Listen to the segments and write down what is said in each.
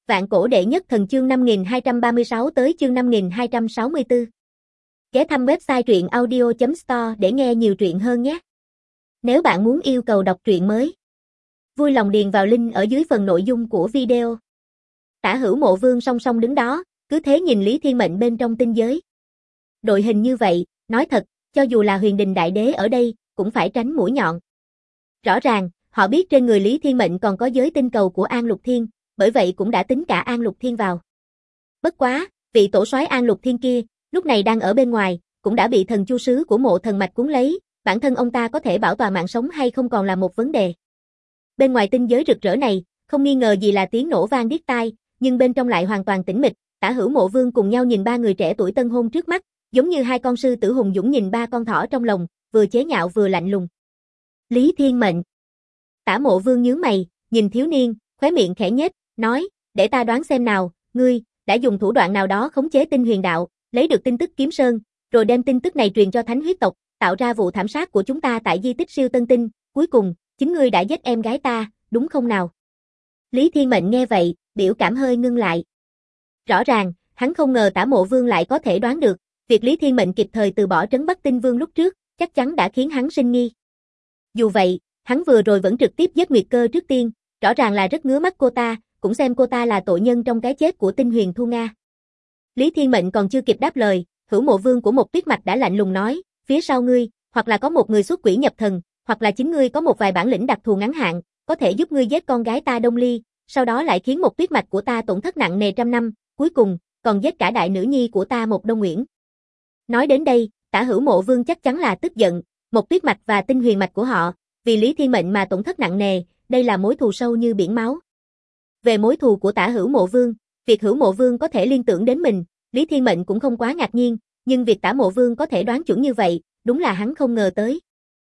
Vạn cổ đệ nhất thần chương 5236 tới chương 5264. Ghé thăm website truyện audio.store để nghe nhiều truyện hơn nhé. Nếu bạn muốn yêu cầu đọc truyện mới, vui lòng điền vào link ở dưới phần nội dung của video. Tả Hữu Mộ Vương song song đứng đó, cứ thế nhìn Lý Thiên Mệnh bên trong tinh giới. Đội hình như vậy, nói thật, cho dù là Huyền Đình Đại Đế ở đây, cũng phải tránh mũi nhọn. Rõ ràng, họ biết trên người Lý Thiên Mệnh còn có giới tinh cầu của An Lục Thiên, bởi vậy cũng đã tính cả An Lục Thiên vào. Bất quá, vị tổ soái An Lục Thiên kia, lúc này đang ở bên ngoài, cũng đã bị thần chu sứ của Mộ Thần Mạch cuốn lấy, bản thân ông ta có thể bảo toàn mạng sống hay không còn là một vấn đề. Bên ngoài tinh giới rực rỡ này, không nghi ngờ gì là tiếng nổ vang điếc tai, nhưng bên trong lại hoàn toàn tĩnh mịch. Tả Hữu Mộ Vương cùng nhau nhìn ba người trẻ tuổi tân hôn trước mắt, giống như hai con sư tử hùng dũng nhìn ba con thỏ trong lồng, vừa chế nhạo vừa lạnh lùng. Lý Thiên Mệnh. Tả Mộ Vương nhướng mày, nhìn thiếu niên, khóe miệng khẽ nhếch, nói, để ta đoán xem nào, ngươi đã dùng thủ đoạn nào đó khống chế Tinh Huyền Đạo, lấy được tin tức Kiếm Sơn, rồi đem tin tức này truyền cho Thánh Huyết tộc, tạo ra vụ thảm sát của chúng ta tại di tích Siêu Tân Tinh, cuối cùng, chính ngươi đã giết em gái ta, đúng không nào? Lý Thiên Mệnh nghe vậy, biểu cảm hơi ngưng lại. Rõ ràng, hắn không ngờ Tả Mộ Vương lại có thể đoán được, việc Lý Thiên Mệnh kịp thời từ bỏ trấn Bắc Tinh Vương lúc trước, chắc chắn đã khiến hắn sinh nghi. Dù vậy, hắn vừa rồi vẫn trực tiếp giết Nguyệt Cơ trước tiên, rõ ràng là rất ngứa mắt cô ta, cũng xem cô ta là tội nhân trong cái chết của Tinh Huyền Thu Nga. Lý Thiên Mệnh còn chưa kịp đáp lời, Hữu Mộ Vương của Một Tuyết Mạch đã lạnh lùng nói, phía sau ngươi, hoặc là có một người xuất quỷ nhập thần, hoặc là chính ngươi có một vài bản lĩnh đặc thù ngắn hạn, có thể giúp ngươi giết con gái ta Đông Ly, sau đó lại khiến Một Tuyết Mạch của ta tổn thất nặng nề trăm năm, cuối cùng, còn giết cả đại nữ nhi của ta Một Đông Nguyễn. Nói đến đây, Tả Hữu Mộ Vương chắc chắn là tức giận, Một Tuyết Mạch và Tinh Huyền Mạch của họ, vì Lý Thiên Mệnh mà tổn thất nặng nề, đây là mối thù sâu như biển máu. Về mối thù của Tả Hữu Mộ Vương, việc Hữu Mộ Vương có thể liên tưởng đến mình, Lý Thiên Mệnh cũng không quá ngạc nhiên, nhưng việc Tả Mộ Vương có thể đoán chuẩn như vậy, đúng là hắn không ngờ tới.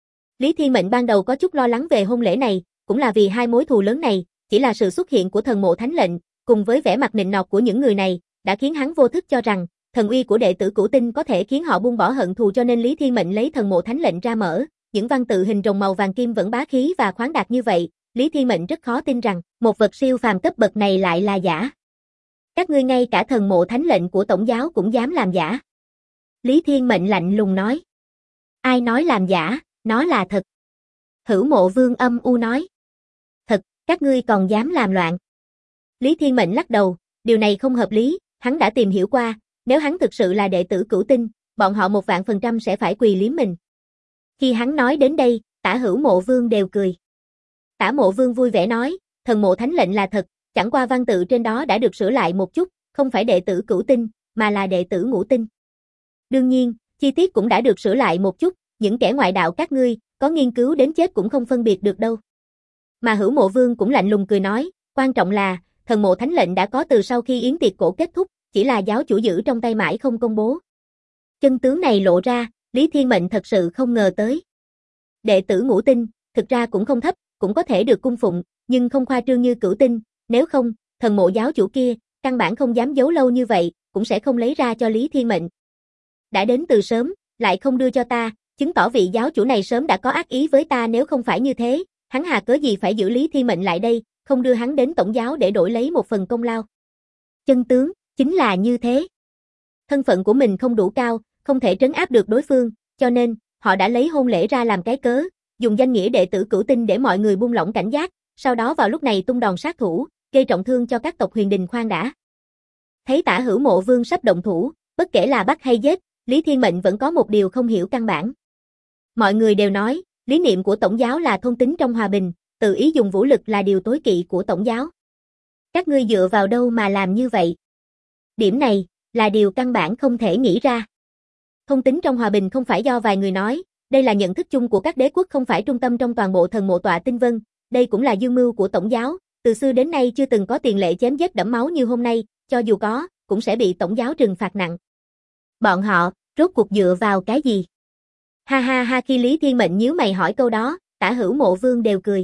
Lý Thiên Mệnh ban đầu có chút lo lắng về hôn lễ này, cũng là vì hai mối thù lớn này, chỉ là sự xuất hiện của thần mộ thánh lệnh, cùng với vẻ mặt nịnh nọt của những người này, đã khiến hắn vô thức cho rằng, thần uy của đệ tử Cửu Tinh có thể khiến họ buông bỏ hận thù, cho nên Lý Thiên Mệnh lấy thần mộ thánh lệnh ra mở, những văn tự hình rồng màu vàng kim vẫn bá khí và khoáng đạt như vậy, Lý Thiên Mệnh rất khó tin rằng, một vật siêu phàm cấp bậc này lại là giả. Các ngươi ngay cả thần mộ thánh lệnh của tổng giáo cũng dám làm giả. Lý Thiên Mệnh lạnh lùng nói. Ai nói làm giả, nó là thật. Hữu Mộ Vương âm u nói. Thật, các ngươi còn dám làm loạn. Lý Thiên Mệnh lắc đầu, điều này không hợp lý, hắn đã tìm hiểu qua, nếu hắn thực sự là đệ tử Cửu Tinh, bọn họ 100% sẽ phải quỳ liếm mình. Khi hắn nói đến đây, Tả Hữu Mộ Vương đều cười. Tả Mộ Vương vui vẻ nói, thần mộ thánh lệnh là thật, chẳng qua văn tự trên đó đã được sửa lại một chút, không phải đệ tử Cửu Tinh, mà là đệ tử Ngũ Tinh. Đương nhiên, chi tiết cũng đã được sửa lại một chút, những kẻ ngoại đạo các ngươi, có nghiên cứu đến chết cũng không phân biệt được đâu. Mà Hữu Mộ Vương cũng lạnh lùng cười nói, quan trọng là, thần mộ thánh lệnh đã có từ sau khi yến tiệc cổ kết thúc, chỉ là giáo chủ giữ trong tay mãi không công bố. Chân tướng này lộ ra, Lý Thiên Mệnh thật sự không ngờ tới. Đệ tử Ngũ Tinh, thực ra cũng không thấp, cũng có thể được cung phụng, nhưng không khoa trương như Cửu Tinh, nếu không, thần mộ giáo chủ kia, căn bản không dám giấu lâu như vậy, cũng sẽ không lấy ra cho Lý Thiên Mệnh. Đã đến từ sớm, lại không đưa cho ta, chứng tỏ vị giáo chủ này sớm đã có ác ý với ta, nếu không phải như thế, hắn hà cớ gì phải giữ Lý Thiên Mệnh lại đây, không đưa hắn đến tổng giáo để đổi lấy một phần công lao. Chân tướng, chính là như thế. Thân phận của mình không đủ cao, không thể trấn áp được đối phương, cho nên, họ đã lấy hôn lễ ra làm cái cớ, dùng danh nghĩa đệ tử Cửu Tinh để mọi người buông lỏng cảnh giác, sau đó vào lúc này tung đòn sát thủ, gây trọng thương cho các tộc Huyền Đình. Khoan đã. Thấy Tả Hữu Mộ Vương sắp động thủ, bất kể là bắt hay giết, Lý Thiên Mệnh vẫn có một điều không hiểu căn bản. Mọi người đều nói, lý niệm của tổng giáo là thôn tính trong hòa bình, tự ý dùng vũ lực là điều tối kỵ của tổng giáo. Các ngươi dựa vào đâu mà làm như vậy? Điểm này, là điều căn bản không thể nghĩ ra. Thôn tính trong hòa bình không phải do vài người nói, đây là nhận thức chung của các đế quốc, không phải trung tâm trong toàn bộ thần mộ tọa tinh vân, đây cũng là dương mưu của tổng giáo, từ xưa đến nay chưa từng có tiền lệ chém giết đẫm máu như hôm nay, cho dù có, cũng sẽ bị tổng giáo trừng phạt nặng. Bọn họ, rốt cuộc dựa vào cái gì? Ha ha ha, khi Lý Thiên Mệnh nhíu mày hỏi câu đó, Tả Hữu Mộ Vương đều cười.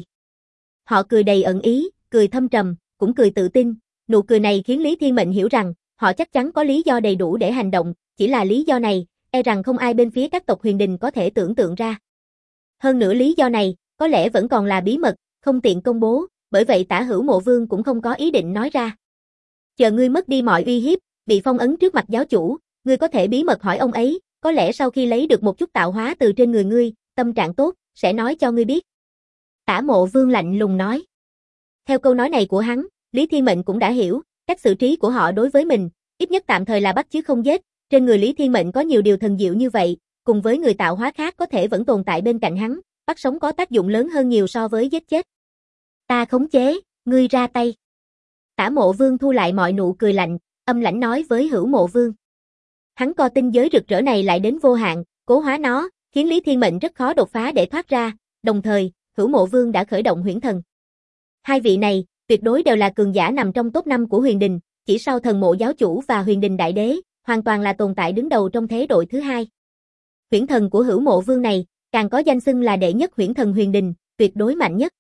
Họ cười đầy ẩn ý, cười thâm trầm, cũng cười tự tin, nụ cười này khiến Lý Thiên Mệnh hiểu rằng, họ chắc chắn có lý do đầy đủ để hành động, chỉ là lý do này, e rằng không ai bên phía các tộc Huyền Đình có thể tưởng tượng ra. Hơn nữa lý do này, có lẽ vẫn còn là bí mật, không tiện công bố, bởi vậy Tả Hữu Mộ Vương cũng không có ý định nói ra. Chờ ngươi mất đi mọi uy hiếp, bị phong ấn trước mặt giáo chủ, ngươi có thể bí mật hỏi ông ấy, có lẽ sau khi lấy được một chút tạo hóa từ trên người ngươi, tâm trạng tốt, sẽ nói cho ngươi biết. Tả Mộ Vương lạnh lùng nói. Theo câu nói này của hắn, Lý Thiên Mệnh cũng đã hiểu, cách xử trí của họ đối với mình, ít nhất tạm thời là bắt chứ không giết, trên người Lý Thiên Mệnh có nhiều điều thần diệu như vậy, cùng với người tạo hóa khác có thể vẫn tồn tại bên cạnh hắn, bắt sống có tác dụng lớn hơn nhiều so với giết chết. Ta khống chế, ngươi ra tay. Tả Mộ Vương thu lại mọi nụ cười lạnh, âm lãnh nói với Hữu Mộ Vương. Hắn co tinh giới rực rỡ này lại đến vô hạn, cố hóa nó, khiến Lý Thiên Mệnh rất khó đột phá để thoát ra, đồng thời, Hữu Mộ Vương đã khởi động huyễn thần. Hai vị này, tuyệt đối đều là cường giả nằm trong top 5 của Huyền Đình, chỉ sau Thần Mộ giáo chủ và Huyền Đình đại đế, hoàn toàn là tồn tại đứng đầu trong thế đội thứ hai. Huyễn thần của Hữu Mộ Vương này, càng có danh xưng là đệ nhất huyễn thần Huyền Đình, tuyệt đối mạnh nhất.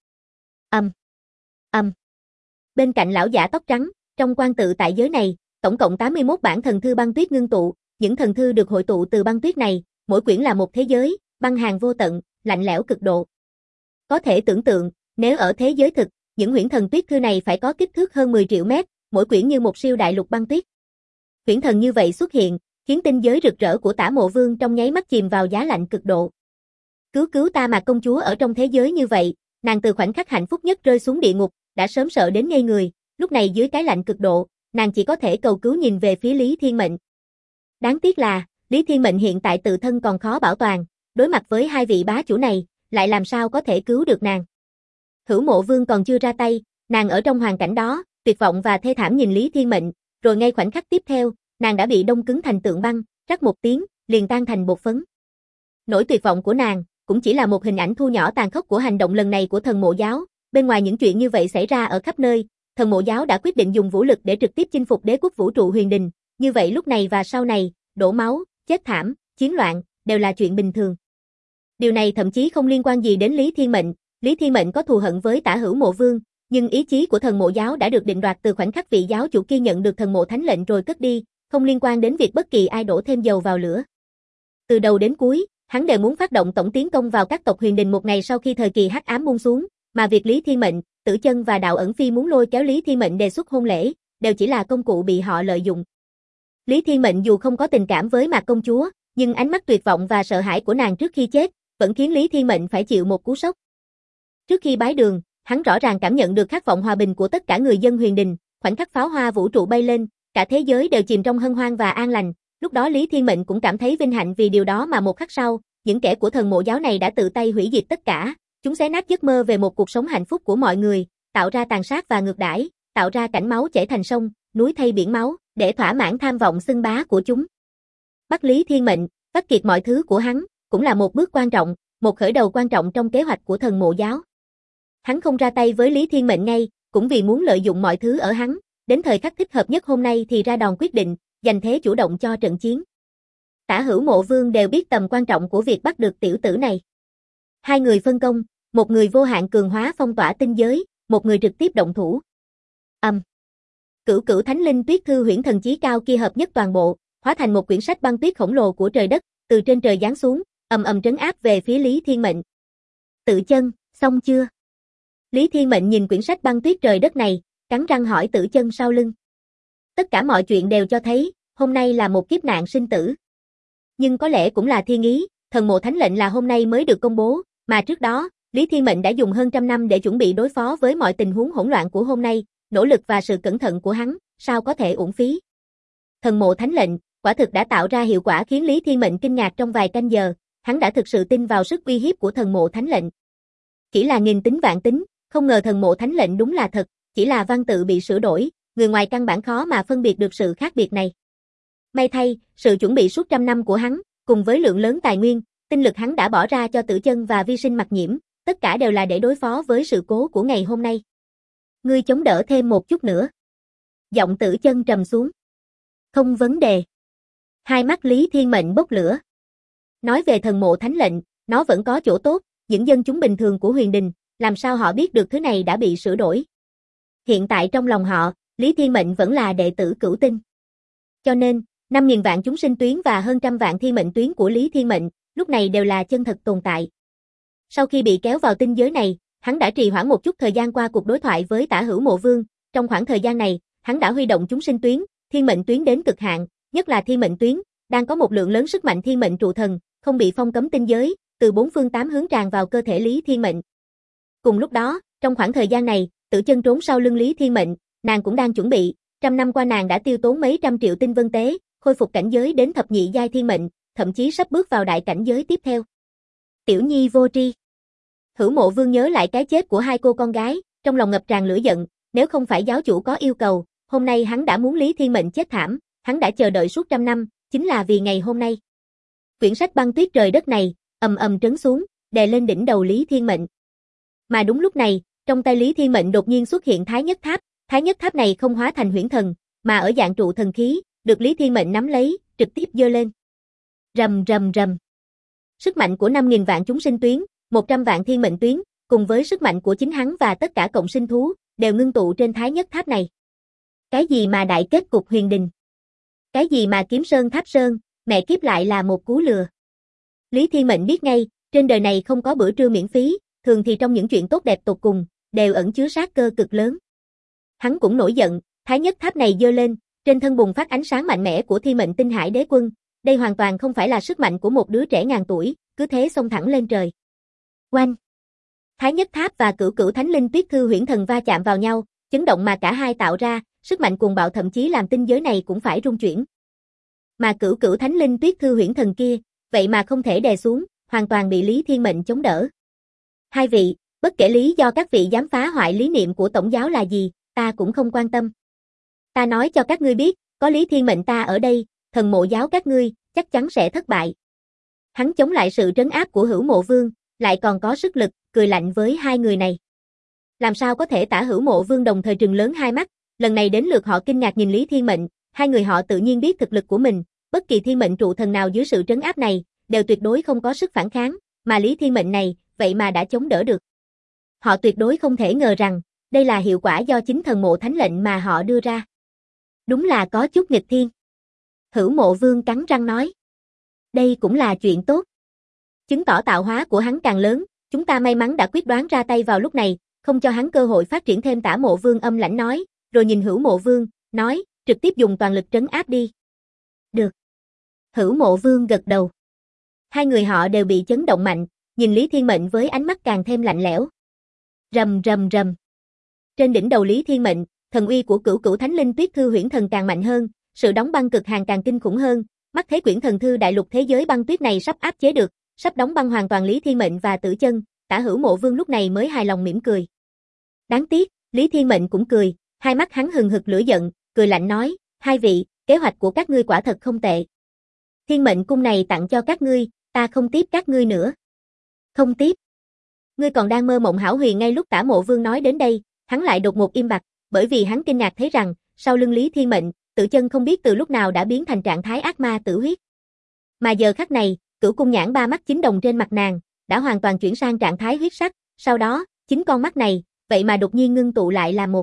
Bên cạnh lão giả tóc trắng, trong quan tự tại giới này, tổng cộng 81 bản thần thư băng tuyết ngưng tụ, những thần thư được hội tụ từ băng tuyết này, mỗi quyển là một thế giới, băng hàn vô tận, lạnh lẽo cực độ. Có thể tưởng tượng, nếu ở thế giới thực, những huyễn thần tuyết thư này phải có kích thước hơn 10 triệu mét, mỗi quyển như một siêu đại lục băng tuyết. Huyễn thần như vậy xuất hiện, khiến tinh giới rực rỡ của Tả Mộ Vương trong nháy mắt chìm vào giá lạnh cực độ. Cứu ta mà công chúa ở trong thế giới như vậy, nàng từ khoảnh khắc hạnh phúc nhất rơi xuống địa ngục, đã sớm sợ đến ngây người, lúc này dưới cái lạnh cực độ, nàng chỉ có thể cầu cứu nhìn về phía Lý Thiên Mệnh. Đáng tiếc là, Lý Thiên Mệnh hiện tại tự thân còn khó bảo toàn, đối mặt với hai vị bá chủ này, lại làm sao có thể cứu được nàng. Hữu Mộ Vương còn chưa ra tay, nàng ở trong hoàn cảnh đó, tuyệt vọng và thê thảm nhìn Lý Thiên Mệnh, rồi ngay khoảnh khắc tiếp theo, nàng đã bị đông cứng thành tượng băng, rắc một tiếng, liền tan thành bột phấn. Nỗi tuyệt vọng của nàng, cũng chỉ là một hình ảnh thu nhỏ tàn khốc của hành động lần này của Thần Mộ giáo, bên ngoài những chuyện như vậy xảy ra ở khắp nơi, Thần Mộ giáo đã quyết định dùng vũ lực để trực tiếp chinh phục đế quốc vũ trụ Huyền Đình, như vậy lúc này và sau này, đổ máu, chết thảm, chiến loạn, đều là chuyện bình thường. Điều này thậm chí không liên quan gì đến Lý Thiên Mệnh, Lý Thiên Mệnh có thù hận với Tả Hữu Mộ Vương, nhưng ý chí của Thần Mộ giáo đã được định đoạt từ khoảnh khắc vị giáo chủ kia nhận được Thần Mộ thánh lệnh rồi cất đi, không liên quan đến việc bất kỳ ai đổ thêm dầu vào lửa. Từ đầu đến cuối, hắn đều muốn phát động tổng tiến công vào các tộc Huyền Đình một ngày sau khi thời kỳ hắc ám buông xuống, mà việc Lý Thiên Mệnh, Tử Chân và Đạo Ẩn Phi muốn lôi kéo Lý Thiên Mệnh đề xuất hôn lễ, đều chỉ là công cụ bị họ lợi dụng. Lý Thiên Mệnh dù không có tình cảm với Mạc công chúa, nhưng ánh mắt tuyệt vọng và sợ hãi của nàng trước khi chết, vẫn khiến Lý Thiên Mệnh phải chịu một cú sốc. Trước khi bái đường, hắn rõ ràng cảm nhận được khát vọng hòa bình của tất cả người dân Huyền Đình, khoảnh khắc pháo hoa vũ trụ bay lên, cả thế giới đều chìm trong hân hoan và an lành, lúc đó Lý Thiên Mệnh cũng cảm thấy vinh hạnh vì điều đó mà một khắc sau, những kẻ của Thần Mộ giáo này đã tự tay hủy diệt tất cả, chúng xé nát giấc mơ về một cuộc sống hạnh phúc của mọi người, tạo ra tàn sát và ngược đãi, tạo ra cảnh máu chảy thành sông, núi thay biển máu, để thỏa mãn tham vọng xưng bá của chúng. Bắt Lý Thiên Mệnh, vắt kiệt mọi thứ của hắn, cũng là một bước quan trọng, một khởi đầu quan trọng trong kế hoạch của Thần Mộ giáo. Hắn không ra tay với Lý Thiên Mệnh ngay, cũng vì muốn lợi dụng mọi thứ ở hắn, đến thời khắc thích hợp nhất hôm nay thì ra đòn quyết định, giành thế chủ động cho trận chiến. Tả Hữu Mộ Vương đều biết tầm quan trọng của việc bắt được tiểu tử này. Hai người phân công, một người vô hạn cường hóa phong tỏa tinh giới, một người trực tiếp động thủ. Cửu Thánh Linh Tuyết Thư huyễn thần chí cao kia hợp nhất toàn bộ, hóa thành một quyển sách băng tuyết khổng lồ của trời đất, từ trên trời giáng xuống, trấn áp về phía Lý Thiên Mệnh. Tử Chân, xong chưa? Lý Thiên Mệnh nhìn quyển sách băng tuyết trời đất này, cắn răng hỏi Tử Chân sau lưng. Tất cả mọi chuyện đều cho thấy, hôm nay là một kiếp nạn sinh tử. Nhưng có lẽ cũng là thiên ý, Thần Mộ thánh lệnh là hôm nay mới được công bố, mà trước đó, Lý Thiên Mệnh đã dùng hơn trăm năm để chuẩn bị đối phó với mọi tình huống hỗn loạn của hôm nay, nỗ lực và sự cẩn thận của hắn, sao có thể uổng phí. Thần Mộ thánh lệnh, quả thực đã tạo ra hiệu quả khiến Lý Thiên Mệnh kinh ngạc trong vài canh giờ, hắn đã thực sự tin vào sức uy hiếp của Thần Mộ thánh lệnh. Chỉ là nghìn tính vạn tính, không ngờ Thần Mộ thánh lệnh đúng là thật, chỉ là văn tự bị sửa đổi, người ngoài căn bản khó mà phân biệt được sự khác biệt này. May thay, sự chuẩn bị suốt trăm năm của hắn, cùng với lượng lớn tài nguyên, tinh lực hắn đã bỏ ra cho Tử Chân và Vi Sinh Mặc Nhiễm, tất cả đều là để đối phó với sự cố của ngày hôm nay. Ngươi chống đỡ thêm một chút nữa. Giọng Tử Chân trầm xuống. Không vấn đề. Hai mắt Lý Thiên Mệnh bốc lửa. Nói về Thần Mộ thánh lệnh, nó vẫn có chỗ tốt, những dân chúng bình thường của Huyền Đình, làm sao họ biết được thứ này đã bị sửa đổi. Hiện tại trong lòng họ, Lý Thiên Mệnh vẫn là đệ tử cửu tinh. Cho nên, 5.000 vạn chúng sinh tuyến và hơn trăm vạn thiên mệnh tuyến của Lý Thiên Mệnh, lúc này đều là chân thật tồn tại. Sau khi bị kéo vào tinh giới này, hắn đã trì hoãn một chút thời gian qua cuộc đối thoại với Tả Hữu Mộ Vương, trong khoảng thời gian này, hắn đã huy động chúng sinh tuyến, thiên mệnh tuyến đến cực hạn, nhất là thiên mệnh tuyến, đang có một lượng lớn sức mạnh thiên mệnh trụ thần, không bị phong cấm tinh giới, từ bốn phương tám hướng tràn vào cơ thể Lý Thiên Mệnh. Cùng lúc đó, trong khoảng thời gian này, Tử Chân trốn sau lưng Lý Thiên Mệnh, nàng cũng đang chuẩn bị, trăm năm qua nàng đã tiêu tốn mấy trăm triệu tinh vân tế, khôi phục cảnh giới đến thập nhị giai thiên mệnh, thậm chí sắp bước vào đại cảnh giới tiếp theo. Tiểu Nhi vô tri. Hữu Mộ Vương nhớ lại cái chết của hai cô con gái, trong lòng ngập tràn lửa giận, nếu không phải giáo chủ có yêu cầu, hôm nay hắn đã muốn Lý Thiên Mệnh chết thảm, hắn đã chờ đợi suốt trăm năm, chính là vì ngày hôm nay. Quyển sách băng tuyết trời đất này, ầm ầm trấn xuống, đè lên đỉnh đầu Lý Thiên Mệnh. Mà đúng lúc này, trong tay Lý Thiên Mệnh đột nhiên xuất hiện Thái Nhất Tháp, Thái Nhất Tháp này không hóa thành huyễn thần, mà ở dạng trụ thần khí, được Lý Thiên Mệnh nắm lấy, trực tiếp giơ lên. Rầm rầm rầm. Sức mạnh của 5.000 vạn chúng sinh tuyến, 100 vạn thiên mệnh tuyến, cùng với sức mạnh của chính hắn và tất cả cộng sinh thú, đều ngưng tụ trên Thái Nhất Tháp này. Cái gì mà đại kết cục huyền đình? Cái gì mà kiếm sơn tháp sơn, mẹ kiếp lại là một cú lừa. Lý Thiên Mệnh biết ngay, trên đời này không có bữa trưa miễn phí, thường thì trong những chuyện tốt đẹp tột cùng, đều ẩn chứa sát cơ cực lớn. Hắn cũng nổi giận, Thái Nhất Tháp này giơ lên, trên thân bùng phát ánh sáng mạnh mẽ của Thiên Mệnh Tinh Hải Đế Quân, đây hoàn toàn không phải là sức mạnh của một đứa trẻ ngàn tuổi, cứ thế xông thẳng lên trời. Oanh! Thái Nhất Tháp và Cửu Cửu Thánh Linh Tuyết Thư Huyễn Thần va chạm vào nhau, chấn động mà cả hai tạo ra, sức mạnh cuồng bạo thậm chí làm tinh giới này cũng phải rung chuyển. Mà Cửu Cửu Thánh Linh Tuyết Thư Huyễn Thần kia, vậy mà không thể đè xuống, hoàn toàn bị Lý Thiên Mệnh chống đỡ. Hai vị, bất kể lý do các vị dám phá hoại lý niệm của tổng giáo là gì, ta cũng không quan tâm. Ta nói cho các ngươi biết, có Lý Thiên Mệnh ta ở đây, thần mộ giáo các ngươi, chắc chắn sẽ thất bại. Hắn chống lại sự trấn áp của Hữu Mộ Vương, lại còn có sức lực, cười lạnh với hai người này. Làm sao có thể tả Hữu Mộ Vương đồng thời trừng lớn hai mắt, lần này đến lượt họ kinh ngạc nhìn Lý Thiên Mệnh, hai người họ tự nhiên biết thực lực của mình, bất kỳ thiên mệnh trụ thần nào dưới sự trấn áp này, đều tuyệt đối không có sức phản kháng, mà Lý Thiên Mệnh này, vậy mà đã chống đỡ được. Họ tuyệt đối không thể ngờ rằng, đây là hiệu quả do chính thần mộ thánh lệnh mà họ đưa ra. Đúng là có chút nghịch thiên. Hữu Mộ Vương cắn răng nói. Đây cũng là chuyện tốt. Chứng tỏ tạo hóa của hắn càng lớn, chúng ta may mắn đã quyết đoán ra tay vào lúc này, không cho hắn cơ hội phát triển thêm. Tả Mộ Vương âm lãnh nói, rồi nhìn Hữu Mộ Vương, nói, trực tiếp dùng toàn lực trấn áp đi. Được. Hữu Mộ Vương gật đầu. Hai người họ đều bị chấn động mạnh, nhìn Lý Thiên Mệnh với ánh mắt càng thêm lạnh lẽo. Rầm rầm rầm. Trên đỉnh đầu Lý Thiên Mệnh, thần uy của Cửu Cửu Thánh Linh Tuyết Thư Huyễn Thần càng mạnh hơn, sự đóng băng cực hàn càng kinh khủng hơn, mắt thấy quyển thần thư đại lục thế giới băng tuyết này sắp áp chế được, sắp đóng băng hoàn toàn Lý Thiên Mệnh và Tử Chân, Tả Hữu Mộ Vương lúc này mới hài lòng mỉm cười. Đáng tiếc, Lý Thiên Mệnh cũng cười, hai mắt hắn hừng hực lửa giận, cười lạnh nói, hai vị, kế hoạch của các ngươi quả thật không tệ. Thiên Mệnh cung này tặng cho các ngươi, ta không tiếp các ngươi nữa. Không tiếp. Ngươi còn đang mơ mộng hão huyền. Ngay lúc Tả Mộ Vương nói đến đây, hắn lại đột ngột im bặt, bởi vì hắn kinh ngạc thấy rằng, sau lưng Lý Thiên Mệnh, Tử Chân không biết từ lúc nào đã biến thành trạng thái ác ma tử huyết. Mà giờ khắc này, Cửu Cung nhãn ba mắt chính đồng trên mặt nàng, đã hoàn toàn chuyển sang trạng thái huyết sắc, sau đó, chính con mắt này, vậy mà đột nhiên ngưng tụ lại là một.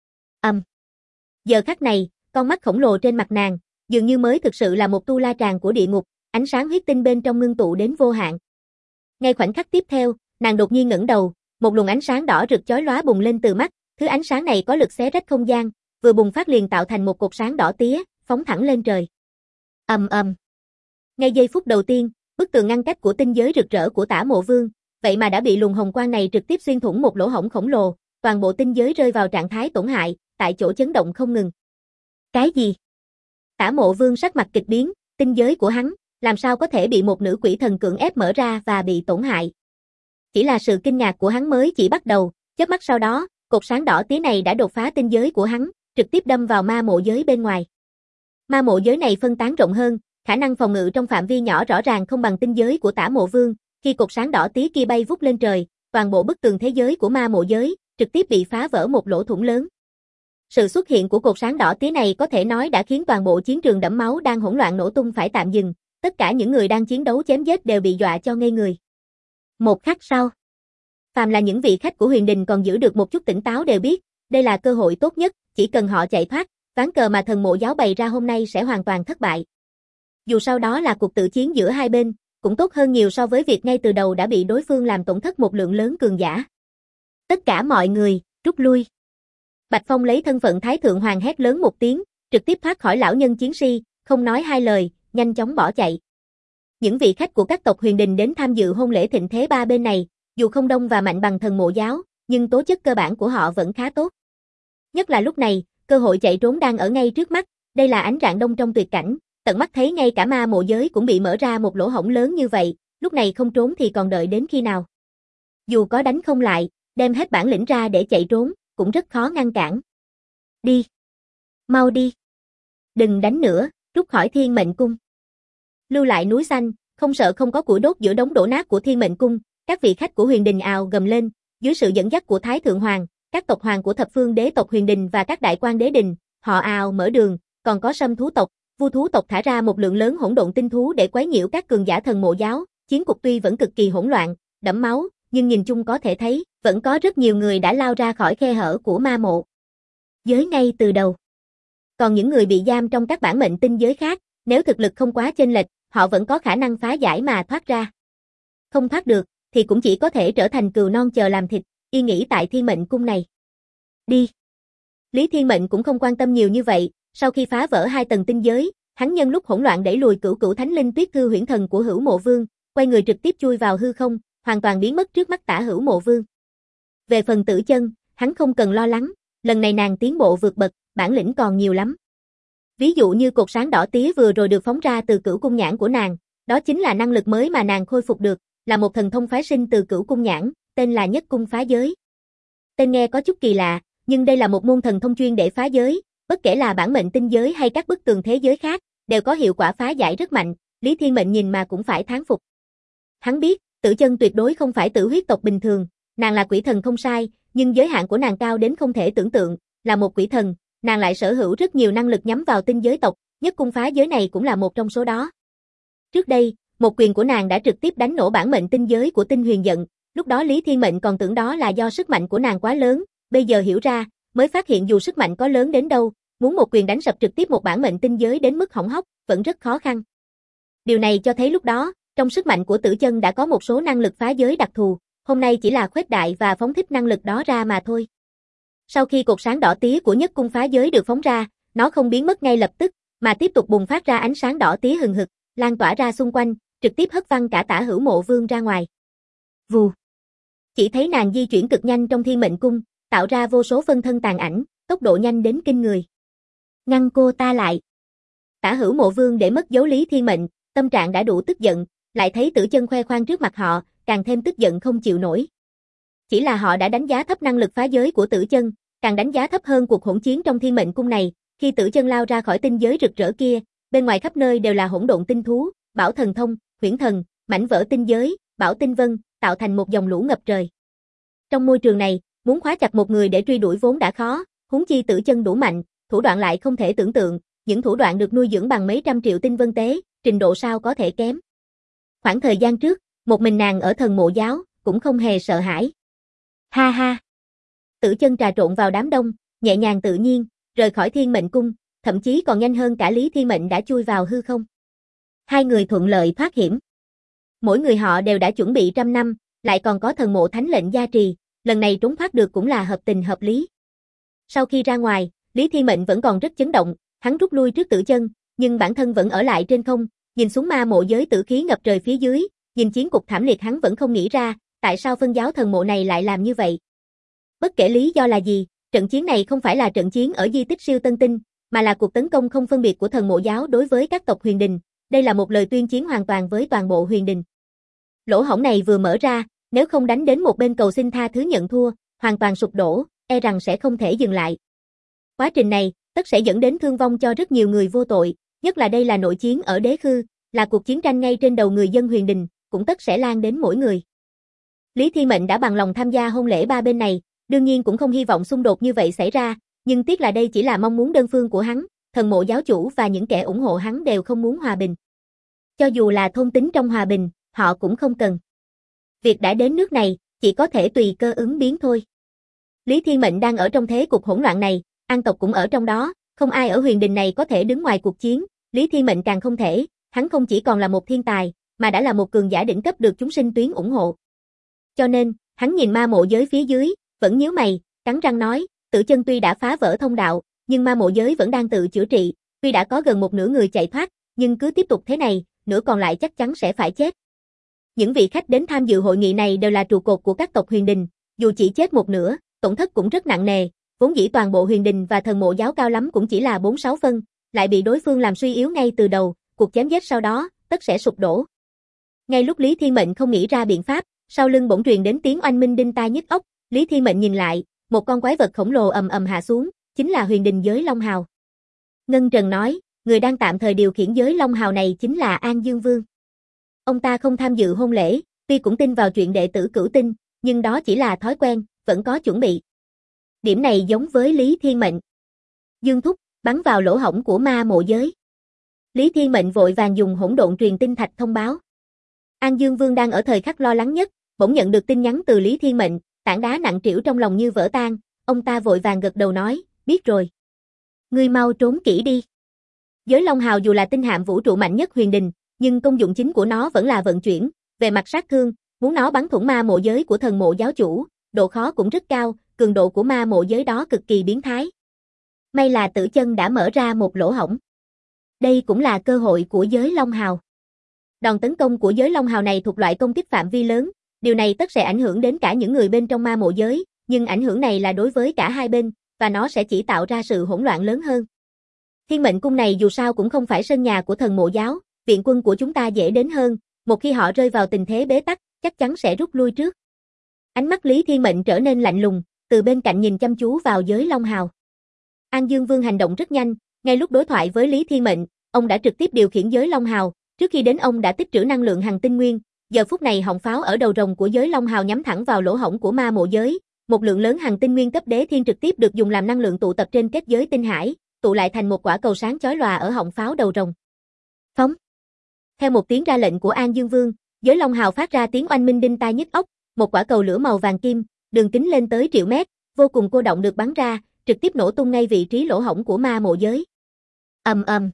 Giờ khắc này, con mắt khổng lồ trên mặt nàng, dường như mới thực sự là một tu la tràng của địa ngục, ánh sáng huyết tinh bên trong ngưng tụ đến vô hạn. Ngay khoảnh khắc tiếp theo, nàng đột nhiên ngẩng đầu, một luồng ánh sáng đỏ rực chói lóa bùng lên từ mắt, thứ ánh sáng này có lực xé rách không gian, vừa bùng phát liền tạo thành một cột sáng đỏ tía, phóng thẳng lên trời. Ngay giây phút đầu tiên, bức tường ngăn cách của tinh giới rực rỡ của Tả Mộ Vương, vậy mà đã bị luồng hồng quang này trực tiếp xuyên thủng một lỗ hổng khổng lồ, toàn bộ tinh giới rơi vào trạng thái tổn hại, tại chỗ chấn động không ngừng. Cái gì? Tả Mộ Vương sắc mặt kịch biến, tinh giới của hắn, làm sao có thể bị một nữ quỷ thần cưỡng ép mở ra và bị tổn hại? Chỉ là sự kinh ngạc của hắn mới chỉ bắt đầu, chớp mắt sau đó, cột sáng đỏ tía này đã đột phá tinh giới của hắn, trực tiếp đâm vào ma mộ giới bên ngoài. Ma mộ giới này phân tán rộng hơn, khả năng phòng ngự trong phạm vi nhỏ rõ ràng không bằng tinh giới của Tả Mộ Vương, khi cột sáng đỏ tía kia bay vút lên trời, toàn bộ bức tường thế giới của ma mộ giới trực tiếp bị phá vỡ một lỗ thủng lớn. Sự xuất hiện của cột sáng đỏ tía này có thể nói đã khiến toàn bộ chiến trường đẫm máu đang hỗn loạn nổ tung phải tạm dừng, tất cả những người đang chiến đấu chém giết đều bị dọa cho ngây người. Một khắc sau, phàm là những vị khách của Huyền Đình còn giữ được một chút tỉnh táo đều biết, đây là cơ hội tốt nhất, chỉ cần họ chạy thoát, ván cờ mà thần mộ giáo bày ra hôm nay sẽ hoàn toàn thất bại. Dù sau đó là cuộc tự chiến giữa hai bên, cũng tốt hơn nhiều so với việc ngay từ đầu đã bị đối phương làm tổn thất một lượng lớn cường giả. Tất cả mọi người, rút lui. Bạch Phong lấy thân phận Thái Thượng Hoàng hét lớn một tiếng, trực tiếp thoát khỏi lão nhân chiến si, không nói hai lời, nhanh chóng bỏ chạy. Những vị khách của các tộc Huyền Đình đến tham dự hôn lễ thịnh thế ba bên này, dù không đông và mạnh bằng Thần Mộ giáo, nhưng tố chất cơ bản của họ vẫn khá tốt. Nhất là lúc này, cơ hội chạy trốn đang ở ngay trước mắt, đây là ánh rạng đông trong tuyệt cảnh, tận mắt thấy ngay cả ma mộ giới cũng bị mở ra một lỗ hổng lớn như vậy, lúc này không trốn thì còn đợi đến khi nào. Dù có đánh không lại, đem hết bản lĩnh ra để chạy trốn, cũng rất khó ngăn cản. Đi! Mau đi! Đừng đánh nữa, rút khỏi Thiên Mệnh Cung. Lưu lại núi xanh, không sợ không có củi đốt giữa đống đổ nát của Thiên Mệnh Cung, các vị khách của Huyền Đình ào gầm lên, dưới sự dẫn dắt của Thái Thượng Hoàng, các tộc hoàng của thập phương đế tộc Huyền Đình và các đại quan đế đình, họ ào mở đường, còn có Sâm thú tộc, Vu thú tộc thả ra một lượng lớn hỗn độn tinh thú để quấy nhiễu các cường giả Thần Mộ giáo, chiến cục tuy vẫn cực kỳ hỗn loạn, đẫm máu, nhưng nhìn chung có thể thấy, vẫn có rất nhiều người đã lao ra khỏi khe hở của ma mộ giới ngay từ đầu. Còn những người bị giam trong các bản mệnh tinh giới khác, nếu thực lực không quá chênh lệch, họ vẫn có khả năng phá giải mà thoát ra. Không thoát được, thì cũng chỉ có thể trở thành cừu non chờ làm thịt, yên nghỉ tại Thiên Mệnh Cung này. Đi! Lý Thiên Mệnh cũng không quan tâm nhiều như vậy, sau khi phá vỡ 2 tầng tinh giới, hắn nhân lúc hỗn loạn đẩy lùi cửu cửu thánh linh Tuyết Thư Huyễn Thần của Hữu Mộ Vương, quay người trực tiếp chui vào hư không, hoàn toàn biến mất trước mắt Tả Hữu Mộ Vương. Về phần Tử Chân, hắn không cần lo lắng, lần này nàng tiến bộ vượt bậc, bản lĩnh còn nhiều lắm. Ví dụ như cột sáng đỏ tía vừa rồi được phóng ra từ Cửu Cung Nhãn của nàng, đó chính là năng lực mới mà nàng khôi phục được, là một thần thông phái sinh từ Cửu Cung Nhãn, tên là Nhất Cung Phá Giới. Tên nghe có chút kỳ lạ, nhưng đây là một môn thần thông chuyên để phá giới, bất kể là bản mệnh tinh giới hay các bức tường thế giới khác, đều có hiệu quả phá giải rất mạnh, Lý Thiên Mệnh nhìn mà cũng phải thán phục. Hắn biết, Tử Chân tuyệt đối không phải tử huyết tộc bình thường, nàng là quỷ thần không sai, nhưng giới hạn của nàng cao đến không thể tưởng tượng, là một quỷ thần, nàng lại sở hữu rất nhiều năng lực nhắm vào tinh giới tộc, Nhất Cung Phá Giới này cũng là một trong số đó. Trước đây, một quyền của nàng đã trực tiếp đánh nổ bản mệnh tinh giới của Tinh Huyền Giận, lúc đó Lý Thiên Mệnh còn tưởng đó là do sức mạnh của nàng quá lớn, bây giờ hiểu ra, mới phát hiện dù sức mạnh có lớn đến đâu, muốn một quyền đánh sập trực tiếp một bản mệnh tinh giới đến mức hỏng hóc, vẫn rất khó khăn. Điều này cho thấy lúc đó, trong sức mạnh của Tử Chân đã có một số năng lực phá giới đặc thù, hôm nay chỉ là khuếch đại và phóng thích năng lực đó ra mà thôi. Sau khi cột sáng đỏ tía của Nhất Cung Phá Giới được phóng ra, nó không biến mất ngay lập tức, mà tiếp tục bùng phát ra ánh sáng đỏ tía hừng hực, lan tỏa ra xung quanh, trực tiếp hất văng cả Tả Hữu Mộ Vương ra ngoài. Vù. Chỉ thấy nàng di chuyển cực nhanh trong Thiên Mệnh Cung, tạo ra vô số phân thân tàn ảnh, tốc độ nhanh đến kinh người. Ngăn cô ta lại. Tả Hữu Mộ Vương để mất dấu Lý Thiên Mệnh, tâm trạng đã đủ tức giận, lại thấy Tử Chân khoe khoang trước mặt họ, càng thêm tức giận không chịu nổi. Chỉ là họ đã đánh giá thấp năng lực phá giới của Tử Chân, càng đánh giá thấp hơn cuộc hỗn chiến trong Thiên Mệnh Cung này, khi Tử Chân lao ra khỏi tinh giới rực rỡ kia, bên ngoài khắp nơi đều là hỗn độn tinh thú, bảo thần thông, huyễn thần, mảnh vỡ tinh giới, bảo tinh vân, tạo thành một dòng lũ ngập trời. Trong môi trường này, muốn khóa chặt một người để truy đuổi vốn đã khó, huống chi Tử Chân đủ mạnh, thủ đoạn lại không thể tưởng tượng, những thủ đoạn được nuôi dưỡng bằng mấy trăm triệu tinh vân tế, trình độ sao có thể kém. Khoảng thời gian trước, một mình nàng ở Thần Mộ giáo, cũng không hề sợ hãi. Ha ha. Tử Chân trà trộn vào đám đông, nhẹ nhàng tự nhiên, rời khỏi Thiên Mệnh Cung, thậm chí còn nhanh hơn cả Lý Thiên Mệnh đã chui vào hư không. Hai người thuận lợi thoát hiểm. Mỗi người họ đều đã chuẩn bị trăm năm, lại còn có thần mộ thánh lệnh gia trì, lần này trốn thoát được cũng là hợp tình hợp lý. Sau khi ra ngoài, Lý Thiên Mệnh vẫn còn rất chấn động, hắn rút lui trước Tử Chân, nhưng bản thân vẫn ở lại trên không, nhìn xuống ma mộ giới tử khí ngập trời phía dưới, nhìn chiến cục thảm liệt hắn vẫn không nghĩ ra, tại sao phân giáo thần mộ này lại làm như vậy. Bất kể lý do là gì, trận chiến này không phải là trận chiến ở di tích siêu tân tinh, mà là cuộc tấn công không phân biệt của thần mộ giáo đối với các tộc Huyền Đình, đây là một lời tuyên chiến hoàn toàn với toàn bộ Huyền Đình. Lỗ hổng này vừa mở ra, nếu không đánh đến một bên cầu xin tha thứ nhận thua, hoàn toàn sụp đổ, e rằng sẽ không thể dừng lại. Quá trình này, tất sẽ dẫn đến thương vong cho rất nhiều người vô tội, nhất là đây là nội chiến ở Đế Khư, là cuộc chiến tranh ngay trên đầu người dân Huyền Đình, cũng tất sẽ lan đến mỗi người. Lý Thiên Mệnh đã bằng lòng tham gia hôn lễ ba bên này, đương nhiên cũng không hy vọng xung đột như vậy xảy ra, nhưng tiếc là đây chỉ là mong muốn đơn phương của hắn, thần mộ giáo chủ và những kẻ ủng hộ hắn đều không muốn hòa bình. Cho dù là thôn tính trong hòa bình, họ cũng không cần. Việc đã đến nước này, chỉ có thể tùy cơ ứng biến thôi. Lý Thiên Mệnh đang ở trong thế cục hỗn loạn này, An tộc cũng ở trong đó, không ai ở Huyền Đình này có thể đứng ngoài cuộc chiến, Lý Thiên Mệnh càng không thể, hắn không chỉ còn là một thiên tài, mà đã là một cường giả đỉnh cấp được chúng sinh tuyến ủng hộ. Cho nên, hắn nhìn ma mộ giới phía dưới, vẫn nhíu mày, cắn răng nói, Tử Chân tuy đã phá vỡ thông đạo, nhưng ma mộ giới vẫn đang tự chữa trị, tuy đã có gần một nửa người chạy thoát, nhưng cứ tiếp tục thế này, nửa còn lại chắc chắn sẽ phải chết. Những vị khách đến tham dự hội nghị này đều là trụ cột của các tộc Huyền Đình, dù chỉ chết một nửa, tổn thất cũng rất nặng nề, vốn dĩ toàn bộ Huyền Đình và thần mộ giáo cao lắm cũng chỉ là 4-6 phân, lại bị đối phương làm suy yếu ngay từ đầu, cuộc chém giết sau đó, tất sẽ sụp đổ. Ngay lúc Lý Thiên Mệnh không nghĩ ra biện pháp, sau lưng bỗng truyền đến tiếng oanh minh đinh tai nhức óc, Lý Thiên Mệnh nhìn lại, một con quái vật khổng lồ ầm ầm hạ xuống, chính là Huyền Đình giới Long Hào. Ngân Trần nói, người đang tạm thời điều khiển giới Long Hào này chính là An Dương Vương. Ông ta không tham dự hôn lễ, tuy cũng tin vào chuyện đệ tử cửu tinh, nhưng đó chỉ là thói quen, vẫn có chuẩn bị. Điểm này giống với Lý Thiên Mệnh. Dương Thúc, bắn vào lỗ hổng của ma mộ giới. Lý Thiên Mệnh vội vàng dùng hỗn độn truyền tinh thạch thông báo. An Dương Vương đang ở thời khắc lo lắng nhất, bỗng nhận được tin nhắn từ Lý Thiên Mệnh, tảng đá nặng trĩu trong lòng như vỡ tan, ông ta vội vàng gật đầu nói, biết rồi. Ngươi mau trốn kỹ đi. Giới Long Hào dù là tinh hạm vũ trụ mạnh nhất Huyền Đình, nhưng công dụng chính của nó vẫn là vận chuyển, về mặt sát thương, muốn nó bắn thủng ma mộ giới của thần mộ giáo chủ, độ khó cũng rất cao, cường độ của ma mộ giới đó cực kỳ biến thái. May là Tử Chân đã mở ra một lỗ hổng. Đây cũng là cơ hội của giới Long Hào. Đòn tấn công của giới Long Hào này thuộc loại công kích phạm vi lớn, điều này tất sẽ ảnh hưởng đến cả những người bên trong ma mộ giới, nhưng ảnh hưởng này là đối với cả hai bên, và nó sẽ chỉ tạo ra sự hỗn loạn lớn hơn. Thiên Mệnh Cung này dù sao cũng không phải sân nhà của thần mộ giáo, viện quân của chúng ta dễ đến hơn, một khi họ rơi vào tình thế bế tắc, chắc chắn sẽ rút lui trước. Ánh mắt Lý Thiên Mệnh trở nên lạnh lùng, từ bên cạnh nhìn chăm chú vào giới Long Hào. An Dương Vương hành động rất nhanh, ngay lúc đối thoại với Lý Thiên Mệnh, ông đã trực tiếp điều khiển giới Long Hào, trước khi đến ông đã tích trữ năng lượng hằng tinh nguyên, giờ phút này họng pháo ở đầu rồng của giới Long Hào nhắm thẳng vào lỗ hổng của ma mộ giới, một lượng lớn hằng tinh nguyên cấp đế thiên trực tiếp được dùng làm năng lượng tụ tập trên kết giới tinh hải, tụ lại thành một quả cầu sáng chói lòa ở họng pháo đầu rồng. Phóng. Theo một tiếng ra lệnh của An Dương Vương, giới Long Hào phát ra tiếng oanh minh đinh tai nhức óc, một quả cầu lửa màu vàng kim, đường kính lên tới triệu mét, vô cùng cô động được bắn ra, trực tiếp nổ tung ngay vị trí lỗ hổng của ma mộ giới. Ầm ầm.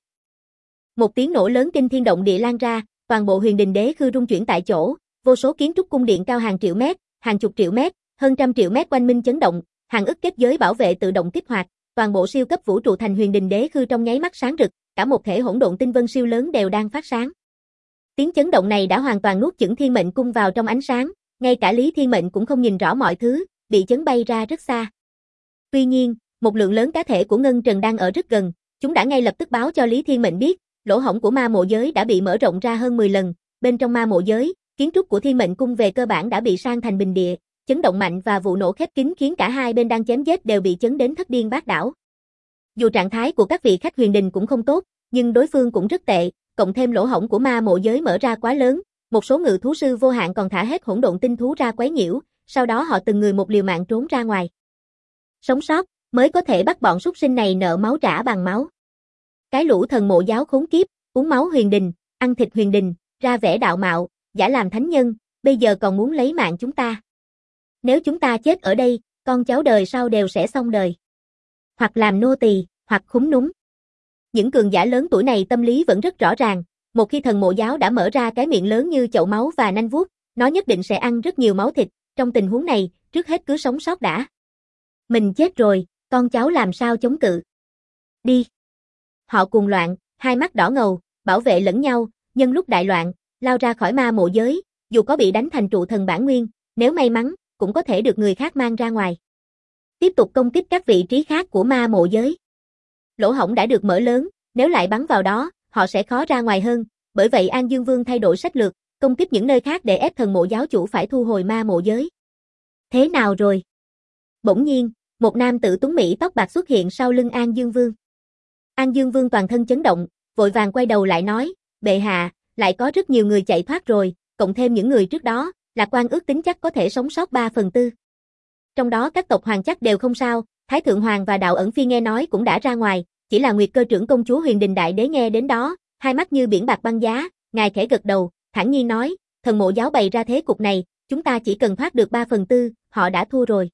Một tiếng nổ lớn kinh thiên động địa lan ra, toàn bộ Huyền Đình đế khư rung chuyển tại chỗ, vô số kiến trúc cung điện cao hàng triệu mét, hàng chục triệu mét, hơn trăm triệu mét quanh minh chấn động, hàng ức kết giới bảo vệ tự động kích hoạt, toàn bộ siêu cấp vũ trụ thành Huyền Đình đế khư trong nháy mắt sáng rực, cả một thể hỗn độn tinh vân siêu lớn đều đang phát sáng. Tiếng chấn động này đã hoàn toàn nuốt chửng Thiên Mệnh Cung vào trong ánh sáng, ngay cả Lý Thiên Mệnh cũng không nhìn rõ mọi thứ, bị chấn bay ra rất xa. Tuy nhiên, một lượng lớn cá thể của Ngân Trần đang ở rất gần, chúng đã ngay lập tức báo cho Lý Thiên Mệnh biết, lỗ hổng của ma mộ giới đã bị mở rộng ra hơn 10 lần, bên trong ma mộ giới, kiến trúc của Thiên Mệnh Cung về cơ bản đã bị san thành bình địa, chấn động mạnh và vụ nổ khép kín khiến cả hai bên đang chém giết đều bị chấn đến thất điên bát đảo. Dù trạng thái của các vị khách Huyền Đình cũng không tốt, nhưng đối phương cũng rất tệ, cộng thêm lỗ hổng của ma mộ giới mở ra quá lớn, một số ngự thú sư vô hạn còn thả hết hỗn độn tinh thú ra quấy nhiễu, sau đó họ từng người một liều mạng trốn ra ngoài. Sống sót mới có thể bắt bọn súc sinh này nợ máu trả bằng máu. Cái lũ thần mộ giáo khốn kiếp, uống máu Huyền Đình, ăn thịt Huyền Đình, ra vẻ đạo mạo, giả làm thánh nhân, bây giờ còn muốn lấy mạng chúng ta. Nếu chúng ta chết ở đây, con cháu đời sau đều sẽ xong đời. Hoặc làm nô tỳ, hoặc khúm núm. Những cường giả lớn tuổi này tâm lý vẫn rất rõ ràng, một khi thần mộ giáo đã mở ra cái miệng lớn như chậu máu và nanh vuốt, nó nhất định sẽ ăn rất nhiều máu thịt, trong tình huống này, trước hết cứ sống sót đã. Mình chết rồi, con cháu làm sao chống cự? Đi. Họ cuồng loạn, hai mắt đỏ ngầu, bảo vệ lẫn nhau, nhân lúc đại loạn, lao ra khỏi ma mộ giới, dù có bị đánh thành trụ thần bản nguyên, nếu may mắn, cũng có thể được người khác mang ra ngoài. Tiếp tục công kích các vị trí khác của ma mộ giới. Lỗ hổng đã được mở lớn, nếu lại bắn vào đó, họ sẽ khó ra ngoài hơn, bởi vậy An Dương Vương thay đổi sách lược, công kích những nơi khác để ép thần mộ giáo chủ phải thu hồi ma mộ giới. Thế nào rồi? Bỗng nhiên, một nam tử tuấn mỹ tóc bạc xuất hiện sau lưng An Dương Vương. An Dương Vương toàn thân chấn động, vội vàng quay đầu lại nói, bệ hạ, lại có rất nhiều người chạy thoát rồi, cộng thêm những người trước đó, Lạc Quan ước tính chắc có thể sống sót 3/4. Trong đó các tộc hoàng chắc đều không sao, Thái Thượng Hoàng và Đạo Ẩn Phi nghe nói cũng đã ra ngoài, chỉ là Nguyệt Cơ trưởng công chúa Huyền Đình Đại Đế nghe đến đó, hai mắt như biển bạc băng giá, ngài khẽ gật đầu, thản nhiên nói, thần mộ giáo bày ra thế cục này, chúng ta chỉ cần thoát được 3/4, họ đã thua rồi.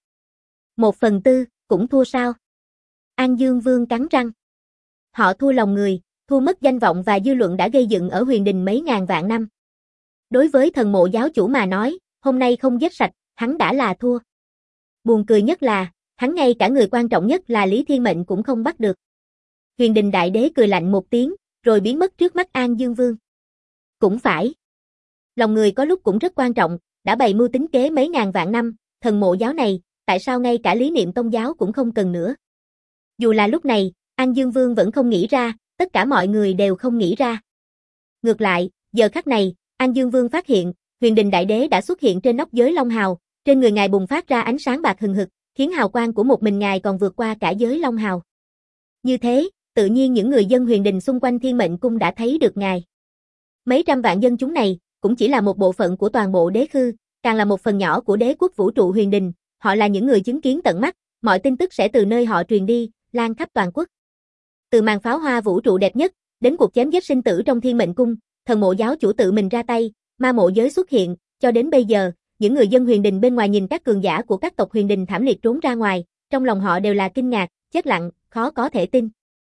1/4, cũng thua sao? An Dương Vương cắn răng. Họ thua lòng người, thua mất danh vọng và dư luận đã gây dựng ở Huyền Đình mấy ngàn vạn năm. Đối với thần mộ giáo chủ mà nói, hôm nay không giết sạch, hắn đã là thua. Buồn cười nhất là, Hắn ngay cả người quan trọng nhất là Lý Thiên Mệnh cũng không bắt được. Huyền Đình Đại Đế cười lạnh một tiếng, rồi biến mất trước mắt An Dương Vương. Cũng phải. Lòng người có lúc cũng rất quan trọng, đã bày mưu tính kế mấy ngàn vạn năm, thần mộ giáo này, tại sao ngay cả lý niệm tôn giáo cũng không cần nữa. Dù là lúc này, An Dương Vương vẫn không nghĩ ra, tất cả mọi người đều không nghĩ ra. Ngược lại, giờ khắc này, An Dương Vương phát hiện, Huyền Đình Đại Đế đã xuất hiện trên nóc giới Long Hào, trên người ngài bùng phát ra ánh sáng bạc hừng hực, khiến hào quang của một mình ngài còn vượt qua cả giới Long Hào. Như thế, tự nhiên những người dân Huyền Đình xung quanh Thiên Mệnh Cung đã thấy được ngài. Mấy trăm vạn dân chúng này, cũng chỉ là một bộ phận của toàn bộ đế khư, càng là một phần nhỏ của đế quốc vũ trụ Huyền Đình, họ là những người chứng kiến tận mắt, mọi tin tức sẽ từ nơi họ truyền đi, lan khắp toàn quốc. Từ màn pháo hoa vũ trụ đẹp nhất, đến cuộc chém giết sinh tử trong Thiên Mệnh Cung, thần mộ giáo chủ tự mình ra tay, ma mộ giới xuất hiện, cho đến bây giờ, những người dân Huyền Đình bên ngoài nhìn các cường giả của các tộc Huyền Đình thảm liệt trốn ra ngoài, trong lòng họ đều là kinh ngạc, chết lặng, khó có thể tin.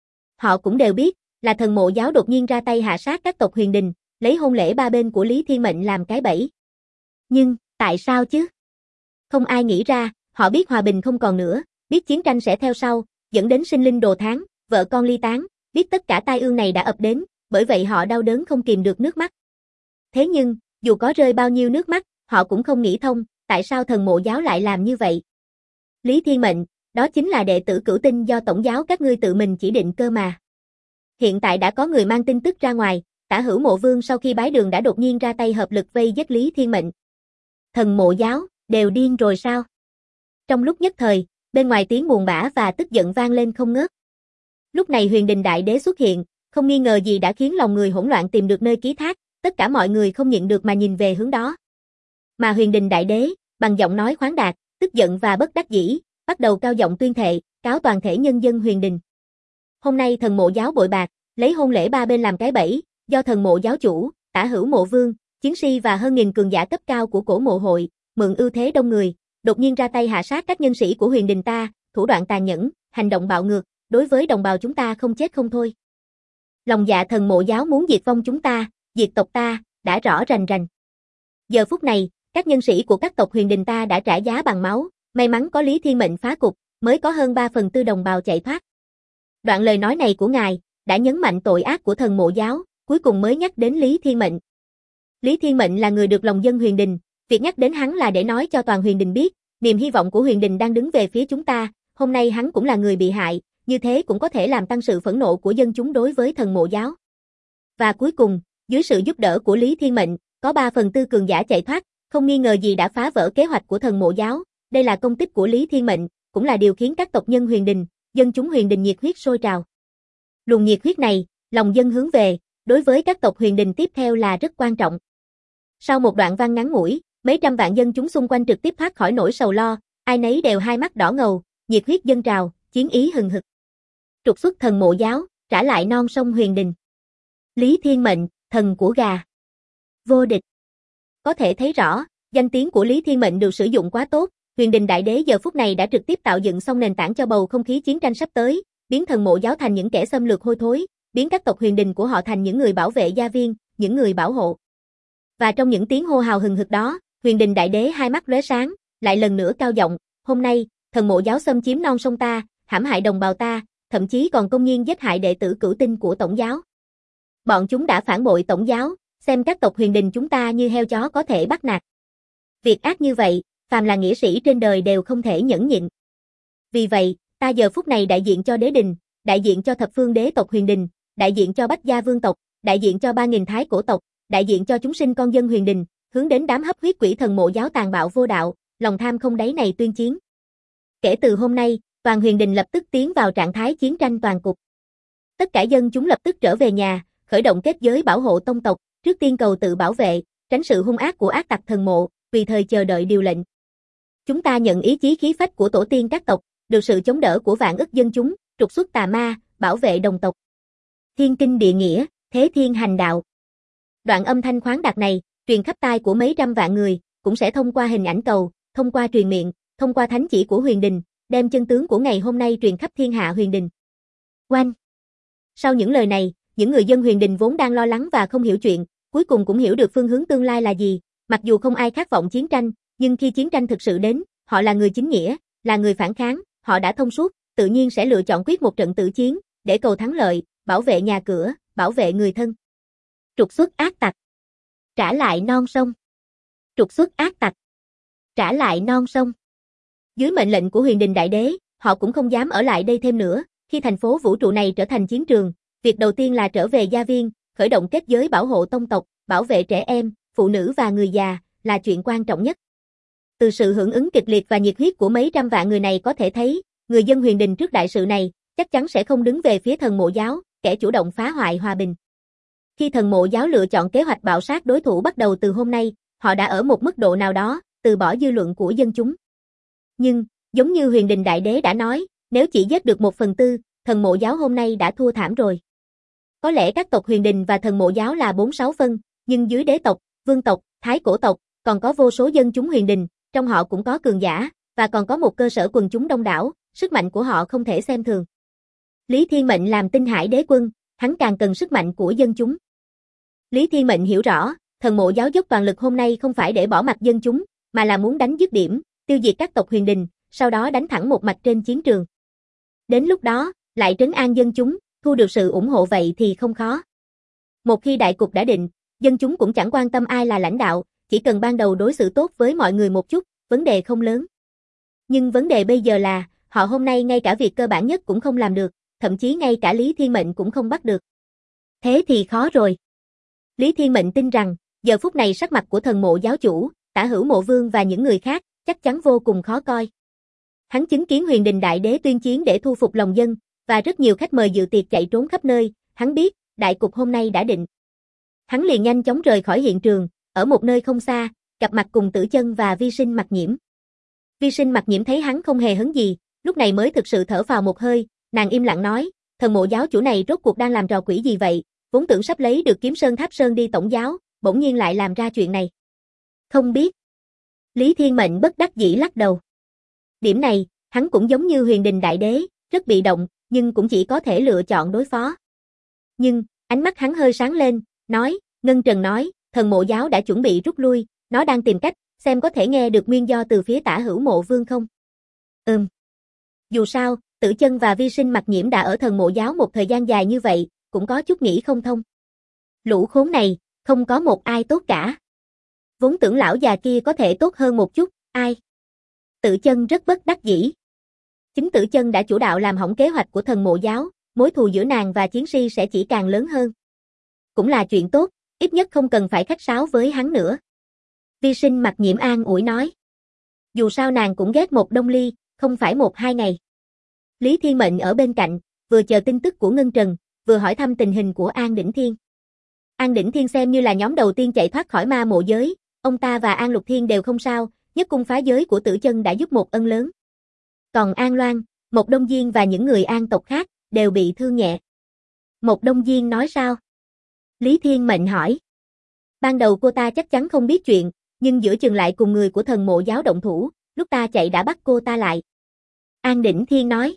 Họ cũng đều biết, là thần mộ giáo đột nhiên ra tay hạ sát các tộc Huyền Đình, lấy hôn lễ ba bên của Lý Thiên Mệnh làm cái bẫy. Nhưng, tại sao chứ? Không ai nghĩ ra, họ biết hòa bình không còn nữa, biết chiến tranh sẽ theo sau, dẫn đến sinh linh đồ thán, vợ con ly tán, biết tất cả tai ương này đã ập đến, bởi vậy họ đau đớn không kìm được nước mắt. Thế nhưng, dù có rơi bao nhiêu nước mắt, họ cũng không nghĩ thông, tại sao thần mộ giáo lại làm như vậy. Lý Thiên Mệnh, đó chính là đệ tử cửu tinh do tổng giáo các ngươi tự mình chỉ định cơ mà. Hiện tại đã có người mang tin tức ra ngoài, Tả Hữu Mộ Vương sau khi bái đường đã đột nhiên ra tay hợp lực vây giết Lý Thiên Mệnh. Thần mộ giáo, đều điên rồi sao? Trong lúc nhất thời, bên ngoài tiếng buồn bã và tức giận vang lên không ngớt. Lúc này Huyền Đình Đại Đế xuất hiện, không nghi ngờ gì đã khiến lòng người hỗn loạn tìm được nơi ký thác, tất cả mọi người không nhịn được mà nhìn về hướng đó. Mà Huyền Đình Đại Đế, bằng giọng nói khoáng đạt, tức giận và bất đắc dĩ, bắt đầu cao giọng tuyên thệ, cáo toàn thể nhân dân Huyền Đình. Hôm nay thần mộ giáo bội bạc, lấy hôn lễ ba bên làm cái bẫy, do thần mộ giáo chủ, Tả Hữu Mộ Vương, chiến si và hơn nghìn cường giả cấp cao của cổ mộ hội, mượn ưu thế đông người, đột nhiên ra tay hạ sát các nhân sĩ của Huyền Đình ta, thủ đoạn tàn nhẫn, hành động bạo ngược, đối với đồng bào chúng ta không chết không thôi. Lòng dạ thần mộ giáo muốn diệt vong chúng ta, diệt tộc ta, đã rõ rành rành. Giờ phút này, các nhân sĩ của các tộc Huyền Đình ta đã trả giá bằng máu, may mắn có Lý Thiên Mệnh phá cục, mới có hơn 3/4 đồng bào chạy thoát. Đoạn lời nói này của ngài, đã nhấn mạnh tội ác của thần mộ giáo, cuối cùng mới nhắc đến Lý Thiên Mệnh. Lý Thiên Mệnh là người được lòng dân Huyền Đình, việc nhắc đến hắn là để nói cho toàn Huyền Đình biết, niềm hy vọng của Huyền Đình đang đứng về phía chúng ta, hôm nay hắn cũng là người bị hại, như thế cũng có thể làm tăng sự phẫn nộ của dân chúng đối với thần mộ giáo. Và cuối cùng, dưới sự giúp đỡ của Lý Thiên Mệnh, có 3/4 cường giả chạy thoát, không nghi ngờ gì đã phá vỡ kế hoạch của thần mộ giáo, đây là công tích của Lý Thiên Mệnh, cũng là điều khiến các tộc nhân Huyền Đình, dân chúng Huyền Đình nhiệt huyết sôi trào. Luồng nhiệt huyết này, lòng dân hướng về, đối với các tộc Huyền Đình tiếp theo là rất quan trọng. Sau một đoạn văn ngắn ngủi, mấy trăm vạn dân chúng xung quanh trực tiếp thoát khỏi nỗi sầu lo, ai nấy đều hai mắt đỏ ngầu, nhiệt huyết dâng trào, chiến ý hừng hực. Trục xuất thần mộ giáo, trả lại non sông Huyền Đình. Lý Thiên Mệnh, thần của gà. Vô địch. Có thể thấy rõ, danh tiếng của Lý Thiên Mệnh được sử dụng quá tốt, Huyền Đình Đại Đế giờ phút này đã trực tiếp tạo dựng xong nền tảng cho bầu không khí chiến tranh sắp tới, biến thần mộ giáo thành những kẻ xâm lược hôi thối, biến các tộc Huyền Đình của họ thành những người bảo vệ gia viên, những người bảo hộ. Và trong những tiếng hô hào hừng hực đó, Huyền Đình Đại Đế hai mắt lóe sáng, lại lần nữa cao giọng, hôm nay, thần mộ giáo xâm chiếm non sông ta, hãm hại đồng bào ta, thậm chí còn công nhiên giết hại đệ tử cửu tinh của tổng giáo. Bọn chúng đã phản bội tổng giáo, xem các tộc Huyền Đình chúng ta như heo chó có thể bắt nạt. Việc ác như vậy, phàm là nghĩa sĩ trên đời đều không thể nhẫn nhịn. Vì vậy, ta giờ phút này đại diện cho đế đình, đại diện cho thập phương đế tộc Huyền Đình, đại diện cho Bách Gia Vương tộc, đại diện cho 3000 thái cổ tộc, đại diện cho chúng sinh con dân Huyền Đình, hướng đến đám hấp huyết quỷ thần mộ giáo tàn bạo vô đạo, lòng tham không đáy này tuyên chiến. Kể từ hôm nay, toàn Huyền Đình lập tức tiến vào trạng thái chiến tranh toàn cục. Tất cả dân chúng lập tức trở về nhà, khởi động kết giới bảo hộ tông tộc, trước tiên cầu tự bảo vệ, tránh sự hung ác của ác tặc thần mộ, tùy thời chờ đợi điều lệnh. Chúng ta nhận ý chí khí phách của tổ tiên các tộc, được sự chống đỡ của vạn ức dân chúng, trục xuất tà ma, bảo vệ đồng tộc. Thiên kinh địa nghĩa, thế thiên hành đạo. Đoạn âm thanh khoáng đạt này, truyền khắp tai của mấy trăm vạn người, cũng sẽ thông qua hình ảnh cầu, thông qua truyền miệng, thông qua thánh chỉ của Huyền Đình, đem chân tướng của ngày hôm nay truyền khắp thiên hạ Huyền Đình. Oanh! Sau những lời này, những người dân Huyền Đình vốn đang lo lắng và không hiểu chuyện, cuối cùng cũng hiểu được phương hướng tương lai là gì, mặc dù không ai khát vọng chiến tranh, nhưng khi chiến tranh thực sự đến, họ là người chính nghĩa, là người phản kháng, họ đã thông suốt, tự nhiên sẽ lựa chọn quyết một trận tử chiến, để cầu thắng lợi, bảo vệ nhà cửa, bảo vệ người thân. Trục xuất ác tặc. Trả lại non sông. Trục xuất ác tặc. Trả lại non sông. Dưới mệnh lệnh của Huyền Đình Đại Đế, họ cũng không dám ở lại đây thêm nữa, khi thành phố vũ trụ này trở thành chiến trường, việc đầu tiên là trở về gia viên, khởi động kết giới bảo hộ tông tộc, bảo vệ trẻ em, phụ nữ và người già, là chuyện quan trọng nhất. Từ sự hưởng ứng kịch liệt và nhiệt huyết của mấy trăm vạn người này có thể thấy, người dân Huyền Đình trước đại sự này, chắc chắn sẽ không đứng về phía thần mộ giáo, kẻ chủ động phá hoại hòa bình. Khi thần mộ giáo lựa chọn kế hoạch bạo sát đối thủ bắt đầu từ hôm nay, họ đã ở một mức độ nào đó, từ bỏ dư luận của dân chúng. Nhưng, giống như Huyền Đình Đại Đế đã nói, nếu chỉ giết được 1/4, thần mộ giáo hôm nay đã thua thảm rồi. Có lẽ các tộc Huyền Đình và thần mộ giáo là 4-6 phân, nhưng dưới đế tộc, vương tộc, thái cổ tộc, còn có vô số dân chúng Huyền Đình, trong họ cũng có cường giả, và còn có một cơ sở quần chúng đông đảo, sức mạnh của họ không thể xem thường. Lý Thiên Mệnh làm Tinh Hải Đế quân, hắn càng cần sức mạnh của dân chúng. Lý Thiên Mệnh hiểu rõ, thần mộ giáo dốc toàn lực hôm nay không phải để bỏ mặc dân chúng, mà là muốn đánh dứt điểm, tiêu diệt các tộc Huyền Đình, sau đó đánh thẳng một mạch trên chiến trường. Đến lúc đó, lại trấn an dân chúng, thu được sự ủng hộ vậy thì không khó. Một khi đại cục đã định, dân chúng cũng chẳng quan tâm ai là lãnh đạo, chỉ cần ban đầu đối xử tốt với mọi người một chút, vấn đề không lớn. Nhưng vấn đề bây giờ là, họ hôm nay ngay cả việc cơ bản nhất cũng không làm được, thậm chí ngay cả Lý Thiên Mệnh cũng không bắt được. Thế thì khó rồi. Lý Thiên Mệnh tin rằng, giờ phút này sắc mặt của thần mộ giáo chủ, Tả Hữu Mộ Vương và những người khác, chắc chắn vô cùng khó coi. Hắn chứng kiến Huyền Đình Đại Đế tuyên chiến để thu phục lòng dân, và rất nhiều khách mời dự tiệc chạy trốn khắp nơi, hắn biết, đại cục hôm nay đã định. Hắn liền nhanh chóng rời khỏi hiện trường, ở một nơi không xa, gặp mặt cùng Tử Chân và Vi Sinh Mặc Nhiễm. Vi Sinh Mặc Nhiễm thấy hắn không hề hấn gì, lúc này mới thực sự thở phào một hơi, nàng im lặng nói, thần mộ giáo chủ này rốt cuộc đang làm trò quỷ gì vậy, vốn tưởng sắp lấy được Kiếm Sơn Tháp Sơn đi tổng giáo, bỗng nhiên lại làm ra chuyện này. Không biết. Lý Thiên Mệnh bất đắc dĩ lắc đầu. Điểm này, hắn cũng giống như Huyền Đình Đại Đế, rất bị động, nhưng cũng chỉ có thể lựa chọn đối phó. Nhưng, ánh mắt hắn hơi sáng lên, nói, Ngân Trần nói, thần mộ giáo đã chuẩn bị rút lui, nó đang tìm cách, xem có thể nghe được nguyên do từ phía Tả Hữu Mộ Vương không? Dù sao, Tử Chân và Vi Sinh Mặc Nhiễm đã ở thần mộ giáo một thời gian dài như vậy, cũng có chút nghĩ không thông. Lũ khốn này, không có một ai tốt cả. Vốn tưởng lão già kia có thể tốt hơn một chút, ai? Tử Chân rất bất đắc dĩ. Chính Tử Chân đã chủ đạo làm hỏng kế hoạch của thần mộ giáo, mối thù giữa nàng và chiến si sẽ chỉ càng lớn hơn. Cũng là chuyện tốt, ít nhất không cần phải khách sáo với hắn nữa. Vi Sinh Mặc Nhiễm an ủi nói. Dù sao nàng cũng ghét một Đông Ly, không phải 1-2 ngày. Lý Thiên Mệnh ở bên cạnh, vừa chờ tin tức của Ngân Trần, vừa hỏi thăm tình hình của An Đỉnh Thiên. An Đỉnh Thiên xem như là nhóm đầu tiên chạy thoát khỏi ma mộ giới, ông ta và An Lục Thiên đều không sao, nhất cung phá giới của Tử Chân đã giúp một ân lớn. Còn An Loan, Một Đông Diên và những người An tộc khác, đều bị thương nhẹ. Một Đông Diên nói sao? Lý Thiên Mệnh hỏi. Ban đầu cô ta chắc chắn không biết chuyện, nhưng giữa chừng lại cùng người của thần mộ giáo động thủ, lúc ta chạy đã bắt cô ta lại. An Đỉnh Thiên nói.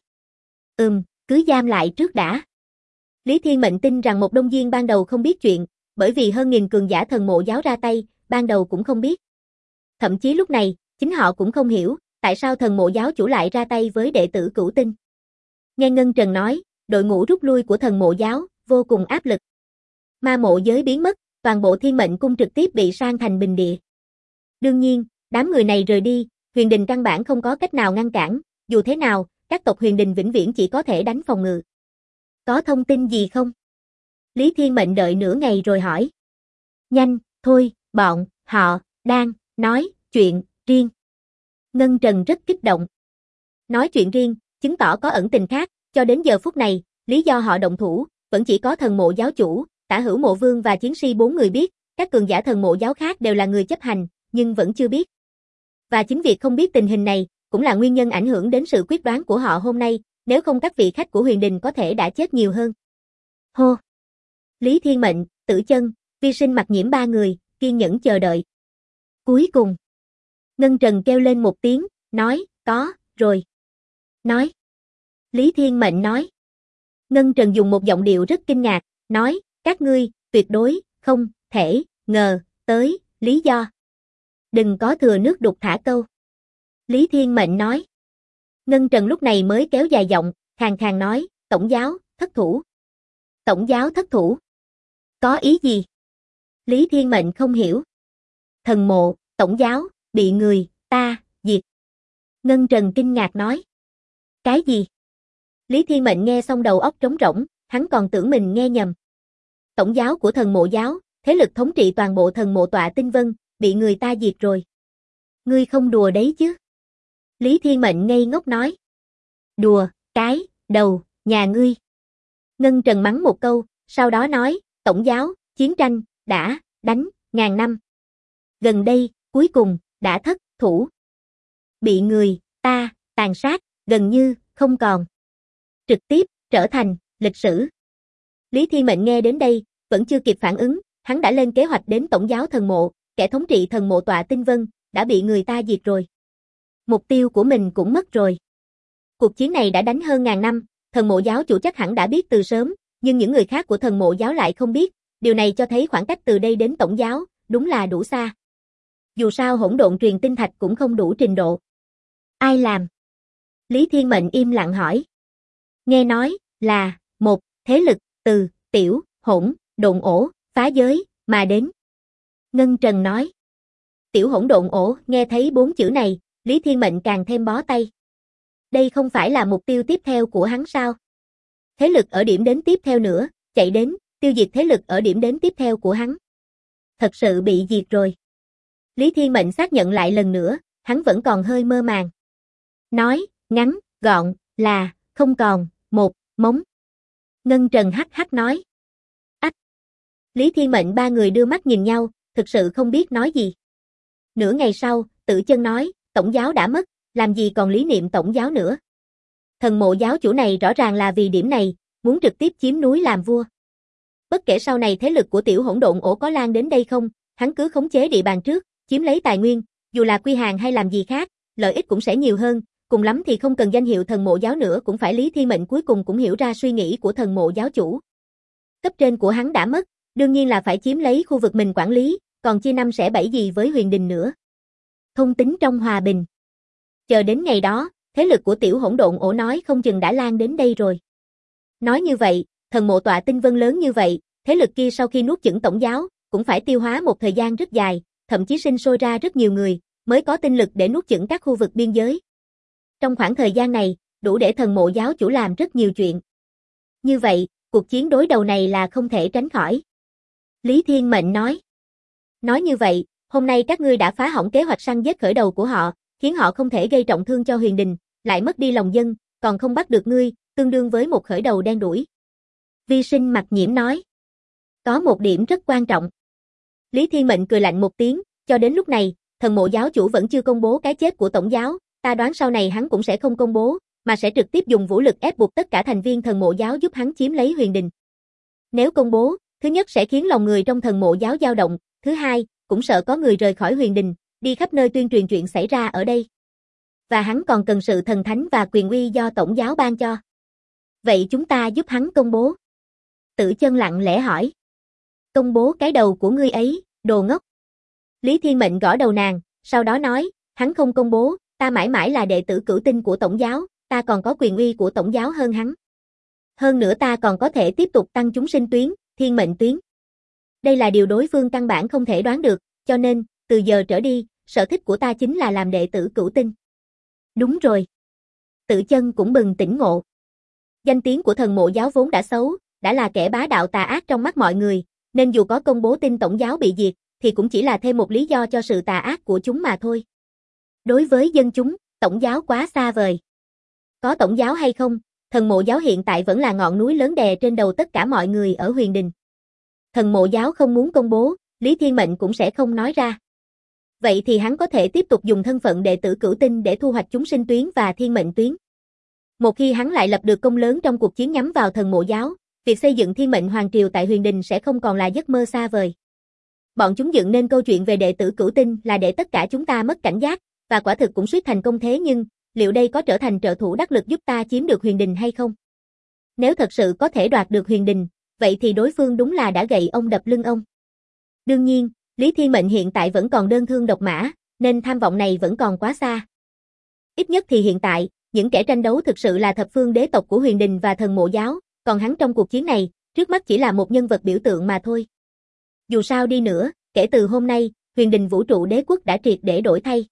Cứ giam lại trước đã. Lý Thiên Mệnh tin rằng Một Đông Diên ban đầu không biết chuyện, bởi vì hơn nghìn cường giả thần mộ giáo ra tay, ban đầu cũng không biết. Thậm chí lúc này, chính họ cũng không hiểu, tại sao thần mộ giáo chủ lại ra tay với đệ tử Cửu Tinh. Nghe Ngân Trần nói, đội ngũ rút lui của thần mộ giáo, vô cùng áp lực. Ma mộ giới biến mất, toàn bộ Thiên Mệnh cung trực tiếp bị san thành bình địa. Đương nhiên, đám người này rời đi, Huyền Đình căn bản không có cách nào ngăn cản, dù thế nào, các tộc Huyền Đình vĩnh viễn chỉ có thể đánh phòng ngự. Có thông tin gì không? Lý Thiên Mệnh đợi nửa ngày rồi hỏi. Nhanh, thôi, bọn họ đang nói chuyện riêng. Ngân Trần rất kích động. Nói chuyện riêng, chứng tỏ có ẩn tình khác, cho đến giờ phút này, lý do họ động thủ, vẫn chỉ có thần mộ giáo chủ, Tả Hữu Mộ Vương và chiến si 4 người biết, các cường giả thần mộ giáo khác đều là người chấp hành, nhưng vẫn chưa biết. Và chính việc không biết tình hình này, cũng là nguyên nhân ảnh hưởng đến sự quyết đoán của họ hôm nay, nếu không các vị khách của Huyền Đình có thể đã chết nhiều hơn. Hô! Lý Thiên Mệnh, Tử Chân, Vi Sinh Mặc Nhiễm 3 người, kiên nhẫn chờ đợi. Cuối cùng, Ngân Trần kêu lên một tiếng, nói, có, rồi. Nói. Lý Thiên Mệnh nói. Ngân Trần dùng một giọng điệu rất kinh ngạc, nói, các ngươi, tuyệt đối, không, thể, ngờ, tới, lý do. Đừng có thừa nước đục thả câu. Lý Thiên Mệnh nói. Ngân Trần lúc này mới kéo dài giọng, khàn khàn nói, tổng giáo, thất thủ. Tổng giáo thất thủ. Có ý gì? Lý Thiên Mệnh không hiểu. Thần mộ, tổng giáo, bị người, ta, diệt. Ngân Trần kinh ngạc nói. Cái gì? Lý Thiên Mệnh nghe xong đầu óc trống rỗng, hắn còn tưởng mình nghe nhầm. Tổng giáo của thần mộ giáo, thế lực thống trị toàn bộ thần mộ tọa tinh vân, bị người ta diệt rồi. Ngươi không đùa đấy chứ? Lý Thiên Mệnh ngây ngốc nói. Đùa, cái, đầu, nhà ngươi. Ngân Trần mắng một câu, sau đó nói, tổng giáo, chiến tranh, đã, đánh, ngàn năm. Gần đây, cuối cùng, đã thất thủ. Bị người, ta, tàn sát, gần như, không còn. Trực tiếp, trở thành, lịch sử. Lý Thiên Mệnh nghe đến đây, vẫn chưa kịp phản ứng, hắn đã lên kế hoạch đến tổng giáo thần mộ, kẻ thống trị thần mộ tọa tinh vân, đã bị người ta diệt rồi. Mục tiêu của mình cũng mất rồi. Cuộc chiến này đã đánh hơn ngàn năm, thần mộ giáo chủ chắc hẳn đã biết từ sớm, nhưng những người khác của thần mộ giáo lại không biết, điều này cho thấy khoảng cách từ đây đến tổng giáo, đúng là đủ xa. Dù sao hỗn độn truyền tinh thạch cũng không đủ trình độ. Ai làm? Lý Thiên Mệnh im lặng hỏi. Nghe nói, là, một, thế lực, từ, tiểu, hỗn, độn ổ, phá giới, mà đến. Ngân Trần nói. Tiểu hỗn độn ổ, nghe thấy 4 chữ này, Lý Thiên Mệnh càng thêm bó tay. Đây không phải là mục tiêu tiếp theo của hắn sao? Thế lực ở điểm đến tiếp theo nữa, chạy đến, tiêu diệt thế lực ở điểm đến tiếp theo của hắn. Thật sự bị diệt rồi. Lý Thiên Mệnh xác nhận lại lần nữa, hắn vẫn còn hơi mơ màng. Nói, ngắn, gọn, là, không còn, một, mống. Ngân Trần hắc hắc nói. Ách. Lý Thiên Mệnh ba người đưa mắt nhìn nhau, thực sự không biết nói gì. Nửa ngày sau, Tử Chân nói, tổng giáo đã mất, làm gì còn lý niệm tổng giáo nữa. Thần mộ giáo chủ này rõ ràng là vì điểm này, muốn trực tiếp chiếm núi làm vua. Bất kể sau này thế lực của tiểu hỗn độn ổ có lan đến đây không, hắn cứ khống chế địa bàn trước, chiếm lấy tài nguyên, dù là quy hàng hay làm gì khác, lợi ích cũng sẽ nhiều hơn, cùng lắm thì không cần danh hiệu thần mộ giáo nữa cũng phải. Lý Thiên Mệnh cuối cùng cũng hiểu ra suy nghĩ của thần mộ giáo chủ. Cấp trên của hắn đã mất, đương nhiên là phải chiếm lấy khu vực mình quản lý, còn chia năm xẻ bảy gì với Huyền Đình nữa. Thôn tính trong hòa bình. Chờ đến ngày đó, thế lực của tiểu hỗn độn ổ nói không chừng đã lan đến đây rồi. Nói như vậy, thần mộ tọa tinh vân lớn như vậy, thế lực kia sau khi nuốt chửng tổng giáo, cũng phải tiêu hóa một thời gian rất dài, thậm chí sinh sôi ra rất nhiều người, mới có tinh lực để nuốt chửng các khu vực biên giới. Trong khoảng thời gian này, đủ để thần mộ giáo chủ làm rất nhiều chuyện. Như vậy, cuộc chiến đối đầu này là không thể tránh khỏi. Lý Thiên Mệnh nói. Nói như vậy, hôm nay các ngươi đã phá hỏng kế hoạch săn giết khởi đầu của họ, khiến họ không thể gây trọng thương cho Huyền Đình, lại mất đi lòng dân, còn không bắt được ngươi, tương đương với một khởi đầu đen đủi. Vi Sinh Mặc Nhiễm nói. Có một điểm rất quan trọng. Lý Thiên Mệnh cười lạnh một tiếng, cho đến lúc này, thần mộ giáo chủ vẫn chưa công bố cái chết của tổng giáo, ta đoán sau này hắn cũng sẽ không công bố, mà sẽ trực tiếp dùng vũ lực ép buộc tất cả thành viên thần mộ giáo giúp hắn chiếm lấy Huyền Đình. Nếu công bố, thứ nhất sẽ khiến lòng người trong thần mộ giáo dao động, thứ hai, cũng sợ có người rời khỏi Huyền Đình, đi khắp nơi tuyên truyền chuyện xảy ra ở đây. Và hắn còn cần sự thần thánh và quyền uy do tổng giáo ban cho. Vậy chúng ta giúp hắn công bố. Tử Chân lặng lẽ hỏi. Công bố cái đầu của ngươi ấy, đồ ngốc. Lý Thiên Mệnh gõ đầu nàng, sau đó nói, hắn không công bố, ta mãi mãi là đệ tử cửu tinh của tổng giáo, ta còn có quyền uy của tổng giáo hơn hắn. Hơn nữa ta còn có thể tiếp tục tăng chúng sinh tuyến, thiên mệnh tuyến. Đây là điều đối phương căn bản không thể đoán được, cho nên, từ giờ trở đi, sở thích của ta chính là làm đệ tử cửu tinh. Đúng rồi. Tử Chân cũng bừng tỉnh ngộ. Danh tiếng của thần mộ giáo vốn đã xấu, đã là kẻ bá đạo tà ác trong mắt mọi người, nên dù có công bố tin tổng giáo bị diệt, thì cũng chỉ là thêm một lý do cho sự tà ác của chúng mà thôi. Đối với dân chúng, tổng giáo quá xa vời. Có tổng giáo hay không, thần mộ giáo hiện tại vẫn là ngọn núi lớn đè trên đầu tất cả mọi người ở Huyền Đình. Thần mộ giáo không muốn công bố, Lý Thiên Mệnh cũng sẽ không nói ra. Vậy thì hắn có thể tiếp tục dùng thân phận đệ tử cửu tinh để thu hoạch chúng sinh tuyến và thiên mệnh tuyến. Một khi hắn lại lập được công lớn trong cuộc chiến nhắm vào thần mộ giáo, việc xây dựng thiên mệnh hoàng triều tại Huyền Đình sẽ không còn là giấc mơ xa vời. Bọn chúng dựng nên câu chuyện về đệ tử cửu tinh là để tất cả chúng ta mất cảnh giác, và quả thực cũng suýt thành công thế, nhưng liệu đây có trở thành trợ thủ đắc lực giúp ta chiếm được Huyền Đình hay không? Nếu thật sự có thể đoạt được Huyền Đình, vậy thì đối phương đúng là đã gậy ông đập lưng ông. Đương nhiên, Lý Thiên Mệnh hiện tại vẫn còn đơn thương độc mã, nên tham vọng này vẫn còn quá xa. Ít nhất thì hiện tại, những kẻ tranh đấu thực sự là thập phương đế tộc của Huyền Đình và Thần Mộ Giáo, còn hắn trong cuộc chiến này, trước mắt chỉ là một nhân vật biểu tượng mà thôi. Dù sao đi nữa, kể từ hôm nay, Huyền Đình Vũ Trụ Đế Quốc đã triệt để đổi thay.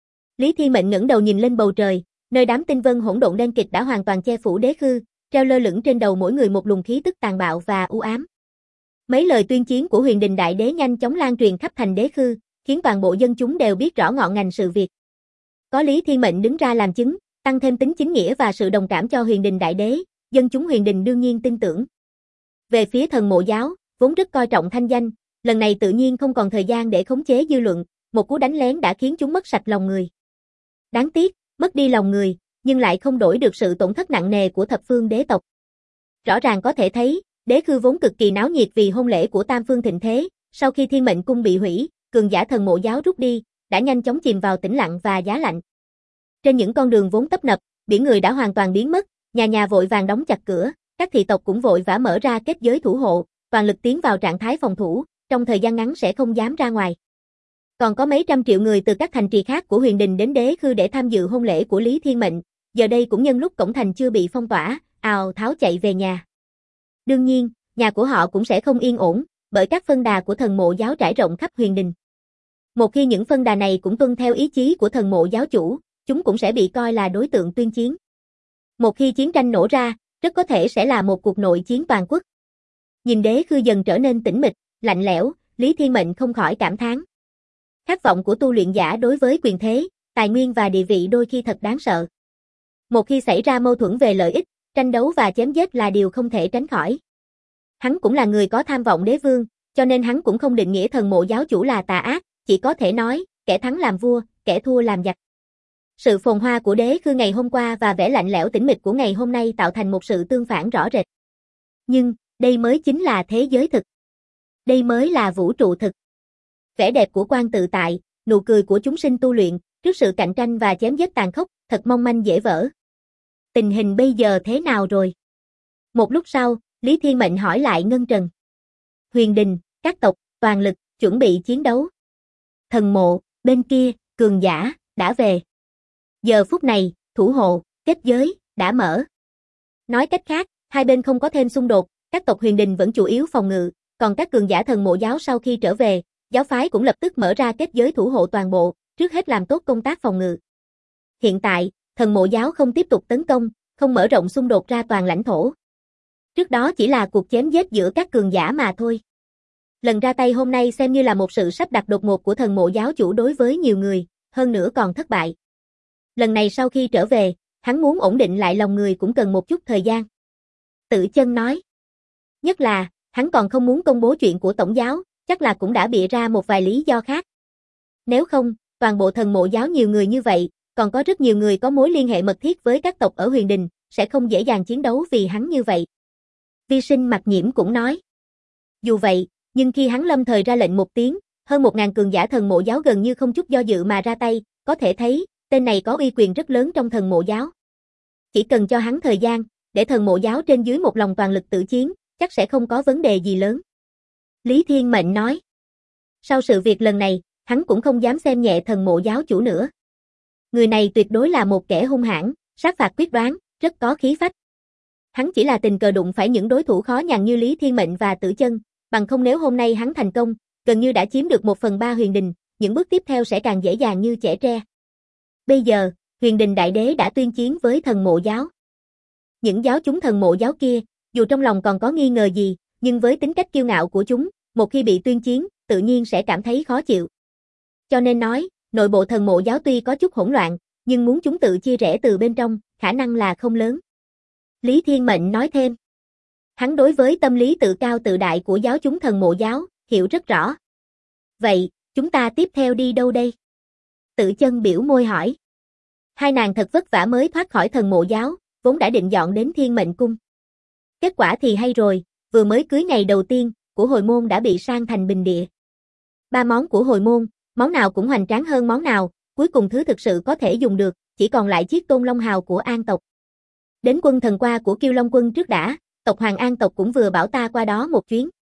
Lý Thiên Mệnh ngẩng đầu nhìn lên bầu trời, nơi đám tinh vân hỗn độn đen kịt đã hoàn toàn che phủ Đế Khư, treo lơ lửng trên đầu mỗi người một luồng khí tức tàn bạo và u ám. Mấy lời tuyên chiến của Huyền Đình Đại Đế nhanh chóng lan truyền khắp thành Đế Khư, khiến toàn bộ dân chúng đều biết rõ ngọn ngành sự việc. Có Lý Thiên Mệnh đứng ra làm chứng, tăng thêm tính chính nghĩa và sự đồng cảm cho Huyền Đình Đại Đế, dân chúng Huyền Đình đương nhiên tin tưởng. Về phía Thần Mộ Giáo, vốn rất coi trọng thanh danh, lần này tự nhiên không còn thời gian để khống chế dư luận, một cú đánh lén đã khiến chúng mất sạch lòng người. Đáng tiếc, mất đi lòng người, nhưng lại không đổi được sự tổn thất nặng nề của thập phương đế tộc. Rõ ràng có thể thấy, Đế Khư vốn cực kỳ náo nhiệt vì hôn lễ của Tam Phương thịnh thế, sau khi Thiên Mệnh Cung bị hủy, cường giả Thần Mộ Giáo rút đi, đã nhanh chóng chìm vào tĩnh lặng và giá lạnh. Trên những con đường vốn tấp nập, biển người đã hoàn toàn biến mất, nhà nhà vội vàng đóng chặt cửa, các thị tộc cũng vội vã mở ra kết giới thủ hộ, toàn lực tiến vào trạng thái phòng thủ, trong thời gian ngắn sẽ không dám ra ngoài. Còn có mấy trăm triệu người từ các thành trì khác của Huyền Đình đến Đế Khư để tham dự hôn lễ của Lý Thiên Mệnh, giờ đây cũng nhân lúc cổng thành chưa bị phong tỏa, ào tháo chạy về nhà. Đương nhiên, nhà của họ cũng sẽ không yên ổn, bởi các phân đà của Thần Mộ Giáo trải rộng khắp Huyền Đình. Một khi những phân đà này cũng tuân theo ý chí của Thần Mộ Giáo chủ, chúng cũng sẽ bị coi là đối tượng tuyên chiến. Một khi chiến tranh nổ ra, rất có thể sẽ là một cuộc nội chiến toàn quốc. Nhìn Đế Khư dần trở nên tĩnh mịch, lạnh lẽo, Lý Thiên Mệnh không khỏi cảm thán. Khát vọng của tu luyện giả đối với quyền thế, tài nguyên và địa vị đôi khi thật đáng sợ. Một khi xảy ra mâu thuẫn về lợi ích, tranh đấu và chém giết là điều không thể tránh khỏi. Hắn cũng là người có tham vọng đế vương, cho nên hắn cũng không định nghĩa Thần Mộ Giáo chủ là tà ác, chỉ có thể nói, kẻ thắng làm vua, kẻ thua làm giặc. Sự phồn hoa của Đế Khư ngày hôm qua và vẻ lạnh lẽo tĩnh mịch của ngày hôm nay tạo thành một sự tương phản rõ rệt. Nhưng, đây mới chính là thế giới thực. Đây mới là vũ trụ thực. Vẻ đẹp của Quan tự tại, nụ cười của chúng sinh tu luyện, trước sự cạnh tranh và chém giết tàn khốc, thật mong manh dễ vỡ. Tình hình bây giờ thế nào rồi? Một lúc sau, Lý Thiên Mệnh hỏi lại Ngân Trần. Huyền Đình, các tộc, toàn lực, chuẩn bị chiến đấu. Thần mộ, bên kia, cường giả, đã về. Giờ phút này, thủ hộ, kết giới, đã mở. Nói cách khác, hai bên không có thêm xung đột, các tộc Huyền Đình vẫn chủ yếu phòng ngự, còn các cường giả Thần Mộ Giáo sau khi trở về, giáo phái cũng lập tức mở ra kết giới thủ hộ toàn bộ, trước hết làm tốt công tác phòng ngự. Hiện tại, Thần Mộ Giáo không tiếp tục tấn công, không mở rộng xung đột ra toàn lãnh thổ. Trước đó chỉ là cuộc chém giết giữa các cường giả mà thôi. Lần ra tay hôm nay xem như là một sự sắp đặt đột ngột của Thần Mộ Giáo chủ đối với nhiều người, hơn nữa còn thất bại. Lần này sau khi trở về, hắn muốn ổn định lại lòng người cũng cần một chút thời gian. Tử Chân nói. Nhất là, hắn còn không muốn công bố chuyện của Tổng giáo, chắc là cũng đã bịa ra một vài lý do khác. Nếu không, toàn bộ Thần Mộ Giáo nhiều người như vậy, còn có rất nhiều người có mối liên hệ mật thiết với các tộc ở Huyền Đình, sẽ không dễ dàng chiến đấu vì hắn như vậy. Vi Sinh Mặc Nhiễm cũng nói. Dù vậy, nhưng khi hắn lâm thời ra lệnh một tiếng, hơn 1000 cường giả Thần Mộ Giáo gần như không chút do dự mà ra tay, có thể thấy, tên này có uy quyền rất lớn trong Thần Mộ Giáo. Chỉ cần cho hắn thời gian, để Thần Mộ Giáo trên dưới một lòng toàn lực tự chiến, chắc sẽ không có vấn đề gì lớn. Lý Thiên Mệnh nói. Sau sự việc lần này, hắn cũng không dám xem nhẹ Thần Mộ Giáo chủ nữa. Người này tuyệt đối là một kẻ hung hãn, sát phạt quyết đoán, rất có khí phách. Hắn chỉ là tình cờ đụng phải những đối thủ khó nhằn như Lý Thiên Mệnh và Tử Chân, bằng không nếu hôm nay hắn thành công, gần như đã chiếm được 1/3 Huyền Đình, những bước tiếp theo sẽ càng dễ dàng như chẻ tre. Bây giờ, Huyền Đình Đại Đế đã tuyên chiến với Thần Mộ Giáo. Những giáo chúng Thần Mộ Giáo kia, dù trong lòng còn có nghi ngờ gì, nhưng với tính cách kiêu ngạo của chúng, một khi bị tuyên chiến, tự nhiên sẽ cảm thấy khó chịu. Cho nên nói, nội bộ Thần Mộ Giáo tuy có chút hỗn loạn, nhưng muốn chúng tự chia rẽ từ bên trong, khả năng là không lớn. Lý Thiên Mệnh nói thêm. Hắn đối với tâm lý tự cao tự đại của giáo chúng Thần Mộ Giáo, hiểu rất rõ. Vậy, chúng ta tiếp theo đi đâu đây? Tử Chân biểu môi hỏi. Hai nàng thật vất vả mới thoát khỏi Thần Mộ Giáo, vốn đã định dọn đến Thiên Mệnh Cung. Kết quả thì hay rồi, vừa mới cưới ngày đầu tiên, của hồi môn đã bị sang thành bình địa. 3 món của hồi môn, món nào cũng hoành tráng hơn món nào, cuối cùng thứ thực sự có thể dùng được, chỉ còn lại chiếc tôn long hào của An tộc. Đến quân thần qua của Kiêu Long quân trước đã, tộc Hoàng An tộc cũng vừa bảo ta qua đó một chuyến.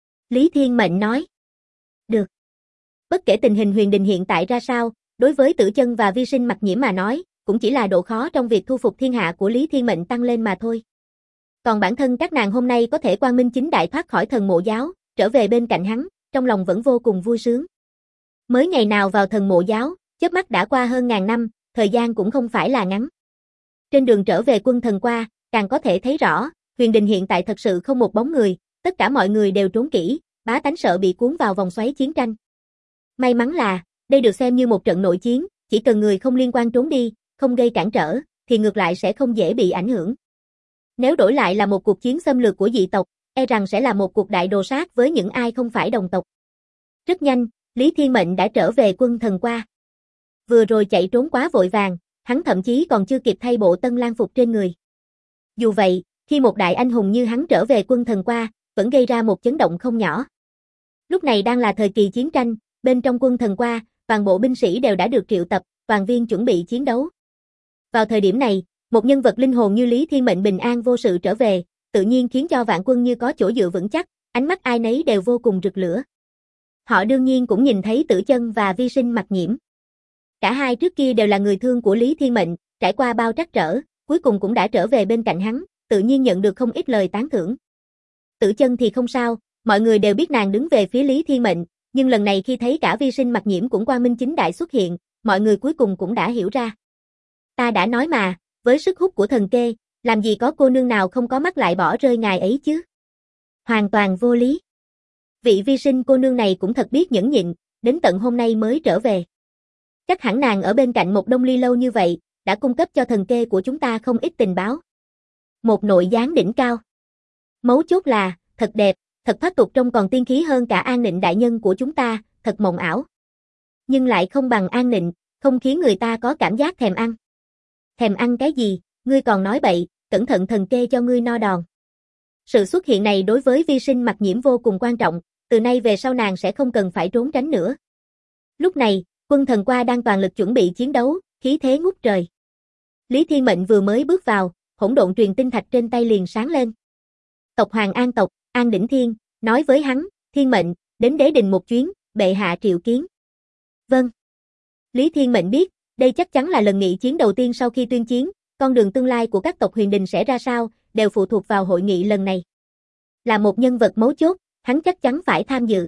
Lý Thiên Mệnh nói. Được. Bất kể tình hình Huyền Đình hiện tại ra sao, đối với Tử Chân và Vi Sinh Mặc Nhiễm mà nói, cũng chỉ là độ khó trong việc thu phục thiên hạ của Lý Thiên Mệnh tăng lên mà thôi. Còn bản thân các nàng hôm nay có thể quang minh chính đại thoát khỏi thần mộ giáo, trở về bên cạnh hắn, trong lòng vẫn vô cùng vui sướng. Mới ngày nào vào thần mộ giáo, chớp mắt đã qua hơn ngàn năm, thời gian cũng không phải là ngắn. Trên đường trở về quân thần qua, càng có thể thấy rõ, Huyền Đình hiện tại thật sự không một bóng người, tất cả mọi người đều trốn kỹ, bá tánh sợ bị cuốn vào vòng xoáy chiến tranh. May mắn là, đây được xem như một trận nội chiến, chỉ cần người không liên quan trốn đi, không gây cản trở, thì ngược lại sẽ không dễ bị ảnh hưởng. Nếu đổi lại là một cuộc chiến xâm lược của dị tộc, e rằng sẽ là một cuộc đại đồ sát với những ai không phải đồng tộc. Rất nhanh, Lý Thiên Mệnh đã trở về quân thần qua. Vừa rồi chạy trốn quá vội vàng, hắn thậm chí còn chưa kịp thay bộ tân lang phục trên người. Dù vậy, khi một đại anh hùng như hắn trở về quân thần qua, vẫn gây ra một chấn động không nhỏ. Lúc này đang là thời kỳ chiến tranh, bên trong quân thần qua, toàn bộ binh sĩ đều đã được triệu tập, toàn viên chuẩn bị chiến đấu. Vào thời điểm này, một nhân vật linh hồn như Lý Thiên Mệnh bình an vô sự trở về, tự nhiên khiến cho vạn quân như có chỗ dựa vững chắc, ánh mắt ai nấy đều vô cùng rực lửa. Họ đương nhiên cũng nhìn thấy Tử Chân và Vi Sinh Mặc Nhiễm. Cả hai trước kia đều là người thương của Lý Thiên Mệnh, trải qua bao trắc trở, cuối cùng cũng đã trở về bên cạnh hắn, tự nhiên nhận được không ít lời tán thưởng. Tử Chân thì không sao, mọi người đều biết nàng đứng về phía Lý Thiên Mệnh, nhưng lần này khi thấy cả Vi Sinh Mặc Nhiễm cũng quang minh chính đại xuất hiện, mọi người cuối cùng cũng đã hiểu ra. Ta đã nói mà, với sức hút của thần kê, làm gì có cô nương nào không có mắt lại bỏ rơi ngài ấy chứ? Hoàn toàn vô lý. Vị Vi Sinh cô nương này cũng thật biết nhẫn nhịn, đến tận hôm nay mới trở về. Chắc hẳn nàng ở bên cạnh một Đông Ly lâu như vậy, đã cung cấp cho thần kê của chúng ta không ít tình báo. Một nội gián đỉnh cao. Mấu chốt là, thật đẹp, thật thoát tục trông còn tiên khí hơn cả An Nịnh đại nhân của chúng ta, thật mộng ảo. Nhưng lại không bằng An Nịnh, không khiến người ta có cảm giác thèm ăn. Thèm ăn cái gì, ngươi còn nói bậy, cẩn thận thần kê cho ngươi no đòn. Sự xuất hiện này đối với Vi Sinh Mặc Nhiễm vô cùng quan trọng, từ nay về sau nàng sẽ không cần phải trốn tránh nữa. Lúc này, quân thần qua đang toàn lực chuẩn bị chiến đấu, khí thế ngút trời. Lý Thiên Mệnh vừa mới bước vào, hỗn độn truyền tinh thạch trên tay liền sáng lên. Tộc Hoàng An tộc, An Đỉnh Thiên, nói với hắn, Thiên Mệnh, đến đế đình một chuyến, bệ hạ triệu kiến. Vâng. Lý Thiên Mệnh biết, đây chắc chắn là lần nghị chiến đầu tiên sau khi tuyên chiến, con đường tương lai của các tộc Huyền Đình sẽ ra sao, đều phụ thuộc vào hội nghị lần này. Là một nhân vật mấu chốt, hắn chắc chắn phải tham dự.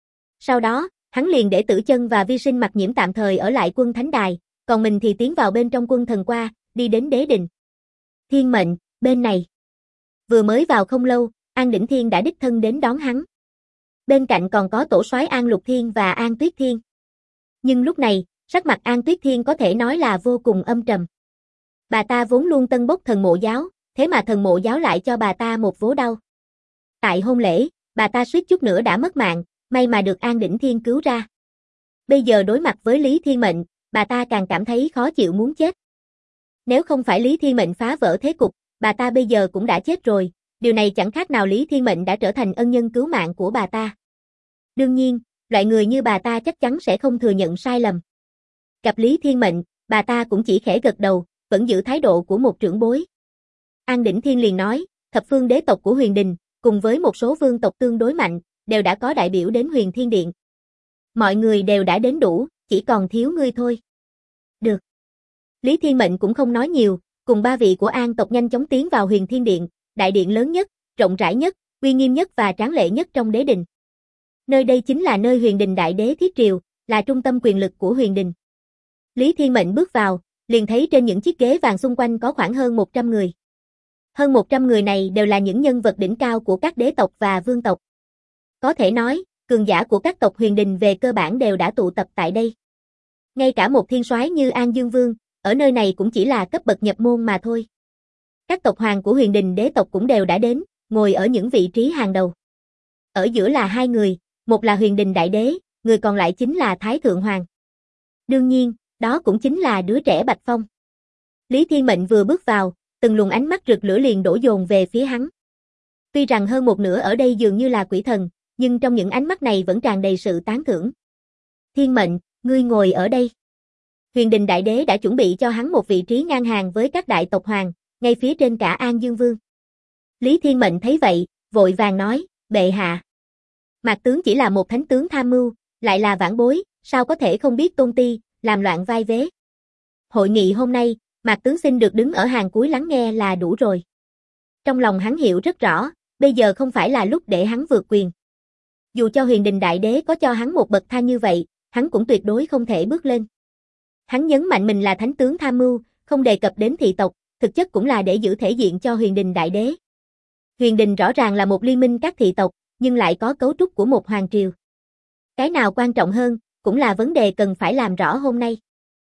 Sau đó, hắn liền để Tử Chân và Vi Sinh Mặc Nhiễm tạm thời ở lại quân thánh đài, còn mình thì tiến vào bên trong quân thần qua, đi đến đế đình. Thiên Mệnh, bên này. Vừa mới vào không lâu, An Đỉnh Thiên đã đích thân đến đón hắn. Bên cạnh còn có tổ soái An Lục Thiên và An Tuyết Thiên. Nhưng lúc này, sắc mặt An Tuyết Thiên có thể nói là vô cùng âm trầm. Bà ta vốn luôn tân bốc thần mộ giáo, thế mà thần mộ giáo lại cho bà ta một vố đau. Tại hôn lễ, bà ta suýt chút nữa đã mất mạng, may mà được An Đỉnh Thiên cứu ra. Bây giờ đối mặt với Lý Thiên Mệnh, bà ta càng cảm thấy khó chịu muốn chết. Nếu không phải Lý Thiên Mệnh phá vỡ thế cục, bà ta bây giờ cũng đã chết rồi, điều này chẳng khác nào Lý Thiên Mệnh đã trở thành ân nhân cứu mạng của bà ta. Đương nhiên, loại người như bà ta chắc chắn sẽ không thừa nhận sai lầm. Gặp Lý Thiên Mệnh, bà ta cũng chỉ khẽ gật đầu, vẫn giữ thái độ của một trưởng bối. An Đỉnh Thiên liền nói, thập phương đế tộc của Huyền Đình, cùng với một số vương tộc tương đối mạnh, đều đã có đại biểu đến Huyền Thiên Điện. Mọi người đều đã đến đủ, chỉ còn thiếu ngươi thôi. Được. Lý Thiên Mệnh cũng không nói nhiều, cùng ba vị của An tộc nhanh chóng tiến vào Huyền Thiên Điện, đại điện lớn nhất, rộng rãi nhất, uy nghiêm nhất và tráng lệ nhất trong đế đình. Nơi đây chính là nơi Huyền Đình Đại Đế thiết triều, là trung tâm quyền lực của Huyền Đình. Lý Thiên Mệnh bước vào, liền thấy trên những chiếc ghế vàng xung quanh có khoảng hơn 100 người. Hơn 100 người này đều là những nhân vật đỉnh cao của các đế tộc và vương tộc. Có thể nói, cường giả của các tộc Huyền Đình về cơ bản đều đã tụ tập tại đây. Ngay cả một thiên soái như An Dương Vương, ở nơi này cũng chỉ là cấp bậc nhập môn mà thôi. Các tộc hoàng của Huyền Đình đế tộc cũng đều đã đến, ngồi ở những vị trí hàng đầu. Ở giữa là hai người, một là Huyền Đình Đại Đế, người còn lại chính là Thái Thượng Hoàng. Đương nhiên, đó cũng chính là đứa trẻ Bạch Phong. Lý Thiên Mệnh vừa bước vào, từng luồng ánh mắt rực lửa liền đổ dồn về phía hắn. Tuy rằng hơn một nửa ở đây dường như là quỷ thần, nhưng trong những ánh mắt này vẫn tràn đầy sự tán thưởng. Thiên Mệnh, ngươi ngồi ở đây. Huyền Đình Đại Đế đã chuẩn bị cho hắn một vị trí ngang hàng với các đại tộc hoàng, ngay phía trên cả An Dương Vương. Lý Thiên Mệnh thấy vậy, vội vàng nói, bệ hạ. Mạc tướng chỉ là một thánh tướng tham mưu, lại là vãn bối, sao có thể không biết tôn ti, làm loạn vai vế. Hội nghị hôm nay, Mạc tướng xin được đứng ở hàng cuối lắng nghe là đủ rồi. Trong lòng hắn hiểu rất rõ, bây giờ không phải là lúc để hắn vượt quyền. Dù cho Huyền Đình Đại Đế có cho hắn một bậc thang như vậy, hắn cũng tuyệt đối không thể bước lên. Hắn nhấn mạnh mình là thánh tướng tham mưu, không đề cập đến thị tộc, thực chất cũng là để giữ thể diện cho Huyền Đình Đại Đế. Huyền Đình rõ ràng là một liên minh các thị tộc, nhưng lại có cấu trúc của một hoàng triều. Cái nào quan trọng hơn, cũng là vấn đề cần phải làm rõ hôm nay.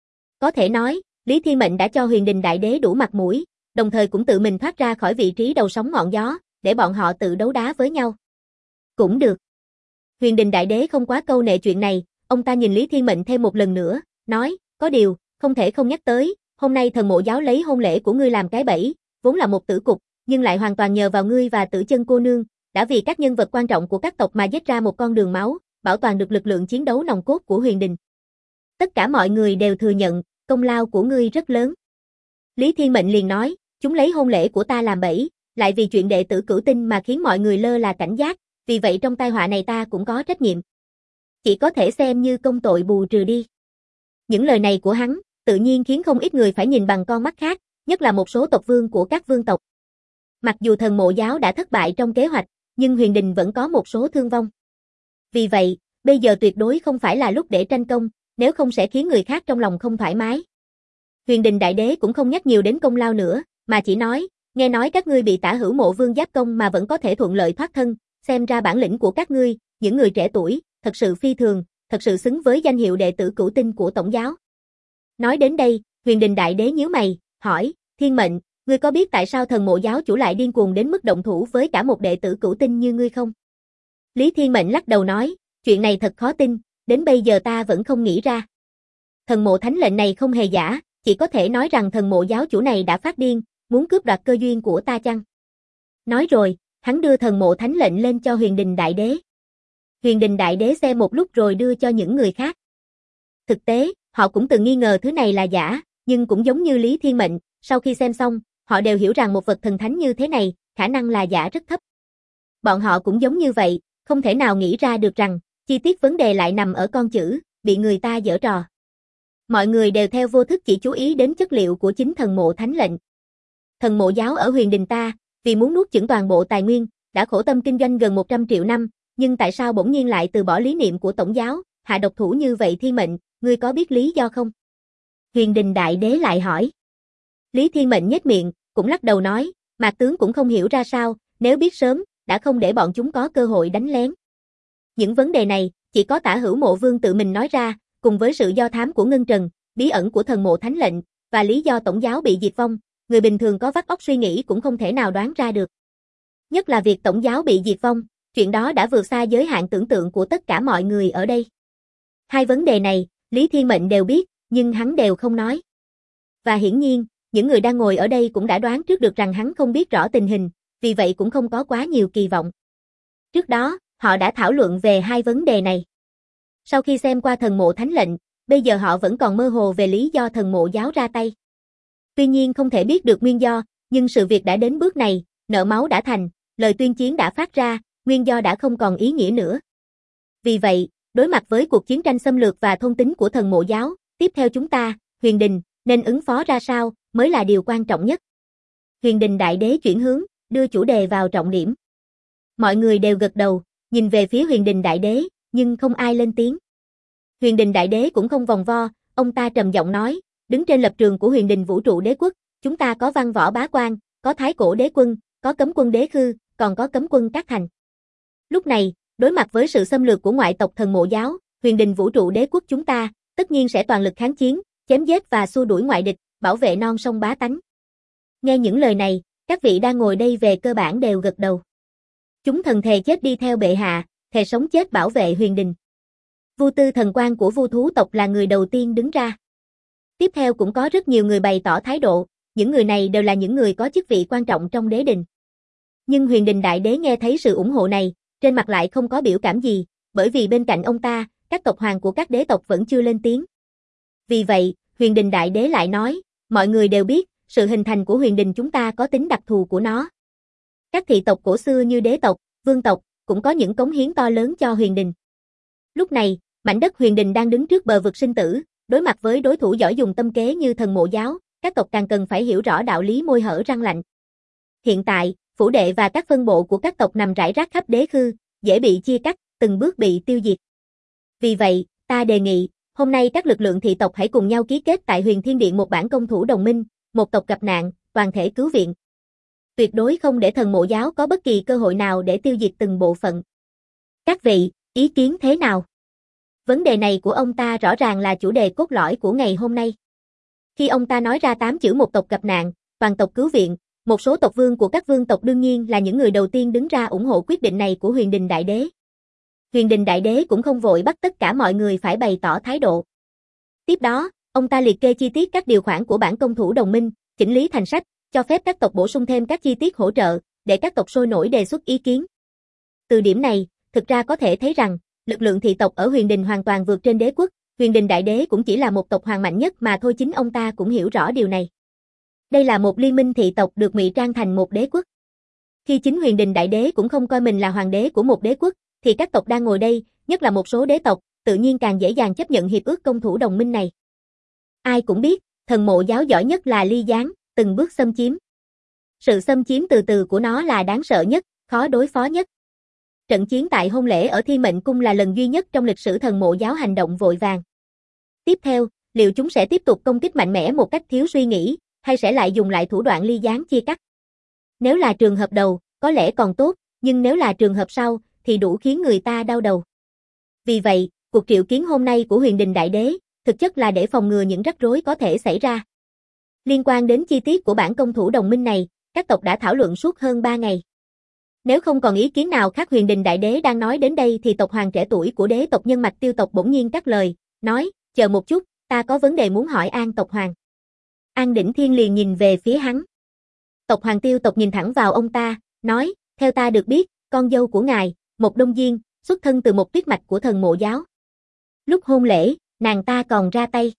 Có thể nói, Lý Thiên Mệnh đã cho Huyền Đình Đại Đế đủ mặt mũi, đồng thời cũng tự mình thoát ra khỏi vị trí đầu sóng ngọn gió, để bọn họ tự đấu đá với nhau. Cũng được. Huyền Đình Đại Đế không quá câu nệ chuyện này, ông ta nhìn Lý Thiên Mệnh thêm một lần nữa, nói, có điều, không thể không nhắc tới, hôm nay thần mộ giáo lấy hôn lễ của ngươi làm cái bẫy, vốn là một tử cục, nhưng lại hoàn toàn nhờ vào ngươi và Tử Chân cô nương, đã vì các nhân vật quan trọng của các tộc mà giết ra một con đường máu, bảo toàn được lực lượng chiến đấu nòng cốt của Huyền Đình. Tất cả mọi người đều thừa nhận, công lao của ngươi rất lớn. Lý Thiên Mệnh liền nói, chúng lấy hôn lễ của ta làm bẫy, lại vì chuyện đệ tử Cửu Tinh mà khiến mọi người lơ là cảnh giác, vì vậy trong tai họa này ta cũng có trách nhiệm. Chỉ có thể xem như công tội bù trừ đi. Những lời này của hắn, tự nhiên khiến không ít người phải nhìn bằng con mắt khác, nhất là một số tộc vương của các vương tộc. Mặc dù thần mộ giáo đã thất bại trong kế hoạch, nhưng Huyền Đình vẫn có một số thương vong. Vì vậy, bây giờ tuyệt đối không phải là lúc để tranh công, nếu không sẽ khiến người khác trong lòng không thoải mái. Huyền Đình Đại Đế cũng không nhắc nhiều đến công lao nữa, mà chỉ nói, nghe nói các ngươi bị Tả Hữu Mộ Vương giáp công mà vẫn có thể thuận lợi thoát thân, xem ra bản lĩnh của các ngươi, những người trẻ tuổi, thật sự phi thường, thật sự xứng với danh hiệu đệ tử Cửu Tinh của Tổng giáo. Nói đến đây, Huyền Đình Đại Đế nhíu mày, hỏi, Thiên Mệnh, ngươi có biết tại sao thần mộ giáo chủ lại điên cuồng đến mức động thủ với cả một đệ tử Cửu Tinh như ngươi không? Lý Thiên Mệnh lắc đầu nói, chuyện này thật khó tin, đến bây giờ ta vẫn không nghĩ ra. Thần mộ thánh lệnh này không hề giả, chỉ có thể nói rằng thần mộ giáo chủ này đã phát điên, muốn cướp đoạt cơ duyên của ta chăng? Nói rồi, hắn đưa thần mộ thánh lệnh lên cho Huyền Đình Đại Đế. Huyền Đình Đại Đế xem một lúc rồi đưa cho những người khác. Thực tế, họ cũng từng nghi ngờ thứ này là giả, nhưng cũng giống như Lý Thiên Mệnh, sau khi xem xong, họ đều hiểu rằng một vật thần thánh như thế này, khả năng là giả rất thấp. Bọn họ cũng giống như vậy, không thể nào nghĩ ra được rằng, chi tiết vấn đề lại nằm ở con chữ, bị người ta giở trò. Mọi người đều theo vô thức chỉ chú ý đến chất liệu của chính thần mộ thánh lệnh. Thần mộ giáo ở Huyền Đình ta, vì muốn nuốt chửng toàn bộ tài nguyên, đã khổ tâm kinh doanh gần 100 triệu năm, nhưng tại sao bỗng nhiên lại từ bỏ lý niệm của Tổng giáo, hạ độc thủ như vậy Thiên Mệnh, ngươi có biết lý do không? Huyền Đình Đại Đế lại hỏi. Lý Thiên Mệnh nhếch miệng, cũng lắc đầu nói, Mạc tướng cũng không hiểu ra sao, nếu biết sớm, đã không để bọn chúng có cơ hội đánh lén. Những vấn đề này, chỉ có Tả Hữu Mộ Vương tự mình nói ra, cùng với sự do thám của Ngân Trần, bí ẩn của thần mộ thánh lệnh, và lý do Tổng giáo bị diệt vong, người bình thường có vắt óc suy nghĩ cũng không thể nào đoán ra được. Nhất là việc Tổng giáo bị diệt vong, chuyện đó đã vượt xa giới hạn tưởng tượng của tất cả mọi người ở đây. Hai vấn đề này, Lý Thiên Mệnh đều biết, nhưng hắn đều không nói. Và hiển nhiên, những người đang ngồi ở đây cũng đã đoán trước được rằng hắn không biết rõ tình hình, vì vậy cũng không có quá nhiều kỳ vọng. Trước đó, họ đã thảo luận về hai vấn đề này. Sau khi xem qua thần mộ thánh lệnh, bây giờ họ vẫn còn mơ hồ về lý do thần mộ giáo ra tay. Tuy nhiên không thể biết được nguyên do, nhưng sự việc đã đến bước này, nợ máu đã thành, lời tuyên chiến đã phát ra, nguyên do đã không còn ý nghĩa nữa. Vì vậy, đối mặt với cuộc chiến tranh xâm lược và thôn tính của thần mộ giáo, tiếp theo chúng ta, Huyền Đình, nên ứng phó ra sao, mới là điều quan trọng nhất. Huyền Đình Đại Đế chuyển hướng, đưa chủ đề vào trọng điểm. Mọi người đều gật đầu, nhìn về phía Huyền Đình Đại Đế, nhưng không ai lên tiếng. Huyền Đình Đại Đế cũng không vòng vo, ông ta trầm giọng nói, đứng trên lập trường của Huyền Đình Vũ trụ đế quốc, chúng ta có Văn Võ Bá Quan, có Thái Cổ Đế quân, có Cấm quân Đế Khư, còn có Cấm quân các thành. Lúc này, đối mặt với sự xâm lược của ngoại tộc thần mộ giáo, Huyền Đình Vũ trụ đế quốc chúng ta, tất nhiên sẽ toàn lực kháng chiến, chém giết và xua đuổi ngoại địch, bảo vệ non sông bá tánh. Nghe những lời này, các vị đang ngồi đây về cơ bản đều gật đầu. Chúng thần thề chết đi theo bệ hạ, thề sống chết bảo vệ Huyền Đình. Vu Tư thần quan của Vu thú tộc là người đầu tiên đứng ra. Tiếp theo cũng có rất nhiều người bày tỏ thái độ, những người này đều là những người có chức vị quan trọng trong đế đình. Nhưng Huyền Đình Đại Đế nghe thấy sự ủng hộ này, trên mặt lại không có biểu cảm gì, bởi vì bên cạnh ông ta, các tộc hoàng của các đế tộc vẫn chưa lên tiếng. Vì vậy, Huyền Đình Đại Đế lại nói, mọi người đều biết, sự hình thành của Huyền Đình chúng ta có tính đặc thù của nó. Các thị tộc cổ xưa như đế tộc, vương tộc, cũng có những cống hiến to lớn cho Huyền Đình. Lúc này, mảnh đất Huyền Đình đang đứng trước bờ vực sinh tử, đối mặt với đối thủ giỏi dùng tâm kế như thần mộ giáo, các tộc càng cần phải hiểu rõ đạo lý môi hở răng lạnh. Hiện tại, phủ đệ và các phân bộ của các tộc nằm rải rác khắp đế khư, dễ bị chia cắt, từng bước bị tiêu diệt. Vì vậy, ta đề nghị, hôm nay các lực lượng thị tộc hãy cùng nhau ký kết tại Huyền Thiên Điện một bản công thủ đồng minh, một tộc gặp nạn, toàn thể cứu viện. Tuyệt đối không để thần mộ giáo có bất kỳ cơ hội nào để tiêu diệt từng bộ phận. Các vị, ý kiến thế nào? Vấn đề này của ông ta rõ ràng là chủ đề cốt lõi của ngày hôm nay. Khi ông ta nói ra 8 chữ một tộc gặp nạn, toàn tộc cứu viện, một số tộc vương của các vương tộc đương nhiên là những người đầu tiên đứng ra ủng hộ quyết định này của Huyền Đình Đại Đế. Huyền Đình Đại Đế cũng không vội bắt tất cả mọi người phải bày tỏ thái độ. Tiếp đó, ông ta liệt kê chi tiết các điều khoản của bản công thủ đồng minh, chỉnh lý thành sách, cho phép các tộc bổ sung thêm các chi tiết hỗ trợ, để các tộc sôi nổi đề xuất ý kiến. Từ điểm này, thực ra có thể thấy rằng, lực lượng thị tộc ở Huyền Đình hoàn toàn vượt trên đế quốc, Huyền Đình Đại Đế cũng chỉ là một tộc hoàng mạnh nhất mà thôi, chính ông ta cũng hiểu rõ điều này. Đây là một liên minh thị tộc được ngụy trang thành một đế quốc. Khi chính Huyền Đình Đại Đế cũng không coi mình là hoàng đế của một đế quốc, thì các tộc đang ngồi đây, nhất là một số đế tộc, tự nhiên càng dễ dàng chấp nhận hiệp ước công thủ đồng minh này. Ai cũng biết, thần mộ giáo giỏi nhất là ly gián, từng bước xâm chiếm. Sự xâm chiếm từ từ của nó là đáng sợ nhất, khó đối phó nhất. Trận chiến tại hôn lễ ở Thiên Mệnh Cung là lần duy nhất trong lịch sử thần mộ giáo hành động vội vàng. Tiếp theo, liệu chúng sẽ tiếp tục công kích mạnh mẽ một cách thiếu suy nghĩ, hay sẽ lại dùng lại thủ đoạn ly gián chia cắt? Nếu là trường hợp đầu, có lẽ còn tốt, nhưng nếu là trường hợp sau, thì đủ khiến người ta đau đầu. Vì vậy, cuộc triệu kiến hôm nay của Huyền Đình Đại Đế, thực chất là để phòng ngừa những rắc rối có thể xảy ra. Liên quan đến chi tiết của bản công thủ đồng minh này, các tộc đã thảo luận suốt hơn 3 ngày. Nếu không còn ý kiến nào khác Huyền Đình Đại Đế đang nói đến đây thì tộc hoàng trẻ tuổi của đế tộc Nhân Mạch Tiêu tộc bỗng nhiên cắt lời, nói, chờ một chút, ta có vấn đề muốn hỏi An tộc hoàng. An Đỉnh Thiên liền nhìn về phía hắn. Tộc hoàng Tiêu tộc nhìn thẳng vào ông ta, nói, theo ta được biết, con dâu của ngài, một Đông Diên, xuất thân từ một tuyết mạch của thần mộ giáo. Lúc hôn lễ, nàng ta còn ra tay.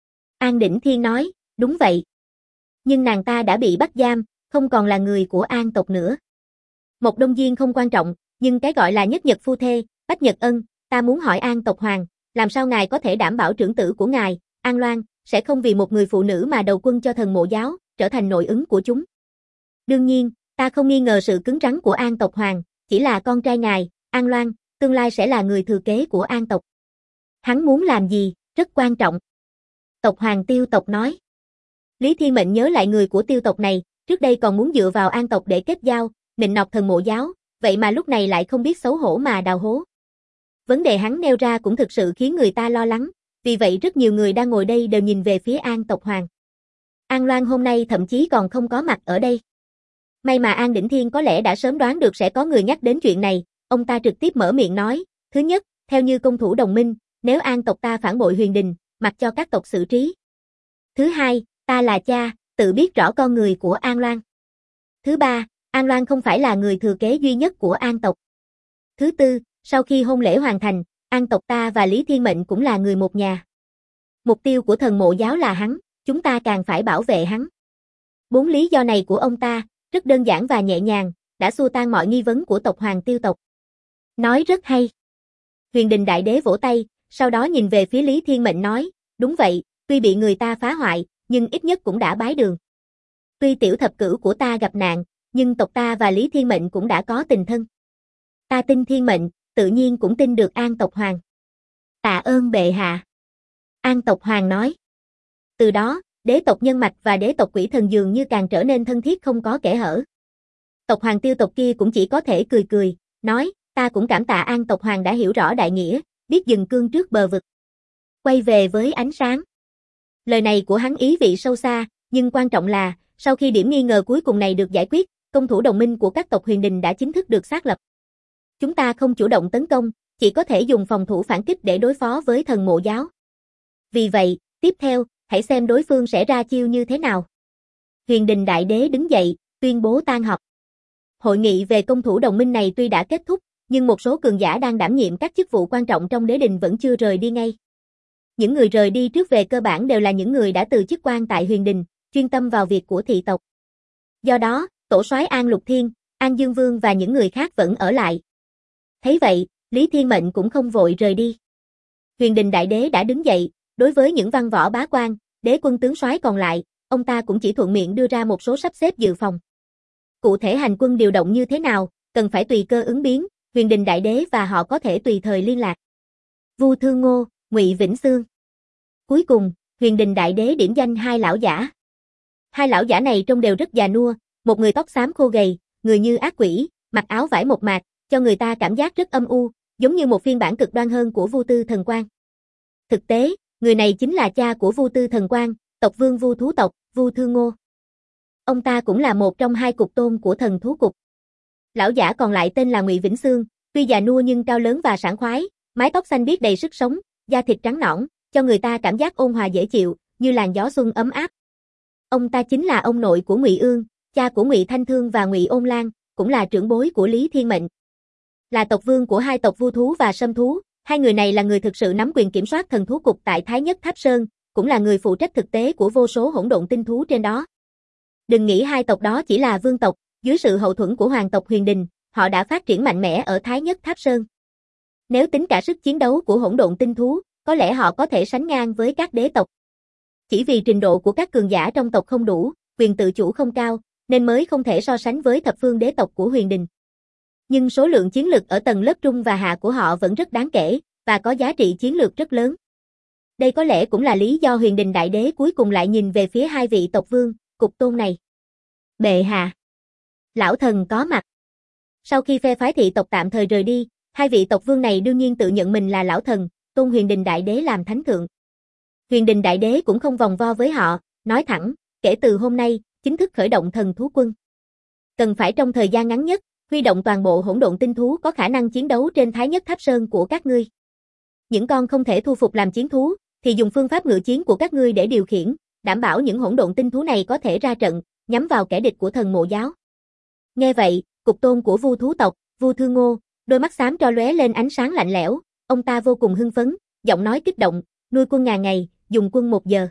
An Đỉnh Thiên nói, đúng vậy. Nhưng nàng ta đã bị bắt giam, không còn là người của An tộc nữa. Một Đông Diên không quan trọng, nhưng cái gọi là nhất nhật phu thê, bách nhật ân, ta muốn hỏi An tộc hoàng, làm sao ngài có thể đảm bảo trưởng tử của ngài, An Loan, sẽ không vì một người phụ nữ mà đầu quân cho thần mộ giáo, trở thành nội ứng của chúng. Đương nhiên, ta không nghi ngờ sự cứng rắn của An tộc hoàng, chỉ là con trai ngài, An Loan, tương lai sẽ là người thừa kế của An tộc. Hắn muốn làm gì, rất quan trọng. Tộc hoàng Tiêu tộc nói. Lý Thiên Mệnh nhớ lại người của Tiêu tộc này, trước đây còn muốn dựa vào An tộc để kết giao, nịnh nọt thần mộ giáo, vậy mà lúc này lại không biết xấu hổ mà đào hố. Vấn đề hắn nêu ra cũng thực sự khiến người ta lo lắng, vì vậy rất nhiều người đang ngồi đây đều nhìn về phía An tộc hoàng. An Loan hôm nay thậm chí còn không có mặt ở đây. May mà An Đỉnh Thiên có lẽ đã sớm đoán được sẽ có người nhắc đến chuyện này, ông ta trực tiếp mở miệng nói, thứ nhất, theo như công thủ đồng minh, nếu An tộc ta phản bội Huyền Đình, mặc cho các tộc xử trí. Thứ hai, ta là cha, tự biết rõ con người của An Loan. Thứ ba, An Loan không phải là người thừa kế duy nhất của An tộc. Thứ tư, sau khi hôn lễ hoàn thành, An tộc ta và Lý Thiên Mệnh cũng là người một nhà. Mục tiêu của thần mộ giáo là hắn, chúng ta càng phải bảo vệ hắn. 4 lý do này của ông ta, rất đơn giản và nhẹ nhàng, đã xua tan mọi nghi vấn của tộc hoàng Tiêu tộc. Nói rất hay. Huyền Đình Đại Đế vỗ tay, sau đó nhìn về phía Lý Thiên Mệnh nói, đúng vậy, tuy bị người ta phá hoại, nhưng ít nhất cũng đã bái đường. Tuy tiểu thập cửu của ta gặp nạn, nhưng tộc ta và Lý Thiên Mệnh cũng đã có tình thân. Ta tin Thiên Mệnh, tự nhiên cũng tin được An tộc hoàng. Tạ ơn bệ hạ. An tộc hoàng nói. Từ đó, đế tộc Nhân Mạch và đế tộc Quỷ Thần dường như càng trở nên thân thiết không có kẽ hở. Tộc hoàng Tiêu tộc kia cũng chỉ có thể cười cười, nói, ta cũng cảm tạ An tộc hoàng đã hiểu rõ đại nghĩa, biết dừng cương trước bờ vực. Quay về với ánh sáng. Lời này của hắn ý vị sâu xa, nhưng quan trọng là, sau khi điểm nghi ngờ cuối cùng này được giải quyết, công thủ đồng minh của các tộc Huyền Đình đã chính thức được xác lập. Chúng ta không chủ động tấn công, chỉ có thể dùng phòng thủ phản kích để đối phó với thần mộ giáo. Vì vậy, tiếp theo, hãy xem đối phương sẽ ra chiêu như thế nào. Huyền Đình Đại Đế đứng dậy, tuyên bố tan họp. Hội nghị về công thủ đồng minh này tuy đã kết thúc, nhưng một số cường giả đang đảm nhiệm các chức vụ quan trọng trong đế đình vẫn chưa rời đi ngay. Những người rời đi trước về cơ bản đều là những người đã từ chức quan tại Huyền Đình, chuyên tâm vào việc của thị tộc. Do đó, tổ soái An Lục Thiên, An Dương Vương và những người khác vẫn ở lại. Thấy vậy, Lý Thiên Mệnh cũng không vội rời đi. Huyền Đình Đại Đế đã đứng dậy, đối với những văn võ bá quan, đế quân tướng soái còn lại, ông ta cũng chỉ thuận miệng đưa ra một số sắp xếp dự phòng. Cụ thể hành quân điều động như thế nào, cần phải tùy cơ ứng biến, Huyền Đình Đại Đế và họ có thể tùy thời liên lạc. Vu Thương Ngô, Ngụy Vĩnh Xương. Cuối cùng, Huyền Đình Đại Đế điểm danh hai lão giả. Hai lão giả này trông đều rất già nua, một người tóc xám khô gầy, người như ác quỷ, mặc áo vải mộc mạc, cho người ta cảm giác rất âm u, giống như một phiên bản cực đoan hơn của Vu Tư Thần Quang. Thực tế, người này chính là cha của Vu Tư Thần Quang, tộc vương Vu thú tộc, Vu Thương Ngô. Ông ta cũng là một trong hai cục tôn của thần thú cục. Lão giả còn lại tên là Ngụy Vĩnh Xương, tuy già nua nhưng cao lớn và sảng khoái, mái tóc xanh biếc đầy sức sống, da thịt trắng nõn, cho người ta cảm giác ôn hòa dễ chịu, như làn gió xuân ấm áp. Ông ta chính là ông nội của Ngụy Ương, cha của Ngụy Thanh Thương và Ngụy Ôn Lan, cũng là trưởng bối của Lý Thiên Mệnh. Là tộc vương của hai tộc Vu thú và Sâm thú, hai người này là người thực sự nắm quyền kiểm soát thần thú cục tại Thái Nhất Tháp Sơn, cũng là người phụ trách thực tế của vô số hỗn độn tinh thú trên đó. Đừng nghĩ hai tộc đó chỉ là vương tộc, dưới sự hậu thuẫn của hoàng tộc Huyền Đình, họ đã phát triển mạnh mẽ ở Thái Nhất Tháp Sơn. Nếu tính cả sức chiến đấu của hỗn độn tinh thú, có lẽ họ có thể sánh ngang với các đế tộc. Chỉ vì trình độ của các cường giả trong tộc không đủ, quyền tự chủ không cao, nên mới không thể so sánh với thập phương đế tộc của Huyền Đình. Nhưng số lượng chiến lực ở tầng lớp trung và hạ của họ vẫn rất đáng kể, và có giá trị chiến lược rất lớn. Đây có lẽ cũng là lý do Huyền Đình Đại Đế cuối cùng lại nhìn về phía hai vị tộc vương, cục tôn này. Bệ hạ. Lão thần có mặt. Sau khi phe phái thị tộc tạm thời rời đi, hai vị tộc vương này đương nhiên tự nhận mình là lão thần, tôn Huyền Đình Đại Đế làm thánh thượng. Huyền Đình Đại Đế cũng không vòng vo với họ, nói thẳng, kể từ hôm nay, chính thức khởi động thần thú quân. Cần phải trong thời gian ngắn nhất, huy động toàn bộ hỗn độn tinh thú có khả năng chiến đấu trên Thái Nhất Tháp Sơn của các ngươi. Những con không thể thu phục làm chiến thú, thì dùng phương pháp ngự chiến của các ngươi để điều khiển, đảm bảo những hỗn độn tinh thú này có thể ra trận, nhắm vào kẻ địch của thần mộ giáo. Nghe vậy, cục tôn của Vu thú tộc, Vu Thương Ngô, đôi mắt xám cho lóe lên ánh sáng lạnh lẽo, ông ta vô cùng hưng phấn, giọng nói kích động, nuôi quân ngàn ngày, dùng quân 1 giờ.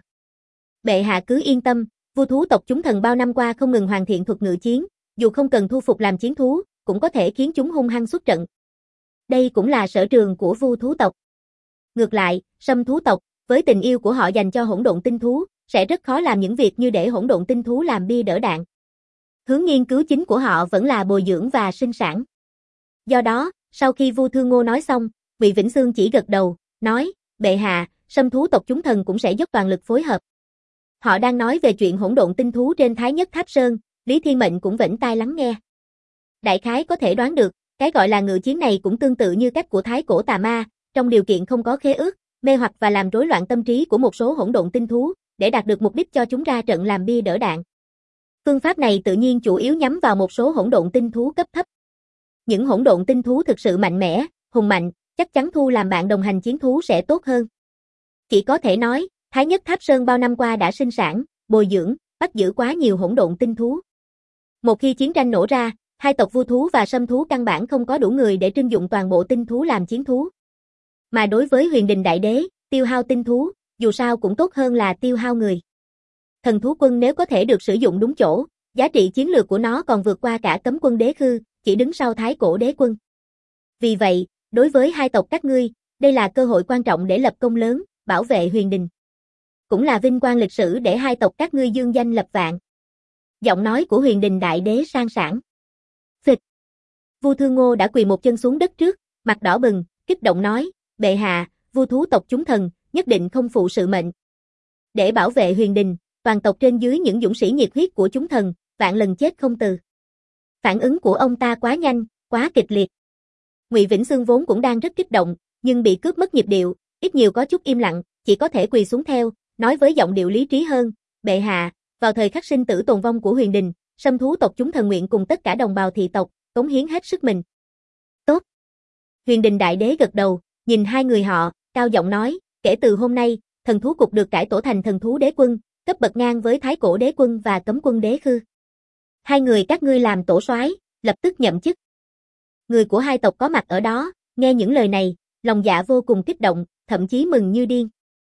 Bệ hạ cứ yên tâm, Vu thú tộc chúng thần bao năm qua không ngừng hoàn thiện thuật ngự chiến, dù không cần thu phục làm chiến thú, cũng có thể khiến chúng hung hăng xuất trận. Đây cũng là sở trường của Vu thú tộc. Ngược lại, Sâm thú tộc, với tình yêu của họ dành cho hỗn độn tinh thú, sẽ rất khó làm những việc như để hỗn độn tinh thú làm bia đỡ đạn. Hướng nghiên cứu chính của họ vẫn là bồi dưỡng và sinh sản. Do đó, sau khi Vu Thương Ngô nói xong, Ngụy Vĩnh Xương chỉ gật đầu, nói, bệ hạ, Sâm thú tộc chúng thần cũng sẽ dốc toàn lực phối hợp. Họ đang nói về chuyện hỗn độn tinh thú trên Thái Nhất Tháp Sơn, Lý Thiên Mệnh cũng vểnh tai lắng nghe. Đại khái có thể đoán được, cái gọi là ngự chiến này cũng tương tự như cách của Thái Cổ Tà Ma, trong điều kiện không có khế ước, mê hoặc và làm rối loạn tâm trí của một số hỗn độn tinh thú, để đạt được mục đích cho chúng ra trận làm bia đỡ đạn. Phương pháp này tự nhiên chủ yếu nhắm vào một số hỗn độn tinh thú cấp thấp. Những hỗn độn tinh thú thực sự mạnh mẽ, hùng mạnh, chắc chắn thu làm bạn đồng hành chiến thú sẽ tốt hơn. Chỉ có thể nói, Thái Nhất Tháp Sơn bao năm qua đã sinh sản, bồi dưỡng, bắt giữ quá nhiều hỗn độn tinh thú. Một khi chiến tranh nổ ra, hai tộc Vu thú và Sâm thú căn bản không có đủ người để trưng dụng toàn bộ tinh thú làm chiến thú. Mà đối với Huyền Đình Đại Đế, tiêu hao tinh thú, dù sao cũng tốt hơn là tiêu hao người. Thần thú quân nếu có thể được sử dụng đúng chỗ, giá trị chiến lược của nó còn vượt qua cả Cấm quân Đế Khư, chỉ đứng sau Thái Cổ Đế quân. Vì vậy, đối với hai tộc các ngươi, đây là cơ hội quan trọng để lập công lớn, bảo vệ Huyền Đình. Cũng là vinh quang lịch sử để hai tộc các ngươi dương danh lập vạn. Giọng nói của Huyền Đình Đại Đế sang sảng. Phịch. Vu Thương Ngô đã quỳ một chân xuống đất trước, mặt đỏ bừng, kích động nói, bệ hạ, Vu thú tộc chúng thần, nhất định không phụ sự mệnh. Để bảo vệ Huyền Đình, toàn tộc trên dưới những dũng sĩ nhiệt huyết của chúng thần, vạn lần chết không từ. Phản ứng của ông ta quá nhanh, quá kịch liệt. Ngụy Vĩnh Xương vốn cũng đang rất kích động, nhưng bị cướp mất nhịp điệu, ít nhiều có chút im lặng, chỉ có thể quỳ xuống theo, nói với giọng điệu lý trí hơn, bệ hạ, vào thời khắc sinh tử tồn vong của Huyền Đình, Sâm thú tộc chúng thần nguyện cùng tất cả đồng bào thị tộc, cống hiến hết sức mình. Tốt. Huyền Đình Đại Đế gật đầu, nhìn hai người họ, cao giọng nói, kể từ hôm nay, thần thú cục được cải tổ thành thần thú đế quân, cấp bậc ngang với Thái Cổ Đế quân và Cấm quân Đế Khư. Hai người các ngươi làm tổ soái, lập tức nhậm chức. Người của hai tộc có mặt ở đó, nghe những lời này, lòng dạ vô cùng kích động, thậm chí mừng như điên.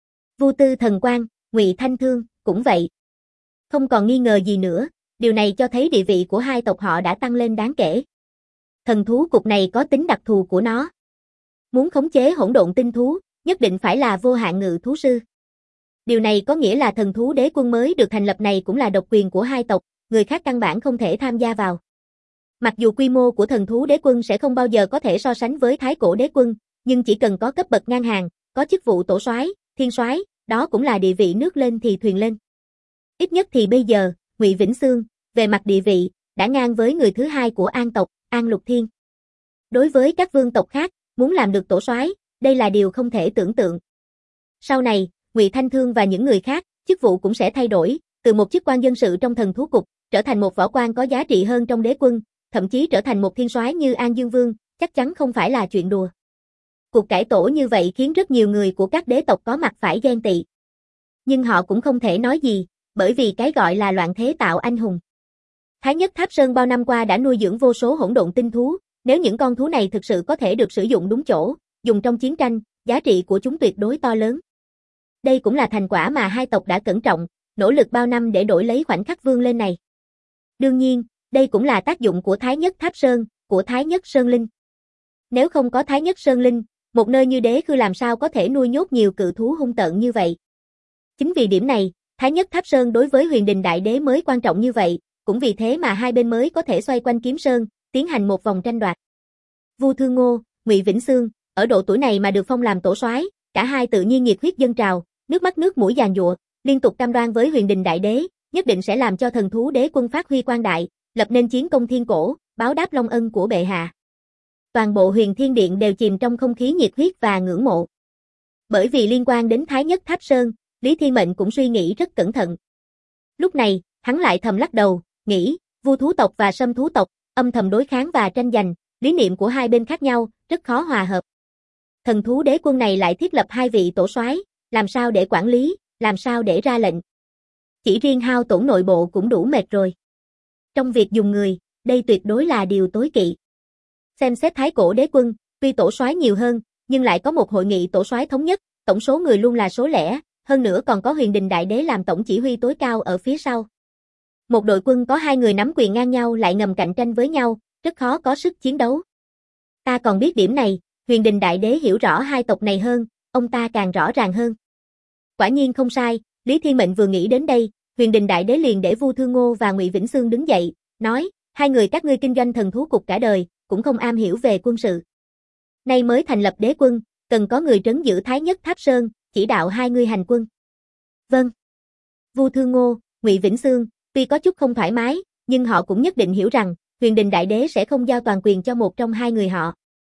Vu Tư Thần Quang, Ngụy Thanh Thương, cũng vậy. Không còn nghi ngờ gì nữa, điều này cho thấy địa vị của hai tộc họ đã tăng lên đáng kể. Thần thú cục này có tính đặc thù của nó. Muốn khống chế hỗn độn tinh thú, nhất định phải là vô hạn ngự thú sư. Điều này có nghĩa là thần thú đế quân mới được thành lập này cũng là độc quyền của hai tộc, người khác căn bản không thể tham gia vào. Mặc dù quy mô của thần thú đế quân sẽ không bao giờ có thể so sánh với thái cổ đế quân, nhưng chỉ cần có cấp bậc ngang hàng, có chức vụ tổ soái, thiên soái, đó cũng là địa vị nước lên thì thuyền lên. Ít nhất thì bây giờ, Ngụy Vĩnh Xương, về mặt địa vị, đã ngang với người thứ hai của An tộc, An Lục Thiên. Đối với các vương tộc khác, muốn làm được tổ soái, đây là điều không thể tưởng tượng. Sau này, Ngụy Thanh Thương và những người khác, chức vụ cũng sẽ thay đổi, từ một chức quan dân sự trong thần thú cục, trở thành một võ quan có giá trị hơn trong đế quân, thậm chí trở thành một thiên soái như An Dương Vương, chắc chắn không phải là chuyện đùa. Cuộc cải tổ như vậy khiến rất nhiều người của các đế tộc có mặt phải ghen tị. Nhưng họ cũng không thể nói gì, bởi vì cái gọi là loạn thế tạo anh hùng. Thái Nhất Tháp Sơn bao năm qua đã nuôi dưỡng vô số hỗn độn tinh thú, nếu những con thú này thực sự có thể được sử dụng đúng chỗ, dùng trong chiến tranh, giá trị của chúng tuyệt đối to lớn. Đây cũng là thành quả mà hai tộc đã cẩn trọng, nỗ lực bao năm để đổi lấy khoảnh khắc vươn lên này. Đương nhiên, đây cũng là tác dụng của Thái Nhất Tháp Sơn, của Thái Nhất Sơn Linh. Nếu không có Thái Nhất Sơn Linh, một nơi như đế khư làm sao có thể nuôi nhốt nhiều cự thú hung tợn như vậy. Chính vì điểm này, Thái Nhất Tháp Sơn đối với Huyền Đình Đại Đế mới quan trọng như vậy, cũng vì thế mà hai bên mới có thể xoay quanh Kiếm Sơn, tiến hành một vòng tranh đoạt. Vu Thương Ngô, Ngụy Vĩnh Xương, ở độ tuổi này mà được phong làm tổ soái, cả hai tự nhiên nhiệt huyết dâng trào, nước mắt nước mũi giàn giụa, liên tục cam đoan với Huyền Đình Đại Đế, nhất định sẽ làm cho thần thú đế quân phát huy quang đại, lập nên chiến công thiên cổ, báo đáp long ân của bệ hạ. Toàn bộ Huyền Thiên Điện đều chìm trong không khí nhiệt huyết và ngưỡng mộ. Bởi vì liên quan đến Thái Nhất Tháp Sơn, Lý Thiên Mệnh cũng suy nghĩ rất cẩn thận. Lúc này, hắn lại thầm lắc đầu, nghĩ, Vu thú tộc và Sâm thú tộc, âm thầm đối kháng và tranh giành, lý niệm của hai bên khác nhau, rất khó hòa hợp. Thần thú đế quân này lại thiết lập hai vị tổ soái, làm sao để quản lý, làm sao để ra lệnh. Chỉ riêng hao tổn nội bộ cũng đủ mệt rồi. Trong việc dùng người, đây tuyệt đối là điều tối kỵ. Xem xét thái cổ đế quân, tuy tổ soái nhiều hơn, nhưng lại có một hội nghị tổ soái thống nhất, tổng số người luôn là số lẻ, hơn nữa còn có Huyền Đình Đại Đế làm tổng chỉ huy tối cao ở phía sau. Một đội quân có hai người nắm quyền ngang nhau lại ngầm cạnh tranh với nhau, rất khó có sức chiến đấu. Ta còn biết điểm này, Huyền Đình Đại Đế hiểu rõ hai tộc này hơn, ông ta càng rõ ràng hơn. Quả nhiên không sai, Lý Thiên Mệnh vừa nghĩ đến đây, Huyền Đình Đại Đế liền để Vu Thương Ngô và Ngụy Vĩnh Xương đứng dậy, nói, hai người các ngươi kinh doanh thần thú cục cả đời, cũng không am hiểu về quân sự. Nay mới thành lập đế quân, cần có người trấn giữ Thái Nhất Tháp Sơn, chỉ đạo hai người hành quân. Vâng. Vu Thương Ngô, Ngụy Vĩnh Xương, tuy có chút không thoải mái, nhưng họ cũng nhất định hiểu rằng, Huyền Đình Đại Đế sẽ không giao toàn quyền cho một trong hai người họ.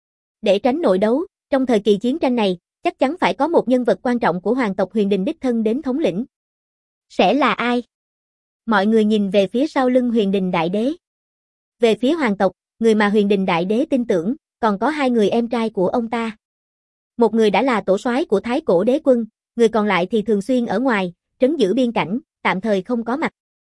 Để tránh nội đấu, trong thời kỳ chiến tranh này, chắc chắn phải có một nhân vật quan trọng của hoàng tộc Huyền Đình đích thân đến thống lĩnh. Sẽ là ai? Mọi người nhìn về phía sau lưng Huyền Đình Đại Đế. Về phía hoàng tộc, người mà Huyền Đình Đại Đế tin tưởng, còn có hai người em trai của ông ta. Một người đã là tổ soái của Thái Cổ Đế quân, người còn lại thì thường xuyên ở ngoài, trấn giữ biên cảnh, tạm thời không có mặt.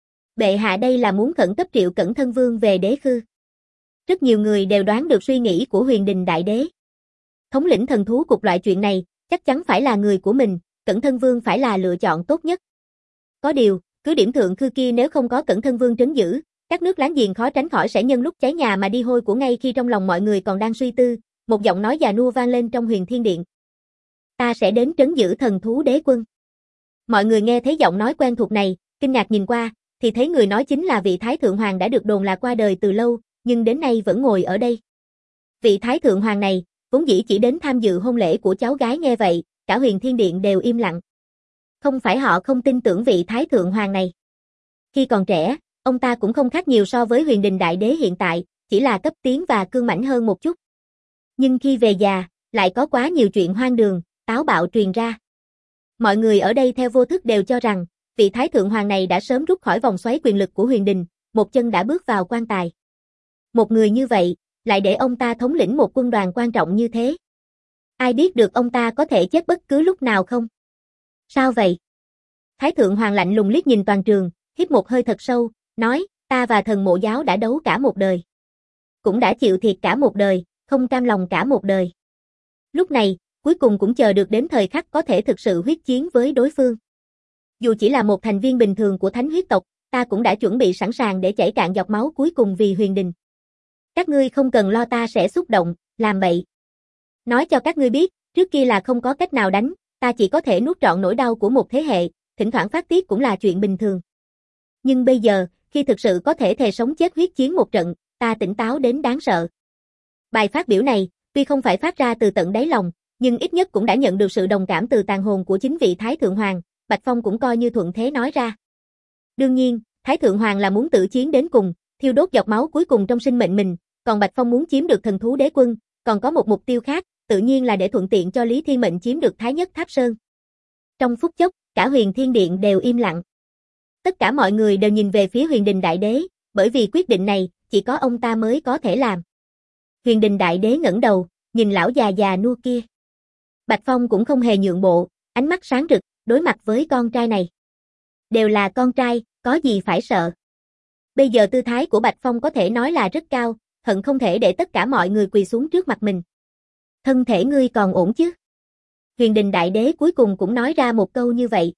Bệ hạ đây là muốn khẩn cấp triệu Cẩn Thân Vương về đế khư. Rất nhiều người đều đoán được suy nghĩ của Huyền Đình Đại Đế. Thống lĩnh thần thú cục loại chuyện này, chắc chắn phải là người của mình, Cẩn Thân Vương phải là lựa chọn tốt nhất. Có điều, cứ điểm thượng khư kia nếu không có Cẩn Thân Vương trấn giữ, các nước láng giềng khó tránh khỏi sẽ nhân lúc cháy nhà mà đi hôi của ngay khi trong lòng mọi người còn đang suy tư, một giọng nói già nua vang lên trong Huyền Thiên Điện. Ta sẽ đến trấn giữ thần thú đế quân. Mọi người nghe thấy giọng nói quen thuộc này, kinh ngạc nhìn qua, thì thấy người nói chính là vị Thái Thượng Hoàng đã được đồn là qua đời từ lâu, nhưng đến nay vẫn ngồi ở đây. Vị Thái Thượng Hoàng này, vốn dĩ chỉ đến tham dự hôn lễ của cháu gái nghe vậy, cả Huyền Thiên Điện đều im lặng. Không phải họ không tin tưởng vị Thái Thượng Hoàng này. Khi còn trẻ, ông ta cũng không khác nhiều so với Huyền Đình Đại Đế hiện tại, chỉ là cấp tiến và cương mãnh hơn một chút. Nhưng khi về già, lại có quá nhiều chuyện hoang đường, táo bạo truyền ra. Mọi người ở đây theo vô thức đều cho rằng, vị Thái Thượng Hoàng này đã sớm rút khỏi vòng xoáy quyền lực của Huyền Đình, một chân đã bước vào quan tài. Một người như vậy, lại để ông ta thống lĩnh một quân đoàn quan trọng như thế. Ai biết được ông ta có thể chết bất cứ lúc nào không? Sao vậy? Thái Thượng Hoàng lạnh lùng liếc nhìn toàn trường, hít một hơi thật sâu, nói, ta và thần mộ giáo đã đấu cả một đời. Cũng đã chịu thiệt cả một đời, không cam lòng cả một đời. Lúc này, cuối cùng cũng chờ được đến thời khắc có thể thực sự huyết chiến với đối phương. Dù chỉ là một thành viên bình thường của Thánh huyết tộc, ta cũng đã chuẩn bị sẵn sàng để chảy cạn giọt máu cuối cùng vì Huyền Đình. Các ngươi không cần lo ta sẽ xúc động, làm bậy. Nói cho các ngươi biết, trước kia là không có cách nào đánh, ta chỉ có thể nuốt trọn nỗi đau của một thế hệ, thỉnh thoảng phát tiết cũng là chuyện bình thường. Nhưng bây giờ, khi thực sự có thể thề sống chết huyết chiến một trận, ta tỉnh táo đến đáng sợ. Bài phát biểu này, tuy không phải phát ra từ tận đáy lòng, nhưng ít nhất cũng đã nhận được sự đồng cảm từ tàn hồn của chính vị Thái Thượng Hoàng, Bạch Phong cũng coi như thuận thế nói ra. Đương nhiên, Thái Thượng Hoàng là muốn tự chiến đến cùng, thiêu đốt giọt máu cuối cùng trong sinh mệnh mình, còn Bạch Phong muốn chiếm được thần thú đế quân, còn có một mục tiêu khác, tự nhiên là để thuận tiện cho Lý Thiên Mệnh chiếm được Thái Nhất Tháp Sơn. Trong phút chốc, cả Huyền Thiên Điện đều im lặng. Tất cả mọi người đều nhìn về phía Huyền Đình Đại Đế, bởi vì quyết định này, chỉ có ông ta mới có thể làm. Huyền Đình Đại Đế ngẩng đầu, nhìn lão già già nua kia. Bạch Phong cũng không hề nhượng bộ, ánh mắt sáng rực, đối mặt với con trai này. Đều là con trai, có gì phải sợ. Bây giờ tư thái của Bạch Phong có thể nói là rất cao, hận không thể để tất cả mọi người quỳ xuống trước mặt mình. Thân thể ngươi còn ổn chứ? Huyền Đình Đại Đế cuối cùng cũng nói ra một câu như vậy.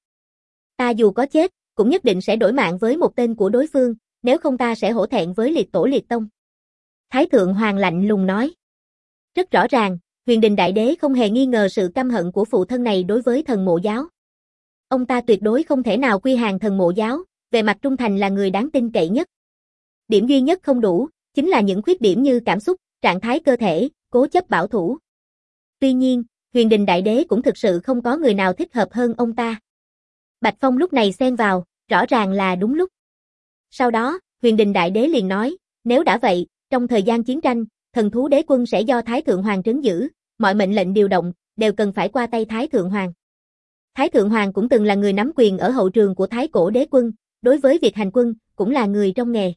Ta dù có chết, cũng nhất định sẽ đổi mạng với một tên của đối phương, nếu không ta sẽ hổ thẹn với liệt tổ liệt tông. Thái Thượng Hoàng lạnh lùng nói. Rất rõ ràng, Huyền Đình Đại Đế không hề nghi ngờ sự căm hận của phụ thân này đối với thần mộ giáo. Ông ta tuyệt đối không thể nào quy hàng thần mộ giáo, về mặt trung thành là người đáng tin cậy nhất. Điểm duy nhất không đủ, chính là những khuyết điểm như cảm xúc, trạng thái cơ thể, cố chấp bảo thủ. Tuy nhiên, Huyền Đình Đại Đế cũng thực sự không có người nào thích hợp hơn ông ta. Bạch Phong lúc này xen vào, rõ ràng là đúng lúc. Sau đó, Huyền Đình Đại Đế liền nói, nếu đã vậy, trong thời gian chiến tranh, thần thú đế quân sẽ do Thái Thượng Hoàng trấn giữ, mọi mệnh lệnh điều động, đều cần phải qua tay Thái Thượng Hoàng. Thái Thượng Hoàng cũng từng là người nắm quyền ở hậu trường của Thái Cổ đế quân, đối với việc hành quân, cũng là người trong nghề.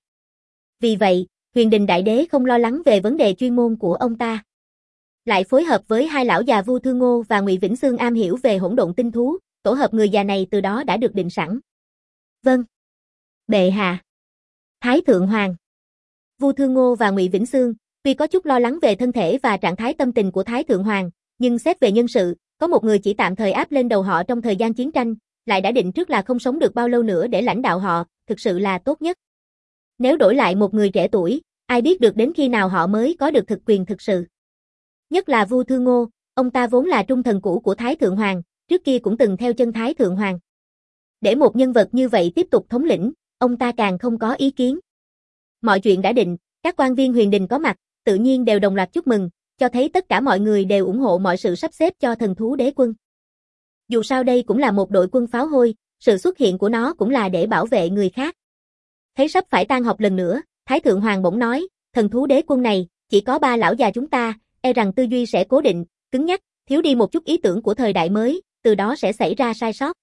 Vì vậy, Huyền Đình Đại Đế không lo lắng về vấn đề chuyên môn của ông ta. Lại phối hợp với hai lão già Vu Thư Ngô và Ngụy Vĩnh Xương am hiểu về hỗn độn tinh thú, tổ hợp người già này từ đó đã được định sẵn. Vâng. Bệ hạ. Thái Thượng Hoàng. Vu Thư Ngô và Ngụy Vĩnh Xương, tuy có chút lo lắng về thân thể và trạng thái tâm tình của Thái Thượng Hoàng, nhưng xét về nhân sự, có một người chỉ tạm thời áp lên đầu họ trong thời gian chiến tranh, lại đã định trước là không sống được bao lâu nữa để lãnh đạo họ, thực sự là tốt nhất. Nếu đổi lại một người trẻ tuổi, ai biết được đến khi nào họ mới có được thực quyền thực sự. Nhất là Vu Thư Ngô, ông ta vốn là trung thần cũ của Thái Thượng Hoàng, trước kia cũng từng theo chân Thái Thượng Hoàng. Để một nhân vật như vậy tiếp tục thống lĩnh, ông ta càng không có ý kiến. Mọi chuyện đã định, các quan viên Huyền Đình có mặt, tự nhiên đều đồng loạt chúc mừng, cho thấy tất cả mọi người đều ủng hộ mọi sự sắp xếp cho thần thú đế quân. Dù sao đây cũng là một đội quân pháo hôi, sự xuất hiện của nó cũng là để bảo vệ người khác. Thấy sắp phải tan họp lần nữa, Thái Thượng Hoàng bỗng nói, thần thú đế quân này, chỉ có 3 lão già chúng ta, e rằng tư duy sẽ cố định, cứng nhắc, thiếu đi một chút ý tưởng của thời đại mới, từ đó sẽ xảy ra sai sót.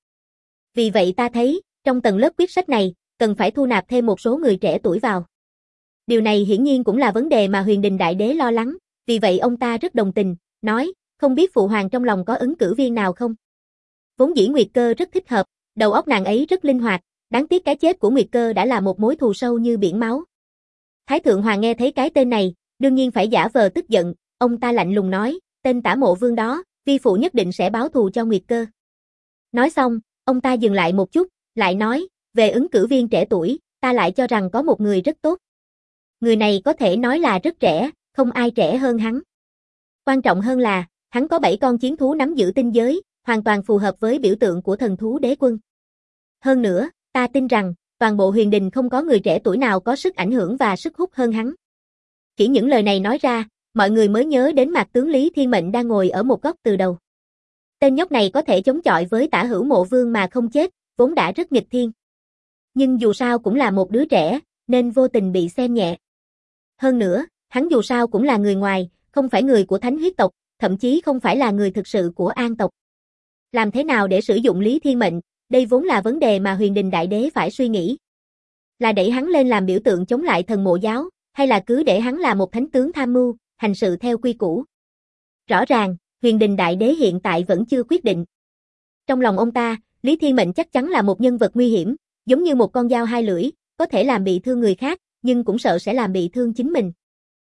Vì vậy ta thấy, trong tầng lớp quyết sách này, cần phải thu nạp thêm một số người trẻ tuổi vào. Điều này hiển nhiên cũng là vấn đề mà Huyền Đình Đại Đế lo lắng, vì vậy ông ta rất đồng tình, nói, không biết phụ hoàng trong lòng có ứng cử viên nào không? Vốn dĩ Nguyệt Cơ rất thích hợp, đầu óc nàng ấy rất linh hoạt, đáng tiếc cái chết của Nguyệt Cơ đã là một mối thù sâu như biển máu. Thái Thượng Hoàng nghe thấy cái tên này, đương nhiên phải giả vờ tức giận, ông ta lạnh lùng nói, tên Tả Mộ Vương đó, vi phụ nhất định sẽ báo thù cho Nguyệt Cơ. Nói xong, ông ta dừng lại một chút, lại nói, về ứng cử viên trẻ tuổi, ta lại cho rằng có một người rất tốt. Người này có thể nói là rất trẻ, không ai trẻ hơn hắn. Quan trọng hơn là, hắn có 7 con chiến thú nắm giữ tinh giới, hoàn toàn phù hợp với biểu tượng của thần thú đế quân. Hơn nữa, ta tin rằng, toàn bộ Huyền Đình không có người trẻ tuổi nào có sức ảnh hưởng và sức hút hơn hắn. Chỉ những lời này nói ra, mọi người mới nhớ đến mặt tướng Lý Thiên Mệnh đang ngồi ở một góc từ đầu. Tên nhóc này có thể chống chọi với Tả Hữu Mộ Vương mà không chết, vốn đã rất nghịch thiên. Nhưng dù sao cũng là một đứa trẻ, nên vô tình bị xem nhẹ. Hơn nữa, hắn dù sao cũng là người ngoài, không phải người của Thánh huyết tộc, thậm chí không phải là người thực sự của An tộc. Làm thế nào để sử dụng Lý Thiên Mệnh, đây vốn là vấn đề mà Huyền Đình Đại Đế phải suy nghĩ. Là đẩy hắn lên làm biểu tượng chống lại thần mộ giáo, hay là cứ để hắn là một thánh tướng tham mưu, hành sự theo quy củ. Rõ ràng, Huyền Đình Đại Đế hiện tại vẫn chưa quyết định. Trong lòng ông ta, Lý Thiên Mệnh chắc chắn là một nhân vật nguy hiểm, giống như một con dao hai lưỡi, có thể làm bị thương người khác, nhưng cũng sợ sẽ làm bị thương chính mình.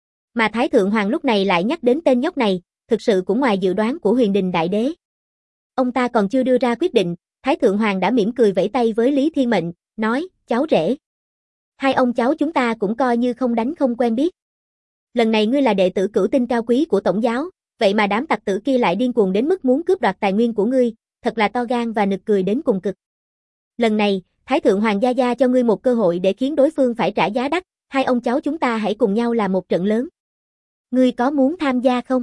Mà Thái Thượng Hoàng lúc này lại nhắc đến tên nhóc này, thực sự cũng ngoài dự đoán của Huyền Đình Đại Đế. Ông ta còn chưa đưa ra quyết định, Thái Thượng Hoàng đã mỉm cười vẫy tay với Lý Thiên Mệnh, nói, cháu rể. Hai ông cháu chúng ta cũng coi như không đánh không quen biết. Lần này ngươi là đệ tử cửu tinh cao quý của tổng giáo, vậy mà đám tặc tử kia lại điên cuồng đến mức muốn cướp đoạt tài nguyên của ngươi, thật là to gan và nực cười đến cùng cực. Lần này, Thái Thượng Hoàng gia gia cho ngươi một cơ hội để khiến đối phương phải trả giá đắt, hai ông cháu chúng ta hãy cùng nhau làm một trận lớn. Ngươi có muốn tham gia không?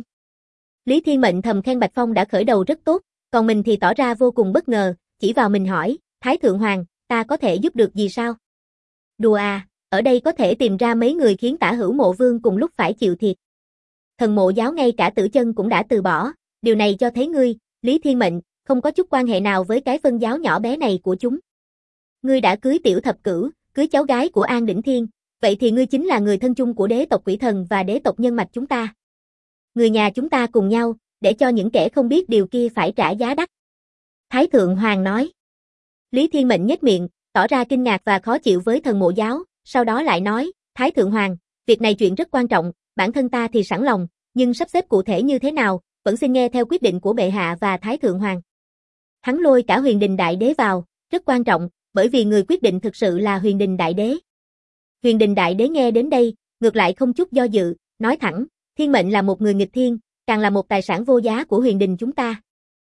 Lý Thiên Mệnh thầm khen Bạch Phong đã khởi đầu rất tốt, còn mình thì tỏ ra vô cùng bất ngờ, chỉ vào mình hỏi, Thái Thượng Hoàng, ta có thể giúp được gì sao? Đùa à, ở đây có thể tìm ra mấy người khiến Tả Hữu Mộ Vương cùng lúc phải chịu thiệt. Thần Mộ Giáo ngay cả Tử Chân cũng đã từ bỏ, điều này cho thấy ngươi, Lý Thiên Mệnh, không có chút quan hệ nào với cái phân giáo nhỏ bé này của chúng. Ngươi đã cưới Tiểu Thập Cửu, cưới cháu gái của An Đỉnh Thiên, vậy thì ngươi chính là người thân chung của đế tộc Quỷ Thần và đế tộc Nhân Mạch chúng ta. Người nhà chúng ta cùng nhau, để cho những kẻ không biết điều kia phải trả giá đắt. Thái Thượng Hoàng nói. Lý Thiên Mệnh nhếch miệng, tỏ ra kinh ngạc và khó chịu với Thần Mộ Giáo, sau đó lại nói, Thái Thượng Hoàng, việc này chuyện rất quan trọng, bản thân ta thì sẵn lòng, nhưng sắp xếp cụ thể như thế nào, vẫn xin nghe theo quyết định của bệ hạ và Thái Thượng Hoàng. Hắn lôi cả Huyền Đình Đại Đế vào, rất quan trọng, bởi vì người quyết định thực sự là Huyền Đình Đại Đế. Huyền Đình Đại Đế nghe đến đây, ngược lại không chút do dự, nói thẳng, Thiên Mệnh là một người nghịch thiên, càng là một tài sản vô giá của Huyền Đình chúng ta.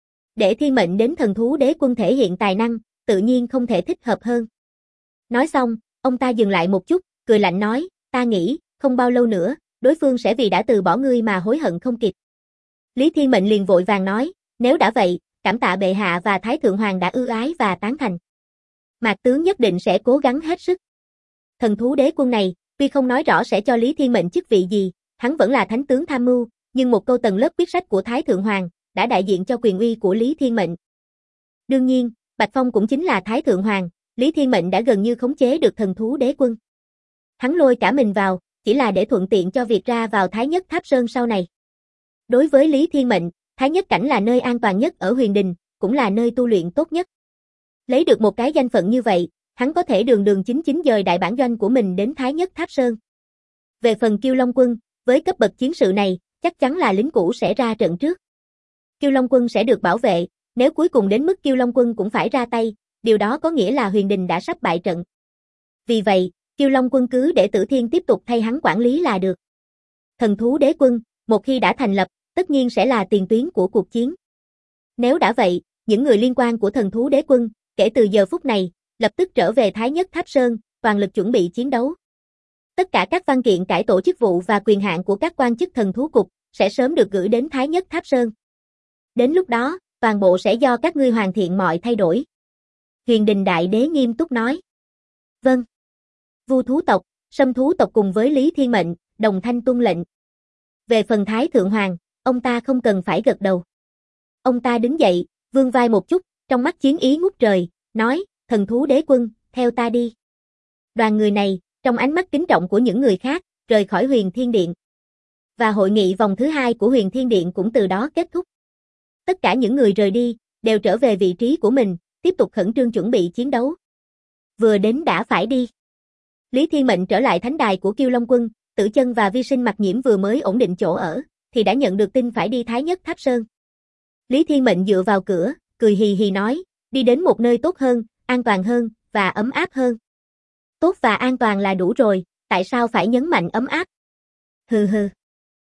Để Thiên Mệnh đến Thần Thú Đế Quân thể hiện tài năng, tự nhiên không thể thích hợp hơn. Nói xong, ông ta dừng lại một chút, cười lạnh nói, ta nghĩ, không bao lâu nữa, đối phương sẽ vì đã từ bỏ ngươi mà hối hận không kịp. Lý Thiên Mệnh liền vội vàng nói, nếu đã vậy, cảm tạ bệ hạ và Thái Thượng Hoàng đã ưu ái và tán thành. Mạc tướng nhất định sẽ cố gắng hết sức. Thần Thú Đế Quân này, tuy không nói rõ sẽ cho Lý Thiên Mệnh chức vị gì, hắn vẫn là thánh tướng tham mưu, nhưng một câu tầng lớp quyết sách của Thái Thượng Hoàng, đã đại diện cho quyền uy của Lý Thiên Mệnh. Đương nhiên, Bạch Phong cũng chính là Thái Thượng Hoàng, Lý Thiên Mệnh đã gần như khống chế được Thần Thú Đế Quân. Hắn lôi cả mình vào, chỉ là để thuận tiện cho việc ra vào Thái Nhất Tháp Sơn sau này. Đối với Lý Thiên Mệnh, Thái Nhất Cảnh là nơi an toàn nhất ở Huyền Đình, cũng là nơi tu luyện tốt nhất. Lấy được một cái danh phận như vậy, hắn có thể đường đường chính chính dời đại bản doanh của mình đến Thái Nhất Tháp Sơn. Về phần Kiêu Long Quân, với cấp bậc chiến sự này, chắc chắn là lính cũ sẽ ra trận trước. Kiêu Long Quân sẽ được bảo vệ, nếu cuối cùng đến mức Kiêu Long Quân cũng phải ra tay, điều đó có nghĩa là Huyền Đình đã sắp bại trận. Vì vậy, Kiêu Long Quân cứ để Tử Thiên tiếp tục thay hắn quản lý là được. Thần Thú Đế Quân, một khi đã thành lập, tất nhiên sẽ là tiền tuyến của cuộc chiến. Nếu đã vậy, những người liên quan của Thần Thú Đế Quân, kể từ giờ phút này, lập tức trở về Thái Nhất Tháp Sơn, toàn lực chuẩn bị chiến đấu. Tất cả các văn kiện cải tổ chức vụ và quyền hạn của các quan chức Thần Thú Cục, sẽ sớm được gửi đến Thái Nhất Tháp Sơn. Đến lúc đó, toàn bộ sẽ do các ngươi hoàn thiện mọi thay đổi. Huyền Đình Đại Đế nghiêm túc nói. Vâng. Vu thú tộc, Sâm thú tộc cùng với Lý Thiên Mệnh, đồng thanh tuân lệnh. Về phần Thái Thượng Hoàng, ông ta không cần phải gật đầu. Ông ta đứng dậy, vươn vai một chút, trong mắt chiến ý ngút trời, nói, Thần Thú Đế Quân, theo ta đi. Đoàn người này, trong ánh mắt kính trọng của những người khác, rời khỏi Huyền Thiên Điện. Và hội nghị vòng thứ 2 của Huyền Thiên Điện cũng từ đó kết thúc. Tất cả những người rời đi, đều trở về vị trí của mình, tiếp tục khẩn trương chuẩn bị chiến đấu. Vừa đến đã phải đi. Lý Thiên Mệnh trở lại thánh đài của Kiêu Long Quân, Tử Chân và Vi Sinh Mặc Nhiễm vừa mới ổn định chỗ ở, thì đã nhận được tin phải đi Thái Nhất Tháp Sơn. Lý Thiên Mệnh dựa vào cửa, cười hì hì nói, đi đến một nơi tốt hơn, an toàn hơn, và ấm áp hơn. Tốt và an toàn là đủ rồi, tại sao phải nhấn mạnh ấm áp? Hừ hừ.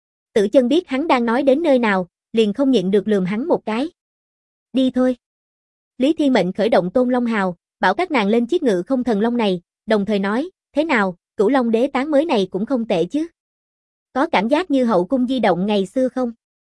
Tử Chân biết hắn đang nói đến nơi nào, liền không nhịn được lườm hắn một cái. Đi thôi. Lý Thiên Mệnh khởi động Tôn Long Hào, bảo các nàng lên chiếc ngự không thần long này, đồng thời nói, thế nào, Cửu Long Đế tán mới này cũng không tệ chứ. Có cảm giác như hậu cung di động ngày xưa không?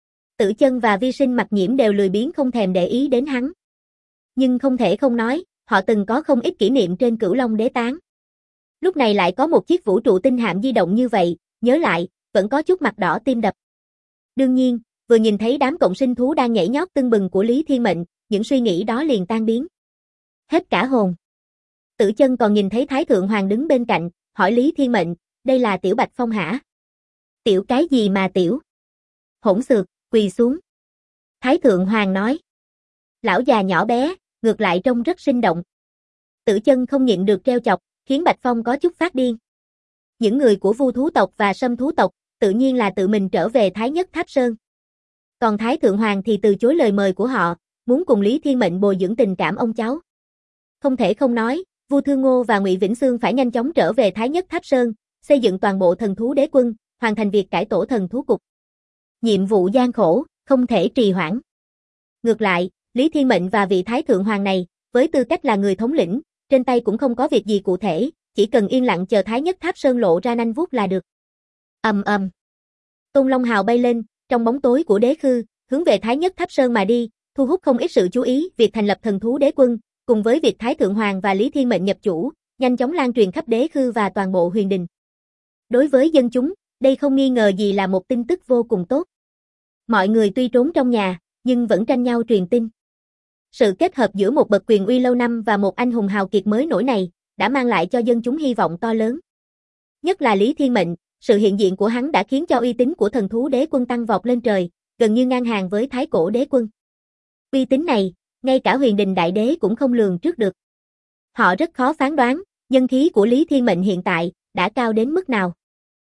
Tử Chân và Vi Sinh Mặc Nhiễm đều lười biếng không thèm để ý đến hắn. Nhưng không thể không nói, họ từng có không ít kỷ niệm trên Cửu Long Đế tán. Lúc này lại có một chiếc vũ trụ tinh hạm di động như vậy, nhớ lại, vẫn có chút mặt đỏ tim đập. Đương nhiên, vừa nhìn thấy đám cộng sinh thú đang nhảy nhót tưng bừng của Lý Thiên Mệnh, những suy nghĩ đó liền tan biến. Hết cả hồn. Tử Chân còn nhìn thấy Thái Thượng Hoàng đứng bên cạnh, hỏi Lý Thiên Mệnh, đây là Tiểu Bạch Phong hả? Tiểu cái gì mà tiểu? Hỗn xược, quỳ xuống. Thái Thượng Hoàng nói. Lão già nhỏ bé, ngược lại trông rất sinh động. Tử Chân không nhịn được trêu chọc, khiến Bạch Phong có chút phát điên. Những người của Vu thú tộc và Sâm thú tộc, tự nhiên là tự mình trở về Thái Nhất Tháp Sơn. Còn Thái Thượng Hoàng thì từ chối lời mời của họ, muốn cùng Lý Thiên Mệnh bồi dưỡng tình cảm ông cháu. Không thể không nói, Vu Thương Ngô và Ngụy Vĩnh Xương phải nhanh chóng trở về Thái Nhất Tháp Sơn, xây dựng toàn bộ Thần Thú Đế Quân, hoàn thành việc cải tổ Thần Thú Cục. Nhiệm vụ gian khổ, không thể trì hoãn. Ngược lại, Lý Thiên Mệnh và vị Thái Thượng Hoàng này, với tư cách là người thống lĩnh, trên tay cũng không có việc gì cụ thể, chỉ cần yên lặng chờ Thái Nhất Tháp Sơn lộ ra nanh vuốt là được. Ầm ầm. Tôn Long Hào bay lên, trong bóng tối của đế khư, hướng về Thái Nhất Tháp Sơn mà đi, thu hút không ít sự chú ý. Việc thành lập thần thú đế quân, cùng với việc Thái Thượng Hoàng và Lý Thiên Mệnh nhập chủ, nhanh chóng lan truyền khắp đế khư và toàn bộ huyền đình. Đối với dân chúng, đây không nghi ngờ gì là một tin tức vô cùng tốt. Mọi người tuy trốn trong nhà, nhưng vẫn tranh nhau truyền tin. Sự kết hợp giữa một bậc quyền uy lâu năm và một anh hùng hào kiệt mới nổi này, đã mang lại cho dân chúng hy vọng to lớn. Nhất là Lý Thiên Mệnh, sự hiện diện của hắn đã khiến cho uy tín của thần thú đế quân tăng vọt lên trời, gần như ngang hàng với Thái Cổ đế quân. Uy tín này, ngay cả huyền đình đại đế cũng không lường trước được. Họ rất khó phán đoán, nhân khí của Lý Thiên Mệnh hiện tại, đã cao đến mức nào.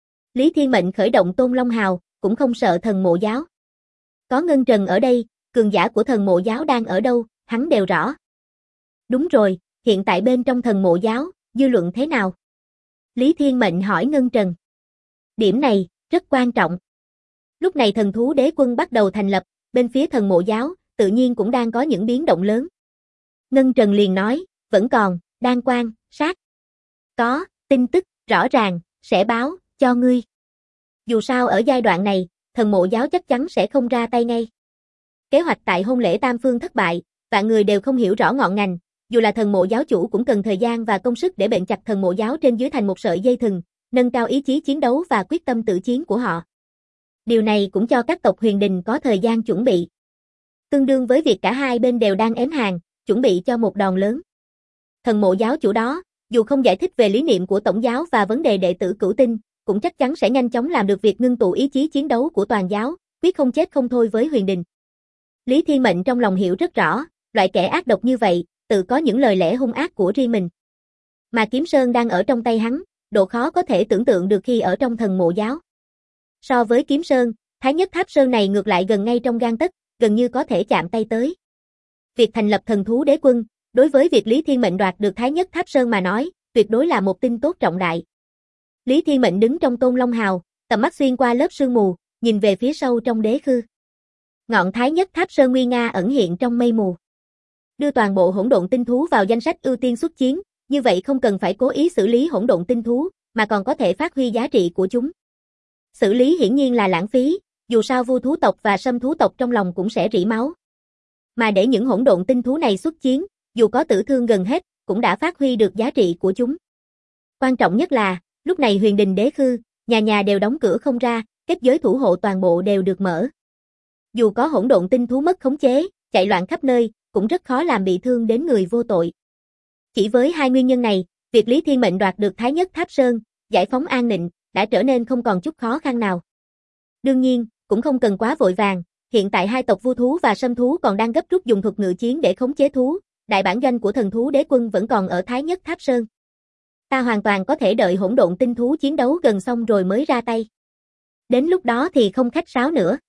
Lý Thiên Mệnh khởi động Tôn Long Hào, cũng không sợ thần mộ giáo. Có Ngân Trần ở đây, cường giả của thần mộ giáo đang ở đâu, hắn đều rõ. Đúng rồi, hiện tại bên trong thần mộ giáo, dư luận thế nào? Lý Thiên Mệnh hỏi Ngân Trần. Điểm này, rất quan trọng. Lúc này thần thú đế quân bắt đầu thành lập, bên phía thần mộ giáo, tự nhiên cũng đang có những biến động lớn. Ngân Trần liền nói, vẫn còn, đang quan sát. Có, tin tức, rõ ràng, sẽ báo, cho ngươi. Dù sao ở giai đoạn này, thần mộ giáo chắc chắn sẽ không ra tay ngay. Kế hoạch tại hôn lễ Tam Phương thất bại, vạn người đều không hiểu rõ ngọn ngành, dù là thần mộ giáo chủ cũng cần thời gian và công sức để bện chặt thần mộ giáo trên dưới thành một sợi dây thừng, nâng cao ý chí chiến đấu và quyết tâm tự chiến của họ. Điều này cũng cho các tộc huyền đình có thời gian chuẩn bị. Tương đương với việc cả hai bên đều đang ém hàng, chuẩn bị cho một đòn lớn. Thần mộ giáo chủ đó, dù không giải thích về lý niệm của tổng giáo và vấn đề đệ tử cửu tinh, cũng chắc chắn sẽ nhanh chóng làm được việc ngưng tụ ý chí chiến đấu của toàn giáo, quyết không chết không thôi với huyền đình. Lý Thiên Mệnh trong lòng hiểu rất rõ, loại kẻ ác độc như vậy, tự có những lời lẽ hung ác của riêng mình. Mà Kiếm Sơn đang ở trong tay hắn, độ khó có thể tưởng tượng được khi ở trong thần mộ giáo. So với Kiếm Sơn, Thái Nhất Tháp Sơn này ngược lại gần ngay trong gang tấc, gần như có thể chạm tay tới. Việc thành lập thần thú đế quân, đối với việc Lý Thiên Mệnh đoạt được Thái Nhất Tháp Sơn mà nói, tuyệt đối là một tin tốt trọng đại. Lý Thiên Mệnh đứng trong Tôn Long Hào, tầm mắt xuyên qua lớp sương mù, nhìn về phía sâu trong đế khư. Ngọn Thái Nhất Tháp Sơn nguy nga ẩn hiện trong mây mù. Đưa toàn bộ hỗn độn tinh thú vào danh sách ưu tiên xuất chiến, như vậy không cần phải cố ý xử lý hỗn độn tinh thú, mà còn có thể phát huy giá trị của chúng. Xử lý hiển nhiên là lãng phí, dù sao vu thú tộc và sâm thú tộc trong lòng cũng sẽ rỉ máu. Mà để những hỗn độn tinh thú này xuất chiến, dù có tử thương gần hết, cũng đã phát huy được giá trị của chúng. Quan trọng nhất là, lúc này huyền đình đế khư, nhà nhà đều đóng cửa không ra, kết giới thủ hộ toàn bộ đều được mở. Dù có hỗn độn tinh thú mất khống chế, chạy loạn khắp nơi, cũng rất khó làm bị thương đến người vô tội. Chỉ với hai nguyên nhân này, việc Lý Thiên Mệnh đoạt được Thái Nhất Tháp Sơn, giải phóng An Nịnh, đã trở nên không còn chút khó khăn nào. Đương nhiên, cũng không cần quá vội vàng, hiện tại hai tộc vu thú và sâm thú còn đang gấp rút dùng thuật ngự chiến để khống chế thú, đại bản doanh của thần thú đế quân vẫn còn ở Thái Nhất Tháp Sơn. Ta hoàn toàn có thể đợi hỗn độn tinh thú chiến đấu gần xong rồi mới ra tay. Đến lúc đó thì không khách sáo nữa.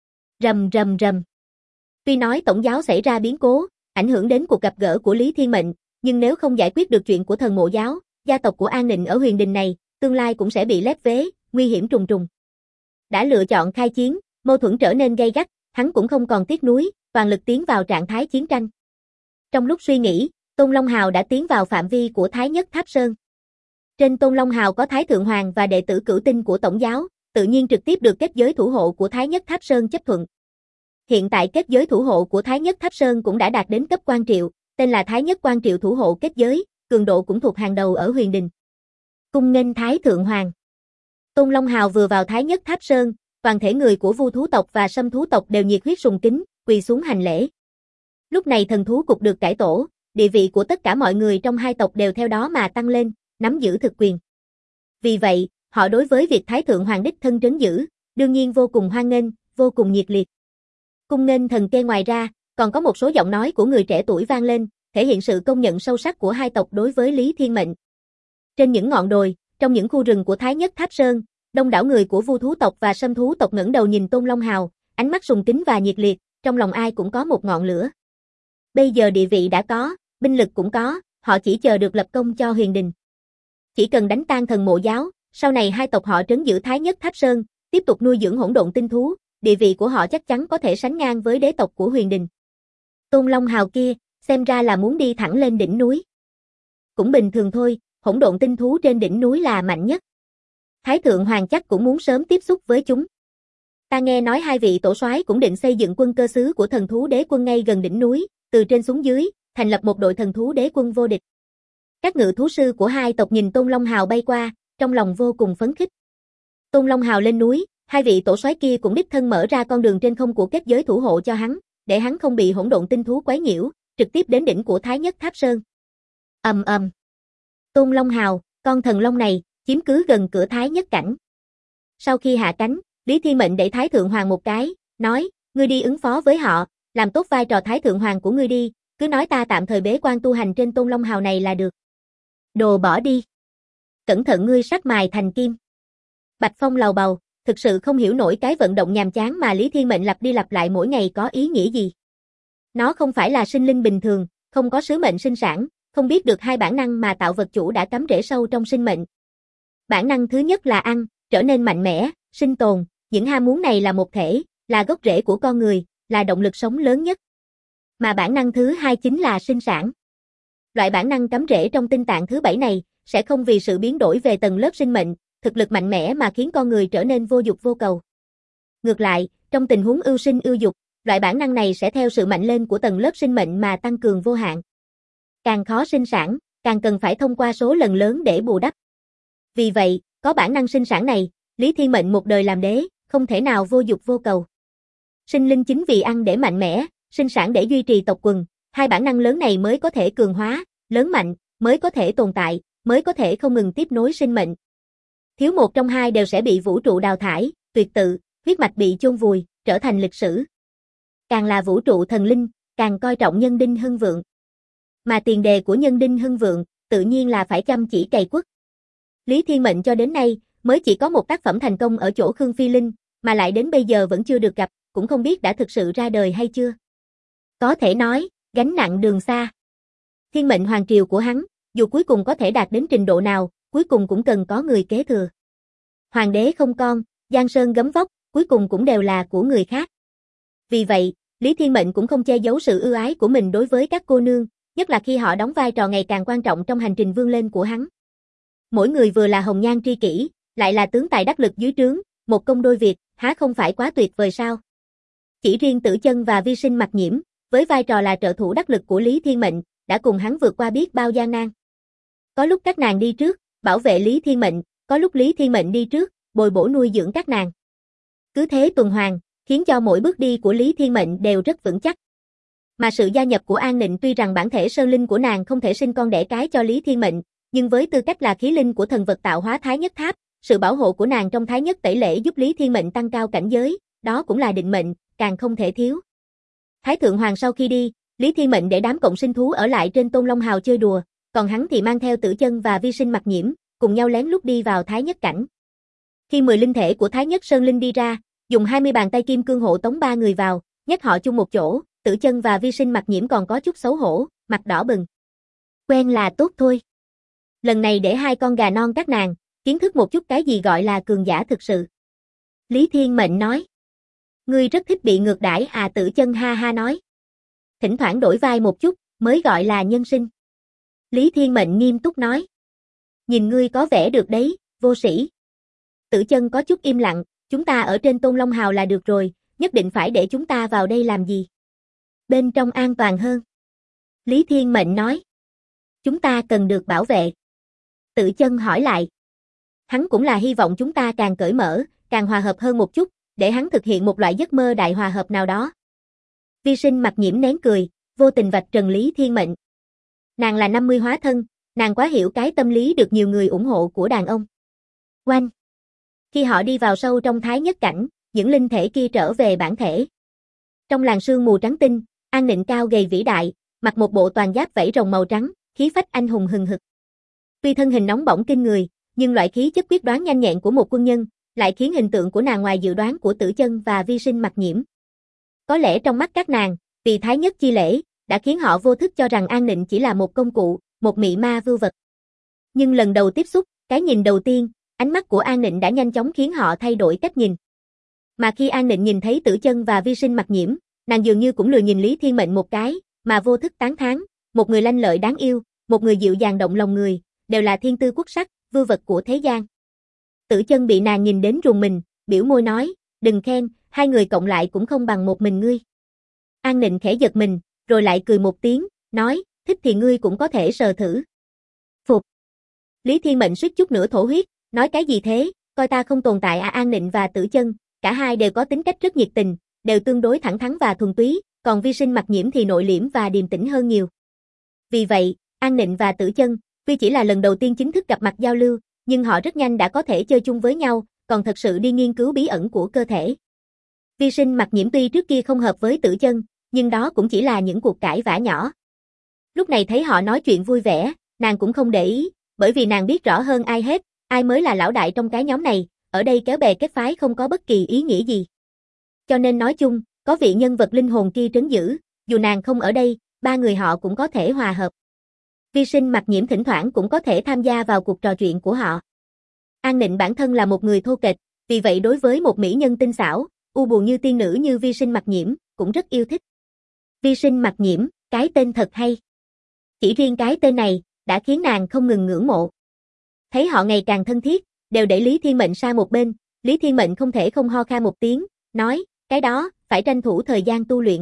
Rầm rầm rầm. Tuy nói tổng giáo xảy ra biến cố, ảnh hưởng đến cuộc gặp gỡ của Lý Thiên Mệnh, nhưng nếu không giải quyết được chuyện của thần mộ giáo, gia tộc của An Nịnh ở huyền đình này, tương lai cũng sẽ bị lép vế, nguy hiểm trùng trùng. Đã lựa chọn khai chiến, mâu thuẫn trở nên gay gắt, hắn cũng không còn tiếc nuối, toàn lực tiến vào trạng thái chiến tranh. Trong lúc suy nghĩ, Tôn Long Hào đã tiến vào phạm vi của Thái Nhất Tháp Sơn. Trên Tôn Long Hào có Thái Thượng Hoàng và đệ tử cửu tinh của tổng giáo, tự nhiên trực tiếp được kết giới thủ hộ của Thái Nhất Tháp Sơn chấp thuận. Hiện tại kết giới thủ hộ của Thái Nhất Tháp Sơn cũng đã đạt đến cấp quan triệu, tên là Thái Nhất Quan Triệu thủ hộ kết giới, cường độ cũng thuộc hàng đầu ở huyền đình. Cung nghênh Thái Thượng Hoàng. Tôn Long Hào vừa vào Thái Nhất Tháp Sơn, toàn thể người của vu thú tộc và sâm thú tộc đều nhiệt huyết sùng kính, quỳ xuống hành lễ. Lúc này thần thú cục được cải tổ, địa vị của tất cả mọi người trong hai tộc đều theo đó mà tăng lên, nắm giữ thực quyền. Vì vậy, họ đối với việc Thái Thượng Hoàng đích thân trấn giữ, đương nhiên vô cùng hoan nghênh, vô cùng nhiệt liệt. Cung nghênh thần kê ngoài ra, còn có một số giọng nói của người trẻ tuổi vang lên, thể hiện sự công nhận sâu sắc của hai tộc đối với Lý Thiên Mệnh. Trên những ngọn đồi, trong những khu rừng của Thái Nhất Tháp Sơn, đông đảo người của vu thú tộc và sâm thú tộc ngẩng đầu nhìn Tôn Long Hào, ánh mắt sùng kính và nhiệt liệt, trong lòng ai cũng có một ngọn lửa. Bây giờ địa vị đã có, binh lực cũng có, họ chỉ chờ được lập công cho huyền đình. Chỉ cần đánh tan thần mộ giáo, sau này hai tộc họ trấn giữ Thái Nhất Tháp Sơn, tiếp tục nuôi dưỡng hỗn độn tinh thú, địa vị của họ chắc chắn có thể sánh ngang với đế tộc của huyền đình. Tôn Long Hào kia, xem ra là muốn đi thẳng lên đỉnh núi. Cũng bình thường thôi, hỗn độn tinh thú trên đỉnh núi là mạnh nhất. Thái Thượng Hoàng chắc cũng muốn sớm tiếp xúc với chúng. Ta nghe nói hai vị tổ soái cũng định xây dựng quân cơ xứ của thần thú đế quân ngay gần đỉnh núi, từ trên xuống dưới, thành lập một đội thần thú đế quân vô địch. Các ngự thú sư của hai tộc nhìn Tôn Long Hào bay qua, trong lòng vô cùng phấn khích. Tôn Long Hào lên núi, hai vị tổ soái kia cũng đích thân mở ra con đường trên không của kết giới thủ hộ cho hắn, để hắn không bị hỗn độn tinh thú quấy nhiễu, trực tiếp đến đỉnh của Thái Nhất Tháp Sơn. Ầm ầm. Tôn Long Hào, con thần long này, chiếm cứ gần cửa Thái Nhất cảnh. Sau khi hạ cánh, Lý Thiên Mệnh đẩy Thái Thượng Hoàng một cái, nói, ngươi đi ứng phó với họ, làm tốt vai trò Thái Thượng Hoàng của ngươi đi, cứ nói ta tạm thời bế quan tu hành trên Tôn Long Hào này là được. Đồ bỏ đi. Cẩn thận ngươi sắt mài thành kim. Bạch Phong lầu bầu, thực sự không hiểu nổi cái vận động nhàm chán mà Lý Thiên Mệnh lặp đi lặp lại mỗi ngày có ý nghĩa gì. Nó không phải là sinh linh bình thường, không có sứ mệnh sinh sản, không biết được hai bản năng mà tạo vật chủ đã cắm rễ sâu trong sinh mệnh. Bản năng thứ nhất là ăn, trở nên mạnh mẽ, sinh tồn, những ham muốn này là một thể, là gốc rễ của con người, là động lực sống lớn nhất. Mà bản năng thứ hai chính là sinh sản. Loại bản năng cắm rễ trong tinh tạng thứ bảy này, sẽ không vì sự biến đổi về tầng lớp sinh mệnh, thực lực mạnh mẽ mà khiến con người trở nên vô dục vô cầu. Ngược lại, trong tình huống ưu sinh ưu dục, loại bản năng này sẽ theo sự mạnh lên của tầng lớp sinh mệnh mà tăng cường vô hạn. Càng khó sinh sản, càng cần phải thông qua số lần lớn để bù đắp. Vì vậy, có bản năng sinh sản này, Lý Thiên Mệnh một đời làm đế, không thể nào vô dục vô cầu. Sinh linh chính vì ăn để mạnh mẽ, sinh sản để duy trì tộc quần, hai bản năng lớn này mới có thể cường hóa, lớn mạnh, mới có thể tồn tại, mới có thể không ngừng tiếp nối sinh mệnh. Thiếu một trong hai đều sẽ bị vũ trụ đào thải, tuyệt tự, huyết mạch bị chôn vùi, trở thành lịch sử. Càng là vũ trụ thần linh, càng coi trọng nhân đinh hưng vượng. Mà tiền đề của nhân đinh hưng vượng, tự nhiên là phải chăm chỉ cày quất. Lý Thiên Mệnh cho đến nay, mới chỉ có một tác phẩm thành công ở chỗ Khương Phi Linh, mà lại đến bây giờ vẫn chưa được gặp, cũng không biết đã thực sự ra đời hay chưa. Có thể nói, gánh nặng đường xa. Thiên mệnh hoàng triều của hắn, dù cuối cùng có thể đạt đến trình độ nào, cuối cùng cũng cần có người kế thừa. Hoàng đế không con, giang sơn gấm vóc, cuối cùng cũng đều là của người khác. Vì vậy, Lý Thiên Mệnh cũng không che giấu sự ưu ái của mình đối với các cô nương, nhất là khi họ đóng vai trò ngày càng quan trọng trong hành trình vươn lên của hắn. Mỗi người vừa là hồng nhan tri kỷ, lại là tướng tài đắc lực dưới trướng, một công đôi việc, há không phải quá tuyệt vời sao? Chỉ riêng Tử Chân và Vi Sinh Mặc Nhiễm, với vai trò là trợ thủ đắc lực của Lý Thiên Mệnh, đã cùng hắn vượt qua biết bao gian nan. Có lúc các nàng đi trước, bảo vệ Lý Thiên Mệnh, có lúc Lý Thiên Mệnh đi trước, bồi bổ nuôi dưỡng các nàng. Cứ thế tuần hoàn, khiến cho mỗi bước đi của Lý Thiên Mệnh đều rất vững chắc. Mà sự gia nhập của An Nịnh tuy rằng bản thể sơn linh của nàng không thể sinh con đẻ cái cho Lý Thiên Mệnh, nhưng với tư cách là khí linh của thần vật tạo hóa Thái Nhất Tháp, sự bảo hộ của nàng trong Thái Nhất Tẩy Lễ giúp Lý Thiên Mệnh tăng cao cảnh giới, đó cũng là định mệnh, càng không thể thiếu. Thái Thượng Hoàng sau khi đi, Lý Thiên Mệnh để đám cộng sinh thú ở lại trên Tôn Long Hào chơi đùa, còn hắn thì mang theo Tử Chân và Vi Sinh Mặc Nhiễm, cùng nhau lén lút đi vào Thái Nhất cảnh. Khi 10 linh thể của Thái Nhất Sơn Linh đi ra, dùng 20 bàn tay kim cương hộ tống ba người vào, nhét họ chung một chỗ, Tử Chân và Vi Sinh Mặc Nhiễm còn có chút xấu hổ, mặt đỏ bừng. Quen là tốt thôi. Lần này để hai con gà non các nàng, kiến thức một chút cái gì gọi là cường giả thực sự. Lý Thiên Mệnh nói. Ngươi rất thích bị ngược đãi à, Tử Chân ha ha nói. Thỉnh thoảng đổi vai một chút, mới gọi là nhân sinh. Lý Thiên Mệnh nghiêm túc nói. Nhìn ngươi có vẻ được đấy, vô sĩ. Tử Chân có chút im lặng, chúng ta ở trên Tôn Long Hào là được rồi, nhất định phải để chúng ta vào đây làm gì? Bên trong an toàn hơn. Lý Thiên Mệnh nói. Chúng ta cần được bảo vệ. Tử Chân hỏi lại. Hắn cũng là hy vọng chúng ta càng cởi mở, càng hòa hợp hơn một chút, để hắn thực hiện một loại giấc mơ đại hòa hợp nào đó. Vi Sinh Mặc Nhiễm nén cười, vô tình vạch trần Lý Thiên Mệnh. Nàng là 50 hóa thân, nàng quá hiểu cái tâm lý được nhiều người ủng hộ của đàn ông. Oanh! Khi họ đi vào sâu trong Thái Nhất cảnh, những linh thể kia trở về bản thể. Trong làn sương mù trắng tinh, An Nịnh cao gầy vĩ đại, mặc một bộ toàn giáp vảy rồng màu trắng, khí phách anh hùng hừng hực. Tuy thân hình nóng bỏng kinh người, nhưng loại khí chất quyết đoán nhanh nhẹn của một quân nhân, lại khiến hình tượng của nàng ngoài dự đoán của Tử Chân và Vi Sinh Mặc Nhiễm. Có lẽ trong mắt các nàng, vì Thái Nhất chi lễ, đã khiến họ vô thức cho rằng An Nịnh chỉ là một công cụ, một mị ma vưu vật. Nhưng lần đầu tiếp xúc, cái nhìn đầu tiên, ánh mắt của An Nịnh đã nhanh chóng khiến họ thay đổi cách nhìn. Mà khi An Nịnh nhìn thấy Tử Chân và Vi Sinh Mặc Nhiễm, nàng dường như cũng lười nhìn Lý Thiên Mệnh một cái, mà vô thức tán thán, một người lanh lợi đáng yêu, một người dịu dàng động lòng người, đều là thiên tư quốc sắc, vưu vật của thế gian. Tử Chân bị nàng nhìn đến rùng mình, biểu môi nói, đừng khen, hai người cộng lại cũng không bằng một mình ngươi. An Nịnh khẽ giật mình, rồi lại cười một tiếng, nói, thích thì ngươi cũng có thể sờ thử. Phục. Lý Thiên Mệnh suýt chút nữa thổ huyết, nói cái gì thế, coi ta không tồn tại à? An Nịnh và Tử Chân, cả hai đều có tính cách rất nhiệt tình, đều tương đối thẳng thắn và thuần túy, còn Vi Sinh Mặc Nhiễm thì nội liễm và điềm tĩnh hơn nhiều. Vì vậy, An Nịnh và Tử Chân, tuy chỉ là lần đầu tiên chính thức gặp mặt giao lưu, nhưng họ rất nhanh đã có thể chơi chung với nhau, còn thật sự đi nghiên cứu bí ẩn của cơ thể. Vi Sinh Mặc Nhiễm tuy trước kia không hợp với Tử Chân, nhưng đó cũng chỉ là những cuộc cãi vã nhỏ. Lúc này thấy họ nói chuyện vui vẻ, nàng cũng không để ý, bởi vì nàng biết rõ hơn ai hết, ai mới là lão đại trong cái nhóm này, ở đây kéo bè kết phái không có bất kỳ ý nghĩa gì. Cho nên nói chung, có vị nhân vật linh hồn kia trấn giữ, dù nàng không ở đây, ba người họ cũng có thể hòa hợp. Vi Sinh Mặc Nhiễm thỉnh thoảng cũng có thể tham gia vào cuộc trò chuyện của họ. An Nịnh bản thân là một người thô kệch, vì vậy đối với một mỹ nhân tinh xảo, u buồn như tiên nữ như Vi Sinh Mặc Nhiễm, cũng rất yêu thích. Vi Sinh Mặc Nhiễm, cái tên thật hay. Chỉ riêng cái tên này, đã khiến nàng không ngừng ngưỡng mộ. Thấy họ ngày càng thân thiết, đều để Lý Thiên Mệnh sang một bên, Lý Thiên Mệnh không thể không ho khan một tiếng, nói, cái đó, phải tranh thủ thời gian tu luyện.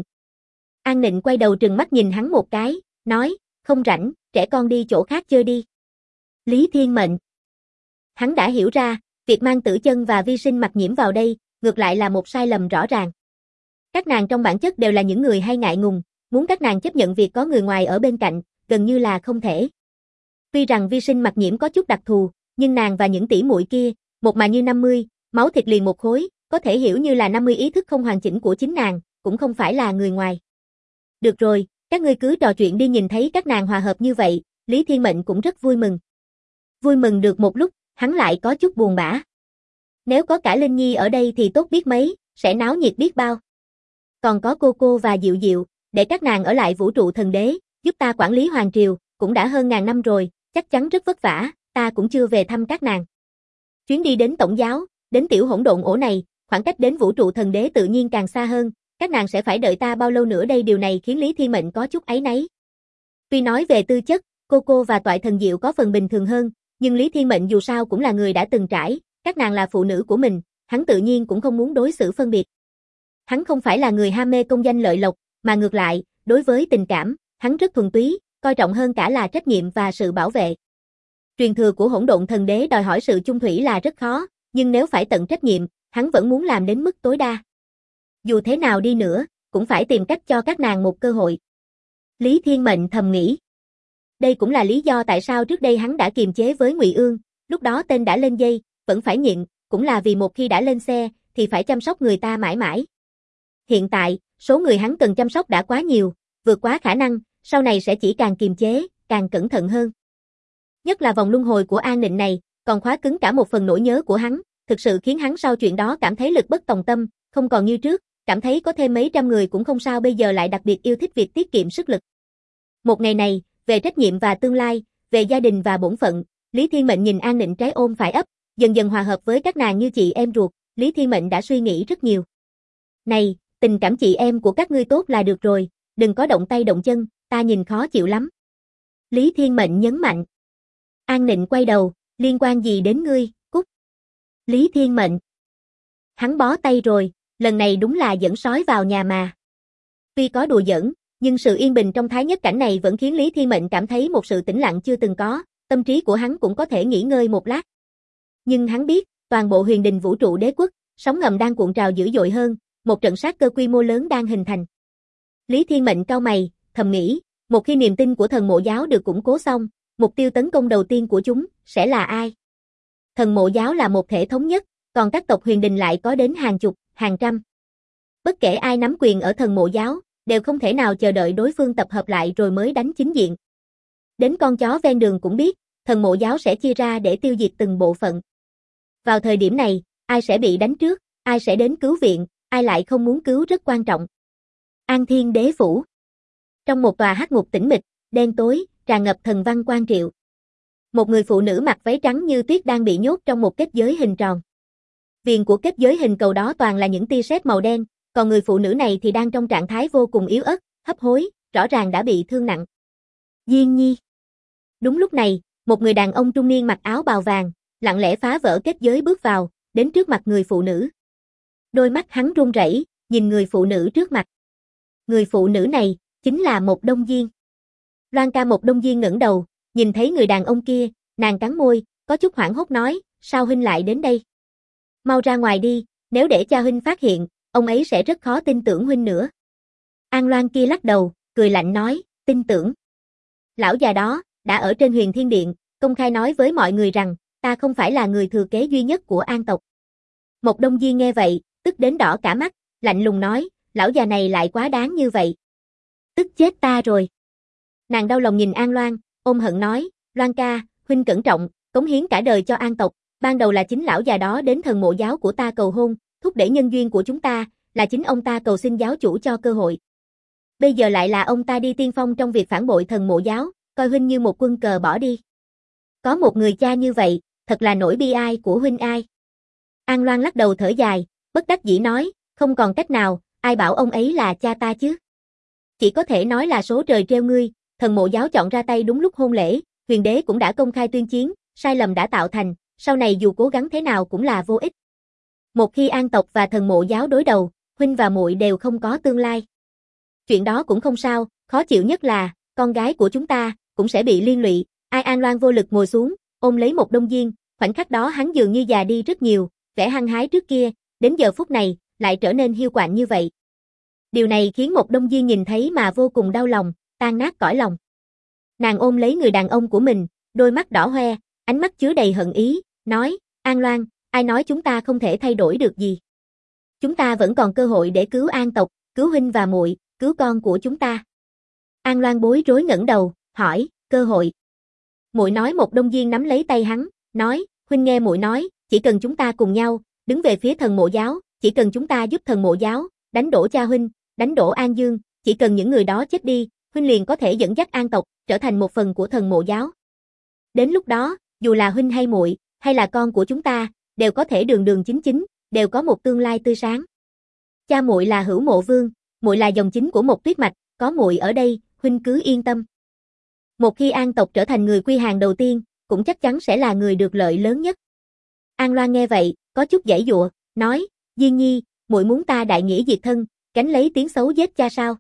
An Nịnh quay đầu trừng mắt nhìn hắn một cái, nói, không rảnh, trẻ con đi chỗ khác chơi đi. Lý Thiên Mệnh. Hắn đã hiểu ra, việc mang Tử Chân và Vi Sinh Mặc Nhiễm vào đây, ngược lại là một sai lầm rõ ràng. Các nàng trong bản chất đều là những người hay ngại ngùng, muốn các nàng chấp nhận việc có người ngoài ở bên cạnh, gần như là không thể. Tuy rằng Vi Sinh Mặc Nhiễm có chút đặc thù, nhưng nàng và những tỷ muội kia, một mà như 50, máu thịt liền một khối, có thể hiểu như là 50 ý thức không hoàn chỉnh của chính nàng, cũng không phải là người ngoài. Được rồi, các ngươi cứ trò chuyện đi. Nhìn thấy các nàng hòa hợp như vậy, Lý Thiên Mệnh cũng rất vui mừng. Vui mừng được một lúc, hắn lại có chút buồn bã. Nếu có cả Linh Nhi ở đây thì tốt biết mấy, sẽ náo nhiệt biết bao. Còn có cô và Diệu Diệu, để các nàng ở lại vũ trụ thần đế, giúp ta quản lý hoàng triều, cũng đã hơn ngàn năm rồi, chắc chắn rất vất vả, ta cũng chưa về thăm các nàng. Chuyến đi đến tổng giáo, đến tiểu hỗn độn ổ này, khoảng cách đến vũ trụ thần đế tự nhiên càng xa hơn, các nàng sẽ phải đợi ta bao lâu nữa đây? Điều này khiến Lý Thiên Mệnh có chút áy náy. Tuy nói về tư chất, cô và Toại Thần Diệu có phần bình thường hơn, nhưng Lý Thiên Mệnh dù sao cũng là người đã từng trải, các nàng là phụ nữ của mình, hắn tự nhiên cũng không muốn đối xử phân biệt. Hắn không phải là người ham mê công danh lợi lộc, mà ngược lại, đối với tình cảm, hắn rất thuần túy, coi trọng hơn cả là trách nhiệm và sự bảo vệ. Truyền thừa của hỗn độn thần đế đòi hỏi sự chung thủy là rất khó, nhưng nếu phải tận trách nhiệm, hắn vẫn muốn làm đến mức tối đa. Dù thế nào đi nữa, cũng phải tìm cách cho các nàng một cơ hội. Lý Thiên Mệnh thầm nghĩ. Đây cũng là lý do tại sao trước đây hắn đã kiềm chế với Ngụy Ương, lúc đó tên đã lên dây, vẫn phải nhịn, cũng là vì một khi đã lên xe, thì phải chăm sóc người ta mãi mãi. Hiện tại, số người hắn cần chăm sóc đã quá nhiều, vượt quá khả năng, sau này sẽ chỉ càng kiềm chế, càng cẩn thận hơn. Nhất là vòng luân hồi của An Nịnh này, còn khóa cứng cả một phần nỗi nhớ của hắn, thực sự khiến hắn sau chuyện đó cảm thấy lực bất tòng tâm, không còn như trước, cảm thấy có thêm mấy trăm người cũng không sao, bây giờ lại đặc biệt yêu thích việc tiết kiệm sức lực. Một ngày này, về trách nhiệm và tương lai, về gia đình và bổn phận, Lý Thiên Mệnh nhìn An Nịnh trái ôm phải ấp, dần dần hòa hợp với các nàng như chị em ruột, Lý Thiên Mệnh đã suy nghĩ rất nhiều. Này, tình cảm chị em của các ngươi tốt là được rồi, đừng có động tay động chân, ta nhìn khó chịu lắm. Lý Thiên Mệnh nhấn mạnh. An Nịnh quay đầu, liên quan gì đến ngươi, cút. Lý Thiên Mệnh. Hắn bó tay rồi, lần này đúng là dẫn sói vào nhà mà. Tuy có đùa giỡn, nhưng sự yên bình trong thái nhất cảnh này vẫn khiến Lý Thiên Mệnh cảm thấy một sự tĩnh lặng chưa từng có, tâm trí của hắn cũng có thể nghỉ ngơi một lát. Nhưng hắn biết, toàn bộ huyền đình vũ trụ đế quốc, sóng ngầm đang cuộn trào dữ dội hơn, một trận sát cơ quy mô lớn đang hình thành. Lý Thiên Mệnh cau mày, thầm nghĩ, một khi niềm tin của thần mộ giáo được củng cố xong, mục tiêu tấn công đầu tiên của chúng sẽ là ai? Thần mộ giáo là một thể thống nhất, còn các tộc huyền đình lại có đến hàng chục, hàng trăm. Bất kể ai nắm quyền ở thần mộ giáo, đều không thể nào chờ đợi đối phương tập hợp lại rồi mới đánh chính diện. Đến con chó ven đường cũng biết, thần mộ giáo sẽ chia ra để tiêu diệt từng bộ phận. Vào thời điểm này, ai sẽ bị đánh trước, ai sẽ đến cứu viện, ai lại không muốn cứu rất quan trọng. An Thiên Đế Phủ. Trong một tòa hắc ngục tĩnh mịch, đen tối, tràn ngập thần văn quang triệu. Một người phụ nữ mặc váy trắng như tuyết đang bị nhốt trong một kết giới hình tròn. Viền của kết giới hình cầu đó toàn là những tia sét màu đen, còn người phụ nữ này thì đang trong trạng thái vô cùng yếu ớt, hấp hối, rõ ràng đã bị thương nặng. Diên Nhi. Đúng lúc này, một người đàn ông trung niên mặc áo bào vàng, lặng lẽ phá vỡ kết giới bước vào, đến trước mặt người phụ nữ. Đôi mắt hắn run rẩy, nhìn người phụ nữ trước mặt. Người phụ nữ này, chính là Một Đông Diên. Loan ca Một Đông Diên ngẩng đầu, nhìn thấy người đàn ông kia, nàng cắn môi, có chút hoảng hốt nói, sao huynh lại đến đây? Mau ra ngoài đi, nếu để cha huynh phát hiện, ông ấy sẽ rất khó tin tưởng huynh nữa. An Loan kia lắc đầu, cười lạnh nói, tin tưởng. Lão già đó, đã ở trên Huyền Thiên Điện, công khai nói với mọi người rằng, ta không phải là người thừa kế duy nhất của An tộc. Một Đông Diên nghe vậy, tức đến đỏ cả mắt, lạnh lùng nói, lão già này lại quá đáng như vậy. Tức chết ta rồi. Nàng đau lòng nhìn An Loan, ôm hận nói, Loan ca, huynh cẩn trọng, cống hiến cả đời cho An tộc, ban đầu là chính lão già đó đến thần mộ giáo của ta cầu hôn, thúc đẩy nhân duyên của chúng ta, là chính ông ta cầu xin giáo chủ cho cơ hội. Bây giờ lại là ông ta đi tiên phong trong việc phản bội thần mộ giáo, coi huynh như một quân cờ bỏ đi. Có một người cha như vậy, thật là nỗi bi ai của huynh ai. An Loan lắc đầu thở dài, bất đắc dĩ nói, không còn cách nào, ai bảo ông ấy là cha ta chứ. Chỉ có thể nói là số trời treo ngươi, thần mộ giáo chọn ra tay đúng lúc hôn lễ, huyền đế cũng đã công khai tuyên chiến, sai lầm đã tạo thành, sau này dù cố gắng thế nào cũng là vô ích. Một khi An tộc và thần mộ giáo đối đầu, huynh và muội đều không có tương lai. Chuyện đó cũng không sao, khó chịu nhất là, con gái của chúng ta, cũng sẽ bị liên lụy. An Loan vô lực ngồi xuống, ôm lấy Một Đông Diên, khoảnh khắc đó hắn dường như già đi rất nhiều, vẻ hăng hái trước kia, đến giờ phút này, lại trở nên hiu quạnh như vậy. Điều này khiến Một Đông Diên nhìn thấy mà vô cùng đau lòng, tan nát cõi lòng. Nàng ôm lấy người đàn ông của mình, đôi mắt đỏ hoe, ánh mắt chứa đầy hận ý, nói, An Loan, ai nói chúng ta không thể thay đổi được gì. Chúng ta vẫn còn cơ hội để cứu An tộc, cứu huynh và muội, cứu con của chúng ta. An Loan bối rối ngẩng đầu, hỏi, cơ hội. Muội nói. Một Đông Diên nắm lấy tay hắn, nói, huynh nghe muội nói, chỉ cần chúng ta cùng nhau, đứng về phía thần mộ giáo, chỉ cần chúng ta giúp thần mộ giáo, đánh đổ cha huynh, đánh đổ An Dương, chỉ cần những người đó chết đi, huynh liền có thể dẫn dắt An tộc, trở thành một phần của thần mộ giáo. Đến lúc đó, dù là huynh hay muội, hay là con của chúng ta, đều có thể đường đường chính chính, đều có một tương lai tươi sáng. Cha muội là Hữu Mộ Vương, muội là dòng chính của Một Tuyết Mạch, có muội ở đây, huynh cứ yên tâm. Một khi An tộc trở thành người quy hàng đầu tiên, cũng chắc chắn sẽ là người được lợi lớn nhất. An Loan nghe vậy, có chút giãy giụa, nói, Diên Nhi, muội muốn ta đại nghĩa diệt thân, gánh lấy tiếng xấu giết cha sao?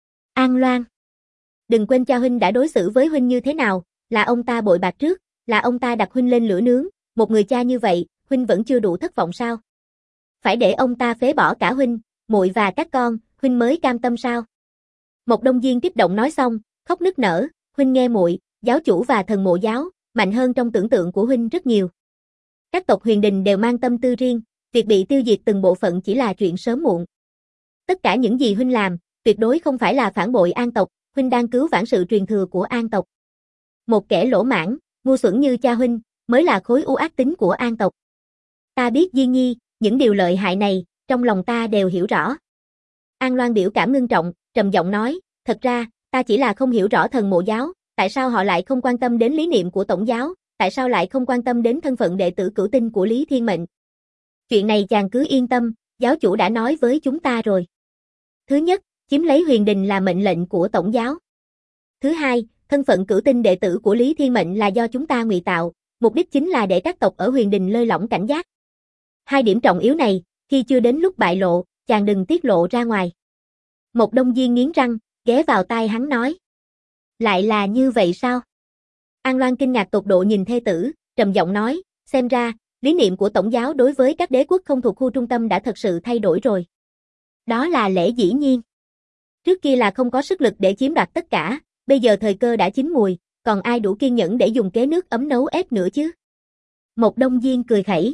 An Loan, đừng quên cha huynh đã đối xử với huynh như thế nào, là ông ta bội bạc trước, là ông ta đặt huynh lên lửa nướng, một người cha như vậy, huynh vẫn chưa đủ thất vọng sao? Phải để ông ta phế bỏ cả huynh, muội và các con, huynh mới cam tâm sao? Một Đông Diên kích động nói xong, khóc nức nở, huynh nghe muội, giáo chủ và thần mộ giáo, mạnh hơn trong tưởng tượng của huynh rất nhiều. Các tộc huyền đình đều mang tâm tư riêng, việc bị tiêu diệt từng bộ phận chỉ là chuyện sớm muộn. Tất cả những gì huynh làm, tuyệt đối không phải là phản bội An tộc, huynh đang cứu vãn sự truyền thừa của An tộc. Một kẻ lỗ mãng, ngu xuẩn như cha huynh, mới là khối u ác tính của An tộc. Ta biết Diên Nhi, những điều lợi hại này, trong lòng ta đều hiểu rõ. An Loan biểu cảm ngưng trọng, trầm giọng nói, thật ra, ta chỉ là không hiểu rõ thần mộ giáo, tại sao họ lại không quan tâm đến lý niệm của tổng giáo, tại sao lại không quan tâm đến thân phận đệ tử cửu tinh của Lý Thiên Mệnh. Chuyện này chàng cứ yên tâm, giáo chủ đã nói với chúng ta rồi. Thứ nhất, chiếm lấy huyền đình là mệnh lệnh của tổng giáo. Thứ hai, thân phận cửu tinh đệ tử của Lý Thiên Mệnh là do chúng ta ngụy tạo, mục đích chính là để các tộc ở huyền đình lơi lỏng cảnh giác. Hai điểm trọng yếu này, khi chưa đến lúc bại lộ, chàng đừng tiết lộ ra ngoài. Một Đông Diên nghiến răng, ghé vào tai hắn nói. Lại là như vậy sao? An Loan kinh ngạc tột độ nhìn thê tử, trầm giọng nói, xem ra, lý niệm của tổng giáo đối với các đế quốc không thuộc khu trung tâm đã thật sự thay đổi rồi. Đó là lẽ dĩ nhiên. Trước kia là không có sức lực để chiếm đoạt tất cả, bây giờ thời cơ đã chín mùi, còn ai đủ kiên nhẫn để dùng kế nước ấm nấu ép nữa chứ? Một Đông Diên cười khẩy.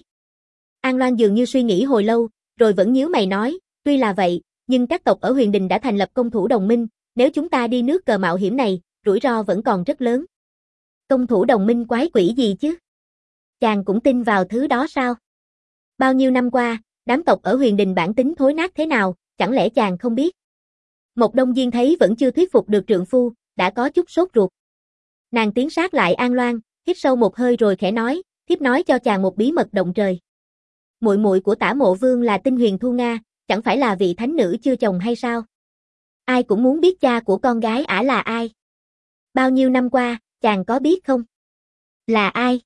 An Loan dường như suy nghĩ hồi lâu, rồi vẫn nhíu mày nói, tuy là vậy, nhưng các tộc ở huyền đình đã thành lập công thủ đồng minh, nếu chúng ta đi nước cờ mạo hiểm này, rủi ro vẫn còn rất lớn. Công thủ đồng minh quái quỷ gì chứ? Chàng cũng tin vào thứ đó sao? Bao nhiêu năm qua, đám tộc ở huyền đình bản tính thối nát thế nào, chẳng lẽ chàng không biết? Một Đông Diên thấy vẫn chưa thuyết phục được trượng phu, đã có chút sốt ruột. Nàng tiến sát lại An Loan, hít sâu một hơi rồi khẽ nói, thiếp nói cho chàng một bí mật động trời. Muội muội của Tả Mộ Vương là Tinh Huyền Thu Nga, chẳng phải là vị thánh nữ chưa chồng hay sao? Ai cũng muốn biết cha của con gái ả là ai. Bao nhiêu năm qua, chàng có biết không? Là ai?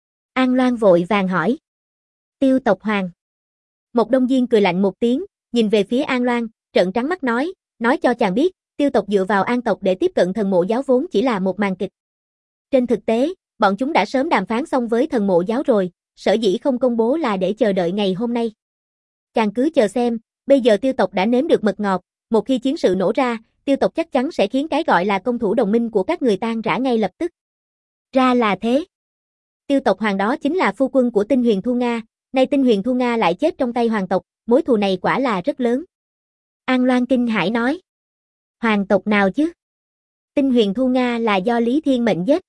An Loan vội vàng hỏi. Tiêu tộc hoàng. Một đông diên cười lạnh một tiếng, nhìn về phía An Loan, trợn trắng mắt nói cho chàng biết, tiêu tộc dựa vào An tộc để tiếp cận thần mộ giáo vốn chỉ là một màn kịch. Trên thực tế, bọn chúng đã sớm đàm phán xong với thần mộ giáo rồi, sở dĩ không công bố là để chờ đợi ngày hôm nay. Chàng cứ chờ xem, bây giờ tiêu tộc đã nếm được mật ngọt, một khi chiến sự nổ ra, tiêu tộc chắc chắn sẽ khiến cái gọi là công thủ đồng minh của các người tan rã ngay lập tức. Ra là thế. Tiêu tộc hoàng đó chính là phu quân của Tinh Huyền Thu Nga, nay Tinh Huyền Thu Nga lại chết trong tay hoàng tộc, mối thù này quả là rất lớn. An Loan kinh hãi nói. Hoàng tộc nào chứ? Tinh Huyền Thu Nga là do Lý Thiên Mệnh giết.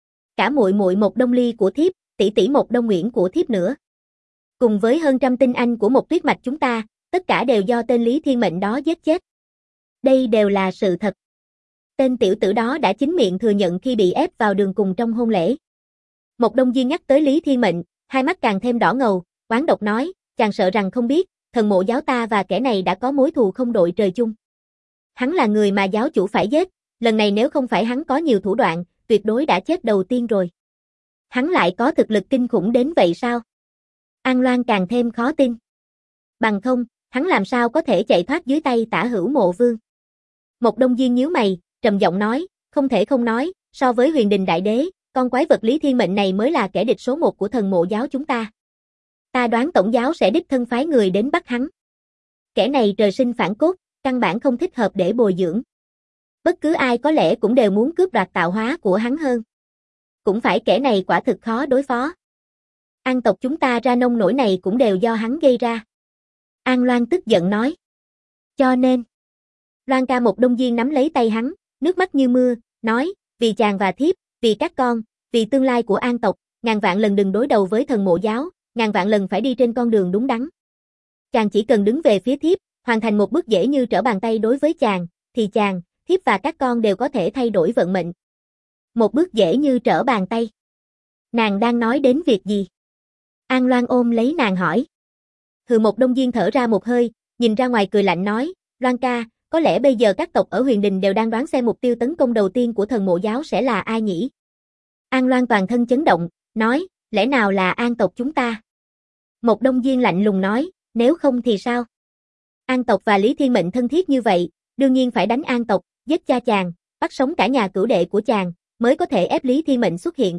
Cả muội muội Một Đông Ly của thiếp, tỷ tỷ Một Đông Nguyễn của thiếp nữa. Cùng với hơn trăm tinh anh của một tuyết mạch chúng ta, tất cả đều do tên Lý Thiên Mệnh đó giết chết. Đây đều là sự thật. Tên tiểu tử đó đã chính miệng thừa nhận khi bị ép vào đường cùng trong hôn lễ. Một Đông Diên nhắc tới Lý Thiên Mệnh, hai mắt càng thêm đỏ ngầu, oán độc nói, chàng sợ rằng không biết, thần mộ giáo ta và kẻ này đã có mối thù không đội trời chung. Hắn là người mà giáo chủ phải giết, lần này nếu không phải hắn có nhiều thủ đoạn, tuyệt đối đã chết đầu tiên rồi. Hắn lại có thực lực kinh khủng đến vậy sao? An Loan càng thêm khó tin. Bằng không, hắn làm sao có thể chạy thoát dưới tay Tả Hữu Mộ Vương? Một Đông Diên nhíu mày, trầm giọng nói, không thể không nói, so với Huyền Đình Đại Đế, con quái vật Lý Thiên Mệnh này mới là kẻ địch số một của thần mộ giáo chúng ta. Ta đoán tổng giáo sẽ đích thân phái người đến bắt hắn. Kẻ này trời sinh phản cốt, căn bản không thích hợp để bồi dưỡng. Bất cứ ai có lẽ cũng đều muốn cướp đoạt tạo hóa của hắn hơn. Cũng phải kẻ này quả thực khó đối phó. An tộc chúng ta ra nông nổi này cũng đều do hắn gây ra. An Loan tức giận nói. Cho nên, Loan ca Một Đông Diên nắm lấy tay hắn, nước mắt như mưa, nói, vì chàng và thiếp, vì các con, vì tương lai của An tộc, ngàn vạn lần đừng đối đầu với thần mộ giáo, ngàn vạn lần phải đi trên con đường đúng đắn. Chàng chỉ cần đứng về phía thiếp, hoàn thành một bước dễ như trở bàn tay đối với chàng, thì chàng, thiếp và các con đều có thể thay đổi vận mệnh. Một bước dễ như trở bàn tay. Nàng đang nói đến việc gì? An Loan ôm lấy nàng hỏi. Một Đông Diên thở ra một hơi, nhìn ra ngoài cười lạnh nói, Loan ca, có lẽ bây giờ các tộc ở Huyền Đình đều đang đoán xem mục tiêu tấn công đầu tiên của thần mộ giáo sẽ là ai nhỉ? An Loan toàn thân chấn động, nói, lẽ nào là An tộc chúng ta? Một Đông Diên lạnh lùng nói, nếu không thì sao? An tộc và Lý Thiên Mệnh thân thiết như vậy, đương nhiên phải đánh An tộc, giết cha chàng, bắt sống cả nhà cửu đệ của chàng, mới có thể ép Lý Thiên Mệnh xuất hiện.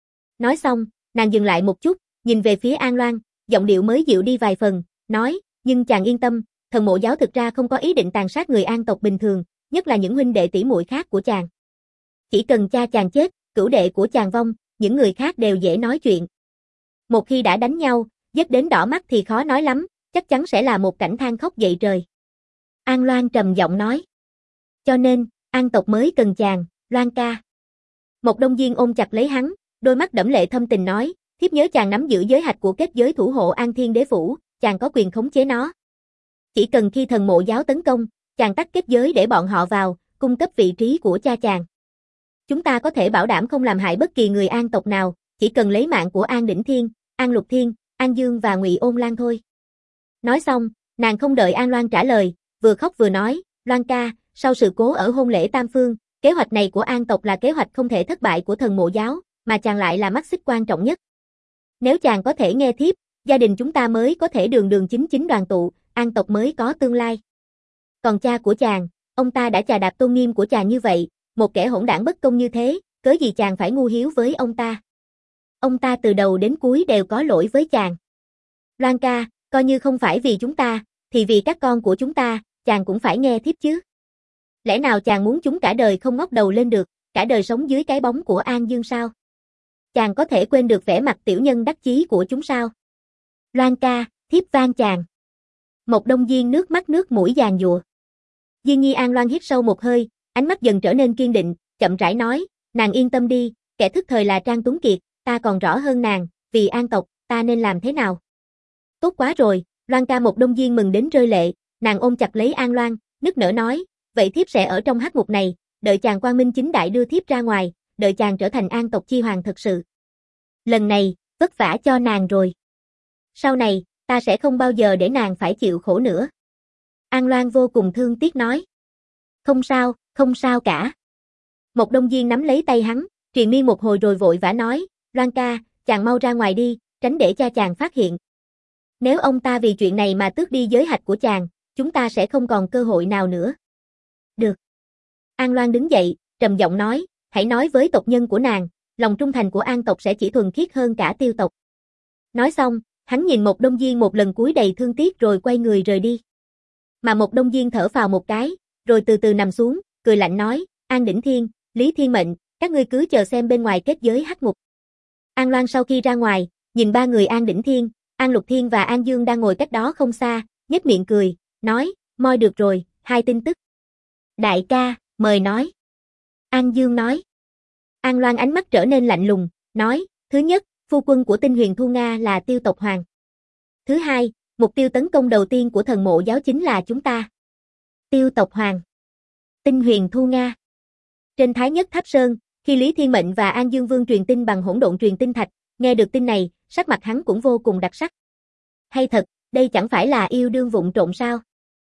Nói xong, nàng dừng lại một chút, nhìn về phía An Loan, giọng điệu mới dịu đi vài phần, nói, nhưng chàng yên tâm, thần mộ giáo thực ra không có ý định tàn sát người An tộc bình thường, nhất là những huynh đệ tỷ muội khác của chàng. Chỉ cần cha chàng chết, cửu đệ của chàng vong, những người khác đều dễ nói chuyện. Một khi đã đánh nhau, giết đến đỏ mắt thì khó nói lắm, chắc chắn sẽ là một cảnh than khóc dậy trời. An Loan trầm giọng nói. Cho nên, An tộc mới cần chàng, Loan ca. Một Đông Diên ôm chặt lấy hắn, đôi mắt đẫm lệ thâm tình nói, thiếp nhớ chàng nắm giữ giới hạch của kết giới thủ hộ An Thiên Đế Phủ, chàng có quyền khống chế nó. Chỉ cần khi thần mộ giáo tấn công, chàng tắt kết giới để bọn họ vào, cung cấp vị trí của cha chàng. Chúng ta có thể bảo đảm không làm hại bất kỳ người An tộc nào, chỉ cần lấy mạng của An Đỉnh Thiên, An Lục Thiên, An Dương và Ngụy Ôn Lan thôi. Nói xong, nàng không đợi An Loan trả lời, vừa khóc vừa nói, Loan ca, sau sự cố ở hôn lễ Tam Phương, kế hoạch này của An tộc là kế hoạch không thể thất bại của thần mộ giáo, mà chàng lại là mắt xích quan trọng nhất. Nếu chàng có thể nghe thiếp, gia đình chúng ta mới có thể đường đường chính chính đoàn tụ, An tộc mới có tương lai. Còn cha của chàng, ông ta đã chà đạp tôn nghiêm của chàng như vậy, một kẻ hỗn đản bất công như thế, cớ gì chàng phải ngu hiếu với ông ta. Ông ta từ đầu đến cuối đều có lỗi với chàng. Loan ca, coi như không phải vì chúng ta, thì vì các con của chúng ta, chàng cũng phải nghe thiếp chứ. Lẽ nào chàng muốn chúng cả đời không ngóc đầu lên được, cả đời sống dưới cái bóng của An Dương sao? Chàng có thể quên được vẻ mặt tiểu nhân đắc chí của chúng sao? Loan ca, thiếp van chàng. Một Đông Diên nước mắt nước mũi giàn giụa. Diên Nhi An Loan hít sâu một hơi, ánh mắt dần trở nên kiên định, chậm rãi nói, nàng yên tâm đi, kẻ thức thời là Trang Tuấn Kiệt, ta còn rõ hơn nàng, vì An tộc, ta nên làm thế nào? Tốt quá rồi, Loan ca. Một Đông Diên mừng đến rơi lệ, nàng ôm chặt lấy An Loan, nức nở nói, vậy thiếp sẽ ở trong hắc ngục này, đợi chàng quang minh chính đại đưa thiếp ra ngoài, đợi chàng trở thành An tộc chi hoàng thật sự. Lần này, vất vả cho nàng rồi. Sau này, ta sẽ không bao giờ để nàng phải chịu khổ nữa. An Loan vô cùng thương tiếc nói. Không sao cả. Một Đông Diên nắm lấy tay hắn, triền miên một hồi rồi vội vã nói, Loan ca, chàng mau ra ngoài đi, tránh để cha chàng phát hiện. Nếu ông ta vì chuyện này mà tước đi giới hạch của chàng, chúng ta sẽ không còn cơ hội nào nữa. Được. An Loan đứng dậy, trầm giọng nói, hãy nói với tộc nhân của nàng, lòng trung thành của An tộc sẽ chỉ thuần khiết hơn cả Tiêu tộc. Nói xong, hắn nhìn một Đông Diên một lần cuối đầy thương tiếc rồi quay người rời đi. Mà một Đông Diên thở phào một cái, rồi từ từ nằm xuống, cười lạnh nói, An Đỉnh Thiên, Lý Thiên Mệnh, các ngươi cứ chờ xem bên ngoài kết giới hắc ngục. An Loan sau khi ra ngoài, nhìn ba người An Đỉnh Thiên, An Lục Thiên và An Dương đang ngồi cách đó không xa, nhếch miệng cười, nói, moi được rồi, 2 tin tức. Đại ca, mời nói. An Dương nói. An Loan ánh mắt trở nên lạnh lùng, nói, thứ nhất, phu quân của Tinh Huyền Thu Nga là Tiêu tộc Hoàng. Thứ hai, mục tiêu tấn công đầu tiên của thần mộ giáo chính là chúng ta. Tiêu tộc Hoàng. Tinh Huyền Thu Nga. Trên Thái Nhất Tháp Sơn, khi Lý Thiên Mệnh và An Dương Vương truyền tin bằng hỗn độn truyền tin thạch, nghe được tin này, sắc mặt hắn cũng vô cùng đặc sắc. Hay thật, đây chẳng phải là yêu đương vụng trộm sao?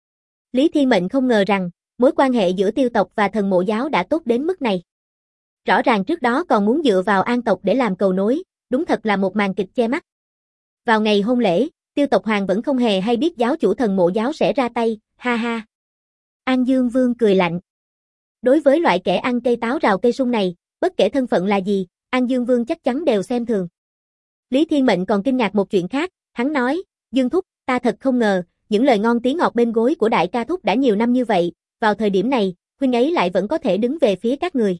Lý Thiên Mệnh không ngờ rằng, mối quan hệ giữa Tiêu tộc và thần mộ giáo đã tốt đến mức này. Rõ ràng trước đó còn muốn dựa vào An tộc để làm cầu nối, đúng thật là một màn kịch che mắt. Vào ngày hôn lễ, Tiêu tộc Hoàng vẫn không hề hay biết giáo chủ thần mộ giáo sẽ ra tay, ha ha. An Dương Vương cười lạnh. Đối với loại kẻ ăn cây táo rào cây sung này, bất kể thân phận là gì, An Dương Vương chắc chắn đều xem thường. Lý Thiên Mệnh còn kinh ngạc một chuyện khác, hắn nói, Dương Thúc, ta thật không ngờ, những lời ngon tiếng ngọt bên gối của đại ca Thúc đã nhiều năm như vậy, vào thời điểm này, huynh ấy lại vẫn có thể đứng về phía các người.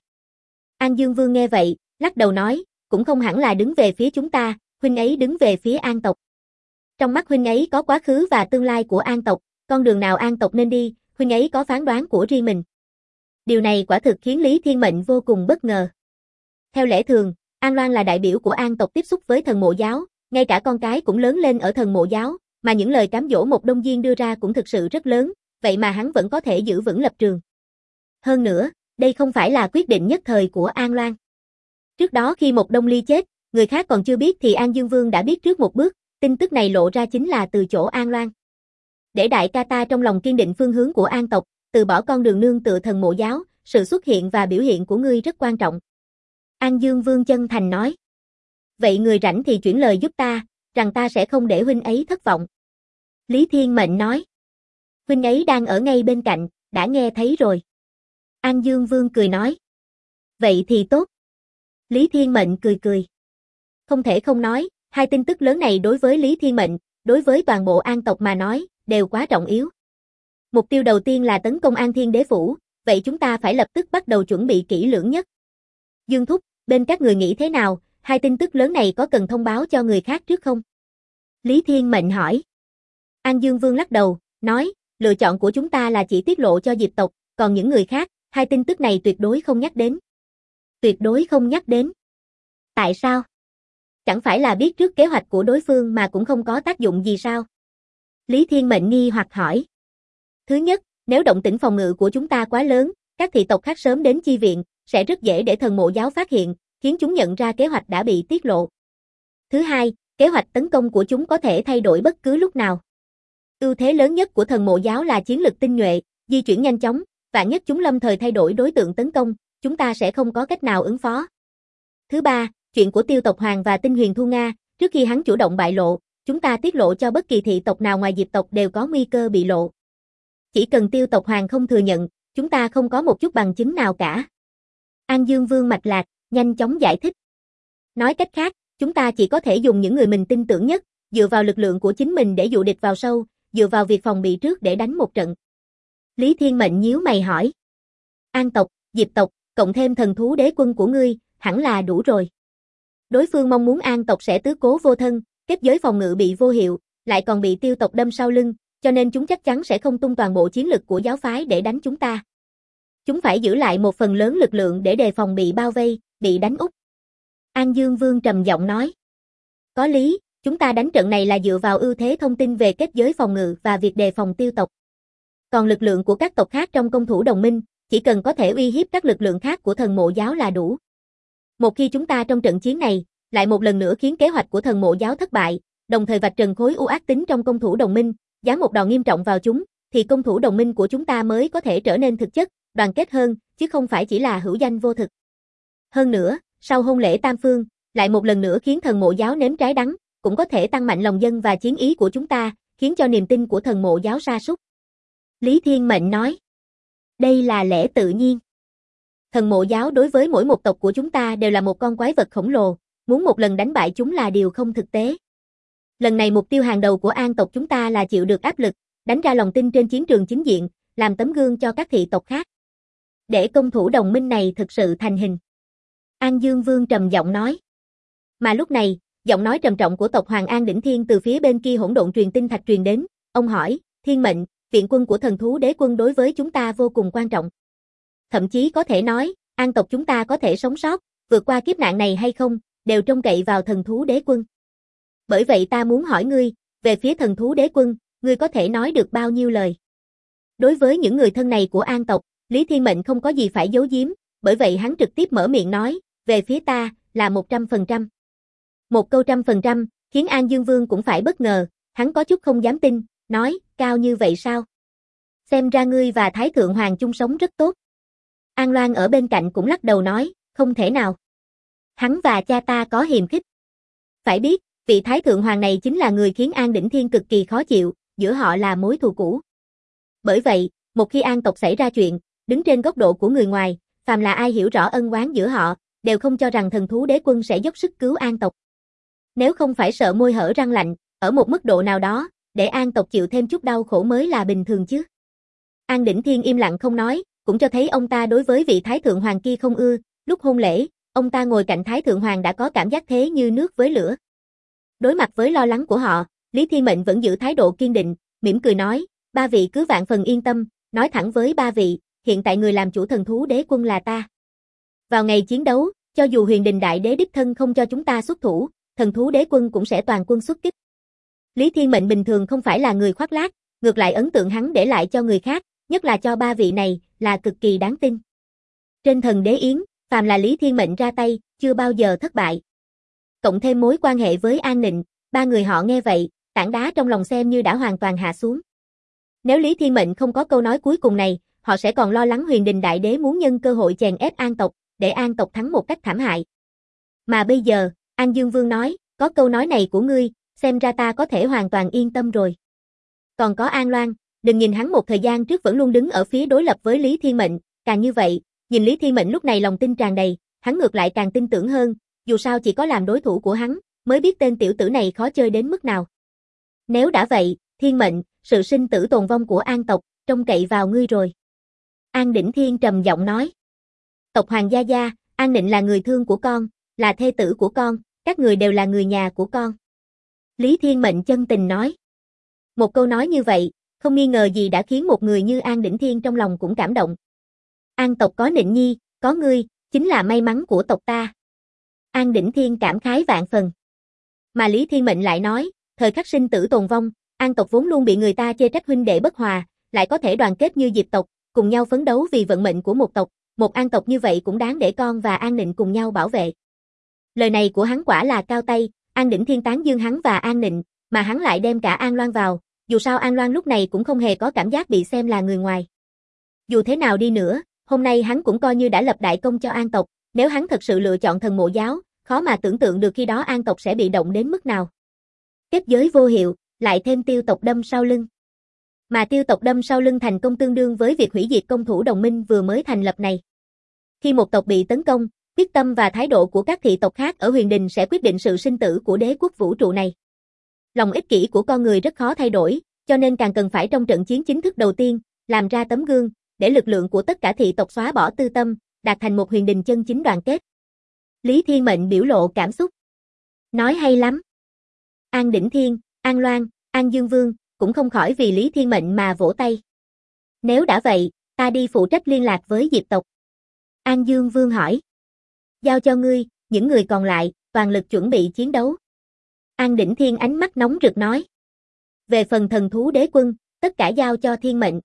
An Dương Vương nghe vậy, lắc đầu nói, cũng không hẳn là đứng về phía chúng ta, huynh ấy đứng về phía An tộc. Trong mắt huynh ấy có quá khứ và tương lai của An tộc, con đường nào An tộc nên đi, huynh ấy có phán đoán của riêng mình. Điều này quả thực khiến Lý Thiên Mệnh vô cùng bất ngờ. Theo lẽ thường, An Loan là đại biểu của An tộc tiếp xúc với thần mộ giáo, ngay cả con cái cũng lớn lên ở thần mộ giáo, mà những lời cám dỗ một Đông Diên đưa ra cũng thực sự rất lớn, vậy mà hắn vẫn có thể giữ vững lập trường. Hơn nữa, đây không phải là quyết định nhất thời của An Loan. Trước đó khi một Đông Ly chết, người khác còn chưa biết thì An Dương Vương đã biết trước một bước, tin tức này lộ ra chính là từ chỗ An Loan. Để đại ca ta trong lòng kiên định phương hướng của An tộc, từ bỏ con đường nương tựa thần mộ giáo, sự xuất hiện và biểu hiện của ngươi rất quan trọng. An Dương Vương chân thành nói. Vậy người rảnh thì chuyển lời giúp ta, rằng ta sẽ không để huynh ấy thất vọng. Lý Thiên Mệnh nói. Huynh ấy đang ở ngay bên cạnh, đã nghe thấy rồi. An Dương Vương cười nói. Vậy thì tốt. Lý Thiên Mệnh cười cười. Không thể không nói, 2 tin tức lớn này đối với Lý Thiên Mệnh, đối với toàn bộ An tộc mà nói, đều quá trọng yếu. Mục tiêu đầu tiên là tấn công An Thiên Đế Phủ, vậy chúng ta phải lập tức bắt đầu chuẩn bị kỹ lưỡng nhất. Dương Thúc, bên các người nghĩ thế nào, 2 tin tức lớn này có cần thông báo cho người khác trước không? Lý Thiên Mệnh hỏi. An Dương Vương lắc đầu, nói, lựa chọn của chúng ta là chỉ tiết lộ cho Diệp tộc, còn những người khác, 2 tin tức này tuyệt đối không nhắc đến. Tuyệt đối không nhắc đến. Tại sao? Chẳng phải là biết trước kế hoạch của đối phương mà cũng không có tác dụng gì sao? Lý Thiên Mệnh nghi hoặc hỏi. Thứ nhất, nếu động tĩnh phòng ngự của chúng ta quá lớn, các thị tộc khác sớm đến chi viện, sẽ rất dễ để thần mộ giáo phát hiện, khiến chúng nhận ra kế hoạch đã bị tiết lộ. Thứ hai, kế hoạch tấn công của chúng có thể thay đổi bất cứ lúc nào. Ưu thế lớn nhất của thần mộ giáo là chiến lực tinh nhuệ, di chuyển nhanh chóng, vạn nhất chúng lâm thời thay đổi đối tượng tấn công, chúng ta sẽ không có cách nào ứng phó. Thứ ba, chuyện của Tiêu tộc Hoàng và Tinh Huyền Thu Nga, trước khi hắn chủ động bại lộ, chúng ta tiết lộ cho bất kỳ thị tộc nào ngoài Diệp tộc đều có nguy cơ bị lộ. Chỉ cần Tiêu tộc Hoàng không thừa nhận, chúng ta không có một chút bằng chứng nào cả. An Dương Vương mạch lạc, nhanh chóng giải thích. Nói cách khác, chúng ta chỉ có thể dùng những người mình tin tưởng nhất, dựa vào lực lượng của chính mình để dụ địch vào sâu, dựa vào việc phòng bị trước để đánh một trận. Lý Thiên Mệnh nhíu mày hỏi. An tộc, Diệp tộc, cộng thêm thần thú đế quân của ngươi, hẳn là đủ rồi. Đối phương mong muốn An tộc sẽ tứ cố vô thân, kết giới phòng ngự bị vô hiệu, lại còn bị Tiêu tộc đâm sau lưng, cho nên chúng chắc chắn sẽ không tung toàn bộ chiến lực của giáo phái để đánh chúng ta. Chúng phải giữ lại một phần lớn lực lượng để đề phòng bị bao vây, bị đánh úp. An Dương Vương trầm giọng nói. Có lý, chúng ta đánh trận này là dựa vào ưu thế thông tin về kết giới phòng ngự và việc đề phòng Tiêu tộc. Còn lực lượng của các tộc khác trong công thủ đồng minh, chỉ cần có thể uy hiếp các lực lượng khác của thần mộ giáo là đủ. Một khi chúng ta trong trận chiến này, lại một lần nữa khiến kế hoạch của thần mộ giáo thất bại, đồng thời vạch trần khối u ác tính trong công thủ đồng minh, giáng một đòn nghiêm trọng vào chúng, thì công thủ đồng minh của chúng ta mới có thể trở nên thực chất, đoàn kết hơn, chứ không phải chỉ là hữu danh vô thực. Hơn nữa, sau hôn lễ tam phương, lại một lần nữa khiến thần mộ giáo nếm trái đắng, cũng có thể tăng mạnh lòng dân và chiến ý của chúng ta, khiến cho niềm tin của thần mộ giáo sa sút. Lý Thiên Mệnh nói. Đây là lẽ tự nhiên. Thần mộ giáo đối với mỗi một tộc của chúng ta đều là một con quái vật khổng lồ, muốn một lần đánh bại chúng là điều không thực tế. Lần này mục tiêu hàng đầu của An tộc chúng ta là chịu được áp lực, đánh ra lòng tin trên chiến trường chính diện, làm tấm gương cho các thị tộc khác. Để công thủ đồng minh này thực sự thành hình. An Dương Vương trầm giọng nói. Mà lúc này, giọng nói trầm trọng của tộc Hoàng An Đỉnh Thiên từ phía bên kia hỗn độn truyền tinh thạch truyền đến, ông hỏi, Thiên Mệnh, viện quân của thần thú đế quân đối với chúng ta vô cùng quan trọng. Thậm chí có thể nói, An tộc chúng ta có thể sống sót, vượt qua kiếp nạn này hay không, đều trông cậy vào thần thú đế quân. Bởi vậy ta muốn hỏi ngươi, về phía thần thú đế quân, ngươi có thể nói được bao nhiêu lời? Đối với những người thân này của An tộc, Lý Thiên Mệnh không có gì phải giấu giếm, bởi vậy hắn trực tiếp mở miệng nói, về phía ta, là 100%. Một câu 100%, khiến An Dương Vương cũng phải bất ngờ, hắn có chút không dám tin, nói, cao như vậy sao? Xem ra ngươi và Thái Thượng Hoàng chung sống rất tốt. An Loan ở bên cạnh cũng lắc đầu nói, không thể nào. Hắn và cha ta có hiềm khích. Phải biết, vị Thái Thượng Hoàng này chính là người khiến An Đỉnh Thiên cực kỳ khó chịu, giữa họ là mối thù cũ. Bởi vậy, một khi An tộc xảy ra chuyện, đứng trên góc độ của người ngoài, phàm là ai hiểu rõ ân oán giữa họ, đều không cho rằng thần thú đế quân sẽ dốc sức cứu An tộc. Nếu không phải sợ môi hở răng lạnh, ở một mức độ nào đó, để An tộc chịu thêm chút đau khổ mới là bình thường chứ. An Đỉnh Thiên im lặng không nói, cũng cho thấy ông ta đối với vị Thái Thượng Hoàng kia không ưa, lúc hôn lễ, ông ta ngồi cạnh Thái Thượng Hoàng đã có cảm giác thế như nước với lửa. Đối mặt với lo lắng của họ, Lý Thiên Mệnh vẫn giữ thái độ kiên định, mỉm cười nói, ba vị cứ vạn phần yên tâm, nói thẳng với ba vị, hiện tại người làm chủ thần thú đế quân là ta. Vào ngày chiến đấu, cho dù Huyền Đình Đại Đế đích thân không cho chúng ta xuất thủ, thần thú đế quân cũng sẽ toàn quân xuất kích. Lý Thiên Mệnh bình thường không phải là người khoác lác, ngược lại ấn tượng hắn để lại cho người khác, nhất là cho ba vị này, là cực kỳ đáng tin. Trên thần đế yến, phàm là Lý Thiên Mệnh ra tay, chưa bao giờ thất bại. Cộng thêm mối quan hệ với An Nịnh, ba người họ nghe vậy, tảng đá trong lòng xem như đã hoàn toàn hạ xuống. Nếu Lý Thiên Mệnh không có câu nói cuối cùng này, họ sẽ còn lo lắng Huyền Đình Đại Đế muốn nhân cơ hội chèn ép An tộc, để An tộc thắng một cách thảm hại. Mà bây giờ, An Dương Vương nói, có câu nói này của ngươi, xem ra ta có thể hoàn toàn yên tâm rồi. Còn có An Loan, đừng nhìn hắn một thời gian trước vẫn luôn đứng ở phía đối lập với Lý Thiên Mệnh, càng như vậy, nhìn Lý Thiên Mệnh lúc này lòng tin tràn đầy, hắn ngược lại càng tin tưởng hơn, dù sao chỉ có làm đối thủ của hắn, mới biết tên tiểu tử này khó chơi đến mức nào. Nếu đã vậy, Thiên Mệnh, sự sinh tử tồn vong của An tộc, trông cậy vào ngươi rồi. An Đỉnh Thiên trầm giọng nói. Tộc Hoàng Gia Gia, An Nịnh là người thương của con, là thê tử của con, các người đều là người nhà của con. Lý Thiên Mệnh chân tình nói. Một câu nói như vậy, không nghi ngờ gì đã khiến một người như An Đỉnh Thiên trong lòng cũng cảm động. An tộc có Nịnh Nhi, có ngươi, chính là may mắn của tộc ta. An Đỉnh Thiên cảm khái vạn phần. Mà Lý Thiên Mệnh lại nói, thời khắc sinh tử tồn vong, An tộc vốn luôn bị người ta chê trách huynh đệ bất hòa, lại có thể đoàn kết như Diệp tộc, cùng nhau phấn đấu vì vận mệnh của một tộc, một An tộc như vậy cũng đáng để con và An Nịnh cùng nhau bảo vệ. Lời này của hắn quả là cao tay, An Đỉnh Thiên tán dương hắn và An Nịnh, mà hắn lại đem cả An Loan vào, dù sao An Loan lúc này cũng không hề có cảm giác bị xem là người ngoài. Dù thế nào đi nữa, hôm nay hắn cũng coi như đã lập đại công cho An tộc, nếu hắn thật sự lựa chọn thần mộ giáo, khó mà tưởng tượng được khi đó An tộc sẽ bị động đến mức nào. Kết giới vô hiệu, lại thêm Tiêu tộc đâm sau lưng. Mà Tiêu tộc đâm sau lưng thành công tương đương với việc hủy diệt công thủ đồng minh vừa mới thành lập này. Khi một tộc bị tấn công, quyết tâm và thái độ của các thị tộc khác ở Huyền Đình sẽ quyết định sự sinh tử của đế quốc vũ trụ này. Lòng ích kỷ của con người rất khó thay đổi, cho nên càng cần phải trong trận chiến chính thức đầu tiên, làm ra tấm gương, để lực lượng của tất cả thị tộc xóa bỏ tư tâm, đạt thành một Huyền Đình chân chính đoàn kết. Lý Thiên Mệnh biểu lộ cảm xúc. Nói hay lắm. An Đỉnh Thiên, An Loan, An Dương Vương, cũng không khỏi vì Lý Thiên Mệnh mà vỗ tay. Nếu đã vậy, ta đi phụ trách liên lạc với Diệp tộc. An Dương Vương hỏi. Giao cho ngươi, những người còn lại, toàn lực chuẩn bị chiến đấu. An Đỉnh Thiên ánh mắt nóng rực nói. Về phần thần thú đế quân, tất cả giao cho Thiên Mệnh.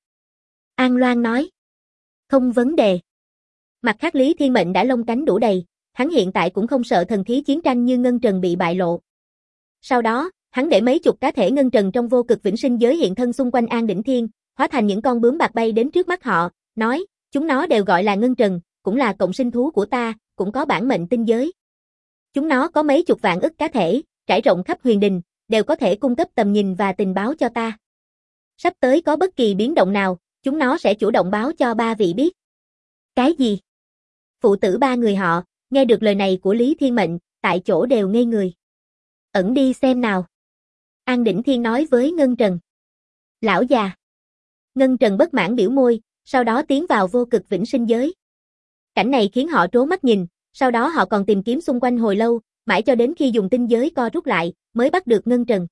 An Loan nói. Không vấn đề. Mặt khác Lý Thiên Mệnh đã lông cánh đủ đầy, hắn hiện tại cũng không sợ thần khí chiến tranh như Ngân Trần bị bại lộ. Sau đó, hắn để mấy chục cá thể Ngân Trần trong vô cực vĩnh sinh giới hiện thân xung quanh An Đỉnh Thiên, hóa thành những con bướm bạc bay đến trước mắt họ, nói, chúng nó đều gọi là ngân trần, cũng là cộng sinh thú của ta, cũng có bản mệnh tinh giới. Chúng nó có mấy chục vạn ức cá thể, trải rộng khắp huyền đình, đều có thể cung cấp tầm nhìn và tình báo cho ta. Sắp tới có bất kỳ biến động nào, chúng nó sẽ chủ động báo cho ba vị biết. Cái gì? Phụ tử ba người họ, nghe được lời này của Lý Thiên Mệnh, tại chỗ đều ngây người. Ẩn đi xem nào. An Đỉnh Thiên nói với Ngân Trần. Lão già. Ngân Trần bất mãn biểu môi, sau đó tiến vào vô cực vĩnh sinh giới. Cảnh này khiến họ trố mắt nhìn, sau đó họ còn tìm kiếm xung quanh hồi lâu, mãi cho đến khi dùng tinh giới co rút lại, mới bắt được Ngân Trần.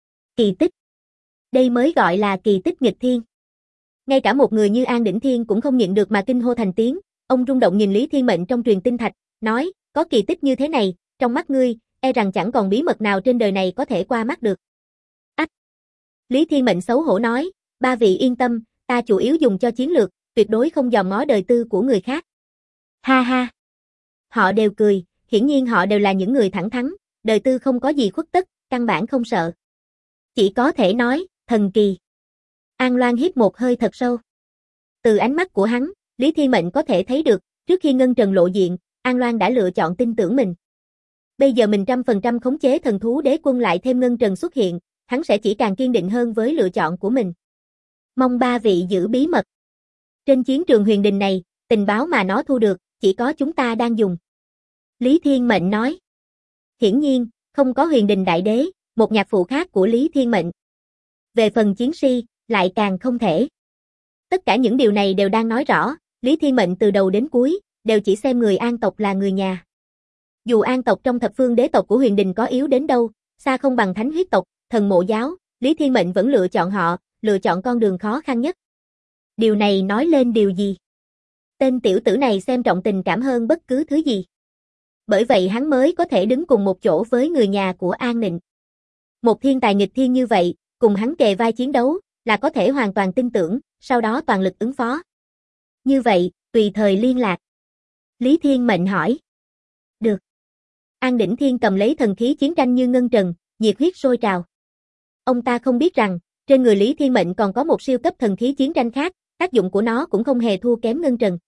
Kỳ tích. Đây mới gọi là kỳ tích nghịch thiên. Ngay cả một người như An Đỉnh Thiên cũng không nhịn được mà kinh hô thành tiếng, ông rung động nhìn Lý Thiên Mệnh trong truyền tinh thạch, nói, có kỳ tích như thế này, trong mắt ngươi, e rằng chẳng còn bí mật nào trên đời này có thể qua mắt được. Ách! Lý Thiên Mệnh xấu hổ nói, ba vị yên tâm, ta chủ yếu dùng cho chiến lược, tuyệt đối không dòm ngó đời tư của người khác. Ha ha! Họ đều cười, hiển nhiên họ đều là những người thẳng thắn, đời tư không có gì khuất tất, căn bản không sợ. Chỉ có thể nói, thần kỳ. An Loan hít một hơi thật sâu. Từ ánh mắt của hắn, Lý Thiên Mệnh có thể thấy được, trước khi Ngân Trần lộ diện, An Loan đã lựa chọn tin tưởng mình. Bây giờ mình 100% khống chế thần thú đế quân lại thêm Ngân Trần xuất hiện, hắn sẽ chỉ càng kiên định hơn với lựa chọn của mình. Mong ba vị giữ bí mật. Trên chiến trường huyền đình này, tình báo mà nó thu được, chỉ có chúng ta đang dùng. Lý Thiên Mệnh nói. Hiển nhiên, không có huyền đình đại đế, một nhạc phụ khác của Lý Thiên Mệnh. Về phần chiến si, lại càng không thể. Tất cả những điều này đều đang nói rõ, Lý Thiên Mệnh từ đầu đến cuối, đều chỉ xem người An tộc là người nhà. Dù An tộc trong thập phương đế tộc của huyền đình có yếu đến đâu, xa không bằng thánh huyết tộc, thần mộ giáo, Lý Thiên Mệnh vẫn lựa chọn họ, lựa chọn con đường khó khăn nhất. Điều này nói lên điều gì? Tên tiểu tử này xem trọng tình cảm hơn bất cứ thứ gì. Bởi vậy hắn mới có thể đứng cùng một chỗ với người nhà của An Nịnh. Một thiên tài nghịch thiên như vậy, cùng hắn kề vai chiến đấu, là có thể hoàn toàn tin tưởng, sau đó toàn lực ứng phó. Như vậy, tùy thời liên lạc. Lý Thiên Mệnh hỏi. Được. An Đỉnh Thiên cầm lấy thần khí chiến tranh như ngân trần, nhiệt huyết sôi trào. Ông ta không biết rằng, trên người Lý Thiên Mệnh còn có một siêu cấp thần khí chiến tranh khác, tác dụng của nó cũng không hề thua kém ngân trần.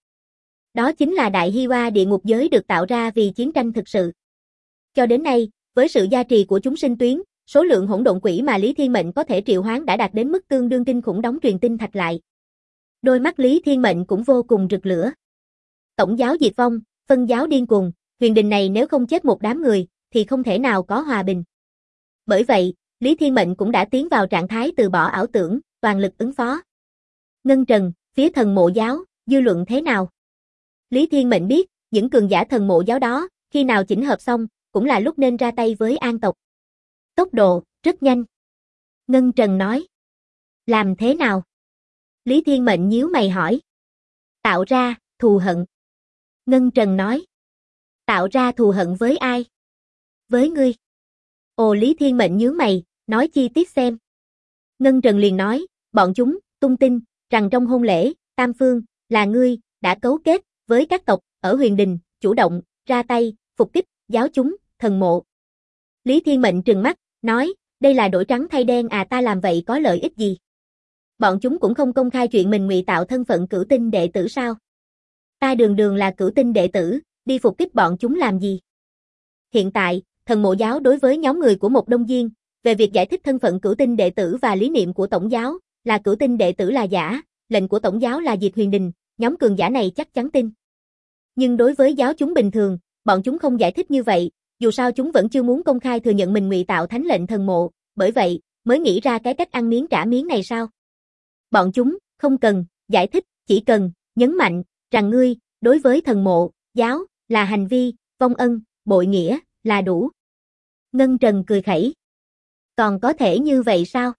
Đó chính là Đại Hi Hoa địa ngục giới được tạo ra vì chiến tranh thực sự. Cho đến nay, với sự gia trì của chúng sinh tuyến, số lượng hỗn độn quỷ mà Lý Thiên Mệnh có thể triệu hoán đã đạt đến mức tương đương kinh khủng đóng truyền tinh thạch lại. Đôi mắt Lý Thiên Mệnh cũng vô cùng rực lửa. Tổng giáo diệt vong, phân giáo điên cuồng, huyền đình này nếu không chết một đám người, thì không thể nào có hòa bình. Bởi vậy, Lý Thiên Mệnh cũng đã tiến vào trạng thái từ bỏ ảo tưởng, toàn lực ứng phó. Ngân Trần, phía thần mộ giáo, dư luận thế nào? Lý Thiên Mệnh biết, những cường giả thần mộ giáo đó, khi nào chỉnh hợp xong, cũng là lúc nên ra tay với An tộc. Tốc độ, rất nhanh. Ngân Trần nói. Làm thế nào? Lý Thiên Mệnh nhíu mày hỏi. Tạo ra, thù hận. Ngân Trần nói. Tạo ra thù hận với ai? Với ngươi. Ồ, Lý Thiên Mệnh nhướng mày, nói chi tiết xem. Ngân Trần liền nói, bọn chúng, tung tin, rằng trong hôn lễ, Tam Phương, là ngươi, đã cấu kết, với các tộc, ở huyền đình, chủ động, ra tay, phục kích, giáo chúng, thần mộ. Lý Thiên Mệnh trừng mắt, nói, đây là đổi trắng thay đen à, ta làm vậy có lợi ích gì? Bọn chúng cũng không công khai chuyện mình ngụy tạo thân phận cửu tinh đệ tử sao? Ta đường đường là cửu tinh đệ tử, đi phục kích bọn chúng làm gì? Hiện tại, thần mộ giáo đối với nhóm người của một Đông Diên, về việc giải thích thân phận cửu tinh đệ tử và lý niệm của tổng giáo, là cửu tinh đệ tử là giả, lệnh của tổng giáo là diệt huyền đình, nhóm cường giả này chắc chắn tin. Nhưng đối với giáo chúng bình thường, bọn chúng không giải thích như vậy, dù sao chúng vẫn chưa muốn công khai thừa nhận mình ngụy tạo thánh lệnh thần mộ, bởi vậy, mới nghĩ ra cái cách ăn miếng trả miếng này sao? Bọn chúng, không cần, giải thích, chỉ cần, nhấn mạnh, rằng ngươi, đối với thần mộ, giáo, là hành vi, vong ân, bội nghĩa, là đủ. Ngân Trần cười khẩy. Còn có thể như vậy sao?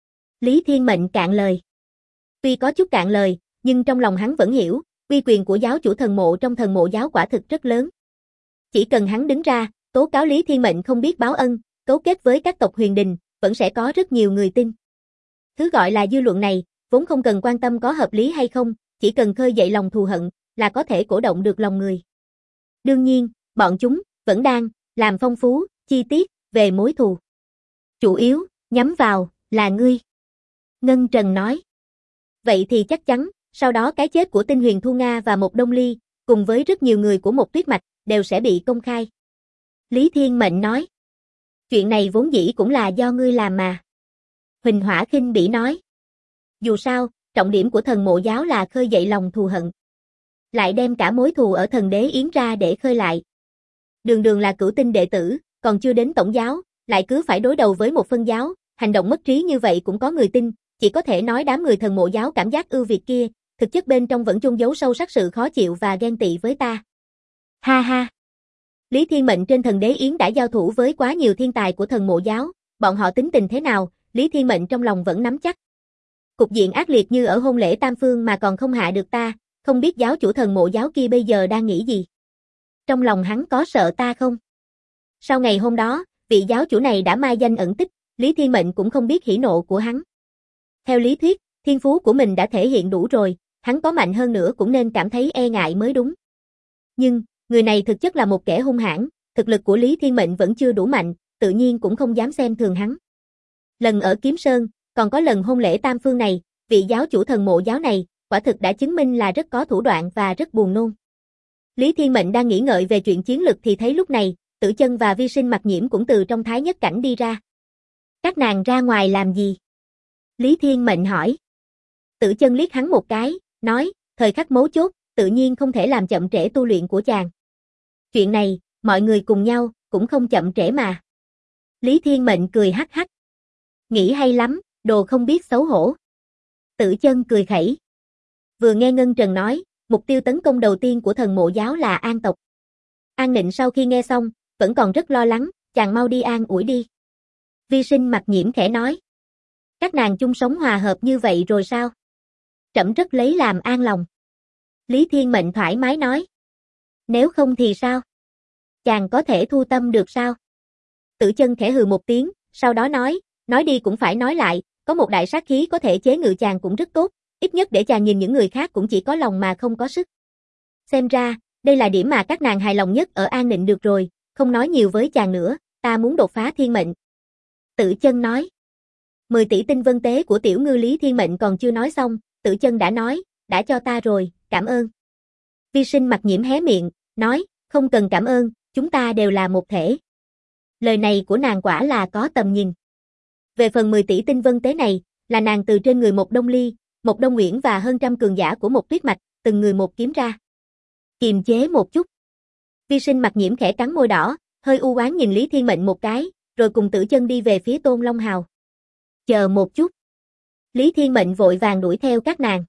Lý Thiên Mệnh cạn lời. Tuy có chút cạn lời, nhưng trong lòng hắn vẫn hiểu, uy quyền của giáo chủ thần mộ trong thần mộ giáo quả thực rất lớn. Chỉ cần hắn đứng ra, tố cáo Lý Thiên Mệnh không biết báo ân, cấu kết với các tộc huyền đình, vẫn sẽ có rất nhiều người tin. Thứ gọi là dư luận này, vốn không cần quan tâm có hợp lý hay không, chỉ cần khơi dậy lòng thù hận, là có thể cổ động được lòng người. Đương nhiên, bọn chúng, vẫn đang, làm phong phú, chi tiết, về mối thù. Chủ yếu, nhắm vào, là ngươi. Ngân Trần nói. Vậy thì chắc chắn, sau đó cái chết của Tinh Huyền Thu Nga và Mộc Đông Ly, cùng với rất nhiều người của Mộc Tuyết Mạch, đều sẽ bị công khai. Lý Thiên Mệnh nói. Chuyện này vốn dĩ cũng là do ngươi làm mà. Huỳnh Hỏa khinh bỉ nói. Dù sao, trọng điểm của thần mộ giáo là khơi dậy lòng thù hận. Lại đem cả mối thù ở thần đế Yến ra để khơi lại. Đường Đường là cửu tinh đệ tử, còn chưa đến tổng giáo, lại cứ phải đối đầu với một phân giáo, hành động mất trí như vậy cũng có người tin, chỉ có thể nói đám người thần mộ giáo cảm giác ưu việt kia, thực chất bên trong vẫn chôn giấu sâu sắc sự khó chịu và ghen tị với ta. Ha ha! Lý Thiên Mệnh trên thần đế Yến đã giao thủ với quá nhiều thiên tài của thần mộ giáo, bọn họ tính tình thế nào, Lý Thiên Mệnh trong lòng vẫn nắm chắc. Cục diện ác liệt như ở hôn lễ Tam Phương mà còn không hạ được ta, không biết giáo chủ thần mộ giáo kia bây giờ đang nghĩ gì. Trong lòng hắn có sợ ta không? Sau ngày hôm đó, vị giáo chủ này đã mai danh ẩn tích, Lý Thiên Mệnh cũng không biết hỉ nộ của hắn. Theo lý thuyết, thiên phú của mình đã thể hiện đủ rồi, hắn có mạnh hơn nữa cũng nên cảm thấy e ngại mới đúng. Nhưng, người này thực chất là một kẻ hung hãn, thực lực của Lý Thiên Mệnh vẫn chưa đủ mạnh, tự nhiên cũng không dám xem thường hắn. Lần ở Kiếm Sơn, còn có lần hôn lễ Tam Phương này, vị giáo chủ thần mộ giáo này, quả thực đã chứng minh là rất có thủ đoạn và rất buồn nôn. Lý Thiên Mệnh đang nghĩ ngợi về chuyện chiến lực thì thấy lúc này, Tử Chân và Vi Sinh Mặc Nhiễm cũng từ trong Thái Nhất Cảnh đi ra. Các nàng ra ngoài làm gì? Lý Thiên Mệnh hỏi. Tử Chân liếc hắn một cái, nói, thời khắc mấu chốt, tự nhiên không thể làm chậm trễ tu luyện của chàng. Chuyện này, mọi người cùng nhau, cũng không chậm trễ mà. Lý Thiên Mệnh cười hắc hắc. Nghĩ hay lắm, đồ không biết xấu hổ. Tử Chân cười khẩy. Vừa nghe Ngân Trần nói, mục tiêu tấn công đầu tiên của thần mộ giáo là An tộc. An Nịnh sau khi nghe xong, vẫn còn rất lo lắng, chàng mau đi an ủi đi. Vi Sinh Mặc Nhiễm khẽ nói. Các nàng chung sống hòa hợp như vậy rồi sao? Trẫm rất lấy làm an lòng. Lý Thiên Mệnh thoải mái nói. Nếu không thì sao? Chàng có thể thu tâm được sao? Tử Chân khẽ hừ một tiếng, sau đó nói đi cũng phải nói lại, có một đại sát khí có thể chế ngự chàng cũng rất tốt, ít nhất để chàng nhìn những người khác cũng chỉ có lòng mà không có sức. Xem ra, đây là điểm mà các nàng hài lòng nhất ở An Nịnh được rồi, không nói nhiều với chàng nữa, ta muốn đột phá thiên mệnh. Tử Chân nói. 10 tỷ tinh vân tế của tiểu ngư Lý Thiên Mệnh còn chưa nói xong, Tử Chân đã nói, đã cho ta rồi, cảm ơn. Vi Sinh Mặc Nhiễm hé miệng, nói, không cần cảm ơn, chúng ta đều là một thể. Lời này của nàng quả là có tầm nhìn. Về phần 10 tỷ tinh vân tế này, là nàng từ trên người Mộc Đông Ly, Mộc Đông Uyển và hơn trăm cường giả của Mộc Tuyết Mạch, từng người một kiếm ra. Kiềm chế một chút. Vi Sinh Mặc Nhiễm khẽ cắn môi đỏ, hơi u oán nhìn Lý Thiên Mệnh một cái, rồi cùng Tử Chân đi về phía Tôn Long Hào. Chờ một chút. Lý Thiên Mệnh vội vàng đuổi theo các nàng.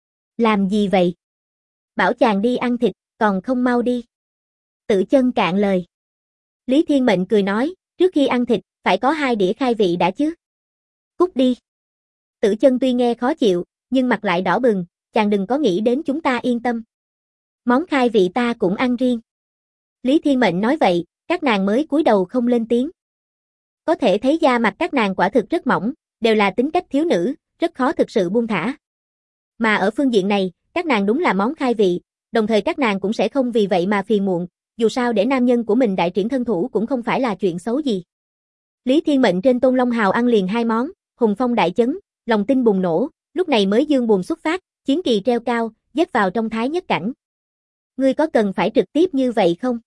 Làm gì vậy? Bảo chàng đi ăn thịt, còn không mau đi. Tử Chân cạn lời. Lý Thiên Mệnh cười nói, trước khi ăn thịt, phải có 2 đĩa khai vị đã chứ. Cút đi. Tử Chân tuy nghe khó chịu, nhưng mặt lại đỏ bừng, chàng đừng có nghĩ đến chúng ta yên tâm. Món khai vị ta cũng ăn riêng. Lý Thiên Mệnh nói vậy, các nàng mới cúi đầu không lên tiếng. Có thể thấy da mặt các nàng quả thực rất mỏng, đều là tính cách thiếu nữ, rất khó thực sự buông thả. Mà ở phương diện này, các nàng đúng là món khai vị, đồng thời các nàng cũng sẽ không vì vậy mà phiền muộn, dù sao để nam nhân của mình đại triển thân thủ cũng không phải là chuyện xấu gì. Lý Thiên Mệnh trên Tôn Long Hào ăn liền 2 món, hùng phong đại chấn, lòng tin bùng nổ, lúc này mới dương buồm xuất phát, chiến kỳ treo cao, dết vào trong Thái Nhất Cảnh. Ngươi có cần phải trực tiếp như vậy không?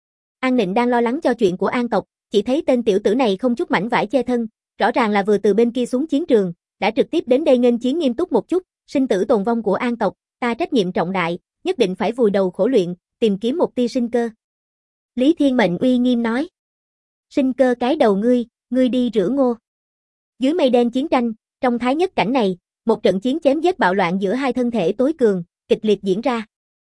An Nịnh đang lo lắng cho chuyện của An tộc, chỉ thấy tên tiểu tử này không chút mảnh vải che thân, rõ ràng là vừa từ bên kia xuống chiến trường, đã trực tiếp đến đây nghênh chiến nghiêm túc một chút, sinh tử tồn vong của An tộc, ta trách nhiệm trọng đại, nhất định phải vùi đầu khổ luyện, tìm kiếm một tia sinh cơ. Lý Thiên Mệnh uy nghiêm nói. Sinh cơ cái đầu ngươi đi rửa ngô. Dưới mây đen chiến tranh, trong Thái Nhất Cảnh này, một trận chiến chém giết bạo loạn giữa hai thân thể tối cường, kịch liệt diễn ra.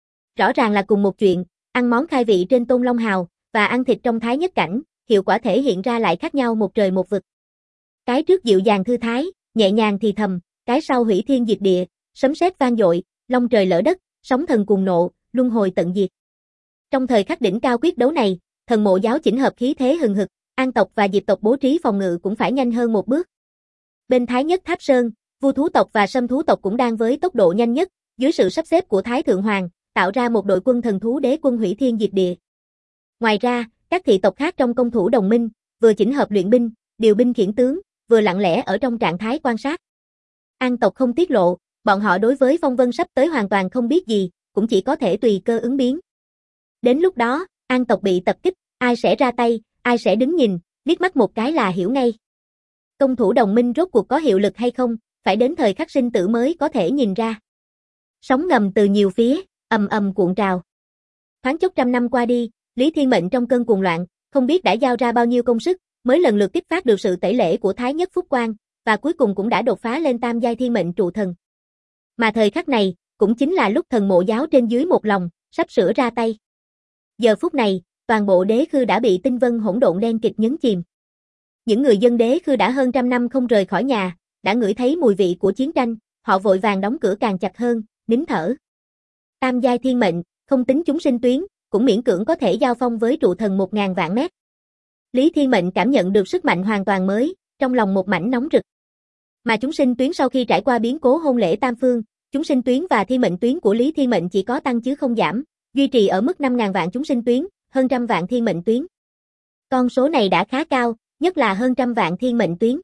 Rõ ràng là cùng một chuyện, ăn món khai vị trên Tôn Long Hào, và ăn thịt trong Thái Nhất Cảnh, hiệu quả thể hiện ra lại khác nhau một trời một vực. Cái trước dịu dàng thư thái, nhẹ nhàng thì thầm, cái sau hủy thiên diệt địa, sấm sét vang dội, long trời lở đất, sóng thần cuồng nộ, luân hồi tận diệt. Trong thời khắc đỉnh cao quyết đấu này, thần mộ giáo chỉnh hợp khí thế hừng hực, An tộc và Diệp tộc bố trí phòng ngự cũng phải nhanh hơn một bước. Bên Thái Nhất Tháp Sơn, Vu thú tộc và Sâm thú tộc cũng đang với tốc độ nhanh nhất, dưới sự sắp xếp của Thái Thượng Hoàng, tạo ra một đội quân thần thú đế quân hủy thiên diệt địa. Ngoài ra, các thị tộc khác trong công thủ đồng minh, vừa chỉnh hợp luyện binh, điều binh khiển tướng, vừa lặng lẽ ở trong trạng thái quan sát. An tộc không tiết lộ, Bọn họ đối với phong vân sắp tới hoàn toàn không biết gì, cũng chỉ có thể tùy cơ ứng biến. Đến lúc đó, An tộc bị tập kích, ai sẽ ra tay, ai sẽ đứng nhìn, liếc mắt một cái là hiểu ngay. Công thủ đồng minh rốt cuộc có hiệu lực hay không, phải đến thời khắc sinh tử mới có thể nhìn ra. Sóng ngầm từ nhiều phía, ầm ầm cuộn trào. Thoáng chốc 100 năm qua đi, Lý Thiên Mệnh trong cơn cuồng loạn, không biết đã giao ra bao nhiêu công sức, mới lần lượt kích phát được sự tẩy lễ của Thái Nhất Phúc Quang, và cuối cùng cũng đã đột phá lên tam giai thiên mệnh trụ thần. Mà thời khắc này, cũng chính là lúc thần mộ giáo trên dưới một lòng, sắp sửa ra tay. Giờ phút này, toàn bộ đế khư đã bị tinh vân hỗn độn đen kịt nhấn chìm. Những người dân đế khư đã hơn 100 năm không rời khỏi nhà, đã ngửi thấy mùi vị của chiến tranh, họ vội vàng đóng cửa càng chặt hơn, nín thở. Tam giai thiên mệnh, không tính chúng sinh tuyến, cũng miễn cưỡng có thể giao phong với trụ thần 1000 vạn mét. Lý Thiên Mệnh cảm nhận được sức mạnh hoàn toàn mới, trong lòng một mảnh nóng rực. Mà chúng sinh tuyến sau khi trải qua biến cố hôn lễ tam phương, chúng sinh tuyến và thiên mệnh tuyến của Lý Thiên Mệnh chỉ có tăng chứ không giảm, duy trì ở mức 5000 vạn chúng sinh tuyến, hơn 100 vạn thiên mệnh tuyến. Con số này đã khá cao, nhất là hơn 100 vạn thiên mệnh tuyến.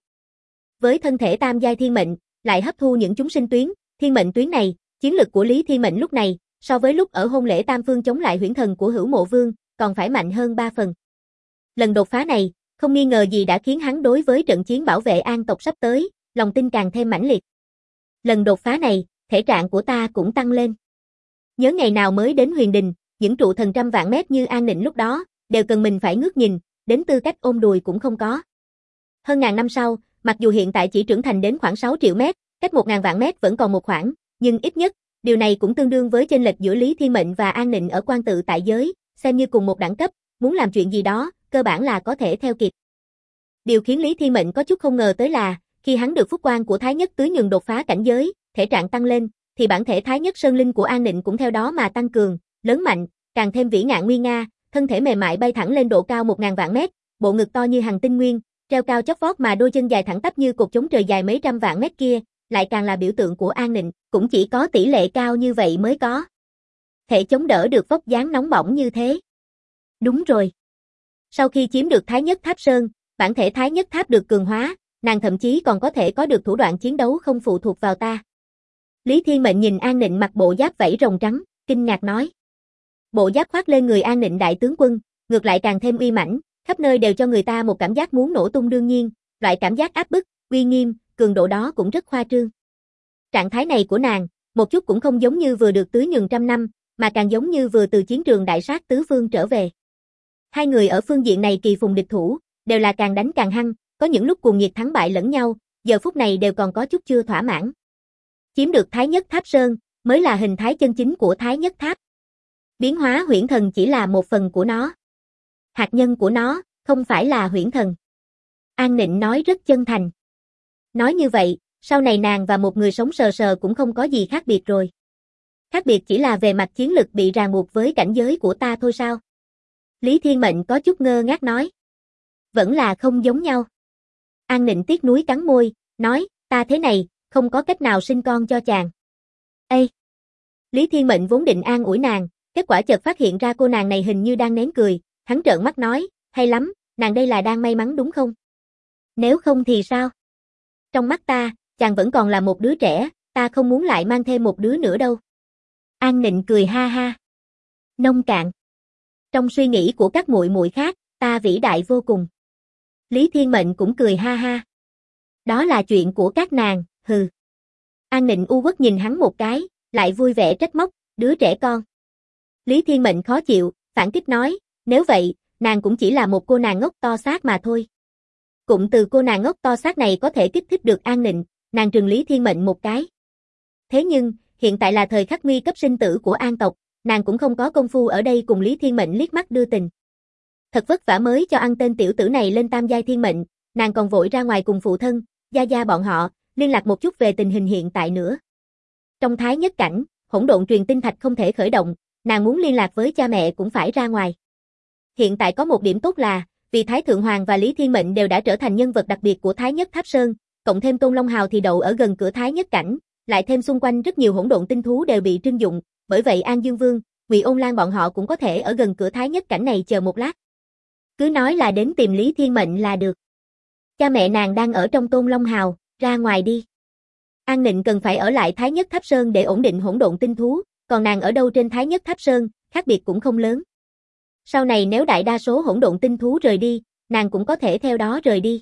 Với thân thể tam giai thiên mệnh, lại hấp thu những chúng sinh tuyến, thiên mệnh tuyến này, chiến lực của Lý Thiên Mệnh lúc này, so với lúc ở hôn lễ tam phương chống lại huyễn thần của Hữu Mộ Vương, còn phải mạnh hơn 3 phần. Lần đột phá này, không nghi ngờ gì đã khiến hắn đối với trận chiến bảo vệ An tộc sắp tới, lòng tin càng thêm mãnh liệt. Lần đột phá này, thể trạng của ta cũng tăng lên. Nhớ ngày nào mới đến Huyền Đình, những trụ thần 100 vạn mét như An Nịnh lúc đó, đều cần mình phải ngước nhìn, đến tư cách ôm đùi cũng không có. Hơn ngàn năm sau, mặc dù hiện tại chỉ trưởng thành đến khoảng 6 triệu mét, cách 1000 vạn mét vẫn còn một khoảng, nhưng ít nhất, điều này cũng tương đương với chênh lệch giữa Lý Thiên Mệnh và An Nịnh ở quan tự tại giới, xem như cùng một đẳng cấp, muốn làm chuyện gì đó, cơ bản là có thể theo kịp. Điều khiến Lý Thiên Mệnh có chút không ngờ tới là, khi hắn được phúc quang của Thái Nhất tưới nhường đột phá cảnh giới, thể trạng tăng lên, thì bản thể Thái Nhất Sơn Linh của An Nịnh cũng theo đó mà tăng cường, lớn mạnh, càng thêm vĩ ngạn nguy nga, thân thể mềm mại bay thẳng lên độ cao 1000 vạn mét, bộ ngực to như hằng tinh nguyên, treo cao chót vót mà đôi chân dài thẳng tắp như cột chống trời dài mấy trăm vạn mét kia, lại càng là biểu tượng của An Nịnh, cũng chỉ có tỷ lệ cao như vậy mới có thể chống đỡ được vóc dáng nóng bỏng như thế. Đúng rồi. Sau khi chiếm được Thái Nhất Tháp Sơn, bản thể Thái Nhất Tháp được cường hóa, nàng thậm chí còn có thể có được thủ đoạn chiến đấu không phụ thuộc vào ta. Lý Thiên Mệnh nhìn An Nịnh mặc bộ giáp vảy rồng trắng, kinh ngạc nói. Bộ giáp khoác lên người An Nịnh đại tướng quân, ngược lại càng thêm uy mãnh, khắp nơi đều cho người ta một cảm giác muốn nổ tung đương nhiên, loại cảm giác áp bức, uy nghiêm, cường độ đó cũng rất khoa trương. Trạng thái này của nàng, một chút cũng không giống như vừa được tưới nhường 100 năm, mà càng giống như vừa từ chiến trường đại sát tứ phương trở về. Hai người ở phương diện này kỳ phùng địch thủ, đều là càng đánh càng hăng, có những lúc cuồng nhiệt thắng bại lẫn nhau, giờ phút này đều còn có chút chưa thỏa mãn. Chiếm được Thái Nhất Tháp Sơn, mới là hình thái chân chính của Thái Nhất Tháp. Biến hóa huyễn thần chỉ là một phần của nó. Hạt nhân của nó, không phải là huyễn thần. An Nịnh nói rất chân thành. Nói như vậy, sau này nàng và một người sống sờ sờ cũng không có gì khác biệt rồi. Khác biệt chỉ là về mặt chiến lực bị ràng buộc với cảnh giới của ta thôi sao? Lý Thiên Mệnh có chút ngơ ngác nói. Vẫn là không giống nhau. An Nịnh tiếc nuối cắn môi, nói, ta thế này, không có cách nào sinh con cho chàng. Ê! Lý Thiên Mệnh vốn định an ủi nàng, kết quả chợt phát hiện ra cô nàng này hình như đang nén cười, hắn trợn mắt nói, hay lắm, nàng đây là đang may mắn đúng không? Nếu không thì sao? Trong mắt ta, chàng vẫn còn là một đứa trẻ, ta không muốn lại mang thêm một đứa nữa đâu. An Nịnh cười ha ha. Nông cạn. Trong suy nghĩ của các muội muội khác, ta vĩ đại vô cùng. Lý Thiên Mệnh cũng cười ha ha. Đó là chuyện của các nàng, hừ. An Nịnh u uất nhìn hắn một cái, lại vui vẻ trách móc, đứa trẻ con. Lý Thiên Mệnh khó chịu, phản kích nói, nếu vậy, nàng cũng chỉ là một cô nàng ngốc to xác mà thôi. Cụm từ cô nàng ngốc to xác này có thể kích thích được An Nịnh, nàng trừng Lý Thiên Mệnh một cái. Thế nhưng, hiện tại là thời khắc nguy cấp sinh tử của An tộc, nàng cũng không có công phu ở đây cùng Lý Thiên Mệnh liếc mắt đưa tình. Thật vất vả mới cho ăn tên tiểu tử này lên tam giai thiên mệnh, nàng còn vội ra ngoài cùng phụ thân, gia gia bọn họ, liên lạc một chút về tình hình hiện tại nữa. Trong Thái Nhất cảnh, hỗn độn truyền tinh thạch không thể khởi động, nàng muốn liên lạc với cha mẹ cũng phải ra ngoài. Hiện tại có một điểm tốt là, vì Thái Thượng Hoàng và Lý Thiên Mệnh đều đã trở thành nhân vật đặc biệt của Thái Nhất Tháp Sơn, cộng thêm Tôn Long Hào thì đậu ở gần cửa Thái Nhất cảnh, lại thêm xung quanh rất nhiều hỗn độn tinh thú đều bị trưng dụng, bởi vậy An Dương Vương, Ngụy Ôn Lan bọn họ cũng có thể ở gần cửa Thái Nhất cảnh này chờ một lát. Cứ nói là đến tìm Lý Thiên Mệnh là được. Cha mẹ nàng đang ở trong Tôn Long Hào, ra ngoài đi. An Nịnh cần phải ở lại Thái Nhất Tháp Sơn để ổn định hỗn độn tinh thú, còn nàng ở đâu trên Thái Nhất Tháp Sơn, khác biệt cũng không lớn. Sau này nếu đại đa số hỗn độn tinh thú rời đi, nàng cũng có thể theo đó rời đi.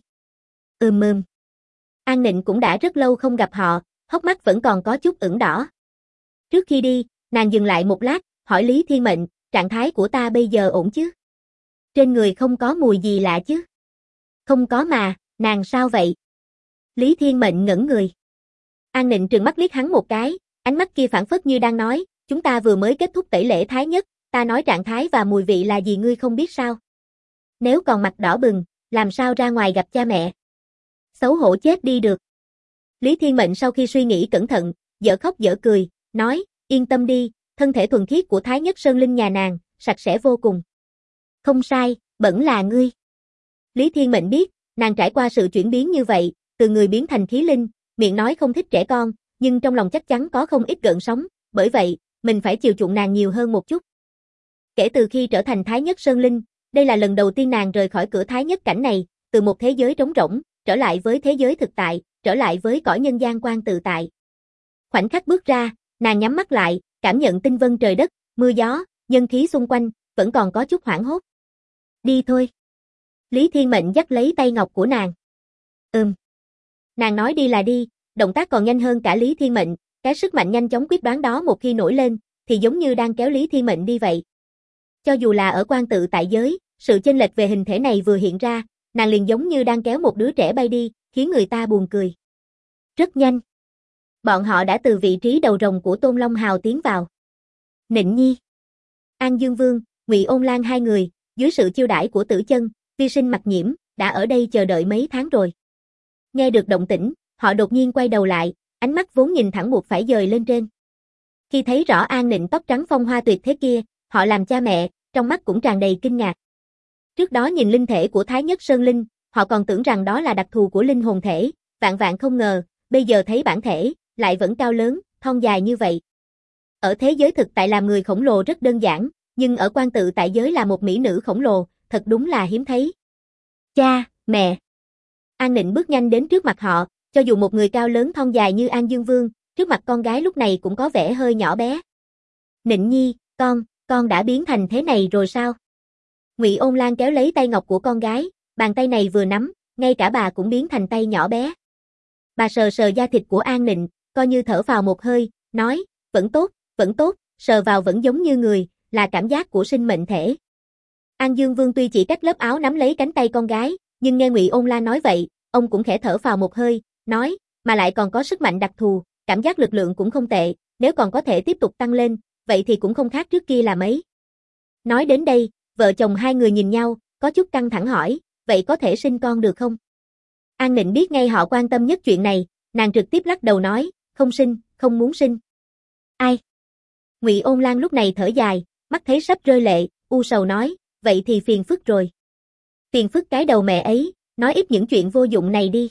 An Nịnh cũng đã rất lâu không gặp họ, hốc mắt vẫn còn có chút ửng đỏ. Trước khi đi, nàng dừng lại một lát, hỏi Lý Thiên Mệnh, trạng thái của ta bây giờ ổn chứ? Trên người không có mùi gì lạ chứ? Không có mà, nàng sao vậy? Lý Thiên Mệnh ngẩn người. An Nịnh trừng mắt liếc hắn một cái, ánh mắt kia phảng phất như đang nói, chúng ta vừa mới kết thúc tẩy lễ Thái Nhất, ta nói trạng thái và mùi vị là gì ngươi không biết sao? Nếu còn mặt đỏ bừng, làm sao ra ngoài gặp cha mẹ? Xấu hổ chết đi được. Lý Thiên Mệnh sau khi suy nghĩ cẩn thận, dở khóc dở cười, nói, yên tâm đi, thân thể thuần khiết của Thái Nhất Sơn Linh nhà nàng, sạch sẽ vô cùng. Không sai, bẩn là ngươi. Lý Thiên Mệnh biết, nàng trải qua sự chuyển biến như vậy, từ người biến thành khí linh, miệng nói không thích trẻ con, nhưng trong lòng chắc chắn có không ít gợn sóng, bởi vậy, mình phải chiều chuộng nàng nhiều hơn một chút. Kể từ khi trở thành Thái Nhất Sơn Linh, đây là lần đầu tiên nàng rời khỏi cửa Thái Nhất cảnh này, từ một thế giới trống rỗng, trở lại với thế giới thực tại, trở lại với cõi nhân gian quan tự tại. Khoảnh khắc bước ra, nàng nhắm mắt lại, cảm nhận tinh vân trời đất, mưa gió, nhân khí xung quanh, vẫn còn có chút hoảng hốt. Đi thôi. Lý Thiên Mệnh dắt lấy tay ngọc của nàng. Nàng nói đi là đi, động tác còn nhanh hơn cả Lý Thiên Mệnh, cái sức mạnh nhanh chóng quyết đoán đó một khi nổi lên, thì giống như đang kéo Lý Thiên Mệnh đi vậy. Cho dù là ở quan tự tại giới, sự chênh lệch về hình thể này vừa hiện ra, nàng liền giống như đang kéo một đứa trẻ bay đi, khiến người ta buồn cười. Rất nhanh. Bọn họ đã từ vị trí đầu rồng của Tôn Long Hào tiến vào. Nịnh Nhi, An Dương Vương, Ngụy Ôn Lan hai người, dưới sự chiêu đãi của Tử Chân, Vi Sinh Mặc Nhiễm, đã ở đây chờ đợi mấy tháng rồi. Nghe được động tĩnh, họ đột nhiên quay đầu lại, ánh mắt vốn nhìn thẳng buộc phải dời lên trên. Khi thấy rõ An Nịnh tóc trắng phong hoa tuyệt thế kia, họ làm cha mẹ, trong mắt cũng tràn đầy kinh ngạc. Trước đó nhìn linh thể của Thái Nhất Sơn Linh, họ còn tưởng rằng đó là đặc thù của linh hồn thể, vạn vạn không ngờ, bây giờ thấy bản thể, lại vẫn cao lớn, thon dài như vậy. Ở thế giới thực tại làm người khổng lồ rất đơn giản, nhưng ở quan tự tại giới là một mỹ nữ khổng lồ, thật đúng là hiếm thấy. Cha, mẹ. An Nịnh bước nhanh đến trước mặt họ, cho dù một người cao lớn thon dài như An Dương Vương, trước mặt con gái lúc này cũng có vẻ hơi nhỏ bé. Nịnh Nhi, con đã biến thành thế này rồi sao? Ngụy Ôn Lan kéo lấy tay ngọc của con gái, bàn tay này vừa nắm, ngay cả bà cũng biến thành tay nhỏ bé. Bà sờ sờ da thịt của An Nịnh, coi như thở phào một hơi, nói, vẫn tốt, sờ vào vẫn giống như người, là cảm giác của sinh mệnh thể. An Dương Vương tuy chỉ cách lớp áo nắm lấy cánh tay con gái, nhưng nghe Ngụy Ôn Lan nói vậy, ông cũng khẽ thở phào một hơi, nói, mà lại còn có sức mạnh đặc thù, cảm giác lực lượng cũng không tệ, nếu còn có thể tiếp tục tăng lên, vậy thì cũng không khác trước kia là mấy. Nói đến đây, vợ chồng hai người nhìn nhau, có chút căng thẳng hỏi, vậy có thể sinh con được không? An Nịnh biết ngay họ quan tâm nhất chuyện này, nàng trực tiếp lắc đầu nói, không sinh, không muốn sinh. Ai? Ngụy Ôn Lan lúc này thở dài, mắt thấy sắp rơi lệ, u sầu nói, vậy thì phiền phức rồi. Phiền phức cái đầu mẹ ấy, nói ít những chuyện vô dụng này đi.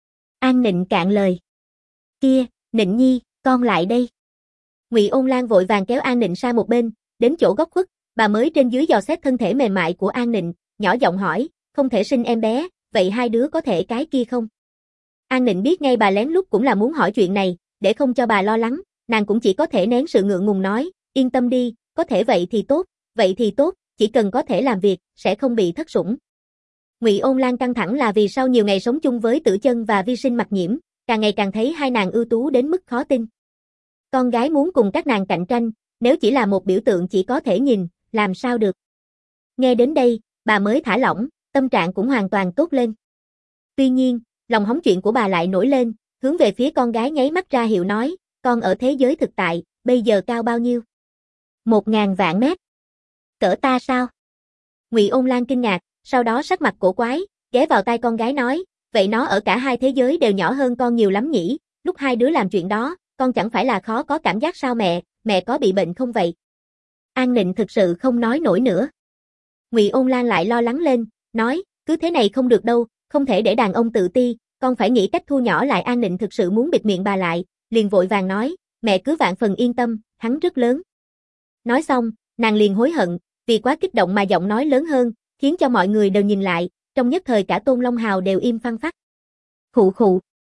An Nịnh cạn lời. Kia, Nịnh Nhi, con lại đây. Ngụy Ôn Lan vội vàng kéo An Nịnh sang một bên, đến chỗ góc khuất, bà mới trên dưới dò xét thân thể mềm mại của An Nịnh, nhỏ giọng hỏi, không thể sinh em bé, vậy hai đứa có thể cái kia không? An Nịnh biết ngay bà lén lút cũng là muốn hỏi chuyện này, để không cho bà lo lắng, nàng cũng chỉ có thể nén sự ngượng ngùng nói, yên tâm đi, có thể vậy thì tốt, chỉ cần có thể làm việc, sẽ không bị thất sủng. Ngụy Ôn Lan căng thẳng là vì sau nhiều ngày sống chung với Tử Chân và Vi Sinh Mặc Nhiễm, càng ngày càng thấy hai nàng ưu tú đến mức khó tin. Con gái muốn cùng các nàng cạnh tranh, nếu chỉ là một biểu tượng chỉ có thể nhìn, làm sao được. Nghe đến đây, bà mới thả lỏng, tâm trạng cũng hoàn toàn tốt lên. Tuy nhiên, lòng hóng chuyện của bà lại nổi lên, hướng về phía con gái nháy mắt ra hiệu nói, con ở thế giới thực tại, bây giờ cao bao nhiêu? 1000 vạn mét. Cỡ ta sao? Ngụy Ôn Lan kinh ngạc, sau đó sắc mặt cổ quái, ghé vào tai con gái nói, vậy nó ở cả hai thế giới đều nhỏ hơn con nhiều lắm nhỉ, lúc hai đứa làm chuyện đó, con chẳng phải là khó có cảm giác sao mẹ có bị bệnh không vậy? An Nịnh thực sự không nói nổi nữa. Ngụy Ôn Lan lại lo lắng lên, nói, cứ thế này không được đâu, không thể để đàn ông tự ti, con phải nghĩ cách thu nhỏ lại. An Nịnh thực sự muốn bịt miệng bà lại, liền vội vàng nói, mẹ cứ vạn phần yên tâm, hắn rất lớn. Nói xong, nàng liền hối hận, vì quá kích động mà giọng nói lớn hơn, khiến cho mọi người đều nhìn lại, trong nhất thời cả Tôn Long Hào đều im phăng phắc. Khụ khụ.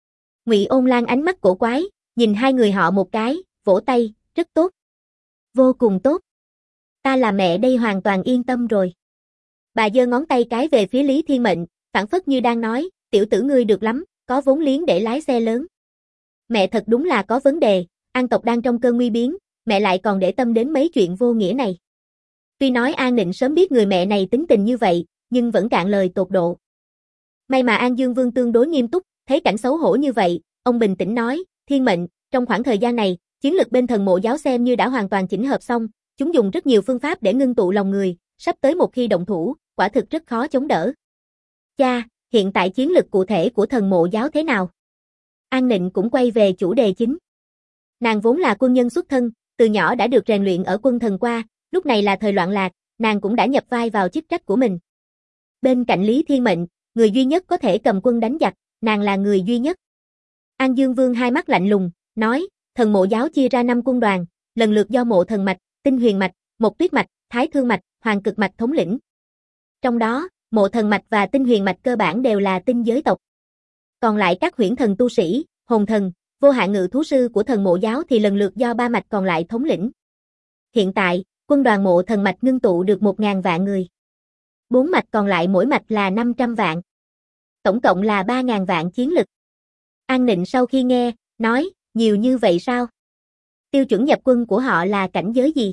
Ngụy Ôn Lan ánh mắt cổ quái, nhìn hai người họ một cái, vỗ tay, rất tốt. Vô cùng tốt. Ta là mẹ đây hoàn toàn yên tâm rồi. Bà giơ ngón tay cái về phía Lý Thiên Mệnh, phảng phất như đang nói, tiểu tử ngươi được lắm, có vốn liếng để lái xe lớn. Mẹ thật đúng là có vấn đề, An tộc đang trong cơn nguy biến, mẹ lại còn để tâm đến mấy chuyện vô nghĩa này. Tuy nói An Nịnh sớm biết người mẹ này tính tình như vậy, nhưng vẫn cạn lời tột độ. May mà An Dương Vương tương đối nghiêm túc, thấy cảnh xấu hổ như vậy, ông bình tĩnh nói, Thiên Mệnh, trong khoảng thời gian này, chiến lực bên Thần Mộ giáo xem như đã hoàn toàn chỉnh hợp xong, chúng dùng rất nhiều phương pháp để ngưng tụ lòng người, sắp tới một khi động thủ, quả thực rất khó chống đỡ. Cha, hiện tại chiến lực cụ thể của Thần Mộ giáo thế nào? An Nịnh cũng quay về chủ đề chính. Nàng vốn là quân nhân xuất thân, từ nhỏ đã được rèn luyện ở quân thần qua, lúc này là thời loạn lạc, nàng cũng đã nhập vai vào chức trách của mình. Bên cạnh Lý Thiên Mệnh, người duy nhất có thể cầm quân đánh giặc, nàng là người duy nhất. An Dương Vương hai mắt lạnh lùng, nói, Thần Mộ giáo chia ra 5 quân đoàn, lần lượt do Mộ Thần mạch, Tinh Huyền mạch, Mộc Tuyết mạch, Thái Thương mạch, Hoàng Cực mạch thống lĩnh. Trong đó, Mộ Thần mạch và Tinh Huyền mạch cơ bản đều là tinh giới tộc. Còn lại các huyễn thần tu sĩ, hồn thần, vô hạn ngự thú sư của Thần Mộ giáo thì lần lượt do 3 mạch còn lại thống lĩnh. Hiện tại, quân đoàn Mộ Thần mạch ngưng tụ được 1.000 vạn người. 4 mạch còn lại mỗi mạch là 500 vạn. Tổng cộng là 3.000 vạn chiến lực. An Nịnh sau khi nghe, nói, nhiều như vậy sao? Tiêu chuẩn nhập quân của họ là cảnh giới gì?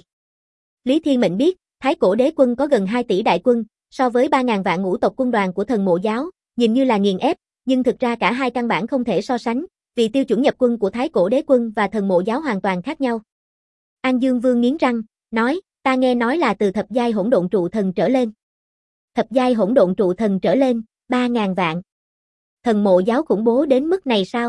Lý Thiên Mệnh biết, Thái Cổ Đế quân có gần 2 tỷ đại quân, so với 3.000 vạn ngũ tộc quân đoàn của Thần Mộ giáo, nhìn như là nghiền ép, nhưng thực ra cả hai căn bản không thể so sánh, vì tiêu chuẩn nhập quân của Thái Cổ Đế quân và Thần Mộ giáo hoàn toàn khác nhau. An Dương Vương nghiến răng, nói, ta nghe nói là từ thập giai hỗn độn trụ thần trở lên. Thập giai hỗn độn trụ thần trở lên, 3.000 vạn. Thần Mộ giáo khủng bố đến mức này sao?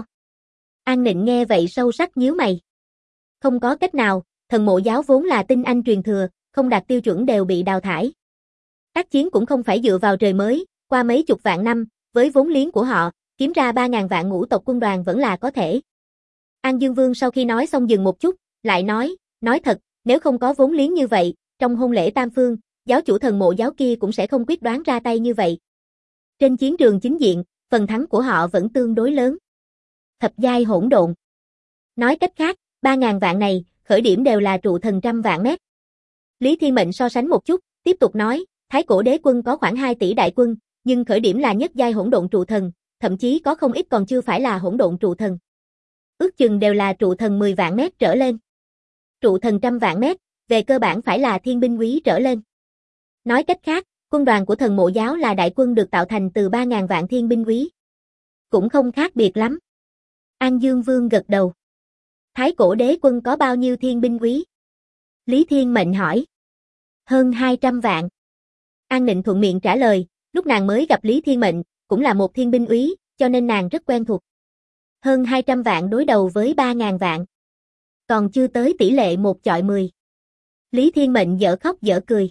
An Nịnh nghe vậy sâu sắc nhíu mày. Không có cách nào, Thần Mộ giáo vốn là tinh anh truyền thừa, không đạt tiêu chuẩn đều bị đào thải. Tác chiến cũng không phải dựa vào trời mới, qua mấy chục vạn năm, với vốn liếng của họ, kiếm ra 3.000 vạn ngũ tộc quân đoàn vẫn là có thể. An Dương Vương sau khi nói xong dừng một chút, lại nói thật, nếu không có vốn liếng như vậy, trong hôn lễ tam phương, giáo chủ Thần Mộ giáo kia cũng sẽ không quyết đoán ra tay như vậy. Trên chiến trường chính diện, phần thắng của họ vẫn tương đối lớn. Thập giai hỗn độn. Nói cách khác, 3.000 vạn này, khởi điểm đều là trụ thần trăm vạn mét. Lý Thiên Mệnh so sánh một chút, tiếp tục nói, Thái Cổ Đế quân có khoảng 2 tỷ đại quân, nhưng khởi điểm là nhất giai hỗn độn trụ thần, thậm chí có không ít còn chưa phải là hỗn độn trụ thần. Ước chừng đều là trụ thần 10 vạn mét trở lên. Trụ thần trăm vạn mét, về cơ bản phải là thiên binh quý trở lên. Nói cách khác, quân đoàn của Thần Mộ giáo là đại quân được tạo thành từ 3.000 vạn thiên binh quý. Cũng không khác biệt lắm. An Dương Vương gật đầu. Thái Cổ Đế quân có bao nhiêu thiên binh quý? Lý Thiên Mệnh hỏi. Hơn 200 vạn. An Nịnh thuận miệng trả lời, lúc nàng mới gặp Lý Thiên Mệnh, cũng là một thiên binh úy, cho nên nàng rất quen thuộc. Hơn 200 vạn đối đầu với 3.000 vạn. Còn chưa tới tỷ lệ 1:10. Lý Thiên Mệnh dở khóc dở cười.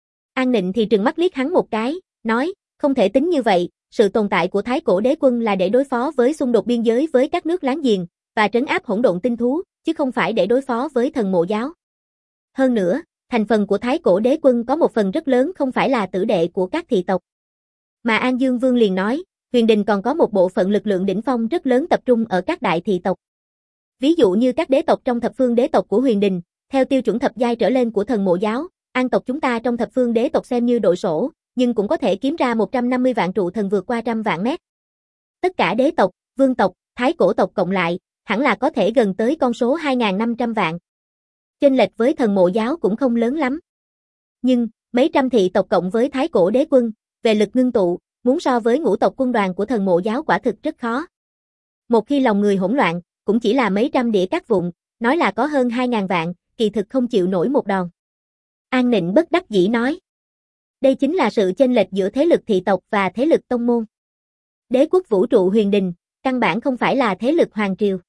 An Nịnh thì trừng mắt liếc hắn một cái, nói, không thể tính như vậy, sự tồn tại của Thái Cổ Đế quân là để đối phó với xung đột biên giới với các nước láng giềng, và trấn áp hỗn độn tinh thú, chứ không phải để đối phó với Thần Mộ giáo. Hơn nữa, thành phần của Thái Cổ Đế quân có một phần rất lớn không phải là tử đệ của các thị tộc. Mà An Dương Vương liền nói, Huyền Đình còn có một bộ phận lực lượng đỉnh phong rất lớn tập trung ở các đại thị tộc. Ví dụ như các đế tộc trong thập phương đế tộc của Huyền Đình, theo tiêu chuẩn thập giai trở lên của Thần Mộ giáo, An tộc chúng ta trong thập phương đế tộc xem như đội sổ, nhưng cũng có thể kiếm ra 150 vạn trụ thần vượt qua 100 vạn mét. Tất cả đế tộc, vương tộc, thái cổ tộc cộng lại, hẳn là có thể gần tới con số 2.500 vạn. Chênh lệch với Thần Mộ giáo cũng không lớn lắm. Nhưng, mấy trăm thị tộc cộng với Thái Cổ Đế quân, về lực ngưng tụ, muốn so với ngũ tộc quân đoàn của Thần Mộ giáo quả thực rất khó. Một khi lòng người hỗn loạn, cũng chỉ là mấy trăm đĩa cát vụn, nói là có hơn 2.000 vạn, kỳ thực không chịu nổi một đòn. An Nịnh bất đắc dĩ nói. Đây chính là sự chênh lệch giữa thế lực thị tộc và thế lực tông môn. Đế quốc vũ trụ Huyền Đình, căn bản không phải là thế lực hoàng triều.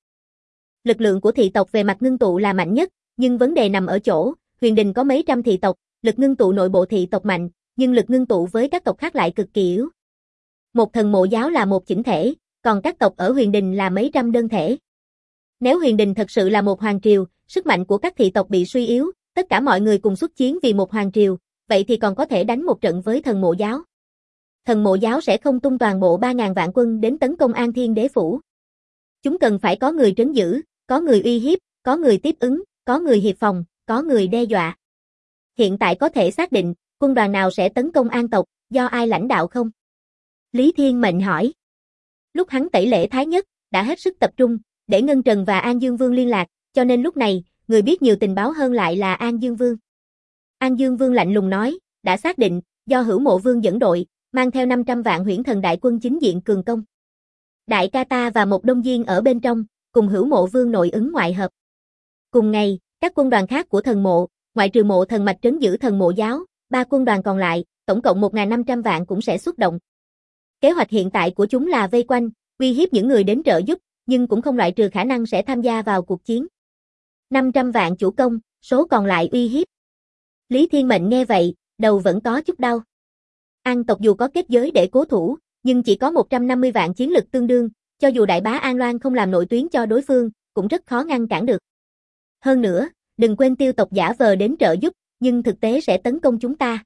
Lực lượng của thị tộc về mặt ngưng tụ là mạnh nhất, nhưng vấn đề nằm ở chỗ, Huyền Đình có mấy trăm thị tộc, lực ngưng tụ nội bộ thị tộc mạnh, nhưng lực ngưng tụ với các tộc khác lại cực kỳ yếu. Một Thần Mộ giáo là một chỉnh thể, còn các tộc ở Huyền Đình là mấy trăm đơn thể. Nếu Huyền Đình thật sự là một hoàng triều, sức mạnh của các thị tộc bị suy yếu, tất cả mọi người cùng xuất chiến vì một hoàng triều, vậy thì còn có thể đánh một trận với Thần Mộ giáo. Thần Mộ giáo sẽ không tung toàn bộ 3.000 vạn quân đến tấn công An Thiên Đế phủ. Chúng cần phải có người trấn giữ, có người uy hiếp, có người tiếp ứng, có người hiệp phòng, có người đe dọa. Hiện tại có thể xác định, quân đoàn nào sẽ tấn công An tộc, do ai lãnh đạo không? Lý Thiên Mệnh hỏi. Lúc hắn tẩy lễ Thái Nhất, đã hết sức tập trung, để Ngân Trần và An Dương Vương liên lạc, cho nên lúc này, người biết nhiều tình báo hơn lại là An Dương Vương. An Dương Vương lạnh lùng nói, đã xác định, do Hữu Mộ Vương dẫn đội, mang theo 500 vạn huyễn thần đại quân chính diện cường công. Đại ca ta và một Đông Diên ở bên trong, cùng Hữu Mộ Vương nội ứng ngoại hợp. Cùng ngày, các quân đoàn khác của thần mộ, ngoại trừ mộ thần mạch trấn giữ thần mộ giáo, 3 quân đoàn còn lại, tổng cộng 1.500 vạn cũng sẽ xuất động. Kế hoạch hiện tại của chúng là vây quanh, uy hiếp những người đến trợ giúp, nhưng cũng không loại trừ khả năng sẽ tham gia vào cuộc chiến. 500 vạn chủ công, số còn lại uy hiếp. Lý Thiên Mệnh nghe vậy, đầu vẫn có chút đau. An tộc dù có kết giới để cố thủ, nhưng chỉ có 150 vạn chiến lực tương đương, cho dù đại bá An Loan không làm nội tuyến cho đối phương, cũng rất khó ngăn cản được. Hơn nữa, đừng quên Tiêu tộc giả vờ đến trợ giúp, nhưng thực tế sẽ tấn công chúng ta.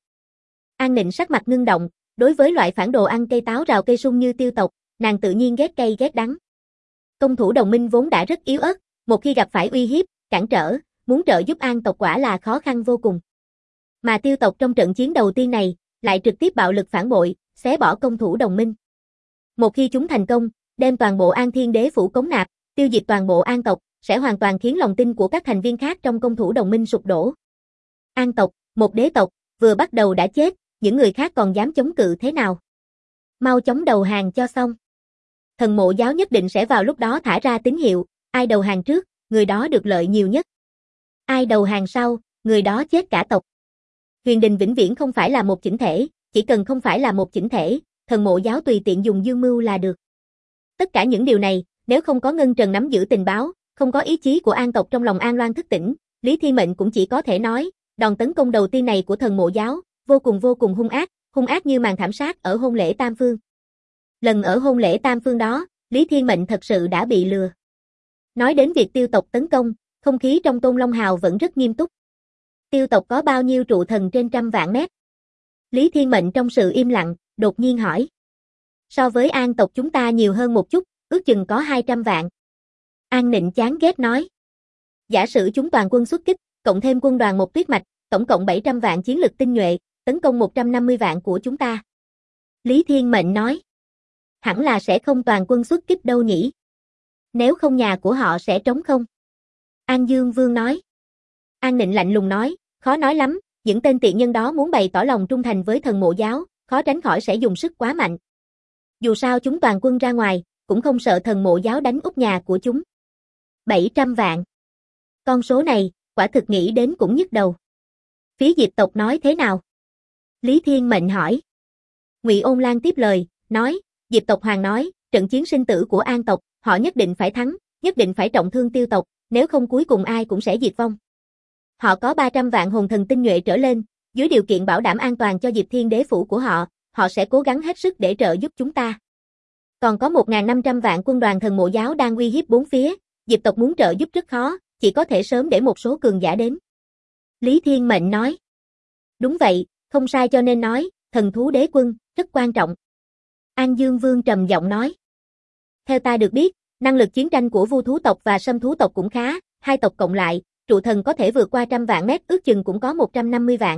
An Nịnh sắc mặt ngưng động, đối với loại phản đồ ăn cây táo rào cây sung như Tiêu tộc, nàng tự nhiên ghét cay ghét đắng. Công thủ đồng minh vốn đã rất yếu ớt, một khi gặp phải uy hiếp, cản trở, muốn trợ giúp An tộc quả là khó khăn vô cùng. Mà Tiêu tộc trong trận chiến đầu tiên này, lại trực tiếp bạo lực phản bội, xé bỏ công thủ đồng minh. Một khi chúng thành công, đem toàn bộ An Thiên Đế phủ cống nạp, tiêu diệt toàn bộ An tộc, sẽ hoàn toàn khiến lòng tin của các thành viên khác trong công thủ đồng minh sụp đổ. An tộc, một đế tộc, vừa bắt đầu đã chết, những người khác còn dám chống cự thế nào? Mau chóng đầu hàng cho xong. Thần mộ giáo nhất định sẽ vào lúc đó thả ra tín hiệu, ai đầu hàng trước, người đó được lợi nhiều nhất. Ai đầu hàng sau, người đó chết cả tộc. Huyền Đình vĩnh viễn không phải là một chỉnh thể, chỉ cần không phải là một chỉnh thể, thần mộ giáo tùy tiện dùng dương mưu là được. Tất cả những điều này, nếu không có Ngân Trần nắm giữ tình báo, không có ý chí của An tộc trong lòng An Loan thức tỉnh, Lý Thiên Mệnh cũng chỉ có thể nói, đòn tấn công đầu tiên này của thần mộ giáo, vô cùng hung ác như màn thảm sát ở hôn lễ Tam Phương. Lần ở hôn lễ Tam Phương đó, Lý Thiên Mệnh thật sự đã bị lừa. Nói đến việc Tiêu tộc tấn công, không khí trong Tôn Long Hào vẫn rất nghiêm túc. Tiêu tộc có bao nhiêu trụ thần trên 100 vạn mét? Lý Thiên Mệnh trong sự im lặng, đột nhiên hỏi. So với An tộc chúng ta nhiều hơn một chút, ước chừng có 200 vạn. An Nịnh chán ghét nói. Giả sử chúng toàn quân xuất kích, cộng thêm quân đoàn một tuyết mạch, tổng cộng 700 vạn chiến lực tinh nhuệ, tấn công 150 vạn của chúng ta. Lý Thiên Mệnh nói. Hẳn là sẽ không toàn quân xuất kích đâu nhỉ. Nếu không nhà của họ sẽ trống không. An Dương Vương nói. An Nịnh lạnh lùng nói, khó nói lắm, những tên tiện nhân đó muốn bày tỏ lòng trung thành với thần mộ giáo, khó tránh khỏi sẽ dùng sức quá mạnh. Dù sao chúng toàn quân ra ngoài, cũng không sợ thần mộ giáo đánh úp nhà của chúng. 700 vạn. Con số này, quả thực nghĩ đến cũng nhức đầu. Phía Diệp tộc nói thế nào? Lý Thiên Mệnh hỏi. Ngụy Ôn Lan tiếp lời, nói, Diệp tộc hoàng nói, trận chiến sinh tử của An tộc, họ nhất định phải thắng, nhất định phải trọng thương Tiêu tộc, nếu không cuối cùng ai cũng sẽ diệt vong. Họ có 300 vạn hồn thần tinh nhuệ trở lên, dưới điều kiện bảo đảm an toàn cho Diệp Thiên Đế phủ của họ, họ sẽ cố gắng hết sức để trợ giúp chúng ta. Còn có 1.500 vạn quân đoàn thần mộ giáo đang uy hiếp bốn phía, Diệp tộc muốn trợ giúp rất khó, chỉ có thể sớm để một số cường giả đến. Lý Thiên Mệnh nói. Đúng vậy, không sai cho nên nói, thần thú đế quân, rất quan trọng. An Dương Vương trầm giọng nói. Theo ta được biết, năng lực chiến tranh của Vu thú tộc và Sâm thú tộc cũng khá, hai tộc cộng lại, trụ thần có thể vượt qua 100 vạn mét, ước chừng cũng có 150 vạn.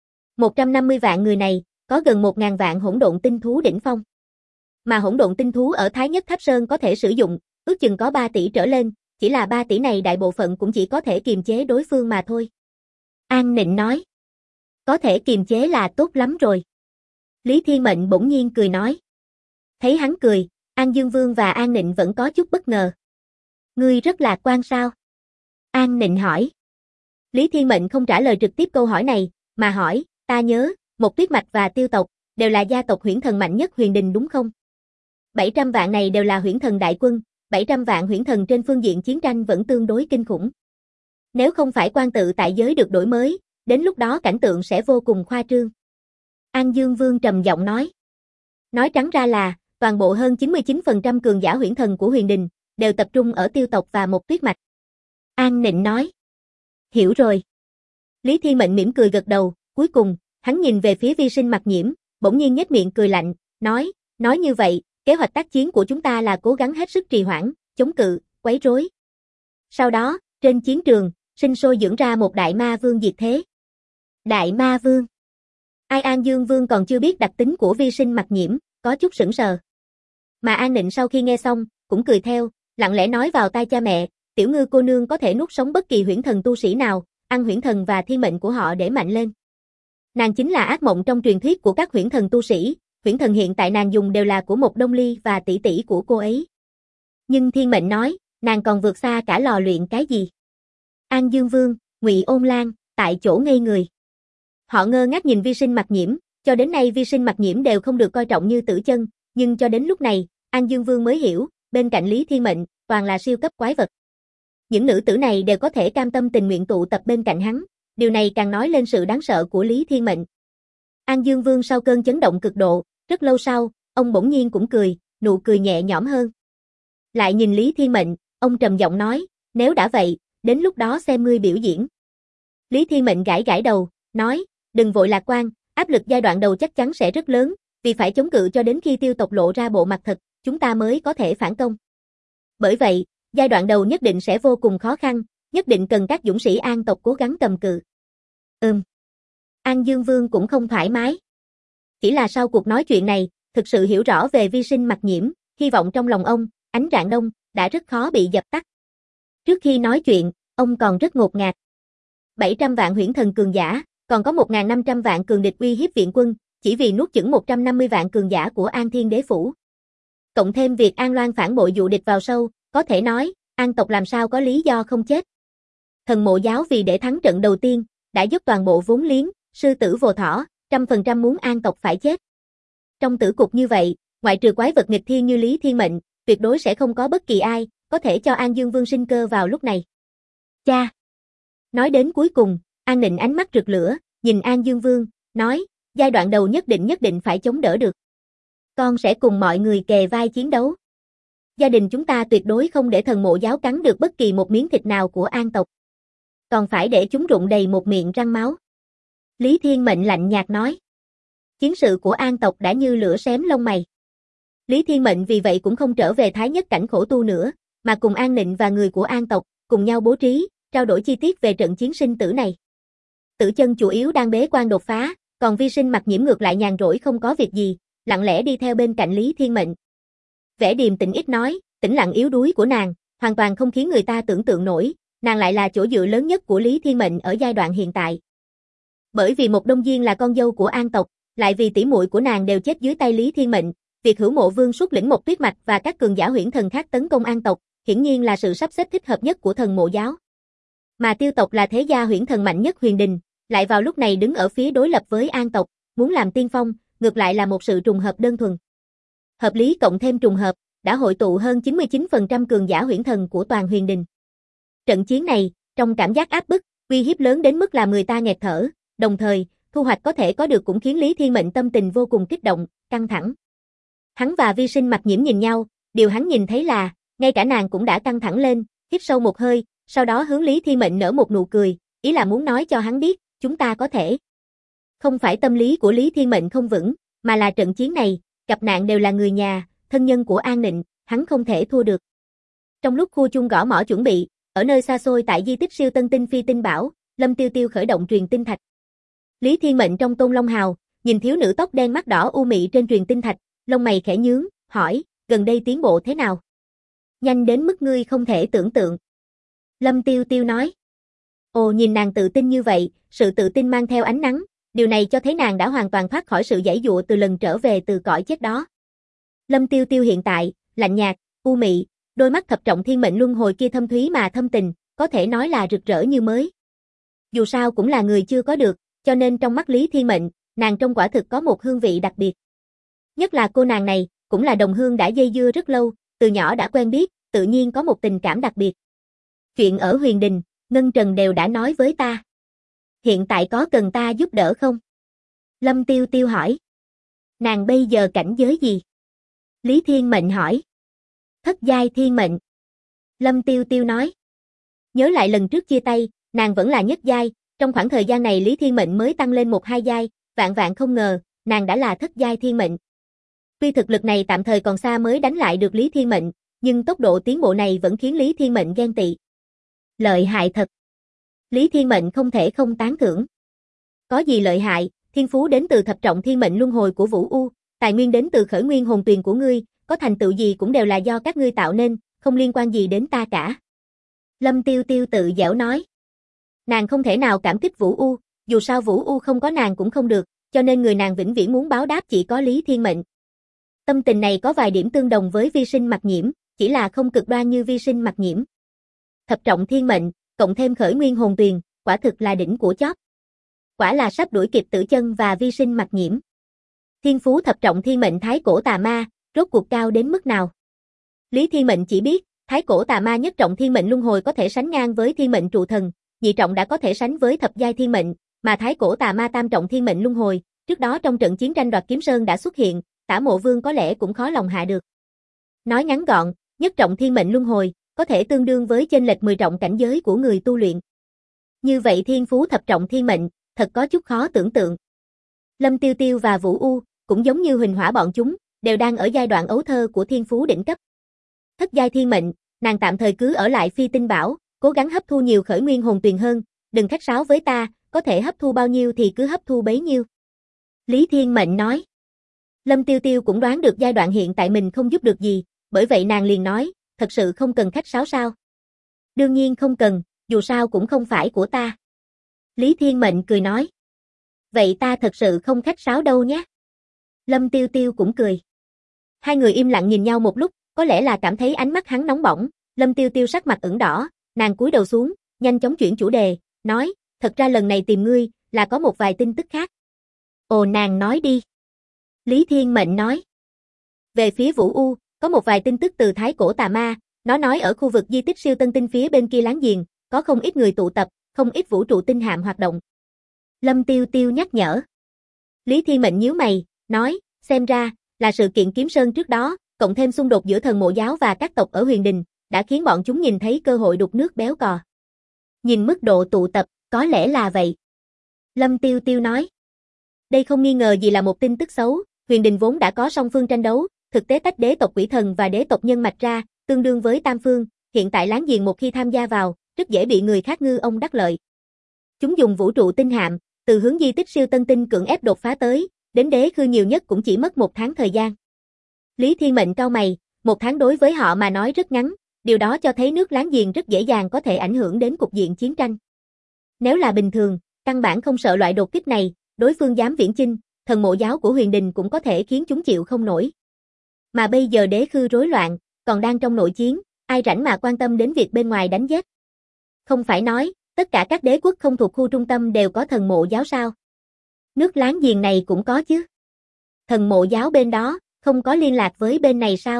150 vạn người này, có gần 1.000 vạn hỗn độn tinh thú đỉnh phong. Mà hỗn độn tinh thú ở Thái Nhất Tháp Sơn có thể sử dụng, ước chừng có 3 tỷ trở lên, chỉ là 3 tỷ này đại bộ phận cũng chỉ có thể kiềm chế đối phương mà thôi. An Nịnh nói. Có thể kiềm chế là tốt lắm rồi. Lý Thiên Mệnh bỗng nhiên cười nói. Thấy hắn cười, An Dương Vương và An Nịnh vẫn có chút bất ngờ. Ngươi rất lạc quan sao? An Nịnh hỏi. Lý Thiên Mệnh không trả lời trực tiếp câu hỏi này, mà hỏi, ta nhớ, một tuyết mạch và Tiêu tộc, đều là gia tộc huyễn thần mạnh nhất Huyền Đình đúng không? 700 vạn này đều là huyễn thần đại quân, 700 vạn huyễn thần trên phương diện chiến tranh vẫn tương đối kinh khủng. Nếu không phải quan tự tại giới được đổi mới, đến lúc đó cảnh tượng sẽ vô cùng khoa trương. An Dương Vương trầm giọng nói. Nói trắng ra là, toàn bộ hơn 99% cường giả huyễn thần của Huyền Đình, đều tập trung ở Tiêu tộc và một tuyết mạch. An Nịnh nói. Hiểu rồi. Lý Thiên Mệnh mỉm cười gật đầu, cuối cùng, hắn nhìn về phía Vi Sinh Mặc Nhiễm, bỗng nhiên nhếch miệng cười lạnh, nói như vậy, kế hoạch tác chiến của chúng ta là cố gắng hết sức trì hoãn, chống cự, quấy rối. Sau đó, trên chiến trường, sinh sôi dưỡng ra một đại ma vương diệt thế. Đại ma vương. Ai An Dương Vương còn chưa biết đặc tính của vi sinh mặc nhiễm, có chút sững sờ. Mà An Nịnh sau khi nghe xong, cũng cười theo, lặng lẽ nói vào tai cha mẹ, Tiểu Ngư cô nương có thể nuốt sống bất kỳ huyễn thần tu sĩ nào, ăn huyễn thần và thiên mệnh của họ để mạnh lên. Nàng chính là ác mộng trong truyền thuyết của các huyễn thần tu sĩ, huyễn thần hiện tại nàng dùng đều là của một Đông Ly và tỷ tỷ của cô ấy. Nhưng thiên mệnh nói, nàng còn vượt xa cả lò luyện cái gì. An Dương Vương, Ngụy Ôn Lan, tại chỗ ngây người. Họ ngơ ngác nhìn vi sinh mặc nhiễm, cho đến nay vi sinh mặc nhiễm đều không được coi trọng như Tử Chân, nhưng cho đến lúc này, An Dương Vương mới hiểu, bên cạnh Lý Thiên Mệnh, toàn là siêu cấp quái vật. Những nữ tử này đều có thể cam tâm tình nguyện tụ tập bên cạnh hắn, điều này càng nói lên sự đáng sợ của Lý Thiên Mệnh. An Dương Vương sau cơn chấn động cực độ, rất lâu sau, ông bỗng nhiên cũng cười, nụ cười nhẹ nhõm hơn. Lại nhìn Lý Thiên Mệnh, ông trầm giọng nói, nếu đã vậy, đến lúc đó xem ngươi biểu diễn. Lý Thiên Mệnh gãi gãi đầu, nói, đừng vội lạc quan, áp lực giai đoạn đầu chắc chắn sẽ rất lớn, vì phải chống cự cho đến khi Tiêu tộc lộ ra bộ mặt thật, chúng ta mới có thể phản công. Bởi vậy, giai đoạn đầu nhất định sẽ vô cùng khó khăn, nhất định cần các dũng sĩ An tộc cố gắng cầm cự. An Dương Vương cũng không thoải mái. Chỉ là sau cuộc nói chuyện này, thực sự hiểu rõ về vi sinh mặc nhiễm, hy vọng trong lòng ông, ánh rạng đông, đã rất khó bị dập tắt. Trước khi nói chuyện, ông còn rất ngột ngạt. 700 vạn huyễn thần cường giả, còn có 1.500 vạn cường địch uy hiếp viện quân, chỉ vì nuốt chửng 150 vạn cường giả của An Thiên Đế Phủ. Cộng thêm việc An Loan phản bội dụ địch vào sâu, có thể nói, An tộc làm sao có lý do không chết. Thần Mộ giáo vì để thắng trận đầu tiên, đã dốc toàn bộ vốn liếng, sư tử vô thỏ, 100% muốn An tộc phải chết. Trong tử cục như vậy, ngoại trừ quái vật nghịch thiên như Lý Thiên Mệnh, tuyệt đối sẽ không có bất kỳ ai, có thể cho An Dương Vương sinh cơ vào lúc này. Cha! Nói đến cuối cùng, An Nịnh ánh mắt rực lửa, nhìn An Dương Vương, nói, giai đoạn đầu nhất định phải chống đỡ được. Con sẽ cùng mọi người kề vai chiến đấu. Gia đình chúng ta tuyệt đối không để thần mộ giáo cắn được bất kỳ một miếng thịt nào của An tộc. Còn phải để chúng rụng đầy một miệng răng máu. Lý Thiên Mệnh lạnh nhạt nói. Chiến sự của An tộc đã như lửa xém lông mày. Lý Thiên Mệnh vì vậy cũng không trở về Thái Nhất cảnh khổ tu nữa, mà cùng An Nịnh và người của An tộc, cùng nhau bố trí, trao đổi chi tiết về trận chiến sinh tử này. Tử Chân chủ yếu đang bế quan đột phá, còn vi sinh mặc nhiễm ngược lại nhàn rỗi không có việc gì, lặng lẽ đi theo bên cạnh Lý Thiên Mệnh. Vẻ điềm tĩnh ít nói, tĩnh lặng yếu đuối của nàng, hoàn toàn không khiến người ta tưởng tượng nổi, nàng lại là chỗ dựa lớn nhất của Lý Thiên Mệnh ở giai đoạn hiện tại. Bởi vì một Đông Diên là con dâu của An tộc, lại vì tỷ muội của nàng đều chết dưới tay Lý Thiên Mệnh, việc Hữu Mộ Vương xuất lĩnh một Tuyết Mạch và các cường giả huyễn thần khác tấn công An tộc, hiển nhiên là sự sắp xếp thích hợp nhất của thần mộ giáo. Mà Tiêu tộc là thế gia huyễn thần mạnh nhất Huyền Đình, lại vào lúc này đứng ở phía đối lập với An tộc, muốn làm tiên phong, ngược lại là một sự trùng hợp đơn thuần. Hợp lý cộng thêm trùng hợp, đã hội tụ hơn 99% cường giả huyễn thần của toàn Huyền Đình. Trận chiến này, trong cảm giác áp bức, uy hiếp lớn đến mức làm người ta nghẹt thở, đồng thời, thu hoạch có thể có được cũng khiến Lý Thiên Mệnh tâm tình vô cùng kích động, căng thẳng. Hắn và vi sinh mặc nhiễm nhìn nhau, điều hắn nhìn thấy là, ngay cả nàng cũng đã căng thẳng lên, hít sâu một hơi, sau đó hướng Lý Thiên Mệnh nở một nụ cười, ý là muốn nói cho hắn biết, chúng ta có thể. Không phải tâm lý của Lý Thiên Mệnh không vững, mà là trận chiến này, gặp nạn đều là người nhà, thân nhân của An Nịnh, hắn không thể thua được. Trong lúc khu chung gõ mõ chuẩn bị, ở nơi xa xôi tại di tích siêu tân tinh phi tinh bảo, Lâm Tiêu Tiêu khởi động truyền tinh thạch. Lý Thiên Mệnh trong Tôn Long Hào, nhìn thiếu nữ tóc đen mắt đỏ u mị trên truyền tinh thạch, lông mày khẽ nhướng, hỏi, gần đây tiến bộ thế nào? Nhanh đến mức ngươi không thể tưởng tượng. Lâm Tiêu Tiêu nói. Ồ, nhìn nàng tự tin như vậy, sự tự tin mang theo ánh nắng, điều này cho thấy nàng đã hoàn toàn thoát khỏi sự giãy giụa từ lần trở về từ cõi chết đó. Lâm Tiêu Tiêu hiện tại, lạnh nhạt, u mị, đôi mắt thập trọng thiên mệnh luân hồi kia thâm thúy mà thâm tình, có thể nói là rực rỡ như mới. Dù sao cũng là người chưa có được, cho nên trong mắt Lý Thiên Mệnh, nàng trong quả thực có một hương vị đặc biệt. Nhất là cô nàng này, cũng là đồng hương đã dây dưa rất lâu, từ nhỏ đã quen biết, tự nhiên có một tình cảm đặc biệt. Chuyện ở Huyền Đình, Ngân Trần đều đã nói với ta. Hiện tại có cần ta giúp đỡ không? Lâm Tiêu Tiêu hỏi. Nàng bây giờ cảnh giới gì? Lý Thiên Mệnh hỏi. Thất giai thiên mệnh. Lâm Tiêu Tiêu nói. Nhớ lại lần trước chia tay, nàng vẫn là nhất giai, trong khoảng thời gian này Lý Thiên Mệnh mới tăng lên 1-2 giai, vạn không ngờ, nàng đã là thất giai thiên mệnh. Tuy thực lực này tạm thời còn xa mới đánh lại được Lý Thiên Mệnh, nhưng tốc độ tiến bộ này vẫn khiến Lý Thiên Mệnh ghen tị. Lợi hại thật. Lý Thiên Mệnh không thể không tán thưởng. Có gì lợi hại, thiên phú đến từ thập trọng thiên mệnh luân hồi của Vũ U, tài nguyên đến từ khởi nguyên hồn tuyền của ngươi, có thành tựu gì cũng đều là do các ngươi tạo nên, không liên quan gì đến ta cả. Lâm Tiêu Tiêu tự giễu nói. Nàng không thể nào cảm kích Vũ U, dù sao Vũ U không có nàng cũng không được, cho nên người nàng vĩnh viễn muốn báo đáp chỉ có Lý Thiên Mệnh. Tâm tình này có vài điểm tương đồng với vi sinh mặc nhiễm, chỉ là không cực đoan như vi sinh mặc nhiễm. Thập trọng thiên mệnh, cộng thêm khởi nguyên hồn tuyền, quả thực là đỉnh của chóp. Quả là sắp đuổi kịp Tử Chân và vi sinh mặc nhiễm. Thiên phú thập trọng thiên mệnh thái cổ tà ma, rốt cuộc cao đến mức nào? Lý Thiên Mệnh chỉ biết, thái cổ tà ma nhất trọng thiên mệnh luân hồi có thể sánh ngang với thiên mệnh trụ thần, nhị trọng đã có thể sánh với thập giai thiên mệnh, mà thái cổ tà ma tam trọng thiên mệnh luân hồi, trước đó trong trận chiến tranh đoạt kiếm sơn đã xuất hiện, Tả Mộ Vương có lẽ cũng khó lòng hạ được. Nói ngắn gọn, nhất trọng thiên mệnh luân hồi, có thể tương đương với chênh lệch 10 trọng cảnh giới của người tu luyện. Như vậy thiên phú thập trọng thiên mệnh, thật có chút khó tưởng tượng. Lâm Tiêu Tiêu và Vũ U, cũng giống như Huỳnh Hỏa bọn chúng, đều đang ở giai đoạn ấu thơ của thiên phú đỉnh cấp. Thất giai thiên mệnh, nàng tạm thời cứ ở lại Phi Tinh Bảo, cố gắng hấp thu nhiều khởi nguyên hồn tuyền hơn, đừng khách sáo với ta, có thể hấp thu bao nhiêu thì cứ hấp thu bấy nhiêu. Lý Thiên Mệnh nói. Lâm Tiêu Tiêu cũng đoán được giai đoạn hiện tại mình không giúp được gì, bởi vậy nàng liền nói, thật sự không cần khách sáo sao? Đương nhiên không cần, dù sao cũng không phải của ta. Lý Thiên Mệnh cười nói. Vậy ta thật sự không khách sáo đâu nhé. Lâm Tiêu Tiêu cũng cười. Hai người im lặng nhìn nhau một lúc, có lẽ là cảm thấy ánh mắt hắn nóng bỏng, Lâm Tiêu Tiêu sắc mặt ửng đỏ, nàng cúi đầu xuống, nhanh chóng chuyển chủ đề, nói, thật ra lần này tìm ngươi, là có một vài tin tức khác. Ồ nàng nói đi. Lý Thiên Mệnh nói. Về phía Vũ U, có một vài tin tức từ thái cổ tà ma, nó nói ở khu vực di tích siêu tân tinh phía bên kia láng giềng, có không ít người tụ tập, không ít vũ trụ tinh hạm hoạt động. Lâm Tiêu Tiêu nhắc nhở. Lý Thiên Mệnh nhíu mày, nói, xem ra, là sự kiện kiếm sơn trước đó, cộng thêm xung đột giữa thần mộ giáo và các tộc ở huyền đình, đã khiến bọn chúng nhìn thấy cơ hội đục nước béo cò. Nhìn mức độ tụ tập, có lẽ là vậy. Lâm Tiêu Tiêu nói. Đây không nghi ngờ gì là một tin tức xấu, huyền đình vốn đã có song phương tranh đấu, thực tế tách đế tộc quỷ thần và đế tộc nhân mạch ra, tương đương với tam phương, hiện tại láng giềng một khi tham gia vào, rất dễ bị người khác ngư ông đắc lợi. Chúng dùng vũ trụ tinh hạm, từ hướng di tích siêu tân tinh cưỡng ép đột phá tới, đến đế khư nhiều nhất cũng chỉ mất 1 tháng thời gian. Lý Thiên Mệnh cau mày, 1 tháng đối với họ mà nói rất ngắn, điều đó cho thấy nước láng giềng rất dễ dàng có thể ảnh hưởng đến cục diện chiến tranh. Nếu là bình thường, căn bản không sợ loại đột kích này, đối phương dám viễn chinh, thần mộ giáo của huyền đình cũng có thể khiến chúng chịu không nổi. Mà bây giờ đế khư rối loạn, còn đang trong nội chiến, ai rảnh mà quan tâm đến việc bên ngoài đánh giết. Không phải nói, tất cả các đế quốc không thuộc khu trung tâm đều có thần mộ giáo sao? Nước láng giềng này cũng có chứ. Thần mộ giáo bên đó, không có liên lạc với bên này sao?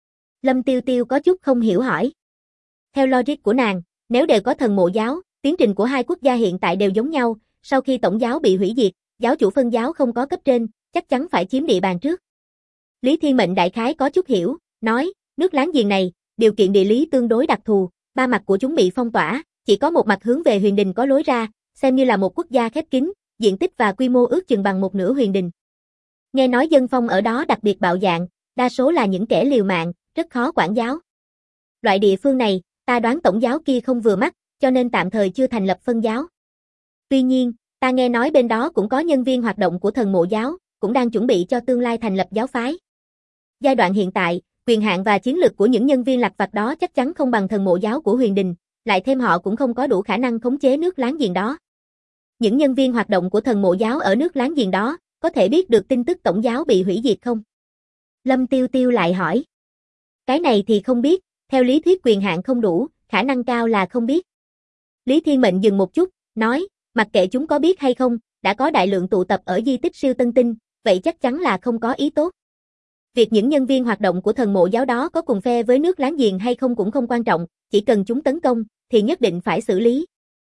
Lâm Tiêu Tiêu có chút không hiểu hỏi. Theo logic của nàng, nếu đều có thần mộ giáo, tiến trình của hai quốc gia hiện tại đều giống nhau, sau khi tổng giáo bị hủy diệt, giáo chủ phân giáo không có cấp trên, chắc chắn phải chiếm địa bàn trước. Lý Thiên Mệnh đại khái có chút hiểu, nói, nước láng giềng này, điều kiện địa lý tương đối đặc thù, ba mặt của chúng bị phong tỏa, chỉ có một mặt hướng về huyền đình có lối ra, xem như là một quốc gia khép kín, diện tích và quy mô ước chừng bằng một nửa huyền đình. Nghe nói dân phong ở đó đặc biệt bạo dạn, đa số là những kẻ liều mạng, rất khó quản giáo. Loại địa phương này, ta đoán tổng giáo kia không vừa mắt, cho nên tạm thời chưa thành lập phân giáo. Tuy nhiên, ta nghe nói bên đó cũng có nhân viên hoạt động của thần mộ giáo, cũng đang chuẩn bị cho tương lai thành lập giáo phái. Giai đoạn hiện tại, quyền hạn và chiến lược của những nhân viên lặt vặt đó chắc chắn không bằng thần mộ giáo của huyền đình, lại thêm họ cũng không có đủ khả năng khống chế nước láng giềng đó. Những nhân viên hoạt động của thần mộ giáo ở nước láng giềng đó, có thể biết được tin tức tổng giáo bị hủy diệt không? Lâm Tiêu Tiêu lại hỏi. Cái này thì không biết, theo lý thuyết quyền hạn không đủ, khả năng cao là không biết. Lý Thiên Mệnh dừng một chút, nói, mặc kệ chúng có biết hay không, đã có đại lượng tụ tập ở di tích siêu tân tinh, vậy chắc chắn là không có ý tốt. Việc những nhân viên hoạt động của thần mộ giáo đó có cùng phe với nước láng giềng hay không cũng không quan trọng, chỉ cần chúng tấn công, thì nhất định phải xử lý.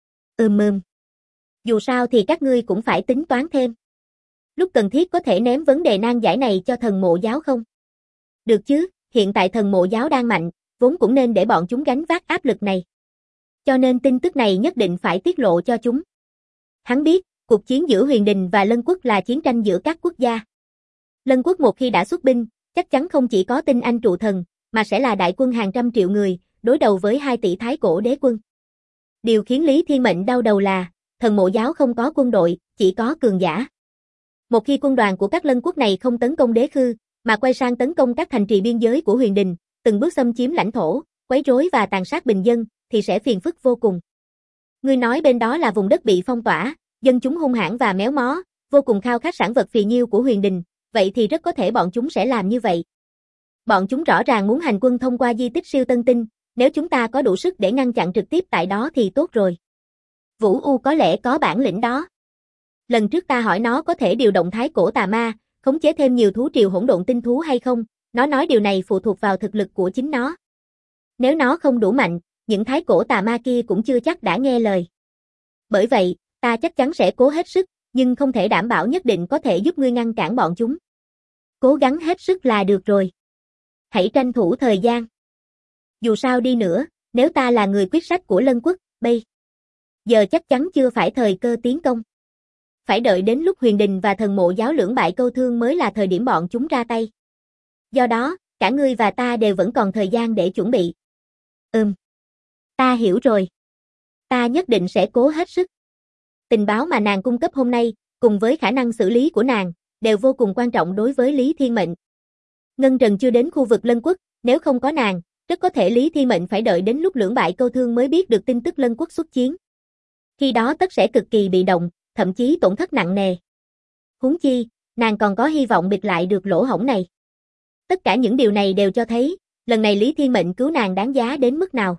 Dù sao thì các ngươi cũng phải tính toán thêm. Lúc cần thiết có thể ném vấn đề nan giải này cho thần mộ giáo không? Được chứ, hiện tại thần mộ giáo đang mạnh, vốn cũng nên để bọn chúng gánh vác áp lực này. Cho nên tin tức này nhất định phải tiết lộ cho chúng. Hắn biết, cuộc chiến giữa huyền đình và lân quốc là chiến tranh giữa các quốc gia. Lân quốc một khi đã xuất binh, chắc chắn không chỉ có tinh anh trụ thần, mà sẽ là đại quân hàng trăm triệu người, đối đầu với 2 tỷ Thái Cổ đế quân. Điều khiến Lý Thiên Mệnh đau đầu là, Thần Mộ giáo không có quân đội, chỉ có cường giả. Một khi quân đoàn của các lân quốc này không tấn công đế khư, mà quay sang tấn công các thành trì biên giới của Huyền Đình, từng bước xâm chiếm lãnh thổ, quấy rối và tàn sát bình dân, thì sẽ phiền phức vô cùng. Ngươi nói bên đó là vùng đất bị phong tỏa, dân chúng hung hãn và méo mó, vô cùng khao khát sản vật phì nhiêu của Huyền Đình, vậy thì rất có thể bọn chúng sẽ làm như vậy. Bọn chúng rõ ràng muốn hành quân thông qua di tích siêu tân tinh, nếu chúng ta có đủ sức để ngăn chặn trực tiếp tại đó thì tốt rồi. Vũ U có lẽ có bản lĩnh đó. Lần trước ta hỏi nó có thể điều động Thái Cổ tà ma, khống chế thêm nhiều thú triều hỗn độn tinh thú hay không, nó nói điều này phụ thuộc vào thực lực của chính nó. Nếu nó không đủ mạnh, những Thái Cổ tà ma kia cũng chưa chắc đã nghe lời. Bởi vậy, ta chắc chắn sẽ cố hết sức, nhưng không thể đảm bảo nhất định có thể giúp ngươi ngăn cản bọn chúng. Cố gắng hết sức là được rồi. Hãy tranh thủ thời gian. Dù sao đi nữa, nếu ta là người quyết sách của Lân Quốc, bây giờ chắc chắn chưa phải thời cơ tiến công. Phải đợi đến lúc Huyền Đình và Thần Mộ giáo lưỡng bại câu thương mới là thời điểm bọn chúng ra tay. Do đó, cả ngươi và ta đều vẫn còn thời gian để chuẩn bị. Ta hiểu rồi. Ta nhất định sẽ cố hết sức. Tình báo mà nàng cung cấp hôm nay, cùng với khả năng xử lý của nàng, đều vô cùng quan trọng đối với Lý Thiên Mệnh. Ngân Trần chưa đến khu vực Lân Quốc, nếu không có nàng, rất có thể Lý Thiên Mệnh phải đợi đến lúc lưỡng bại câu thương mới biết được tin tức Lân Quốc xuất chiến. Khi đó tất sẽ cực kỳ bị động, thậm chí tổn thất nặng nề. Huống chi, nàng còn có hy vọng bịt lại được lỗ hổng này. Tất cả những điều này đều cho thấy, lần này Lý Thiên Mệnh cứu nàng đáng giá đến mức nào.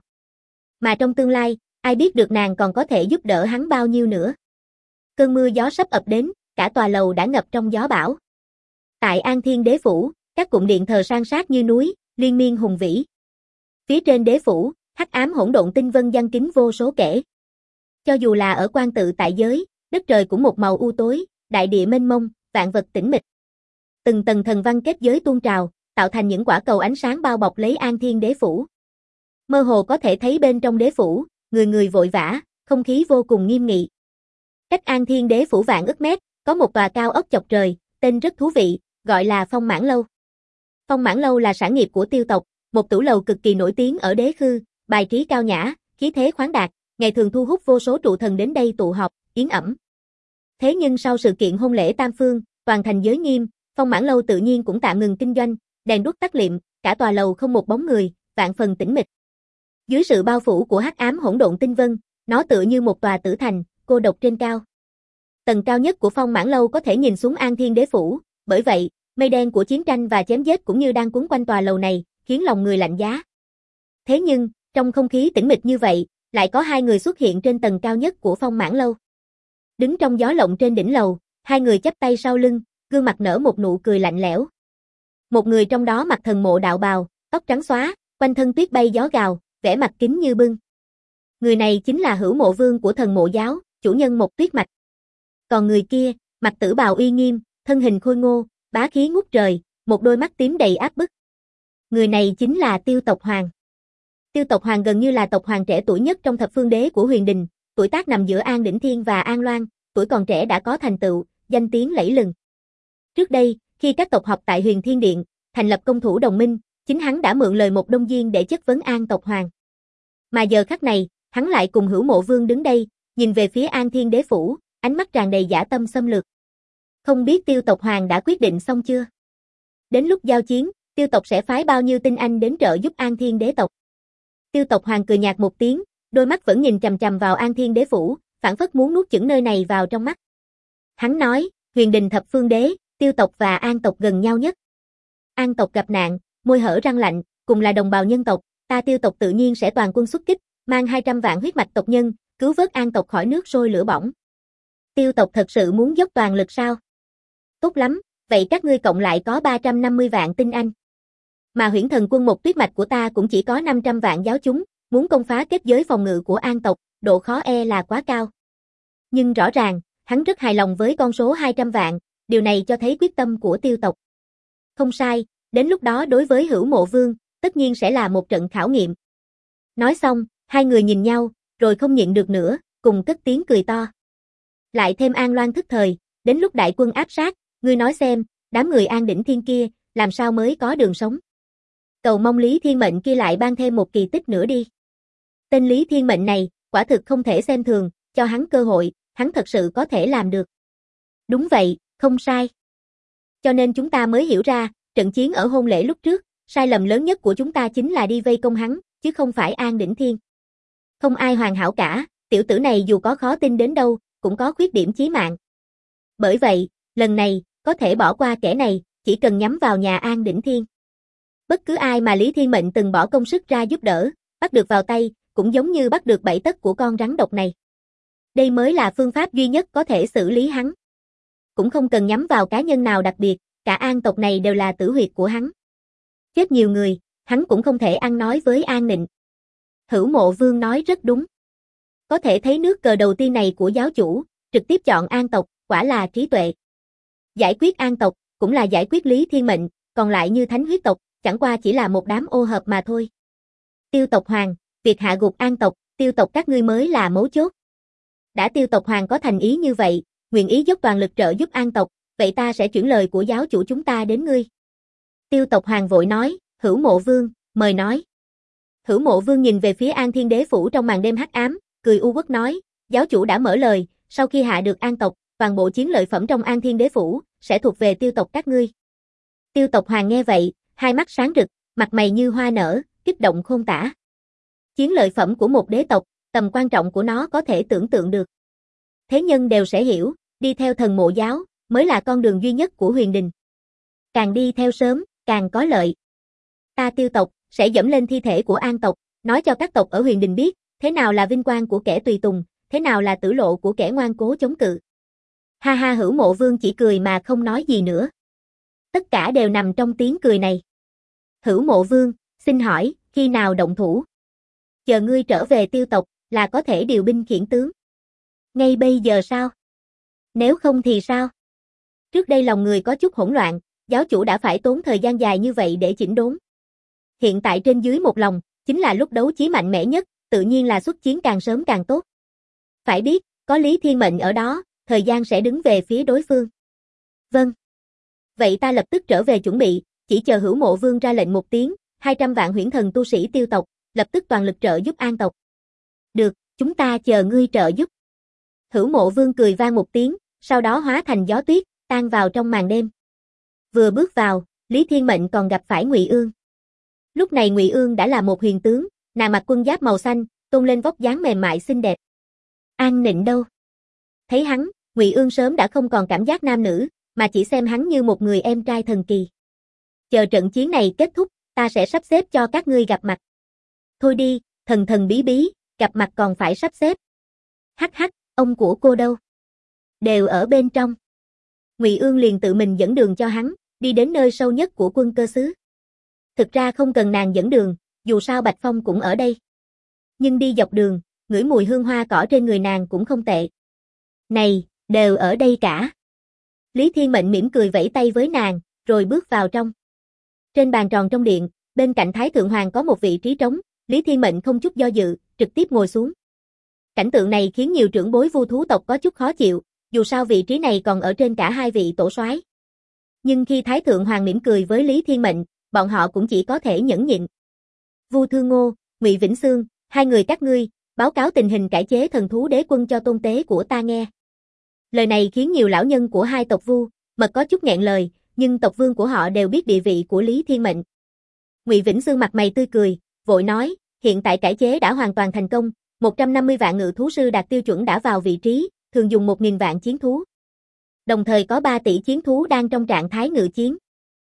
Mà trong tương lai, ai biết được nàng còn có thể giúp đỡ hắn bao nhiêu nữa. Cơn mưa gió sắp ập đến, cả tòa lầu đã ngập trong gió bão. Tại An Thiên Đế Phủ, các cụm điện thờ san sát như núi, liên miên hùng vĩ. Phía trên đế phủ, hắc ám hỗn độn tinh vân giăng kính vô số kể. Cho dù là ở quan tự tại giới, đất trời cũng một màu u tối, đại địa mênh mông, vạn vật tĩnh mịch. Từng tầng thần văn kết giới tuôn trào, tạo thành những quả cầu ánh sáng bao bọc lấy An Thiên Đế Phủ. Mơ hồ có thể thấy bên trong đế phủ, người người vội vã, không khí vô cùng nghiêm nghị. Cách An Thiên Đế Phủ vạn ức mét, có một tòa cao ốc chọc trời, tên rất thú vị, gọi là Phong Mãn Lâu. Phong Mãn Lâu là sản nghiệp của Tiêu tộc, một tửu lầu cực kỳ nổi tiếng ở đế khư, bài trí cao nhã, khí thế khoáng đạt, ngày thường thu hút vô số trụ thần đến đây tụ họp, yến ẩm. Thế nhưng sau sự kiện hôn lễ Tam Phương, toàn thành giới nghiêm, Phong Mãn Lâu tự nhiên cũng tạm ngừng kinh doanh, đèn đuốc tắt liệm, cả tòa lầu không một bóng người, vạn phần tĩnh mịch. Dưới sự bao phủ của hắc ám hỗn độn tinh vân, nó tựa như một tòa tử thành, cô độc trên cao. Tầng cao nhất của Phong Mãn Lâu có thể nhìn xuống An Thiên Đế Phủ, bởi vậy, mây đen của chiến tranh và chém giết cũng như đang cuốn quanh tòa lầu này, khiến lòng người lạnh giá. Thế nhưng, trong không khí tĩnh mịch như vậy, lại có hai người xuất hiện trên tầng cao nhất của Phong Mãn Lâu. Đứng trong gió lộng trên đỉnh lầu, hai người chắp tay sau lưng, gương mặt nở một nụ cười lạnh lẽo. Một người trong đó mặc thần mộ đạo bào, tóc trắng xóa, quanh thân tuyết bay gió gào, vẻ mặt kính như bưng. Người này chính là Hữu Mộ Vương của Thần Mộ giáo, chủ nhân Mộc Tuyết Mạch. Còn người kia, mặc tử bào uy nghiêm, thân hình khôi ngô, bá khí ngút trời, một đôi mắt tím đầy áp bức. Người này chính là Tiêu Tộc Hoàng. Tiêu Tộc Hoàng gần như là tộc hoàng trẻ tuổi nhất trong thập phương đế của Huyền Đình, tuổi tác nằm giữa An Đỉnh Thiên và An Loan, tuổi còn trẻ đã có thành tựu, danh tiếng lẫy lừng. Trước đây, khi các tộc họp tại Huyền Thiên Điện, thành lập công thủ đồng minh, chính hắn đã mượn lời một Đông Diên để chất vấn An Tộc Hoàng. Mà giờ khắc này, hắn lại cùng Hữu Mộ Vương đứng đây, nhìn về phía An Thiên Đế Phủ, ánh mắt tràn đầy dã tâm xâm lược. Không biết Tiêu Tộc Hoàng đã quyết định xong chưa? Đến lúc giao chiến, Tiêu tộc sẽ phái bao nhiêu tinh anh đến trợ giúp An Thiên Đế tộc? Tiêu Tộc Hoàng cười nhạt một tiếng, đôi mắt vẫn nhìn chằm chằm vào An Thiên Đế Phủ, phảng phất muốn nuốt chửng nơi này vào trong mắt. Hắn nói, Huyền Đình thập phương đế, Tiêu tộc và An tộc gần nhau nhất. An tộc gặp nạn, môi hở răng lạnh, cùng là đồng bào nhân tộc, ta Tiêu tộc tự nhiên sẽ toàn quân xuất kích, mang 200 vạn huyết mạch tộc nhân, cứu vớt An tộc khỏi nước sôi lửa bỏng. Tiêu tộc thật sự muốn dốc toàn lực sao? Tốt lắm, vậy các ngươi cộng lại có 350 vạn tinh anh. Mà Huyễn Thần quân Mộc Tuyết Mạch của ta cũng chỉ có 500 vạn giáo chúng, muốn công phá kết giới phòng ngự của An tộc, độ khó là quá cao. Nhưng rõ ràng, hắn rất hài lòng với con số 200 vạn, điều này cho thấy quyết tâm của Tiêu tộc. Không sai, đến lúc đó đối với Hữu Mộ Vương, tất nhiên sẽ là một trận khảo nghiệm. Nói xong, hai người nhìn nhau, rồi không nhịn được nữa, cùng cất tiếng cười to. Lại thêm An Loan thức thời, đến lúc đại quân áp sát, ngươi nói xem, đám người An Đỉnh Thiên kia, làm sao mới có đường sống. cầu mong Lý Thiên Mệnh kia lại ban thêm một kỳ tích nữa đi. Tên Lý Thiên Mệnh này, quả thực không thể xem thường, cho hắn cơ hội, hắn thật sự có thể làm được. Đúng vậy, không sai. Cho nên chúng ta mới hiểu ra, trận chiến ở hôn lễ lúc trước, sai lầm lớn nhất của chúng ta chính là đi vây công hắn, chứ không phải An Đỉnh Thiên. Không ai hoàn hảo cả, tiểu tử này dù có khó tin đến đâu, cũng có khuyết điểm chí mạng. Bởi vậy, lần này, có thể bỏ qua kẻ này, chỉ cần nhắm vào nhà An Đỉnh Thiên. Bất cứ ai mà Lý Thiên Mệnh từng bỏ công sức ra giúp đỡ, bắt được vào tay, cũng giống như bắt được bảy tấc của con rắn độc này. Đây mới là phương pháp duy nhất có thể xử lý hắn. Cũng không cần nhắm vào cá nhân nào đặc biệt, cả An tộc này đều là tử huyệt của hắn. Chết nhiều người, hắn cũng không thể ăn nói với An Nịnh. Hữu Mộ Vương nói rất đúng. Có thể thấy nước cờ đầu tiên này của giáo chủ, trực tiếp chọn An tộc, quả là trí tuệ. Giải quyết An tộc, cũng là giải quyết Lý Thiên Mệnh, còn lại như Thánh huyết tộc, chẳng qua chỉ là một đám ô hợp mà thôi. Tiêu tộc Hoàng, việc hạ gục An tộc, Tiêu tộc các ngươi mới là mấu chốt. Đã Tiêu tộc Hoàng có thành ý như vậy, nguyện ý dốc toàn lực trợ giúp An tộc, vậy ta sẽ chuyển lời của giáo chủ chúng ta đến ngươi. Tiêu tộc Hoàng vội nói, Hữu Mộ Vương, mời nói. Hữu Mộ Vương nhìn về phía An Thiên Đế phủ trong màn đêm hắc ám, cười u uất nói, giáo chủ đã mở lời, sau khi hạ được An tộc, toàn bộ chiến lợi phẩm trong An Thiên Đế phủ sẽ thuộc về Tiêu tộc các ngươi. Tiêu tộc Hoàng nghe vậy, hai mắt sáng rực, mặt mày như hoa nở, kích động khôn tả. Chiến lợi phẩm của một đế tộc, tầm quan trọng của nó có thể tưởng tượng được. Thế nhân đều sẽ hiểu, đi theo Thần Mộ giáo mới là con đường duy nhất của Huyền Đình. Càng đi theo sớm, càng có lợi. Ta Tiêu tộc sẽ dẫm lên thi thể của An tộc, nói cho các tộc ở Huyền Đình biết, thế nào là vinh quang của kẻ tùy tùng, thế nào là tử lộ của kẻ ngoan cố chống cự. Ha ha, Hữu Mộ Vương chỉ cười mà không nói gì nữa. Tất cả đều nằm trong tiếng cười này. Hữu Mộ Vương, xin hỏi, khi nào động thủ? Chờ ngươi trở về Tiêu tộc, là có thể điều binh khiển tướng. Ngay bây giờ sao? Nếu không thì sao? Trước đây lòng người có chút hỗn loạn, giáo chủ đã phải tốn thời gian dài như vậy để chỉnh đốn. Hiện tại trên dưới một lòng, chính là lúc đấu chí mạnh mẽ nhất, tự nhiên là xuất chiến càng sớm càng tốt. Phải biết, có Lý Thiên Mệnh ở đó, thời gian sẽ đứng về phía đối phương. Vâng. Vậy ta lập tức trở về chuẩn bị, chỉ chờ Hữu Mộ Vương ra lệnh một tiếng, 200 vạn huyễn thần tu sĩ Tiêu tộc, lập tức toàn lực trợ giúp An tộc. Được, chúng ta chờ ngươi trợ giúp. Hữu Mộ Vương cười vang một tiếng, sau đó hóa thành gió tuyết, tan vào trong màn đêm. Vừa bước vào, Lý Thiên Mệnh còn gặp phải Ngụy Ương. Lúc này Ngụy Ương đã là một huyền tướng, nàng mặc quân giáp màu xanh, tôn lên vóc dáng mềm mại xinh đẹp. An Nịnh đâu? Thấy hắn, Ngụy Ương sớm đã không còn cảm giác nam nữ, mà chỉ xem hắn như một người em trai thần kỳ. Chờ trận chiến này kết thúc, ta sẽ sắp xếp cho các ngươi gặp mặt. Thôi đi, thần thần bí bí, gặp mặt còn phải sắp xếp. Hắc hắc, ông của cô đâu? Đều ở bên trong. Ngụy Ương liền tự mình dẫn đường cho hắn, đi đến nơi sâu nhất của quân cơ xứ. Thực ra không cần nàng dẫn đường, dù sao Bạch Phong cũng ở đây. Nhưng đi dọc đường, ngửi mùi hương hoa cỏ trên người nàng cũng không tệ. Này, đều ở đây cả. Lý Thiên Mệnh mỉm cười vẫy tay với nàng, rồi bước vào trong. Trên bàn tròn trong điện, bên cạnh Thái Thượng Hoàng có một vị trí trống, Lý Thiên Mệnh không chút do dự, trực tiếp ngồi xuống. Cảnh tượng này khiến nhiều trưởng bối Vu thú tộc có chút khó chịu, dù sao vị trí này còn ở trên cả hai vị tổ soái. Nhưng khi Thái Thượng Hoàng mỉm cười với Lý Thiên Mệnh, bọn họ cũng chỉ có thể nhẫn nhịn. Vu Thương Ngô, Ngụy Vĩnh Xương, hai người các ngươi, báo cáo tình hình cải chế thần thú đế quân cho tôn tế của ta nghe. Lời này khiến nhiều lão nhân của hai tộc Vu, Mật có chút nghẹn lời, nhưng tộc vương của họ đều biết địa vị của Lý Thiên Mệnh. Ngụy Vĩnh Xương mặt mày tươi cười, vội nói, hiện tại cải chế đã hoàn toàn thành công, 150 vạn ngự thú sư đạt tiêu chuẩn đã vào vị trí, thường dùng 1.000 vạn chiến thú. Đồng thời có 3 tỷ chiến thú đang trong trạng thái ngự chiến.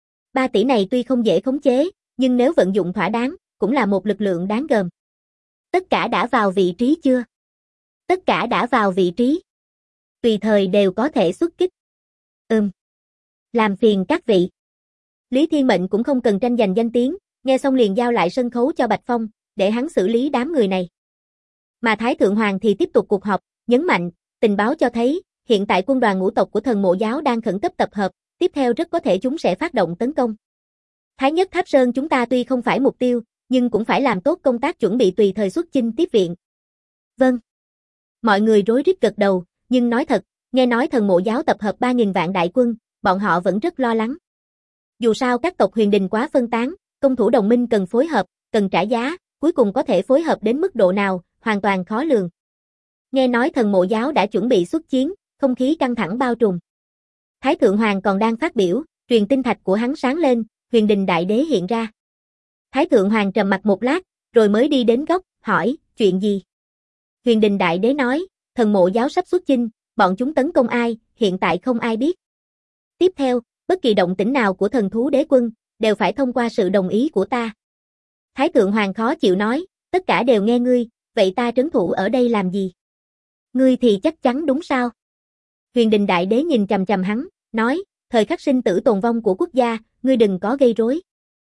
3 tỷ này tuy không dễ khống chế, nhưng nếu vận dụng thỏa đáng, cũng là một lực lượng đáng gờm. Tất cả đã vào vị trí chưa? Tất cả đã vào vị trí. Tùy thời đều có thể xuất kích. Làm phiền các vị. Lý Thiên Mệnh cũng không cần tranh giành danh tiếng, nghe xong liền giao lại sân khấu cho Bạch Phong, để hắn xử lý đám người này. Mà Thái Thượng Hoàng thì tiếp tục cuộc họp, nhấn mạnh, tình báo cho thấy, hiện tại quân đoàn ngũ tộc của Thần Mộ giáo đang khẩn cấp tập hợp, tiếp theo rất có thể chúng sẽ phát động tấn công. Thái Nhất Tháp Sơn chúng ta tuy không phải mục tiêu, nhưng cũng phải làm tốt công tác chuẩn bị tùy thời xuất chinh tiếp viện. Vâng. Mọi người rối rít gật đầu, nhưng nói thật, nghe nói Thần Mộ giáo tập hợp 3.000 vạn đại quân, bọn họ vẫn rất lo lắng. Dù sao các tộc Huyền Đình quá phân tán, Công thủ đồng minh cần phối hợp, cần trả giá, cuối cùng có thể phối hợp đến mức độ nào, hoàn toàn khó lường. Nghe nói thần mộ giáo đã chuẩn bị xuất chiến, không khí căng thẳng bao trùm. Thái Thượng Hoàng còn đang phát biểu, truyền tinh thạch của hắn sáng lên, Huyền Đình Đại Đế hiện ra. Thái Thượng Hoàng trầm mặc một lát, rồi mới đi đến góc, hỏi, chuyện gì? Huyền Đình Đại Đế nói, thần mộ giáo sắp xuất chinh, bọn chúng tấn công ai, hiện tại không ai biết. Tiếp theo, bất kỳ động tĩnh nào của thần thú đế quân, đều phải thông qua sự đồng ý của ta. Thái Thượng Hoàng khó chịu nói, tất cả đều nghe ngươi, vậy ta trấn thủ ở đây làm gì? Ngươi thì chắc chắn đúng sao? Huyền Đình Đại Đế nhìn chằm chằm hắn, nói, thời khắc sinh tử tồn vong của quốc gia, ngươi đừng có gây rối.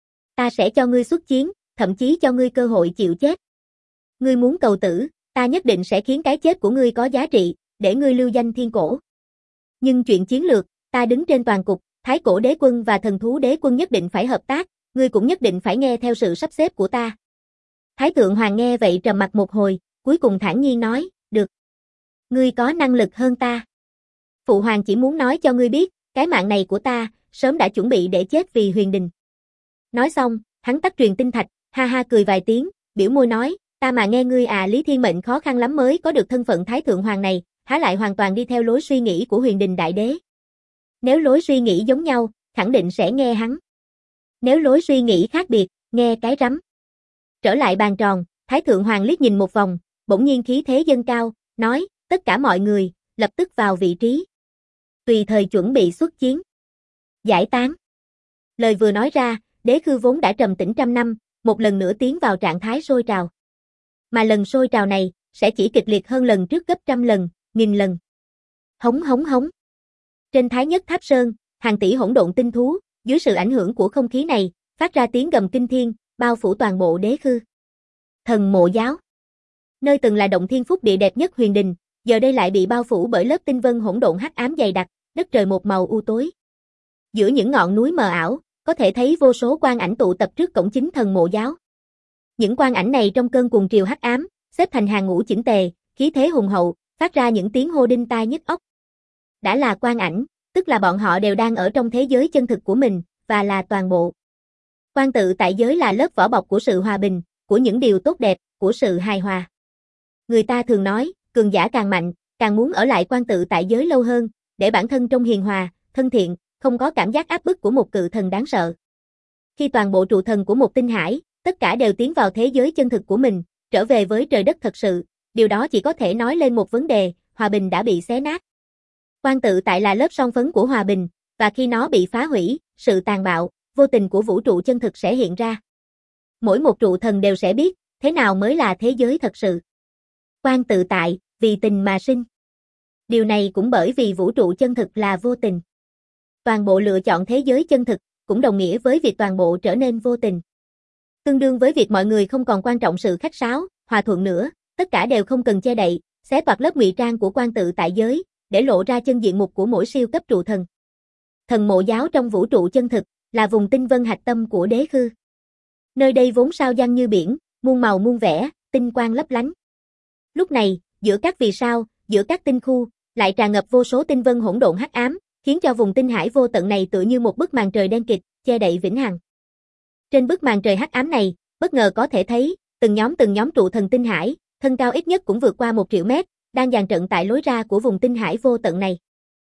Ta sẽ cho ngươi xuất chiến, thậm chí cho ngươi cơ hội chịu chết. Ngươi muốn cầu tử, ta nhất định sẽ khiến cái chết của ngươi có giá trị, để ngươi lưu danh thiên cổ. Nhưng chuyện chiến lược, ta đứng trên toàn cục, Thái Cổ Đế Quân và Thần Thú Đế Quân nhất định phải hợp tác, ngươi cũng nhất định phải nghe theo sự sắp xếp của ta. Thái Thượng Hoàng nghe vậy trầm mặc một hồi, cuối cùng thản nhiên nói, được. Ngươi có năng lực hơn ta. Phụ Hoàng chỉ muốn nói cho ngươi biết, cái mạng này của ta, sớm đã chuẩn bị để chết vì Huyền Đình. Nói xong, hắn tắt truyền tinh thạch, ha ha cười vài tiếng, biểu môi nói, ta mà nghe ngươi Lý Thiên Mệnh khó khăn lắm mới có được thân phận Thái Thượng Hoàng này, há lại hoàn toàn đi theo lối suy nghĩ của Huyền Đình Đại Đế. Nếu lối suy nghĩ giống nhau, khẳng định sẽ nghe hắn. Nếu lối suy nghĩ khác biệt, nghe cái rắm. Trở lại bàn tròn, Thái Thượng Hoàng liếc nhìn một vòng, bỗng nhiên khí thế dâng cao, nói, tất cả mọi người, lập tức vào vị trí. Tùy thời chuẩn bị xuất chiến. Giải tán. Lời vừa nói ra, Đế Khư vốn đã trầm tĩnh trăm năm, một lần nữa tiến vào trạng thái sôi trào. Mà lần sôi trào này, sẽ chỉ kịch liệt hơn lần trước gấp trăm lần, nghìn lần. Hống hống hống. Trên Thái Nhất Tháp Sơn, hàng tỷ hỗn độn tinh thú, dưới sự ảnh hưởng của không khí này, phát ra tiếng gầm kinh thiên, bao phủ toàn bộ Đế Khư. Thần mộ giáo. Nơi từng là động thiên phúc địa đẹp nhất Huyền Đình, giờ đây lại bị bao phủ bởi lớp tinh vân hỗn độn hắc ám dày đặc, đất trời một màu u tối. Giữa những ngọn núi mờ ảo, có thể thấy vô số quang ảnh tụ tập trước cổng chính thần mộ giáo. Những quang ảnh này trong cơn cuồng triều hắc ám, xếp thành hàng ngũ chỉnh tề, khí thế hùng hậu, phát ra những tiếng hô đinh tai nhức óc. Đã là quang ảnh, tức là bọn họ đều đang ở trong thế giới chân thực của mình, và là toàn bộ. Quan tự tại giới là lớp vỏ bọc của sự hòa bình, của những điều tốt đẹp, của sự hài hòa. Người ta thường nói, cường giả càng mạnh, càng muốn ở lại quan tự tại giới lâu hơn, để bản thân trông hiền hòa, thân thiện, không có cảm giác áp bức của một cự thần đáng sợ. Khi toàn bộ trụ thần của một tinh hải, tất cả đều tiến vào thế giới chân thực của mình, trở về với trời đất thật sự, điều đó chỉ có thể nói lên một vấn đề, hòa bình đã bị xé nát. Quan tự tại là lớp son phấn của hòa bình, và khi nó bị phá hủy, sự tàn bạo, vô tình của vũ trụ chân thực sẽ hiện ra. Mỗi một trụ thần đều sẽ biết, thế nào mới là thế giới thật sự. Quan tự tại, vì tình mà sinh. Điều này cũng bởi vì vũ trụ chân thực là vô tình. Toàn bộ lựa chọn thế giới chân thực, cũng đồng nghĩa với việc toàn bộ trở nên vô tình. Tương đương với việc mọi người không còn quan trọng sự khách sáo, hòa thuận nữa, tất cả đều không cần che đậy, xé toạc lớp ngụy trang của quan tự tại giới, để lộ ra chân diện mục của mỗi siêu cấp trụ thần. Thần mộ giáo trong vũ trụ chân thực, là vùng tinh vân hạch tâm của Đế Khư. Nơi đây vốn sao giăng như biển, muôn màu muôn vẻ, tinh quang lấp lánh. Lúc này, giữa các vì sao, giữa các tinh khu, lại tràn ngập vô số tinh vân hỗn độn hắc ám, khiến cho vùng tinh hải vô tận này tựa như một bức màn trời đen kịt, che đậy vĩnh hằng. Trên bức màn trời hắc ám này, bất ngờ có thể thấy, từng nhóm trụ thần tinh hải, thân cao ít nhất cũng vượt qua 1 triệu mét, đang dàn trận tại lối ra của vùng tinh hải vô tận này.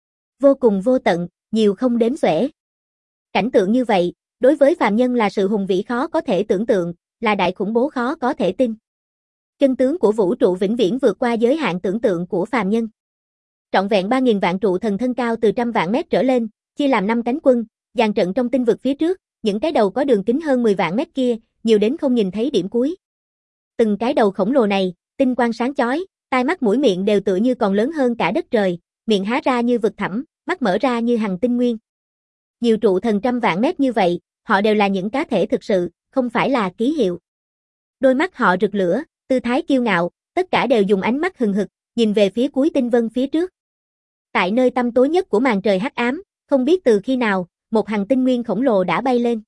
Vô cùng vô tận, nhiều không đếm xuể. Cảnh tượng như vậy, đối với phàm nhân là sự hùng vĩ khó có thể tưởng tượng, là đại khủng bố khó có thể tin. Chân tướng của vũ trụ vĩnh viễn vượt qua giới hạn tưởng tượng của phàm nhân. Trọn vẹn 3.000 vạn trụ thần thân cao từ trăm vạn mét trở lên, chia làm 5 cánh quân, dàn trận trong tinh vực phía trước, những cái đầu có đường kính hơn 10 vạn mét kia, nhiều đến không nhìn thấy điểm cuối. Từng cái đầu khổng lồ này, tinh quang sáng chói, tai mắt mũi miệng đều tựa như còn lớn hơn cả đất trời, miệng há ra như vực thẳm, mắt mở ra như hằng tinh nguyên. Nhiều trụ thần trăm vạn mét như vậy, họ đều là những cá thể thực sự, không phải là ký hiệu. Đôi mắt họ rực lửa, tư thái kiêu ngạo, tất cả đều dùng ánh mắt hừng hực, nhìn về phía cuối tinh vân phía trước. Tại nơi tăm tối nhất của màn trời hắc ám, không biết từ khi nào, một hằng tinh nguyên khổng lồ đã bay lên.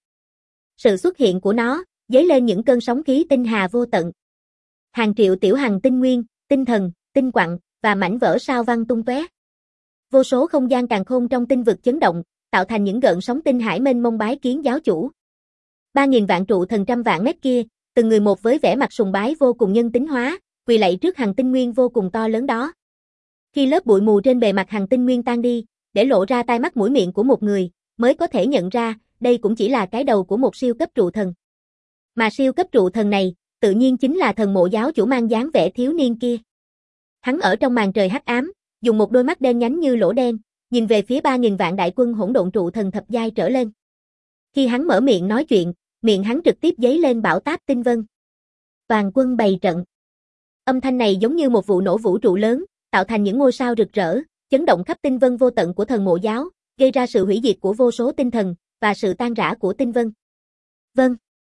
Sự xuất hiện của nó, dấy lên những cơn sóng khí tinh hà vô tận. Hàng triệu tiểu hằng tinh nguyên, tinh thần, tinh quặng, và mảnh vỡ sao văng tung tóe. Vô số không gian càn khôn trong tinh vực chấn động, tạo thành những gợn sóng tinh hải mênh mông bái kiến giáo chủ. 3.000 vạn trụ thần trăm vạn mét kia, từng người một với vẻ mặt sùng bái vô cùng nhân tính hóa, quỳ lạy trước hằng tinh nguyên vô cùng to lớn đó. Khi lớp bụi mù trên bề mặt hằng tinh nguyên tan đi, để lộ ra tai mắt mũi miệng của một người, mới có thể nhận ra, đây cũng chỉ là cái đầu của một siêu cấp trụ thần. Mà siêu cấp trụ thần này, tự nhiên chính là thần mộ giáo chủ mang dáng vẻ thiếu niên kia. Hắn ở trong màn trời hắc ám, dùng một đôi mắt đen nhánh như lỗ đen, nhìn về phía 3.000 vạn đại quân hỗn độn trụ thần thập giai trở lên. Khi hắn mở miệng nói chuyện, miệng hắn trực tiếp giấy lên bão táp tinh vân. Toàn quân bày trận. Âm thanh này giống như một vụ nổ vũ trụ lớn, tạo thành những ngôi sao rực rỡ, chấn động khắp tinh vân vô tận của thần mộ giáo, gây ra sự hủy diệt của vô số tinh thần, và sự tan rã của tinh vân. Vâng.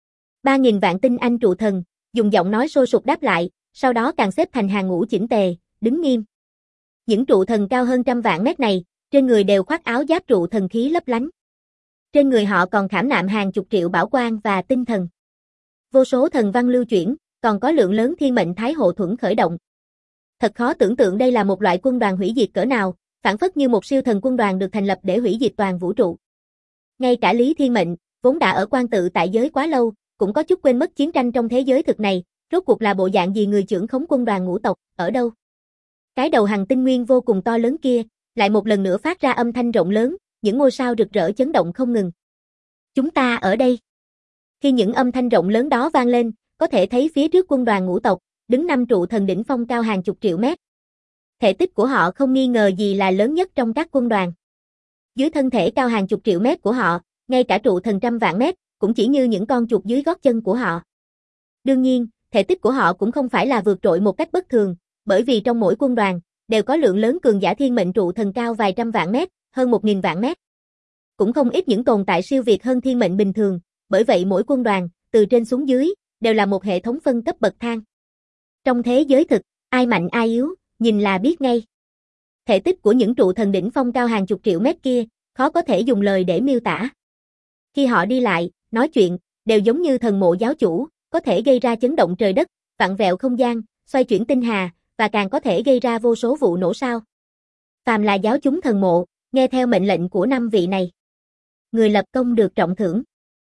3.000 vạn tinh anh trụ thần, dùng giọng nói sôi sục đáp lại, sau đó càng xếp thành hàng ngũ chỉnh tề, đứng nghiêm. Những trụ thần cao hơn trăm vạn mét này, trên người đều khoác áo giáp trụ thần khí lấp lánh. Trên người họ còn khảm nạm hàng chục triệu bảo quang và tinh thần. Vô số thần văn lưu chuyển, còn có lượng lớn thiên mệnh thái hộ thuẫn khởi động. Thật khó tưởng tượng đây là một loại quân đoàn hủy diệt cỡ nào, phản phất như một siêu thần quân đoàn được thành lập để hủy diệt toàn vũ trụ. Ngay cả Lý Thiên Mệnh, vốn đã ở quan tự tại giới quá lâu, cũng có chút quên mất chiến tranh trong thế giới thực này, rốt cuộc là bộ dạng gì người trưởng khống quân đoàn ngũ tộc, ở đâu. Cái đầu hằng tinh nguyên vô cùng to lớn kia, lại một lần nữa phát ra âm thanh rộng lớn, những ngôi sao rực rỡ chấn động không ngừng. Chúng ta ở đây. Khi những âm thanh rộng lớn đó vang lên, có thể thấy phía trước quân đoàn ngũ tộc, đứng 5 trụ thần đỉnh phong cao hàng chục triệu mét. Thể tích của họ không nghi ngờ gì là lớn nhất trong các quân đoàn. Dưới thân thể cao hàng chục triệu mét của họ, ngay cả trụ thần trăm vạn mét, cũng chỉ như những con chuột dưới gót chân của họ. Đương nhiên, thể tích của họ cũng không phải là vượt trội một cách bất thường, bởi vì trong mỗi quân đoàn, đều có lượng lớn cường giả thiên mệnh trụ thần cao vài trăm vạn mét, hơn 1.000 vạn mét. Cũng không ít những tồn tại siêu việt hơn thiên mệnh bình thường, bởi vậy mỗi quân đoàn, từ trên xuống dưới, đều là một hệ thống phân cấp bậc thang. Trong thế giới thực, ai mạnh ai yếu, nhìn là biết ngay. Thể tích của những trụ thần đỉnh phong cao hàng chục triệu mét kia, khó có thể dùng lời để miêu tả. Khi họ đi lại, nói chuyện, đều giống như thần mộ giáo chủ, có thể gây ra chấn động trời đất, vặn vẹo không gian, xoay chuyển tinh hà, và càng có thể gây ra vô số vụ nổ sao. Phàm là giáo chúng thần mộ, nghe theo mệnh lệnh của 5 vị này. Người lập công được trọng thưởng.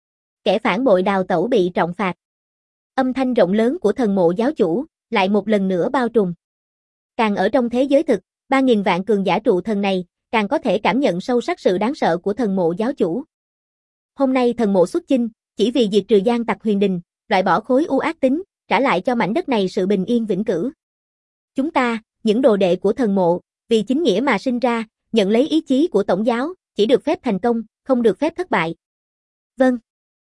Kẻ phản bội đào tẩu bị trọng phạt. Âm thanh rộng lớn của thần mộ giáo chủ, lại một lần nữa bao trùm. Càng ở trong thế giới thực, 3.000 vạn cường giả trụ thần này, càng có thể cảm nhận sâu sắc sự đáng sợ của thần mộ giáo chủ. Hôm nay thần mộ xuất chinh, chỉ vì diệt trừ gian tặc Huyền Đình, loại bỏ khối u ác tính, trả lại cho mảnh đất này sự bình yên vĩnh cửu. Chúng ta, những đồ đệ của thần mộ, vì chính nghĩa mà sinh ra, nhận lấy ý chí của tổng giáo, chỉ được phép thành công, không được phép thất bại. Vâng.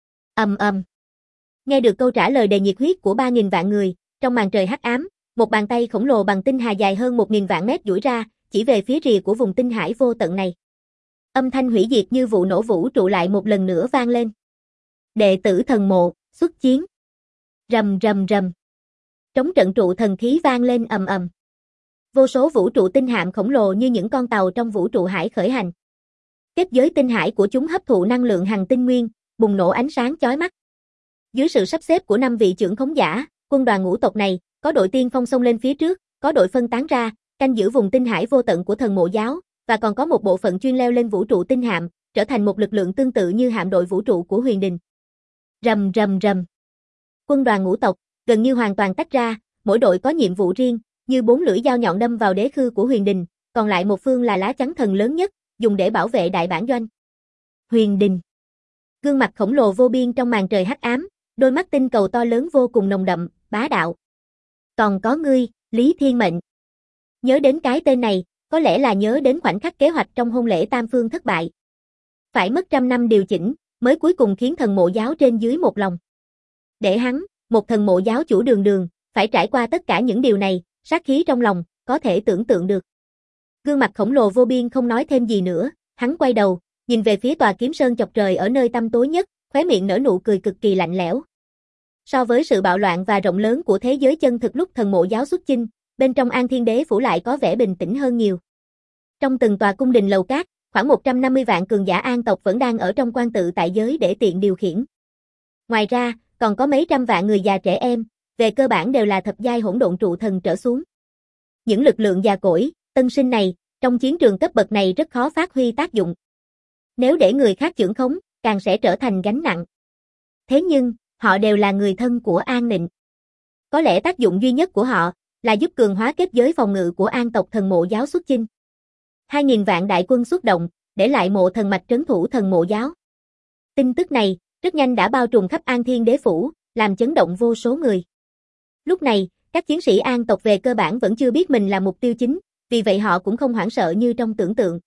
Nghe được câu trả lời đầy nhiệt huyết của 3.000 vạn người, trong màn trời hắc ám, một bàn tay khổng lồ bằng tinh hà dài hơn 1.000 vạn mét duỗi ra, chỉ về phía rìa của vùng tinh hải vô tận này. Âm thanh hủy diệt như vụ nổ vũ trụ lại một lần nữa vang lên. Đệ tử thần mộ, xuất chiến. Rầm rầm rầm. Trống trận trụ thần khí vang lên ầm ầm. Vô số vũ trụ tinh hạm khổng lồ như những con tàu trong vũ trụ hải khởi hành. Kết giới tinh hải của chúng hấp thụ năng lượng hằng tinh nguyên, bùng nổ ánh sáng chói mắt. Dưới sự sắp xếp của 5 vị trưởng khống giả, quân đoàn ngũ tộc này, có đội tiên phong xông lên phía trước, có đội phân tán ra, canh giữ vùng tinh hải vô tận của thần mộ giáo, và còn có một bộ phận chuyên leo lên vũ trụ tinh hạm, trở thành một lực lượng tương tự như hạm đội vũ trụ của Huyền Đình. Rầm rầm rầm. Quân đoàn ngũ tộc, gần như hoàn toàn tách ra, mỗi đội có nhiệm vụ riêng, như 4 lưỡi dao nhọn đâm vào đế khư của Huyền Đình, còn lại một phương là lá chắn thần lớn nhất, dùng để bảo vệ đại bản doanh. Huyền Đình. Gương mặt khổng lồ vô biên trong màn trời hắc ám, đôi mắt tinh cầu to lớn vô cùng nồng đậm, bá đạo. Còn có ngươi, Lý Thiên Mệnh. Nhớ đến cái tên này, có lẽ là nhớ đến khoảnh khắc kế hoạch trong hôn lễ tam phương thất bại. Phải mất 100 năm điều chỉnh, mới cuối cùng khiến thần mộ giáo trên dưới một lòng. Để hắn, một thần mộ giáo chủ đường đường, phải trải qua tất cả những điều này, sát khí trong lòng, có thể tưởng tượng được. Gương mặt khổng lồ vô biên không nói thêm gì nữa, hắn quay đầu, nhìn về phía tòa kiếm sơn chọc trời ở nơi tăm tối nhất, khóe miệng nở nụ cười cực kỳ lạnh lẽo. So với sự bạo loạn và rộng lớn của thế giới chân thực lúc thần mộ giáo xuất chinh, bên trong An Thiên Đế phủ lại có vẻ bình tĩnh hơn nhiều. Trong từng tòa cung đình lầu cát, khoảng 150 vạn cường giả An tộc vẫn đang ở trong quan tự tại giới để tiện điều khiển. Ngoài ra, còn có mấy trăm vạn người già trẻ em, về cơ bản đều là thập giai hỗn độn trụ thần trở xuống. Những lực lượng già cỗi, tân sinh này, trong chiến trường cấp bậc này rất khó phát huy tác dụng. Nếu để người khác trưởng khống, càng sẽ trở thành gánh nặng. Thế nhưng, họ đều là người thân của An Nịnh. Có lẽ tác dụng duy nhất của họ là giúp cường hóa kết giới phòng ngự của An tộc Thần Mộ Giáo xuất chinh. 2.000 vạn đại quân xuất động, để lại mộ thần mạch trấn thủ Thần Mộ Giáo. Tin tức này rất nhanh đã bao trùm khắp An Thiên Đế phủ, làm chấn động vô số người. Lúc này, các chiến sĩ An tộc về cơ bản vẫn chưa biết mình là mục tiêu chính, vì vậy họ cũng không hoảng sợ như trong tưởng tượng.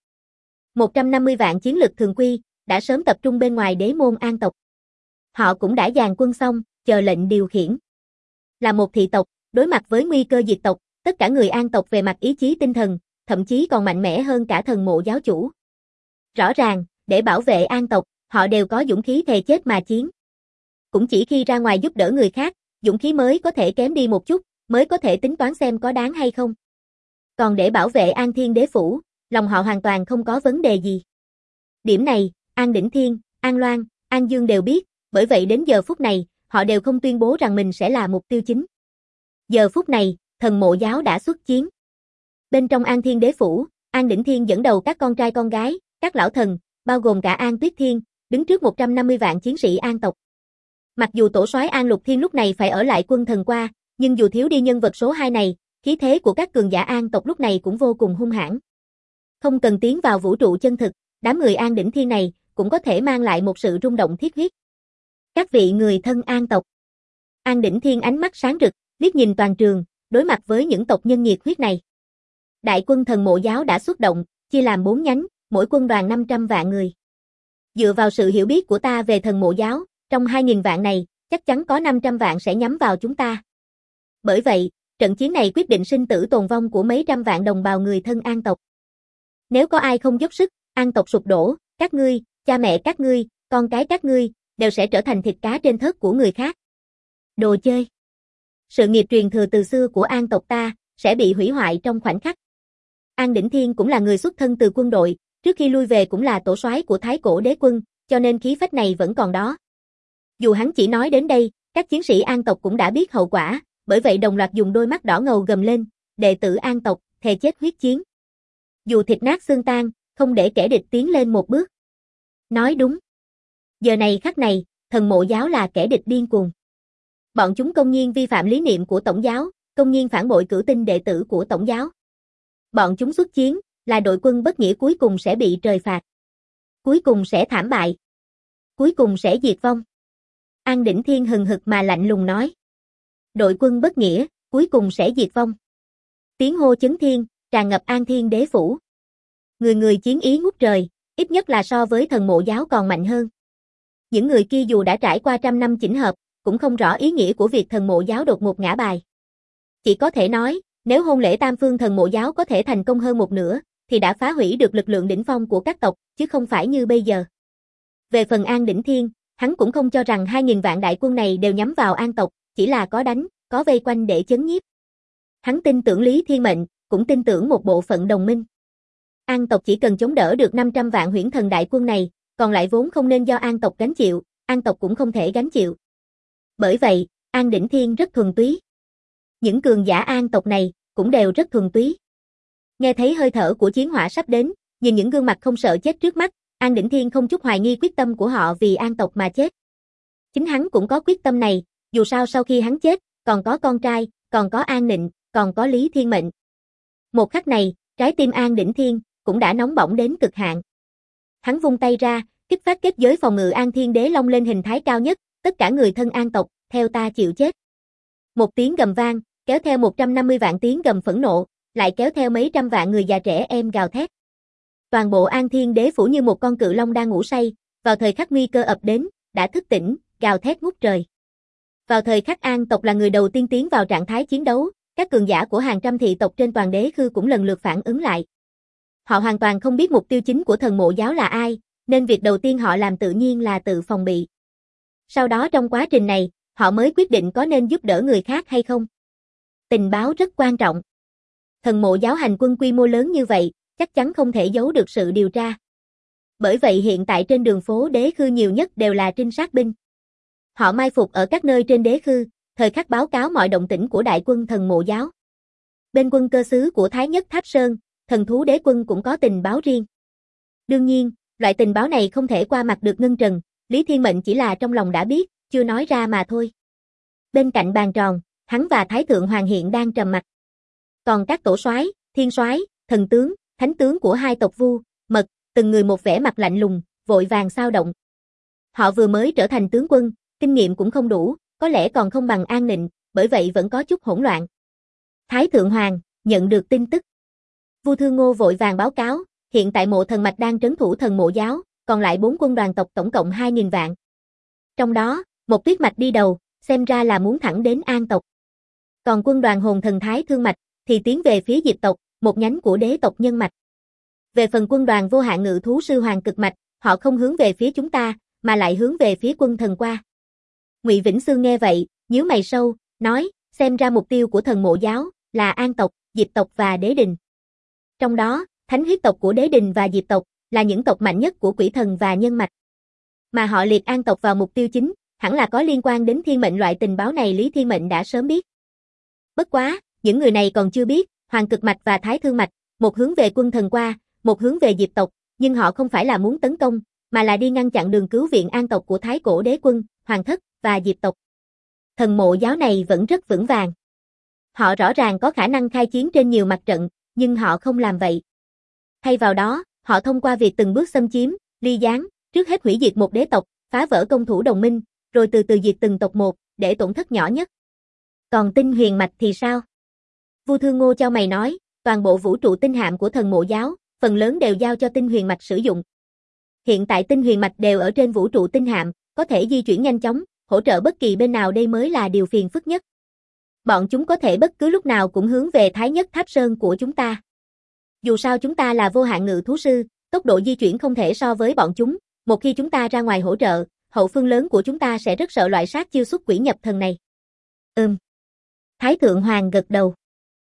150 vạn chiến lực thường quy đã sớm tập trung bên ngoài đế môn An tộc. Họ cũng đã dàn quân xong, chờ lệnh điều khiển. Là một thị tộc, đối mặt với nguy cơ diệt tộc, tất cả người An tộc về mặt ý chí tinh thần, thậm chí còn mạnh mẽ hơn cả Thần Mộ Giáo chủ. Rõ ràng, để bảo vệ An tộc, họ đều có dũng khí thề chết mà chiến. Cũng chỉ khi ra ngoài giúp đỡ người khác, dũng khí mới có thể kém đi một chút, mới có thể tính toán xem có đáng hay không. Còn để bảo vệ An Thiên Đế phủ, lòng họ hoàn toàn không có vấn đề gì. Điểm này, An Đỉnh Thiên, An Loan, An Dương đều biết, bởi vậy đến giờ phút này, họ đều không tuyên bố rằng mình sẽ là mục tiêu chính. Giờ phút này, Thần Mộ Giáo đã xuất chiến. Bên trong An Thiên Đế phủ, An Đỉnh Thiên dẫn đầu các con trai con gái, các lão thần, bao gồm cả An Tuyết Thiên, đứng trước 150 vạn chiến sĩ An tộc. Mặc dù tổ soái An Lục Thiên lúc này phải ở lại quân thần qua, nhưng dù thiếu đi nhân vật số 2 này, khí thế của các cường giả An tộc lúc này cũng vô cùng hung hãn. Không cần tiến vào vũ trụ chân thực, đám người An Đỉnh Thiên này cũng có thể mang lại một sự rung động thiết huyết. Các vị người thân An tộc. An Đỉnh Thiên ánh mắt sáng rực, liếc nhìn toàn trường, đối mặt với những tộc nhân nhiệt huyết này. Đại quân Thần Mộ Giáo đã xuất động, chia làm 4 nhánh, mỗi quân đoàn 500 vạn người. Dựa vào sự hiểu biết của ta về Thần Mộ Giáo, trong 2.000 vạn này, chắc chắn có 500 vạn sẽ nhắm vào chúng ta. Bởi vậy, trận chiến này quyết định sinh tử tồn vong của mấy trăm vạn đồng bào người thân An tộc. Nếu có ai không dốc sức, An tộc sụp đổ, các ngươi, cha mẹ các ngươi, con cái các ngươi, đều sẽ trở thành thịt cá trên thớt của người khác. Đồ chơi. Sự nghiệp truyền thừa từ xưa của An tộc ta, sẽ bị hủy hoại trong khoảnh khắc. An Đỉnh Thiên cũng là người xuất thân từ quân đội, trước khi lui về cũng là tổ soái của Thái Cổ Đế quân, cho nên khí phách này vẫn còn đó. Dù hắn chỉ nói đến đây, các chiến sĩ An tộc cũng đã biết hậu quả, bởi vậy đồng loạt dùng đôi mắt đỏ ngầu gầm lên, đệ tử An tộc, thề chết huyết chiến. Dù thịt nát xương tan, không để kẻ địch tiến lên một bước. Nói đúng. Giờ này khắc này, Thần Mộ Giáo là kẻ địch điên cuồng. Bọn chúng công nhiên vi phạm lý niệm của Tổng giáo, công nhiên phản bội cửu tinh đệ tử của Tổng giáo. Bọn chúng xuất chiến, là đội quân bất nghĩa cuối cùng sẽ bị trời phạt. Cuối cùng sẽ thảm bại. Cuối cùng sẽ diệt vong. An Đỉnh Thiên hừng hực mà lạnh lùng nói. Đội quân bất nghĩa, cuối cùng sẽ diệt vong. Tiếng hô chấn thiên, tràn ngập An Thiên Đế phủ. Người người chiến ý ngút trời, ít nhất là so với Thần Mộ Giáo còn mạnh hơn. Những người kia dù đã trải qua trăm năm chỉnh hợp, cũng không rõ ý nghĩa của việc Thần Mộ Giáo đột ngột ngã bài. Chỉ có thể nói, nếu hôn lễ tam phương Thần Mộ Giáo có thể thành công hơn một nửa, thì đã phá hủy được lực lượng đỉnh phong của các tộc, chứ không phải như bây giờ. Về phần An Đỉnh Thiên, hắn cũng không cho rằng 2.000 vạn đại quân này đều nhắm vào An tộc, chỉ là có đánh, có vây quanh để chấn nhiếp. Hắn tin tưởng Lý Thiên Mệnh, cũng tin tưởng một bộ phận đồng minh. An tộc chỉ cần chống đỡ được 500 vạn huyễn thần đại quân này, còn lại vốn không nên do An tộc gánh chịu, An tộc cũng không thể gánh chịu. Bởi vậy, An Đỉnh Thiên rất thuần túy. Những cường giả An tộc này, cũng đều rất thuần túy. Nghe thấy hơi thở của chiến hỏa sắp đến, nhìn những gương mặt không sợ chết trước mắt, An Đỉnh Thiên không chút hoài nghi quyết tâm của họ vì An tộc mà chết. Chính hắn cũng có quyết tâm này, dù sao sau khi hắn chết, còn có con trai, còn có An Nịnh, còn có Lý Thiên Mệnh. Một khắc này, trái tim An Đỉnh Thiên cũng đã nóng bỏng đến cực hạn. Hắn vung tay ra, kích phát kết giới phòng ngự An Thiên Đế Long lên hình thái cao nhất, tất cả người thân An tộc, theo ta chịu chết. Một tiếng gầm vang, kéo theo 150 vạn tiếng gầm phẫn nộ, lại kéo theo mấy trăm vạn người già trẻ em gào thét. Toàn bộ An Thiên Đế phủ như một con cự long đang ngủ say, vào thời khắc nguy cơ ập đến, đã thức tỉnh, gào thét ngút trời. Vào thời khắc An tộc là người đầu tiên tiến vào trạng thái chiến đấu, các cường giả của hàng trăm thị tộc trên toàn đế khư cũng lần lượt phản ứng lại. Họ hoàn toàn không biết mục tiêu chính của Thần Mộ Giáo là ai, nên việc đầu tiên họ làm tự nhiên là tự phòng bị. Sau đó trong quá trình này, họ mới quyết định có nên giúp đỡ người khác hay không. Tình báo rất quan trọng. Thần Mộ Giáo hành quân quy mô lớn như vậy, chắc chắn không thể giấu được sự điều tra. Bởi vậy hiện tại trên đường phố đế khư nhiều nhất đều là trinh sát binh. Họ mai phục ở các nơi trên đế khư, thời khắc báo cáo mọi động tĩnh của đại quân Thần Mộ Giáo. Bên quân cơ xứ của Thái Nhất Tháp Sơn, Thần Thú Đế quân cũng có tình báo riêng. Đương nhiên, loại tình báo này không thể qua mặt được Ngân Trần, Lý Thiên Mệnh chỉ là trong lòng đã biết, chưa nói ra mà thôi. Bên cạnh bàn tròn, hắn và Thái Thượng Hoàng hiện đang trầm mặc. Còn các tổ soái, thiên soái, thần tướng, thánh tướng của hai tộc Vu, Mật, từng người một vẻ mặt lạnh lùng, vội vàng xao động. Họ vừa mới trở thành tướng quân, kinh nghiệm cũng không đủ, có lẽ còn không bằng An Nịnh, bởi vậy vẫn có chút hỗn loạn. Thái Thượng Hoàng nhận được tin tức. Vu Thương Ngô vội vàng báo cáo, hiện tại Mộ Thần Mạch đang trấn thủ Thần Mộ giáo, còn lại 4 quân đoàn tộc tổng cộng 2.000 vạn. Trong đó, một Tuyết Mạch đi đầu, xem ra là muốn thẳng đến An tộc. Còn quân đoàn Hồn Thần Thái Thương Mạch thì tiến về phía Diệp tộc, một nhánh của đế tộc Nhân Mạch. Về phần quân đoàn Vô Hạn Ngự Thú Sư Hoàng Cực Mạch, họ không hướng về phía chúng ta, mà lại hướng về phía quân thần qua. Ngụy Vĩnh Sương nghe vậy, nhíu mày sâu, nói, xem ra mục tiêu của Thần Mộ giáo là An tộc, Diệp tộc và Đế Đình. Trong đó, thánh huyết tộc của Đế Đình và Diệp tộc là những tộc mạnh nhất của Quỷ Thần và Nhân Mạch. Mà họ liệt An tộc vào mục tiêu chính, hẳn là có liên quan đến Thiên Mệnh, loại tình báo này Lý Thiên Mệnh đã sớm biết. Bất quá, những người này còn chưa biết, Hoàng Cực Mạch và Thái Thương Mạch, một hướng về quân thần qua, một hướng về Diệp tộc, nhưng họ không phải là muốn tấn công, mà là đi ngăn chặn đường cứu viện An tộc của Thái Cổ Đế quân, Hoàng Thất và Diệp tộc. Thần Mộ giáo này vẫn rất vững vàng. Họ rõ ràng có khả năng khai chiến trên nhiều mặt trận, nhưng họ không làm vậy. Thay vào đó, họ thông qua việc từng bước xâm chiếm, ly gián, trước hết hủy diệt một đế tộc, phá vỡ công thủ đồng minh, rồi từ từ diệt từng tộc một, để tổn thất nhỏ nhất. Còn Tinh Huyền Mạch thì sao? Vu Thương Ngô cho mày nói, toàn bộ vũ trụ tinh hạm của Thần Mộ giáo, phần lớn đều giao cho Tinh Huyền Mạch sử dụng. Hiện tại Tinh Huyền Mạch đều ở trên vũ trụ tinh hạm, có thể di chuyển nhanh chóng, hỗ trợ bất kỳ bên nào, đây mới là điều phiền phức nhất. Bọn chúng có thể bất cứ lúc nào cũng hướng về Thái Nhất Tháp Sơn của chúng ta. Dù sao chúng ta là Vô Hạn Ngự Thú Sư, tốc độ di chuyển không thể so với bọn chúng, một khi chúng ta ra ngoài hỗ trợ, hậu phương lớn của chúng ta sẽ rất sợ loại sát chiêu xuất quỷ nhập thần này. Thái Thượng Hoàng gật đầu.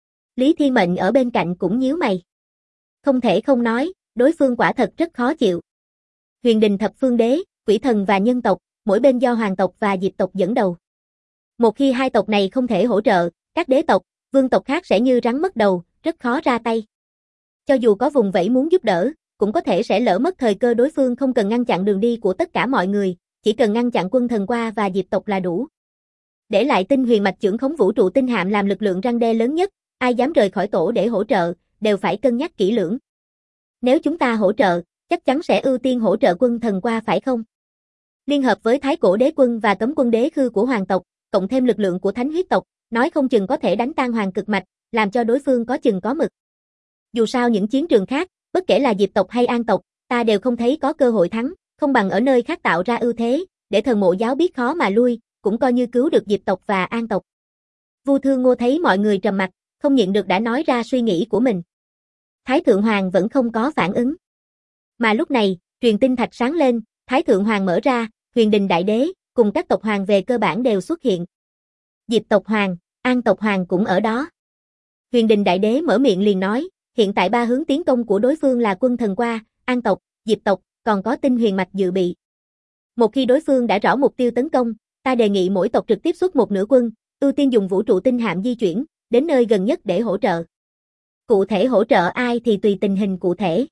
Lý Thiên Mệnh ở bên cạnh cũng nhíu mày. Không thể không nói, đối phương quả thật rất khó chịu. Huyền Đình Thập Phương Đế, Quỷ Thần và Nhân tộc, mỗi bên do Hoàng tộc và Diệp tộc dẫn đầu. Một khi hai tộc này không thể hỗ trợ, các đế tộc, vương tộc khác sẽ như rắn mất đầu, rất khó ra tay. Cho dù có vùng vẫy muốn giúp đỡ, cũng có thể sẽ lỡ mất thời cơ, đối phương không cần ngăn chặn đường đi của tất cả mọi người, chỉ cần ngăn chặn quân thần qua và Diệp tộc là đủ. Để lại Tinh Huyền Mạch trưởng khống vũ trụ tinh hạm làm lực lượng răn đe lớn nhất, ai dám rời khỏi tổ để hỗ trợ, đều phải cân nhắc kỹ lưỡng. Nếu chúng ta hỗ trợ, chắc chắn sẽ ưu tiên hỗ trợ quân thần qua phải không? Liên hợp với Thái Cổ Đế quân và Cấm quân Đế Khư của Hoàng tộc, cộng thêm lực lượng của Thánh huyết tộc, nói không chừng có thể đánh tan Hoàng Cực Mạch, làm cho đối phương có chừng có mực. Dù sao những chiến trường khác, bất kể là Diệp tộc hay An tộc, ta đều không thấy có cơ hội thắng, không bằng ở nơi khác tạo ra ưu thế, để Thần Mộ giáo biết khó mà lui, cũng coi như cứu được Diệp tộc và An tộc. Vu Thương Ngô thấy mọi người trầm mặc, không nhịn được đã nói ra suy nghĩ của mình. Thái Thượng Hoàng vẫn không có phản ứng. Mà lúc này, truyền tin thạch sáng lên, Thái Thượng Hoàng mở ra, Huyền Đình Đại Đế, cùng các tộc hoàng về cơ bản đều xuất hiện. Diệp tộc hoàng, An tộc hoàng cũng ở đó. Huyền Đình Đại Đế mở miệng liền nói, hiện tại 3 hướng tiến công của đối phương là quân thần qua, An tộc, Diệp tộc, còn có Tinh Huyền Mạch dự bị. Một khi đối phương đã rõ mục tiêu tấn công, ta đề nghị mỗi tộc trực tiếp xuất một nửa quân, ưu tiên dùng vũ trụ tinh hạm di chuyển, đến nơi gần nhất để hỗ trợ. Cụ thể hỗ trợ ai thì tùy tình hình cụ thể.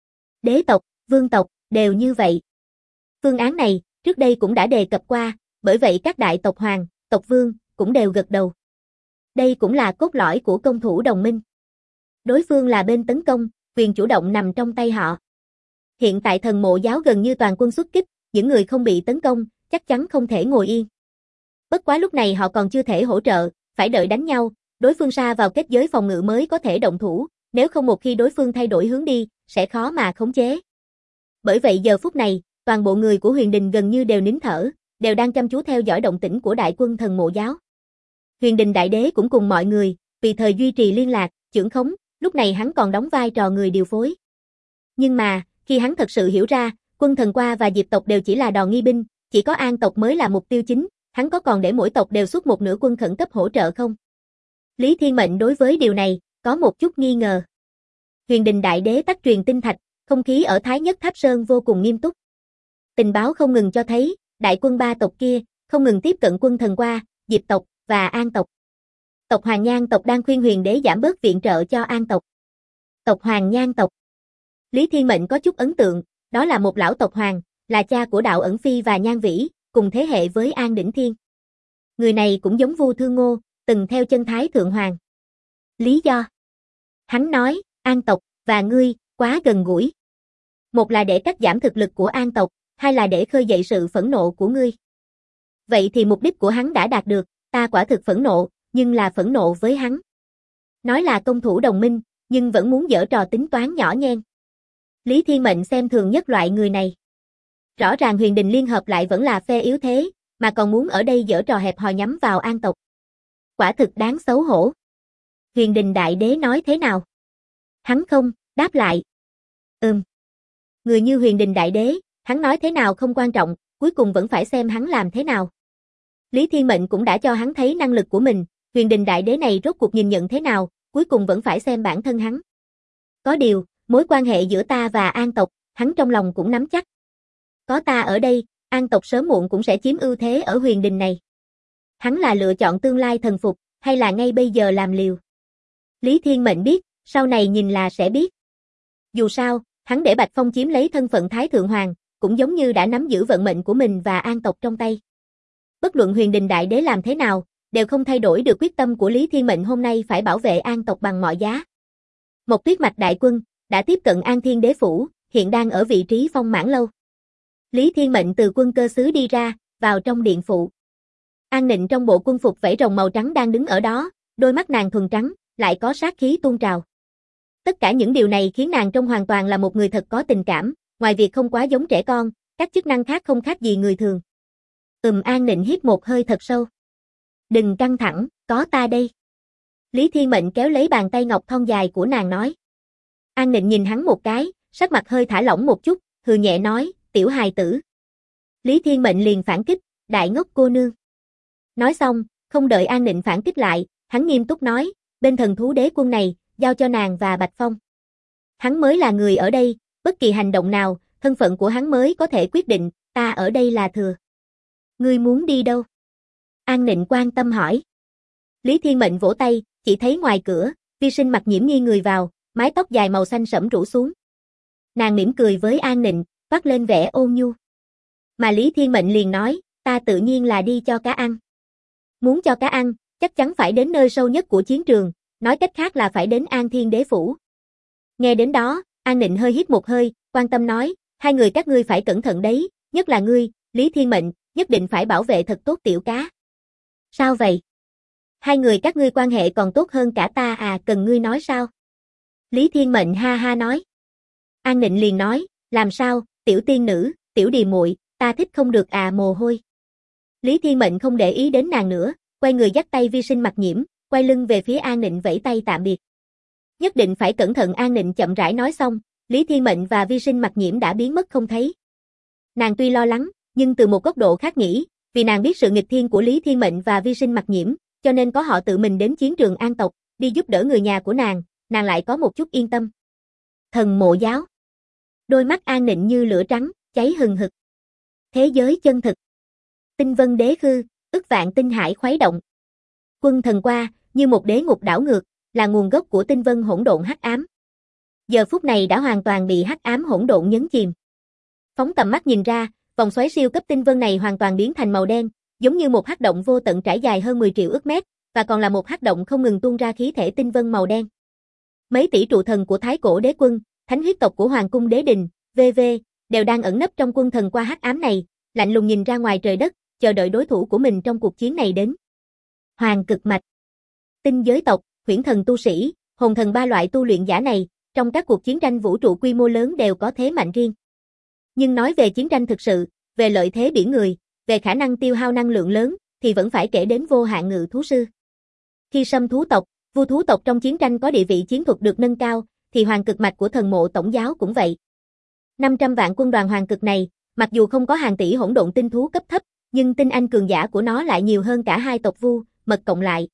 Đế tộc, vương tộc, đều như vậy. Phương án này, trước đây cũng đã đề cập qua, bởi vậy các đại tộc hoàng, tộc vương, cũng đều gật đầu. Đây cũng là cốt lõi của công thủ đồng minh. Đối phương là bên tấn công, quyền chủ động nằm trong tay họ. Hiện tại Thần Mộ giáo gần như toàn quân xuất kích, những người không bị tấn công, chắc chắn không thể ngồi yên. Bất quá lúc này họ còn chưa thể hỗ trợ, phải đợi đánh nhau, đối phương sa vào kết giới phòng ngự mới có thể động thủ, nếu không một khi đối phương thay đổi hướng đi, sẽ khó mà khống chế. Bởi vậy giờ phút này, toàn bộ người của Huyền Đình gần như đều nín thở, đều đang chăm chú theo dõi động tĩnh của đại quân Thần Mộ giáo. Huyền Đình Đại Đế cũng cùng mọi người, vì thời duy trì liên lạc, chưởng khống, lúc này hắn còn đóng vai trò người điều phối. Nhưng mà, khi hắn thật sự hiểu ra, quân thần qua và Diệp tộc đều chỉ là đòn nghi binh, chỉ có An tộc mới là mục tiêu chính, hắn có còn để mỗi tộc đều xuất một nửa quân khẩn cấp hỗ trợ không? Lý Thiên Mệnh đối với điều này, có một chút nghi ngờ. Huyền Đình Đại Đế tắt truyền tinh thạch, không khí ở Thái Nhất Tháp Sơn vô cùng nghiêm túc. Tình báo không ngừng cho thấy, đại quân 3 tộc kia, không ngừng tiếp cận quân thần qua, Diệp tộc, và An tộc. Tộc Hoàng Nhan tộc đang khuyên Huyền Đế giảm bớt viện trợ cho An tộc. Tộc Hoàng Nhan tộc. Lý Thiên Mệnh có chút ấn tượng, đó là một lão tộc hoàng, là cha của Đạo Ẩn Phi và Nhan Vĩ, cùng thế hệ với An Đỉnh Thiên. Người này cũng giống Vu Thương Ngô, từng theo chân Thái Thượng Hoàng. Lý do? Hắn nói, An tộc và ngươi quá gần gũi. Một là để cắt giảm thực lực của An tộc, hai là để khơi dậy sự phẫn nộ của ngươi. Vậy thì mục đích của hắn đã đạt được, ta quả thực phẫn nộ, nhưng là phẫn nộ với hắn. Nói là công thủ đồng minh, nhưng vẫn muốn giở trò tính toán nhỏ nhen. Lý Thiên Mệnh xem thường nhất loại người này. Rõ ràng Huyền Đình liên hợp lại vẫn là phe yếu thế, mà còn muốn ở đây giở trò hẹp hòi nhắm vào An tộc. Quả thực đáng xấu hổ. Huyền Đình Đại Đế nói thế nào? Hắn không đáp lại. Người như Huyền Đình Đại Đế, hắn nói thế nào không quan trọng, cuối cùng vẫn phải xem hắn làm thế nào. Lý Thiên Mệnh cũng đã cho hắn thấy năng lực của mình, Huyền Đình Đại Đế này rốt cuộc nhìn nhận thế nào, cuối cùng vẫn phải xem bản thân hắn. Có điều, mối quan hệ giữa ta và An tộc, hắn trong lòng cũng nắm chắc. Có ta ở đây, An tộc sớm muộn cũng sẽ chiếm ưu thế ở Huyền Đình này. Hắn là lựa chọn tương lai thần phục, hay là ngay bây giờ làm liều? Lý Thiên Mệnh biết, sau này nhìn là sẽ biết. Dù sao, hắn để Bạch Phong chiếm lấy thân phận Thái Thượng Hoàng, cũng giống như đã nắm giữ vận mệnh của mình và An tộc trong tay. Bất luận Huyền Đình Đại Đế làm thế nào, đều không thay đổi được quyết tâm của Lý Thiên Mệnh hôm nay phải bảo vệ An tộc bằng mọi giá. Một Tuyết Mạch đại quân đã tiếp cận An Thiên Đế phủ, hiện đang ở vị trí Phong Mãn lâu. Lý Thiên Mệnh từ quân cơ xứ đi ra, vào trong điện phụ. An Nịnh trong bộ quân phục vảy rồng màu trắng đang đứng ở đó, đôi mắt nàng thuần trắng, lại có sát khí tuôn trào. Tất cả những điều này khiến nàng trông hoàn toàn là một người thật có tình cảm, ngoài việc không quá giống trẻ con, các chức năng khác không khác gì người thường. An Nịnh hít một hơi thật sâu. Đừng căng thẳng, có ta đây. Lý Thiên Mệnh kéo lấy bàn tay ngọc thon dài của nàng nói. An Nịnh nhìn hắn một cái, sắc mặt hơi thả lỏng một chút, hừ nhẹ nói, tiểu hài tử. Lý Thiên Mệnh liền phản kích, đại ngốc cô nương. Nói xong, không đợi An Nịnh phản kích lại, hắn nghiêm túc nói, bên thần thú đế quân này, giao cho nàng và Bạch Phong. Hắn mới là người ở đây, bất kỳ hành động nào, thân phận của hắn mới có thể quyết định, ta ở đây là thừa. Ngươi muốn đi đâu? An Nịnh quan tâm hỏi. Lý Thiên Mệnh vỗ tay, chỉ thấy ngoài cửa, Vi Sinh Mặc Nhiễm nghi người vào, mái tóc dài màu xanh sẫm rủ xuống. Nàng mỉm cười với An Nịnh, vắt lên vẻ ôn nhu. Mà Lý Thiên Mệnh liền nói, ta tự nhiên là đi cho cá ăn. Muốn cho cá ăn, chắc chắn phải đến nơi sâu nhất của chiến trường, nói cách khác là phải đến An Thiên Đế phủ. Nghe đến đó, An Nịnh hơi hít một hơi, quan tâm nói, hai người các ngươi phải cẩn thận đấy, nhất là ngươi, Lý Thiên Mệnh, nhất định phải bảo vệ thật tốt tiểu cá. Sao vậy? Hai người các ngươi quan hệ còn tốt hơn cả ta à, cần ngươi nói sao? Lý Thiên Mệnh ha ha nói. An Nịnh liền nói, làm sao, tiểu tiên nữ, tiểu đì muội, ta thích không được à mồ hôi. Lý Thiên Mệnh không để ý đến nàng nữa, quay người dắt tay Vi Sinh Mặc Nhiễm, quay lưng về phía An Nịnh vẫy tay tạm biệt. Nhất định phải cẩn thận. An Nịnh chậm rãi nói xong, Lý Thiên Mệnh và Vi Sinh Mặc Nhiễm đã biến mất không thấy. Nàng tuy lo lắng, nhưng từ một góc độ khác nghĩ, vì nàng biết sự nghịch thiên của Lý Thiên Mệnh và Vi Sinh Mặc Nhiễm, cho nên có họ tự mình đến chiến trường An tộc, đi giúp đỡ người nhà của nàng lại có một chút yên tâm. Thần mộ giáo. Đôi mắt An Nịnh như lửa trắng, cháy hừng hực. Thế giới chân thực. Tinh vân đế khư, ức vạn tinh hải khuấy động. Quân thần qua, như một đế ngục đảo ngược, là nguồn gốc của tinh vân hỗn độn hắc ám. Giờ phút này đã hoàn toàn bị hắc ám hỗn độn nhấn chìm. Phóng tầm mắt nhìn ra, vòng xoáy siêu cấp tinh vân này hoàn toàn biến thành màu đen, giống như một hắc động vô tận trải dài hơn 10 triệu ức mét, và còn là một hắc động không ngừng tuôn ra khí thể tinh vân màu đen. Mấy tỷ trụ thần của Thái Cổ Đế Quân, thánh huyết tộc của Hoàng cung Đế Đình, v.v. đều đang ẩn nấp trong quân thần qua hắc ám này, lạnh lùng nhìn ra ngoài trời đất, chờ đợi đối thủ của mình trong cuộc chiến này đến. Hoàng cực mạch, tinh giới tộc, huyễn thần tu sĩ, hồn thần ba loại tu luyện giả này, trong các cuộc chiến tranh vũ trụ quy mô lớn đều có thế mạnh riêng. Nhưng nói về chiến tranh thực sự, về lợi thế biển người, về khả năng tiêu hao năng lượng lớn, thì vẫn phải kể đến vô hạn ngự thú sư. Khi Sâm thú tộc, Vu thú tộc trong chiến tranh có địa vị chiến thuật được nâng cao, thì hoàng cực mạch của thần mộ tổng giáo cũng vậy. 500 vạn quân đoàn hoàng cực này, mặc dù không có hàng tỷ hỗn độn tinh thú cấp thấp, nhưng tinh anh cường giả của nó lại nhiều hơn cả hai tộc Vu, Mật cộng lại.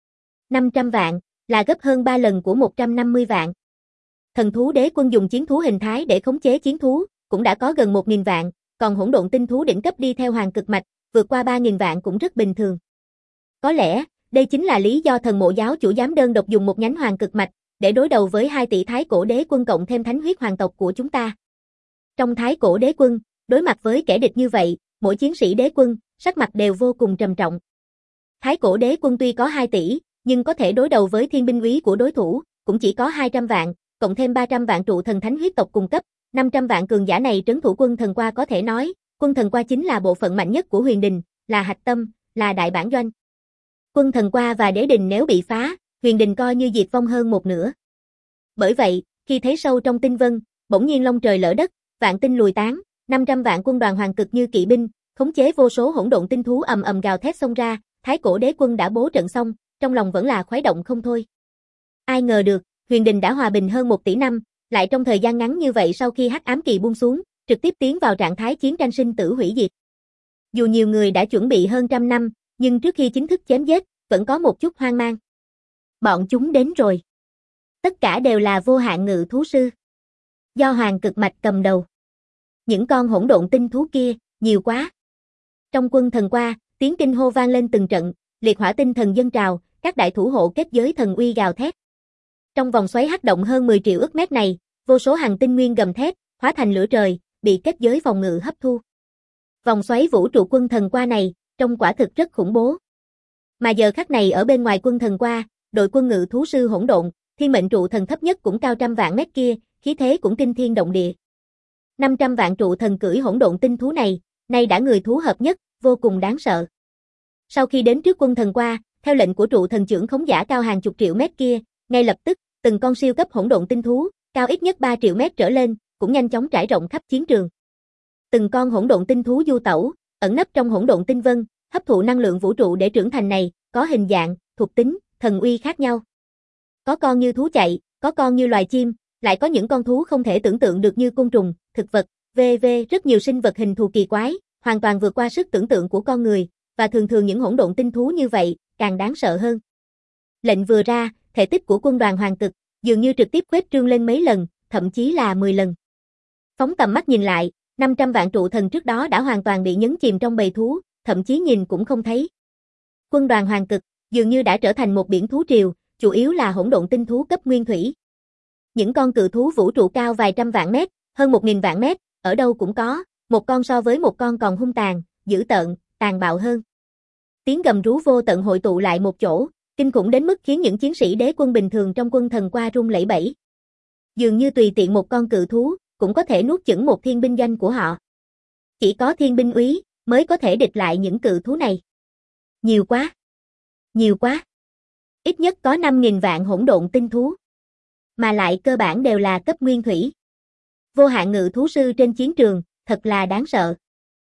500 vạn, là gấp hơn 3 lần của 150 vạn. Thần thú đế quân dùng chiến thú hình thái để khống chế chiến thú, cũng đã có gần 1.000 vạn, còn hỗn độn tinh thú đỉnh cấp đi theo hoàng cực mạch, vượt qua 3.000 vạn cũng rất bình thường. Có lẽ, đây chính là lý do thần mộ giáo chủ dám đơn độc dùng một nhánh hoàng cực mạch, để đối đầu với 2 tỷ Thái Cổ Đế Quân cộng thêm thánh huyết hoàng tộc của chúng ta. Trong Thái Cổ Đế Quân, đối mặt với kẻ địch như vậy, mỗi chiến sĩ đế quân, sắc mặt đều vô cùng trầm trọng. Thái cổ đế quân tuy có 2 tỷ, nhưng có thể đối đầu với thiên binh úy của đối thủ, cũng chỉ có 200 vạn, cộng thêm 300 vạn trụ thần thánh huyết tộc cùng cấp, 500 vạn cường giả này trấn thủ quân thần qua có thể nói, quân thần qua chính là bộ phận mạnh nhất của huyền đình, là hạch tâm, là đại bản doanh. Quân thần qua và đế đình nếu bị phá, huyền đình coi như diệt vong hơn một nửa. Bởi vậy, khi thấy sâu trong tinh vân, bỗng nhiên long trời lở đất, vạn tinh lùi tán, 500 vạn quân đoàn hoàng cực như kỵ binh, khống chế vô số hỗn độn tinh thú ầm ầm gào thét xông ra, thái cổ đế quân đã bố trận xong, trong lòng vẫn là khuấy động không thôi. Ai ngờ được, huyền đình đã hòa bình hơn 1 tỷ năm, lại trong thời gian ngắn như vậy sau khi hắc ám kỳ buông xuống, trực tiếp tiến vào trạng thái chiến tranh sinh tử hủy diệt. Dù nhiều người đã chuẩn bị hơn trăm năm, nhưng trước khi chính thức chém giết, vẫn có một chút hoang mang. Bọn chúng đến rồi. Tất cả đều là vô hạn ngự thú sư. Do Hoàng Cực Mạch cầm đầu. Những con hỗn độn tinh thú kia, nhiều quá. Trong quân thần qua, tiếng kinh hô vang lên từng trận, liệt hỏa tinh thần dâng trào, các đại thủ hộ kết giới thần uy gào thét. Trong vòng xoáy hắc động hơn 10 triệu ức mét này, vô số hành tinh nguyên gầm thét, hóa thành lửa trời, bị kết giới phòng ngự hấp thu. Vòng xoáy vũ trụ quân thần qua này, trông quả thực rất khủng bố. Mà giờ khắc này ở bên ngoài quân thần qua, đội quân ngự thú sư hỗn độn, thiên mệnh trụ thần thấp nhất cũng cao trăm vạn mét kia, khí thế cũng kinh thiên động địa. 500 vạn trụ thần cưỡi hỗn độn tinh thú này, nay đã người thú hợp nhất, vô cùng đáng sợ. Sau khi đến trước quân thần qua, theo lệnh của trụ thần trưởng khống giả cao hàng chục triệu mét kia, ngay lập tức, từng con siêu cấp hỗn độn tinh thú, cao ít nhất 3 triệu mét trở lên, cũng nhanh chóng trải rộng khắp chiến trường. Từng con hỗn độn tinh thú du tẩu, ẩn nấp trong hỗn độn tinh vân, hấp thụ năng lượng vũ trụ để trưởng thành này, có hình dạng, thuộc tính, thần uy khác nhau. Có con như thú chạy, có con như loài chim, lại có những con thú không thể tưởng tượng được như côn trùng, thực vật, v.v. rất nhiều sinh vật hình thù kỳ quái, hoàn toàn vượt qua sức tưởng tượng của con người, và thường thường những hỗn độn tinh thú như vậy, càng đáng sợ hơn. Lệnh vừa ra, thể tích của quân đoàn Hoàng Cực dường như trực tiếp khuếch trương lên mấy lần, thậm chí là 10 lần. Phóng tầm mắt nhìn lại, 500 vạn trụ thần trước đó đã hoàn toàn bị nhấn chìm trong bầy thú, thậm chí nhìn cũng không thấy. Quân đoàn Hoàng Cực dường như đã trở thành một biển thú triều, chủ yếu là hỗn độn tinh thú cấp nguyên thủy. Những con cự thú vũ trụ cao vài trăm vạn mét, hơn 1000 vạn mét, ở đâu cũng có, một con so với một con còn hung tàn, dữ tợn, tàn bạo hơn. Tiếng gầm rú vô tận hội tụ lại một chỗ, kinh khủng đến mức khiến những chiến sĩ đế quân bình thường trong quân thần qua run lẩy bẩy. Dường như tùy tiện một con cự thú, cũng có thể nuốt chửng một thiên binh doanh của họ. Chỉ có thiên binh úy mới có thể địch lại những cự thú này. Nhiều quá. Nhiều quá. Ít nhất có 5.000 vạn hỗn độn tinh thú. Mà lại cơ bản đều là cấp nguyên thủy. Vô hạn ngự thú sư trên chiến trường, thật là đáng sợ.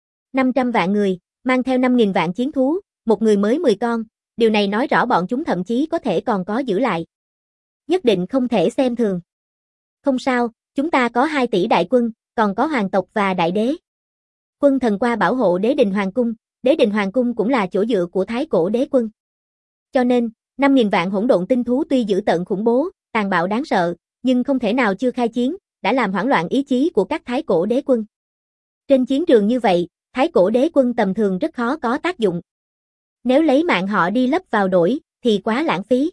500 vạn người, mang theo 5.000 vạn chiến thú, một người mới 10 con, điều này nói rõ bọn chúng thậm chí có thể còn có giữ lại. Nhất định không thể xem thường. Không sao, chúng ta có 2 tỷ đại quân, còn có hoàng tộc và đại đế. Quân thần qua bảo hộ đế đình hoàng cung cũng là chỗ dựa của thái cổ đế quân. Cho nên, 5.000 vạn hỗn độn tinh thú tuy dữ tợn khủng bố, tàn bạo đáng sợ, nhưng không thể nào chưa khai chiến, đã làm hoảng loạn ý chí của các thái cổ đế quân. Trên chiến trường như vậy, thái cổ đế quân tầm thường rất khó có tác dụng. Nếu lấy mạng họ đi lấp vào đổi, thì quá lãng phí.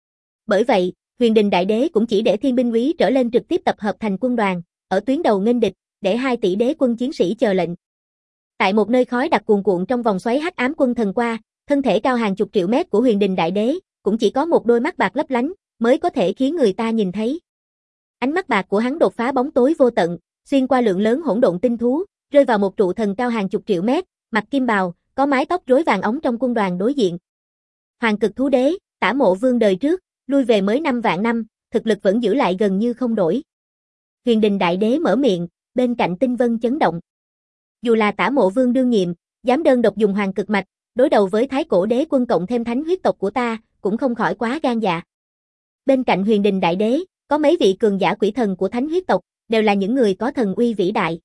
Bởi vậy, huyền đình đại đế cũng chỉ để thiên binh úy trở lên trực tiếp tập hợp thành quân đoàn, ở tuyến đầu nghênh địch, để 2 tỷ đế quân chiến sĩ chờ lệnh. Tại một nơi khói đặc cuồn cuộn trong vòng xoáy hắc ám quân thần qua, thân thể cao hàng chục triệu mét của huyền đình đại đế, cũng chỉ có một đôi mắt bạc lấp lánh, mới có thể khiến người ta nhìn thấy. Ánh mắt bạc của hắn đột phá bóng tối vô tận, xuyên qua lượng lớn hỗn độn tinh thú, rơi vào một trụ thần cao hàng chục triệu mét, mặc kim bào, có mái tóc rối vàng óng trong quân đoàn đối diện. Hoàng Cực thú đế, Tả Mộ Vương đời trước, lui về mới 5 vạn năm, thực lực vẫn giữ lại gần như không đổi. Huyền đình đại đế mở miệng, bên cạnh tinh vân chấn động. Dù là Tả Mộ Vương đương nhiệm, dám đơn độc dùng Hoàng Cực mạch, đối đầu với thái cổ đế quân cộng thêm thánh huyết tộc của ta, cũng không khỏi quá gan dạ. Bên cạnh huyền đình đại đế, có mấy vị cường giả quỷ thần của thánh huyết tộc, đều là những người có thần uy vĩ đại.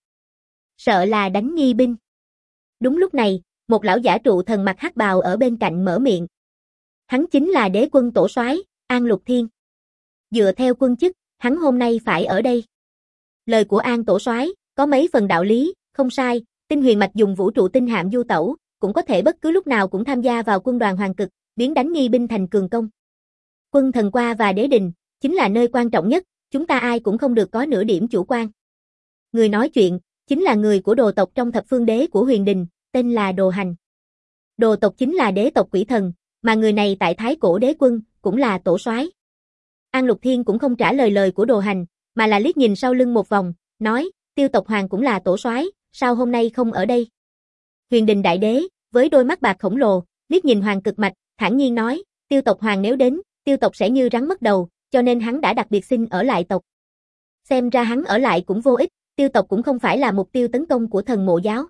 Sợ là đánh nghi binh. Đúng lúc này, một lão giả trụ thần mặc hắc bào ở bên cạnh mở miệng. Hắn chính là đế quân tổ soái An Lục Thiên. Dựa theo quân chức, hắn hôm nay phải ở đây. Lời của An tổ soái có mấy phần đạo lý, không sai, tinh huyền mạch dùng vũ trụ tinh hạm du tẩu, cũng có thể bất cứ lúc nào cũng tham gia vào quân đoàn Hoàng Cực, biến đánh nghi binh thành cường công. Quân thần qua và đế đình, chính là nơi quan trọng nhất, chúng ta ai cũng không được có nửa điểm chủ quan. Người nói chuyện, chính là người của đồ tộc trong thập phương đế của Huyền Đình, tên là Đồ Hành. Đồ tộc chính là đế tộc quỷ thần, mà người này tại Thái Cổ Đế Quân, cũng là tổ soái. An Lục Thiên cũng không trả lời lời của Đồ Hành, mà là liếc nhìn sau lưng một vòng, nói, Tiêu tộc hoàng cũng là tổ soái, sao hôm nay không ở đây? Huyền Đình đại đế, với đôi mắt bạc khổng lồ, liếc nhìn Hoàng Cực Mạch, thản nhiên nói, Tiêu tộc hoàng nếu đến, Tiêu tộc sẽ như rắn mất đầu, cho nên hắn đã đặc biệt xin ở lại tộc. Xem ra hắn ở lại cũng vô ích, Tiêu tộc cũng không phải là mục tiêu tấn công của thần mộ giáo.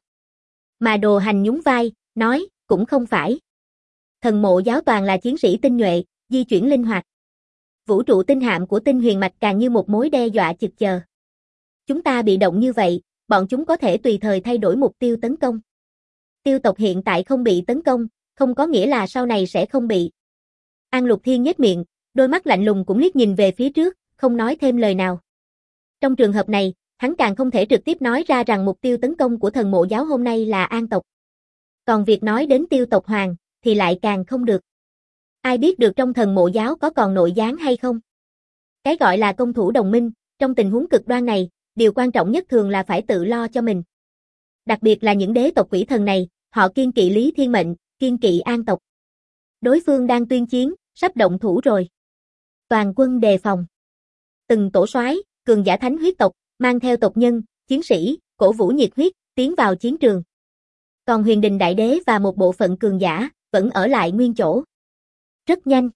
Mà Đồ Hành nhún vai, nói, cũng không phải. Thần mộ giáo toàn là chiến sĩ tinh nhuệ, di chuyển linh hoạt. Vũ trụ tinh hạm của tinh huyền mạch càng như một mối đe dọa chực chờ. Chúng ta bị động như vậy, bọn chúng có thể tùy thời thay đổi mục tiêu tấn công. Tiêu tộc hiện tại không bị tấn công, không có nghĩa là sau này sẽ không bị. An Lục Thiên nhếch miệng, đôi mắt lạnh lùng cũng liếc nhìn về phía trước, không nói thêm lời nào. Trong trường hợp này, hắn càng không thể trực tiếp nói ra rằng mục tiêu tấn công của thần mộ giáo hôm nay là An tộc. Còn việc nói đến Tiêu tộc hoàng, thì lại càng không được. Ai biết được trong thần mộ giáo có còn nội gián hay không? Cái gọi là công thủ đồng minh, trong tình huống cực đoan này, điều quan trọng nhất thường là phải tự lo cho mình. Đặc biệt là những đế tộc quỷ thần này, họ kiêng kỵ Lý Thiên Mệnh, kiêng kỵ An tộc. Đối phương đang tuyên chiến, sắp động thủ rồi. Toàn quân đề phòng. Từng tổ soái, cường giả thánh huyết tộc, mang theo tộc nhân, chiến sĩ, cổ vũ nhiệt huyết, tiến vào chiến trường. Còn Huyền Đình đại đế và một bộ phận cường giả, vẫn ở lại nguyên chỗ. Rất nhanh.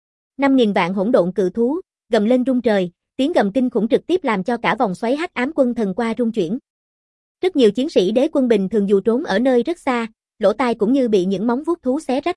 5.000 vạn hỗn độn cự thú, gầm lên rung trời, tiếng gầm kinh khủng trực tiếp làm cho cả vòng xoáy hắc ám quân thần qua rung chuyển. Rất nhiều chiến sĩ đế quân bình thường dù trốn ở nơi rất xa, lỗ tai cũng như bị những móng vuốt thú xé rách.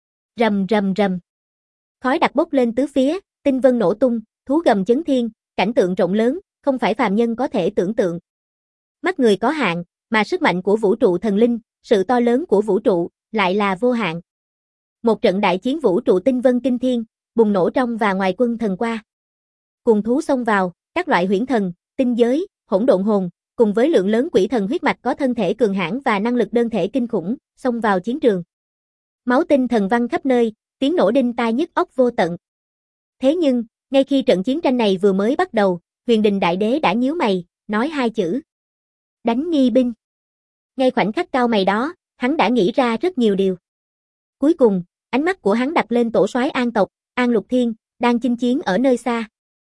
Rầm rầm rầm. Khói đặc bốc lên tứ phía, tinh vân nổ tung, thú gầm chấn thiên, cảnh tượng rộng lớn, không phải phàm nhân có thể tưởng tượng. Mắt người có hạn, mà sức mạnh của vũ trụ thần linh, sự to lớn của vũ trụ, lại là vô hạn. Một trận đại chiến vũ trụ tinh vân kinh thiên, bùng nổ trong và ngoài quân thần qua. Cùng thú xông vào, các loại huyễn thần, tinh giới, hỗn độn hồn, cùng với lượng lớn quỷ thần huyết mạch có thân thể cường hãn và năng lực đơn thể kinh khủng, xông vào chiến trường. Máu tinh thần văng khắp nơi, tiếng nổ đinh tai nhức óc vô tận. Thế nhưng, ngay khi trận chiến tranh này vừa mới bắt đầu, Huyền Đình đại đế đã nhíu mày, nói hai chữ. Đánh nghi binh. Ngay khoảnh khắc cao mày đó, hắn đã nghĩ ra rất nhiều điều. Cuối cùng, ánh mắt của hắn đặt lên tổ soái An tộc, An Lục Thiên, đang chinh chiến ở nơi xa.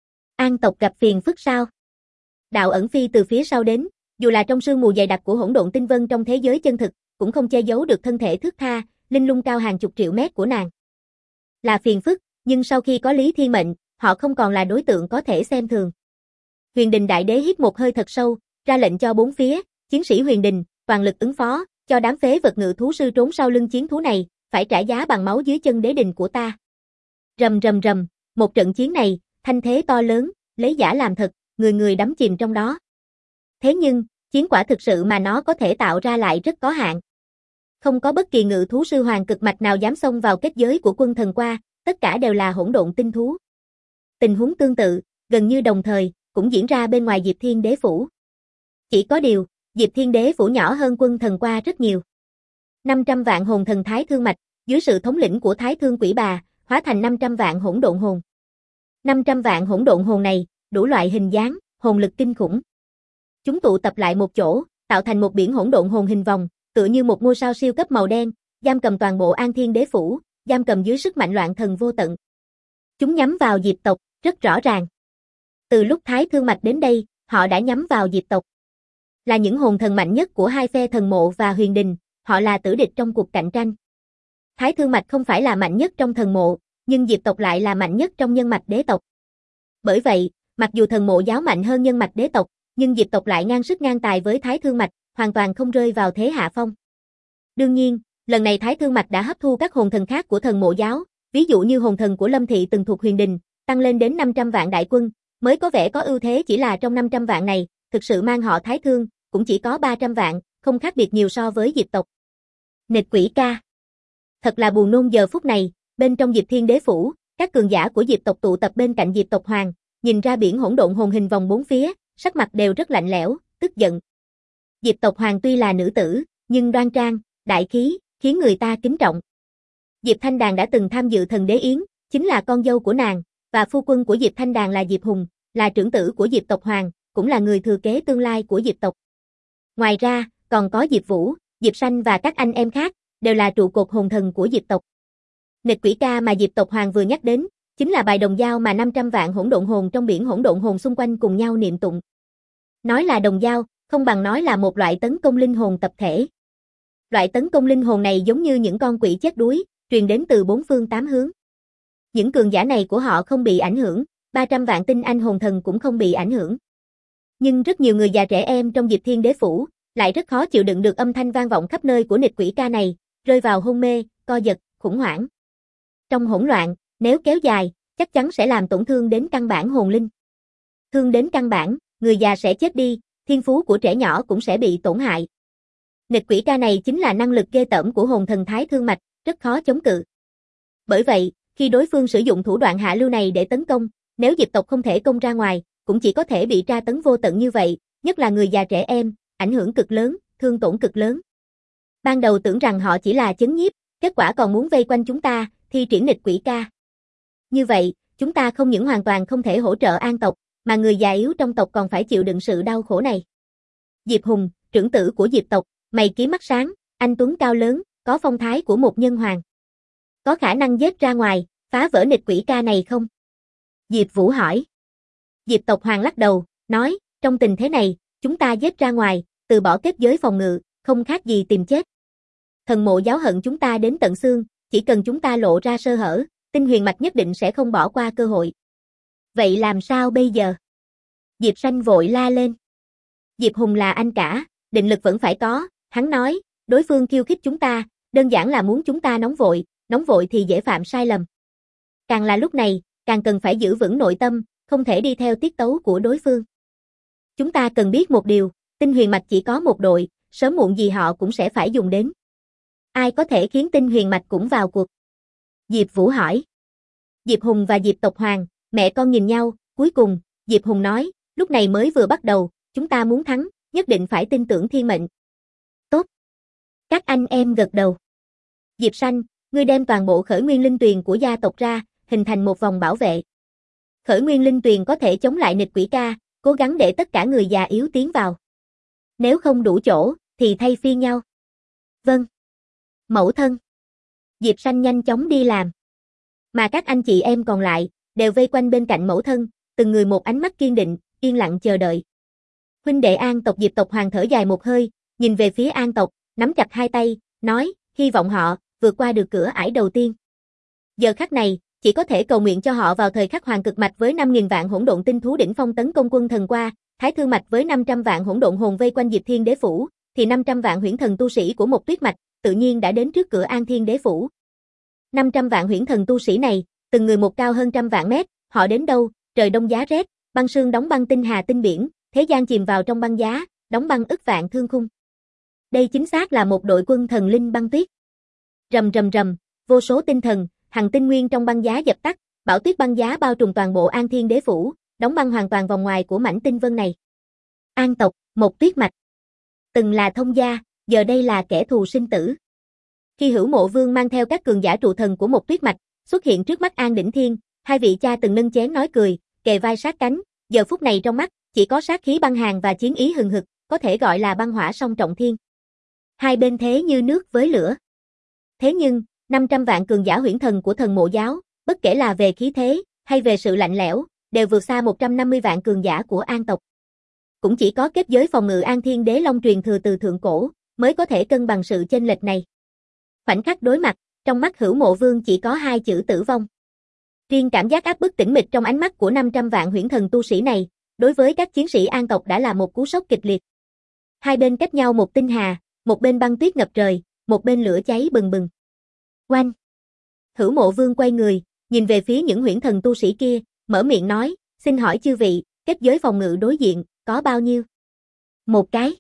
An tộc gặp phiền phức sao? Đạo ẩn phi từ phía sau đến, dù là trong sương mù dày đặc của hỗn độn tinh vân trong thế giới chân thực, cũng không che giấu được thân thể thướt tha, linh lung cao hàng chục triệu mét của nàng. Là phiền phức, nhưng sau khi có Lý Thiên Mệnh, họ không còn là đối tượng có thể xem thường. Huyền Đình đại đế hít một hơi thật sâu, ra lệnh cho bốn phía, chiến sĩ Huyền Đình, toàn lực ứng phó, cho đám phế vật ngự thú sư trốn sau lưng chiến thú này, phải trả giá bằng máu dưới chân đế đình của ta. Rầm rầm rầm, một trận chiến này, thanh thế to lớn, lấy giả làm thật, người người đắm chìm trong đó. Thế nhưng, chiến quả thực sự mà nó có thể tạo ra lại rất có hạn. Không có bất kỳ ngự thú sư Hoàng Cực Mạch nào dám xông vào kết giới của quân thần qua, tất cả đều là hỗn độn tinh thú. Tình huống tương tự, gần như đồng thời, cũng diễn ra bên ngoài Diệp Thiên Đế Phủ. Chỉ có điều, Diệp Thiên Đế Phủ nhỏ hơn quân thần qua rất nhiều. 500 vạn hồn thần Thái Thương Mạch, dưới sự thống lĩnh của Thái Thương Quỷ Bà, hóa thành 500 vạn hỗn độn hồn. 500 vạn hỗn độn hồn này, đủ loại hình dáng, hồn lực kinh khủng. Chúng tụ tập lại một chỗ, tạo thành một biển hỗn độn hồn hình vòng, tựa như một ngôi sao siêu cấp màu đen, giam cầm toàn bộ An Thiên Đế Phủ, giam cầm dưới sức mạnh loạn thần vô tận. Chúng nhắm vào Diệp tộc, rất rõ ràng. Từ lúc Thái Thương Mạch đến đây, họ đã nhắm vào Diệp tộc. Là những hồn thần mạnh nhất của hai phe thần mộ và Huyền Đình, họ là tử địch trong cuộc cạnh tranh. Thái Thương Mạch không phải là mạnh nhất trong thần mộ, nhưng Diệp tộc lại là mạnh nhất trong nhân mạch đế tộc. Bởi vậy, mặc dù thần mộ giáo mạnh hơn nhân mạch đế tộc, nhưng Diệp tộc lại ngang sức ngang tài với Thái Thương Mạch, hoàn toàn không rơi vào thế hạ phong. Đương nhiên, lần này Thái Thương Mạch đã hấp thu các hồn thần khác của thần mộ giáo, ví dụ như hồn thần của Lâm Thị từng thuộc Huyền Đình, tăng lên đến 500 vạn đại quân, mới có vẻ có ưu thế chỉ là trong 500 vạn này, thực sự mang họ Thái Thương, cũng chỉ có 300 vạn, không khác biệt nhiều so với Diệp tộc. Nịch quỷ ca. Thật là buồn nôn giờ phút này, bên trong Diệp Thiên Đế Phủ, các cường giả của Diệp tộc tụ tập bên cạnh Diệp tộc Hoàng, nhìn ra biển hỗn độn hồn hình vòng bốn phía, sắc mặt đều rất lạnh lẽo, tức giận. Diệp tộc Hoàng tuy là nữ tử, nhưng đoan trang, đại khí, khiến người ta kính trọng. Diệp Thanh Đàn đã từng tham dự thần đế yến, chính là con dâu của nàng, và phu quân của Diệp Thanh Đàn là Diệp Hùng, là trưởng tử của Diệp tộc Hoàng, cũng là người thừa kế tương lai của Diệp tộc. Ngoài ra, còn có Diệp Vũ, Diệp Sanh và các anh em khác, đều là trụ cột hồn thần của Diệp tộc. Nghịch quỷ ca mà Diệp tộc Hoàng vừa nhắc đến, chính là bài đồng dao mà 500 vạn hỗn độn hồn trong biển hỗn độn hồn xung quanh cùng nhau niệm tụng. Nói là đồng dao, không bằng nói là một loại tấn công linh hồn tập thể. Loại tấn công linh hồn này giống như những con quỷ chết đuối, truyền đến từ bốn phương tám hướng. Những cường giả này của họ không bị ảnh hưởng, 300 vạn tinh anh hồn thần cũng không bị ảnh hưởng. Nhưng rất nhiều người già trẻ em trong Diệp Thiên Đế Phủ, lại rất khó chịu đựng được âm thanh vang vọng khắp nơi của nghịch quỷ ca này, rơi vào hôn mê, co giật, khủng hoảng. Trong hỗn loạn, nếu kéo dài, chắc chắn sẽ làm tổn thương đến căn bản hồn linh. Thương đến căn bản, người già sẽ chết đi, thiên phú của trẻ nhỏ cũng sẽ bị tổn hại. Nghịch quỷ ca này chính là năng lực ghê tởm của hồn thần Thái Thương Mạch, rất khó chống cự. Bởi vậy, khi đối phương sử dụng thủ đoạn hạ lưu này để tấn công, nếu Diệp tộc không thể công ra ngoài, cũng chỉ có thể bị tra tấn vô tận như vậy, nhất là người già trẻ em, ảnh hưởng cực lớn, thương tổn cực lớn. Ban đầu tưởng rằng họ chỉ là chấn nhiếp, kết quả còn muốn vây quanh chúng ta, thi triển nghịch quỷ ca. Như vậy, chúng ta không những hoàn toàn không thể hỗ trợ An tộc, mà người già yếu trong tộc còn phải chịu đựng sự đau khổ này. Diệp Hùng, trưởng tử của Diệp tộc, mày kiếm mắt sáng, anh tuấn cao lớn, có phong thái của một nhân hoàng. Có khả năng giết ra ngoài, phá vỡ nghịch quỷ ca này không? Diệp Vũ hỏi. Diệp tộc Hoàng lắc đầu, nói, trong tình thế này, chúng ta giết ra ngoài, từ bỏ kết giới phòng ngự, không khác gì tìm chết. Thần mộ giáo hận chúng ta đến tận xương, chỉ cần chúng ta lộ ra sơ hở, Tinh Huyền Mạch nhất định sẽ không bỏ qua cơ hội. Vậy làm sao bây giờ? Diệp Sanh vội la lên. Diệp Hùng là anh cả, định lực vẫn phải có, hắn nói, đối phương khiêu khích chúng ta, đơn giản là muốn chúng ta nóng vội thì dễ phạm sai lầm. Càng là lúc này, càng cần phải giữ vững nội tâm, không thể đi theo tiết tấu của đối phương. Chúng ta cần biết một điều, Tinh Huyền Mạch chỉ có một đội, sớm muộn gì họ cũng sẽ phải dùng đến. Ai có thể khiến Tinh Huyền Mạch cũng vào cuộc? Diệp Vũ hỏi. Diệp Hùng và Diệp tộc Hoàng, mẹ con nhìn nhau, cuối cùng, Diệp Hùng nói, lúc này mới vừa bắt đầu, chúng ta muốn thắng, nhất định phải tin tưởng thiên mệnh. Tốt. Các anh em gật đầu. Diệp Sanh, ngươi đem toàn bộ khởi nguyên linh tuyền của gia tộc ra, hình thành một vòng bảo vệ. Khởi nguyên linh tuyền có thể chống lại nghịch quỷ ca, cố gắng để tất cả người già yếu tiến vào. Nếu không đủ chỗ, thì thay phiên nhau. Vâng. Mẫu thân. Diệp Sanh nhanh chóng đi làm. Mà các anh chị em còn lại, đều vây quanh bên cạnh mẫu thân, từng người một ánh mắt kiên định, yên lặng chờ đợi. Huynh đệ An tộc Diệp tộc Hoàng thở dài một hơi, nhìn về phía An tộc, nắm chặt hai tay, nói, hy vọng họ vượt qua được cửa ải đầu tiên. Giờ khắc này, chỉ có thể cầu nguyện cho họ vào thời khắc hoàng cực mạch với 5.000 vạn hỗn độn tinh thú đỉnh phong tấn công quân thần qua, Thái Thương mạch với 500 vạn hỗn độn hồn vây quanh Diệp Thiên Đế phủ, thì 500 vạn huyễn thần tu sĩ của một tuyết mạch, tự nhiên đã đến trước cửa An Thiên Đế phủ. 500 vạn huyễn thần tu sĩ này, từng người một cao hơn trăm vạn mét, họ đến đâu, trời đông giá rét, băng sương đóng băng tinh hà tinh biển, thế gian chìm vào trong băng giá, đóng băng ức vạn thương khung. Đây chính xác là một đội quân thần linh băng tuyết. Rầm rầm rầm, vô số tinh thần, hằng tinh nguyên trong băng giá dập tắt, bão tuyết băng giá bao trùm toàn bộ An Thiên Đế phủ, đóng băng hoàn toàn vòng ngoài của mảnh tinh vân này. An tộc, một tuyết mạch. Từng là thông gia, giờ đây là kẻ thù sinh tử. Khi Hữu Mộ Vương mang theo các cường giả trụ thần của một tuyết mạch, xuất hiện trước mắt An Đỉnh Thiên, hai vị cha từng nâng chén nói cười, kề vai sát cánh, giờ phút này trong mắt, chỉ có sát khí băng hàn và chiến ý hừng hực, có thể gọi là băng hỏa song trọng thiên. Hai bên thế như nước với lửa. Thế nhưng, 500 vạn cường giả huyễn thần của thần mộ giáo, bất kể là về khí thế, hay về sự lạnh lẽo, đều vượt xa 150 vạn cường giả của An tộc. Cũng chỉ có kết giới phòng ngự An Thiên Đế Long truyền thừa từ thượng cổ, mới có thể cân bằng sự chênh lệch này. Khoảnh khắc đối mặt, trong mắt Hữu Mộ Vương chỉ có hai chữ tử vong. Riêng cảm giác áp bức tĩnh mịch trong ánh mắt của 500 vạn huyễn thần tu sĩ này, đối với các chiến sĩ An tộc đã là một cú sốc kịch liệt. Hai bên cách nhau một tinh hà, một bên băng tuyết ngập trời, một bên lửa cháy bừng bừng. Oanh! Hữu Mộ Vương quay người, nhìn về phía những huyễn thần tu sĩ kia, mở miệng nói, xin hỏi chư vị, kết giới phòng ngự đối diện, có bao nhiêu? Một cái.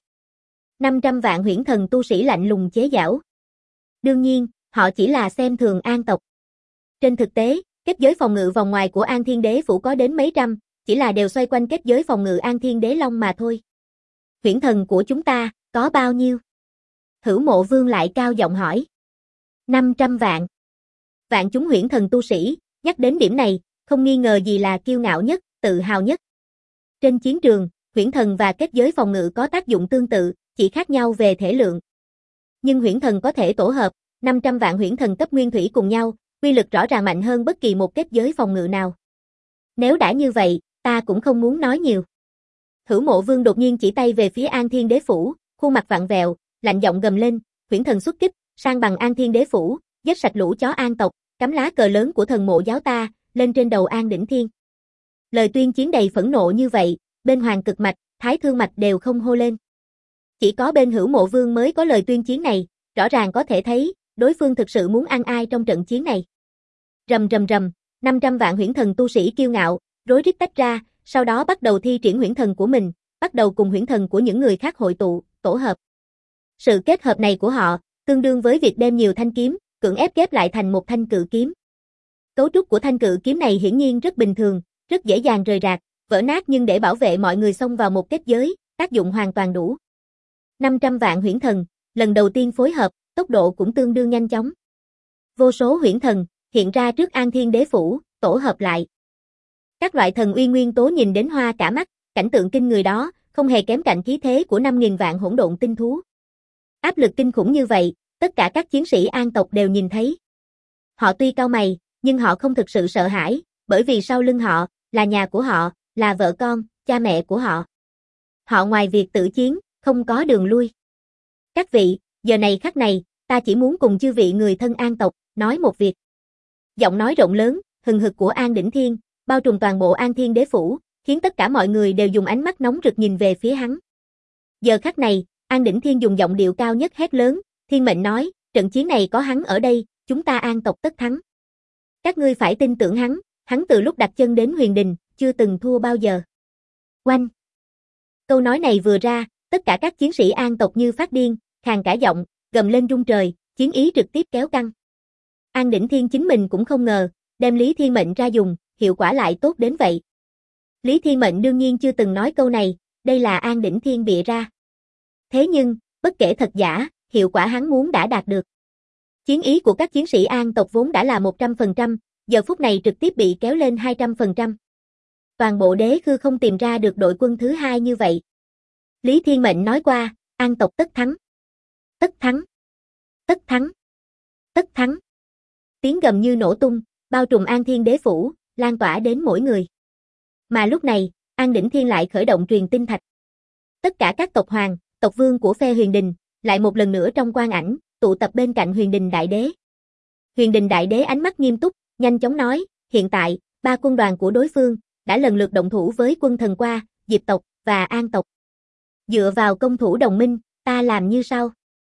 500 vạn huyễn thần tu sĩ lạnh lùng chế giễu. Đương nhiên, họ chỉ là xem thường An tộc. Trên thực tế, kết giới phòng ngự vòng ngoài của An Thiên Đế phủ có đến mấy trăm, chỉ là đều xoay quanh kết giới phòng ngự An Thiên Đế Long mà thôi. Huyễn thần của chúng ta, có bao nhiêu? Hữu Mộ Vương lại cao giọng hỏi. 500 vạn. Vạn chúng huyễn thần tu sĩ, nhắc đến điểm này, không nghi ngờ gì là kiêu ngạo nhất, tự hào nhất. Trên chiến trường, huyễn thần và kết giới phòng ngự có tác dụng tương tự, chỉ khác nhau về thể lượng. Nhưng huyễn thần có thể tổ hợp 500 vạn huyễn thần cấp nguyên thủy cùng nhau, uy lực rõ ràng mạnh hơn bất kỳ một kết giới phòng ngự nào. Nếu đã như vậy, ta cũng không muốn nói nhiều. Hữu Mộ Vương đột nhiên chỉ tay về phía An Thiên Đế Phủ, khuôn mặt vặn vẹo, lạnh giọng gầm lên, huyễn thần xuất kích, sang bằng An Thiên Đế Phủ, giết sạch lũ chó An tộc, cắm lá cờ lớn của thần mộ giáo ta, lên trên đầu An Đỉnh Thiên. Lời tuyên chiến đầy phẫn nộ như vậy, bên Hoàng Cực Mạch, Thái Thương Mạch đều không hô lên. Chỉ có bên Hữu Mộ Vương mới có lời tuyên chiến này, rõ ràng có thể thấy, đối phương thực sự muốn ăn ai trong trận chiến này. Rầm rầm rầm, 500 vạn huyễn thần tu sĩ kiêu ngạo, rối rít tách ra, sau đó bắt đầu thi triển huyễn thần của mình, bắt đầu cùng huyễn thần của những người khác hội tụ, tổ hợp. Sự kết hợp này của họ, tương đương với việc đem nhiều thanh kiếm, cưỡng ép ghép lại thành một thanh cự kiếm. Cấu trúc của thanh cự kiếm này hiển nhiên rất bình thường, rất dễ dàng rời rạc, vỡ nát nhưng để bảo vệ mọi người xông vào một kết giới, tác dụng hoàn toàn đủ. 500 vạn huyễn thần, lần đầu tiên phối hợp, tốc độ cũng tương đương nhanh chóng. Vô số huyễn thần, hiện ra trước An Thiên Đế Phủ, tổ hợp lại. Các loại thần uy nguyên tố nhìn đến hoa cả mắt, cảnh tượng kinh người đó, không hề kém cạnh khí thế của 5.000 vạn hỗn độn tinh thú. Áp lực kinh khủng như vậy, tất cả các chiến sĩ An tộc đều nhìn thấy. Họ tuy cau mày, nhưng họ không thực sự sợ hãi, bởi vì sau lưng họ, là nhà của họ, là vợ con, cha mẹ của họ. Họ ngoài việc tự chiến, không có đường lui. Các vị, giờ này khắc này, ta chỉ muốn cùng chư vị người thân An tộc, nói một việc. Giọng nói rộng lớn, hừng hực của An Đỉnh Thiên, bao trùm toàn bộ An Thiên Đế Phủ, khiến tất cả mọi người đều dùng ánh mắt nóng rực nhìn về phía hắn. Giờ khắc này, An Đỉnh Thiên dùng giọng điệu cao nhất hét lớn, thiên mệnh nói, trận chiến này có hắn ở đây, chúng ta An tộc tất thắng. Các ngươi phải tin tưởng hắn từ lúc đặt chân đến Huyền Đình, chưa từng thua bao giờ. Oanh! Câu nói này vừa ra, tất cả các chiến sĩ An tộc như phát điên, khàn cả giọng, gầm lên rung trời, chiến ý trực tiếp kéo căng. An Đỉnh Thiên chính mình cũng không ngờ, đem Lý Thiên Mệnh ra dùng, hiệu quả lại tốt đến vậy. Lý Thiên Mệnh đương nhiên chưa từng nói câu này, đây là An Đỉnh Thiên bịa ra. Thế nhưng, bất kể thật giả, hiệu quả hắn muốn đã đạt được. Chiến ý của các chiến sĩ An tộc vốn đã là 100%, giờ phút này trực tiếp bị kéo lên 200%. Toàn bộ đế khư không tìm ra được đội quân thứ hai như vậy. Lý Thiên Mệnh nói qua, An tộc tất thắng. Tất thắng. Tất thắng. Tất thắng. Tiếng gầm như nổ tung, bao trùm An Thiên Đế Phủ, lan tỏa đến mỗi người. Mà lúc này, An Đỉnh Thiên lại khởi động truyền tinh thạch. Tất cả các tộc hoàng, tộc vương của phe Huyền Đình, lại một lần nữa trong quang ảnh, tụ tập bên cạnh Huyền Đình Đại Đế. Huyền Đình Đại Đế ánh mắt nghiêm túc, nhanh chóng nói, hiện tại, 3 quân đoàn của đối phương, đã lần lượt động thủ với quân thần qua, Diệp tộc, và An tộc. Dựa vào công thủ đồng minh, ta làm như sau.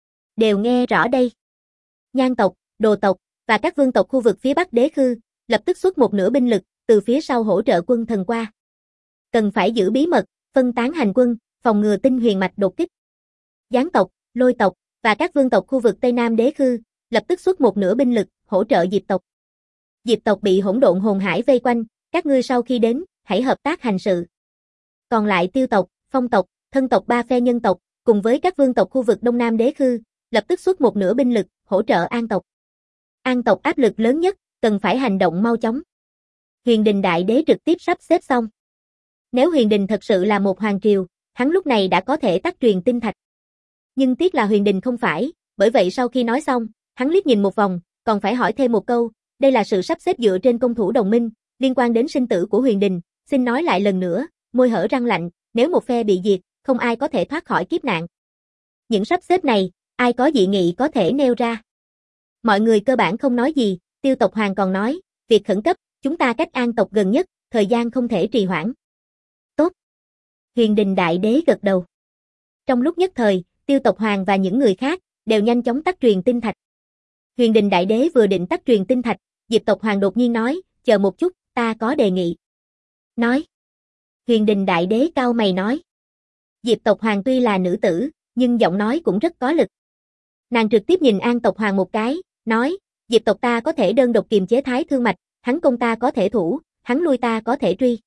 Đều nghe rõ đây. Nhan tộc, Đồ tộc, và các vương tộc khu vực phía Bắc đế khư, lập tức xuất một nửa binh lực, từ phía sau hỗ trợ quân thần qua. Cần phải giữ bí mật, phân tán hành quân, phòng ngừa tinh huyền mạch đột kích. Giáng tộc, Lôi tộc, và các vương tộc khu vực Tây Nam đế khư, lập tức xuất một nửa binh lực, hỗ trợ Diệp tộc. Diệp tộc bị hỗn độn hồn hải vây quanh, các ngươi sau khi đến, hãy hợp tác hành sự. Còn lại Tiêu tộc, Phong tộc, Thân tộc 3 phe nhân tộc, cùng với các vương tộc khu vực Đông Nam đế khư, lập tức xuất một nửa binh lực, hỗ trợ An tộc. An tộc áp lực lớn nhất, cần phải hành động mau chóng. Huyền Đình Đại Đế trực tiếp sắp xếp xong. Nếu Huyền Đình thật sự là một hoàng triều, hắn lúc này đã có thể tắt truyền tinh thạch. Nhưng tiếc là Huyền Đình không phải, bởi vậy sau khi nói xong, hắn liếc nhìn một vòng, còn phải hỏi thêm một câu, đây là sự sắp xếp dựa trên công thủ đồng minh, liên quan đến sinh tử của Huyền Đình, xin nói lại lần nữa, môi hở răng lạnh, nếu một phe bị diệt, không ai có thể thoát khỏi kiếp nạn. Những sắp xếp này, ai có dị nghị có thể nêu ra. Mọi người cơ bản không nói gì, Tiêu tộc hoàng còn nói, việc khẩn cấp, chúng ta cách An tộc gần nhất, thời gian không thể trì hoãn. Tốt. Huyền Đình Đại Đế gật đầu. Trong lúc nhất thời, Tiêu tộc hoàng và những người khác, đều nhanh chóng tắt truyền tinh thạch. Huyền Đình Đại Đế vừa định tắt truyền tinh thạch, Diệp tộc hoàng đột nhiên nói, chờ một chút, ta có đề nghị. Nói. Huyền Đình Đại Đế cau mày nói. Diệp tộc hoàng tuy là nữ tử, nhưng giọng nói cũng rất có lực. Nàng trực tiếp nhìn An tộc hoàng một cái, nói, Diệp tộc ta có thể đơn độc kiềm chế Thái Thương Mạch, hắn công ta có thể thủ, hắn lui ta có thể truy.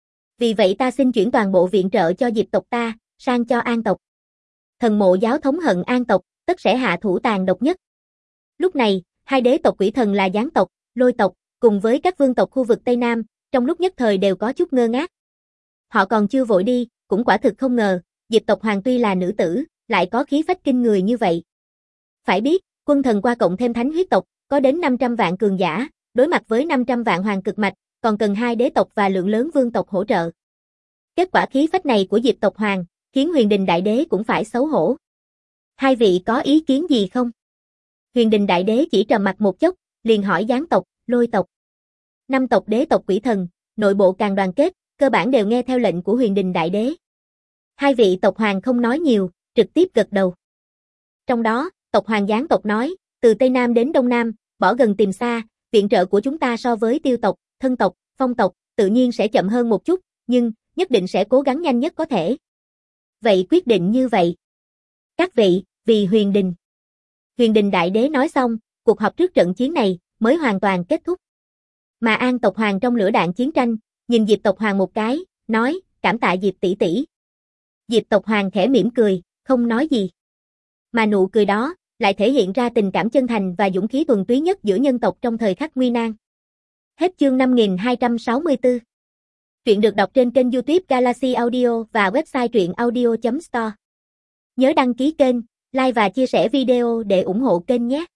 Vì vậy ta xin chuyển toàn bộ viện trợ cho Diệp tộc ta, sang cho An tộc. Thần mộ giáo thống hận An tộc, tất sẽ hạ thủ tàn độc nhất. Lúc này, hai đế tộc quỷ thần là Giáng tộc, Lôi tộc, cùng với các vương tộc khu vực Tây Nam, trong lúc nhất thời đều có chút ngơ ngác. Họ còn chưa vội đi, cũng quả thực không ngờ, Diệp tộc hoàng tuy là nữ tử, lại có khí phách kinh người như vậy. Phải biết, quân thần qua cộng thêm thánh huyết tộc, có đến 500 vạn cường giả, đối mặt với 500 vạn hoàng cực mạch, còn cần 2 đế tộc và lượng lớn vương tộc hỗ trợ. Kết quả khí phách này của Diệp tộc hoàng, khiến Huyền Đình Đại Đế cũng phải xấu hổ. Hai vị có ý kiến gì không? Huyền Đình Đại Đế chỉ trầm mặt một chốc, liền hỏi Gián tộc, Lôi tộc. 5 tộc đế tộc quỷ thần, nội bộ càng đoàn kết, cơ bản đều nghe theo lệnh của Huyền Đình Đại Đế. Hai vị tộc hoàng không nói nhiều, trực tiếp gật đầu. Trong đó, tộc hoàng Gián tộc nói, từ Tây Nam đến Đông Nam, bỏ gần tìm xa, viện trợ của chúng ta so với Tiêu tộc, Thân tộc, Phong tộc, tự nhiên sẽ chậm hơn một chút, nhưng nhất định sẽ cố gắng nhanh nhất có thể. Vậy quyết định như vậy. Các vị, vì Huyền Đình. Huyền Đình Đại Đế nói xong, cuộc họp trước trận chiến này mới hoàn toàn kết thúc. Mà An tộc hoàng trong lửa đạn chiến tranh, nhìn Diệp tộc hoàng một cái, nói, cảm tạ Diệp tỷ tỷ. Diệp tộc hoàng khẽ mỉm cười, không nói gì. Mà nụ cười đó, lại thể hiện ra tình cảm chân thành và dũng khí thuần túy nhất giữa nhân tộc trong thời khắc nguy nan. Hết chương 5264. Truyện được đọc trên kênh YouTube Galaxy Audio và website truyệnaudio.store. Nhớ đăng ký kênh, like và chia sẻ video để ủng hộ kênh nhé.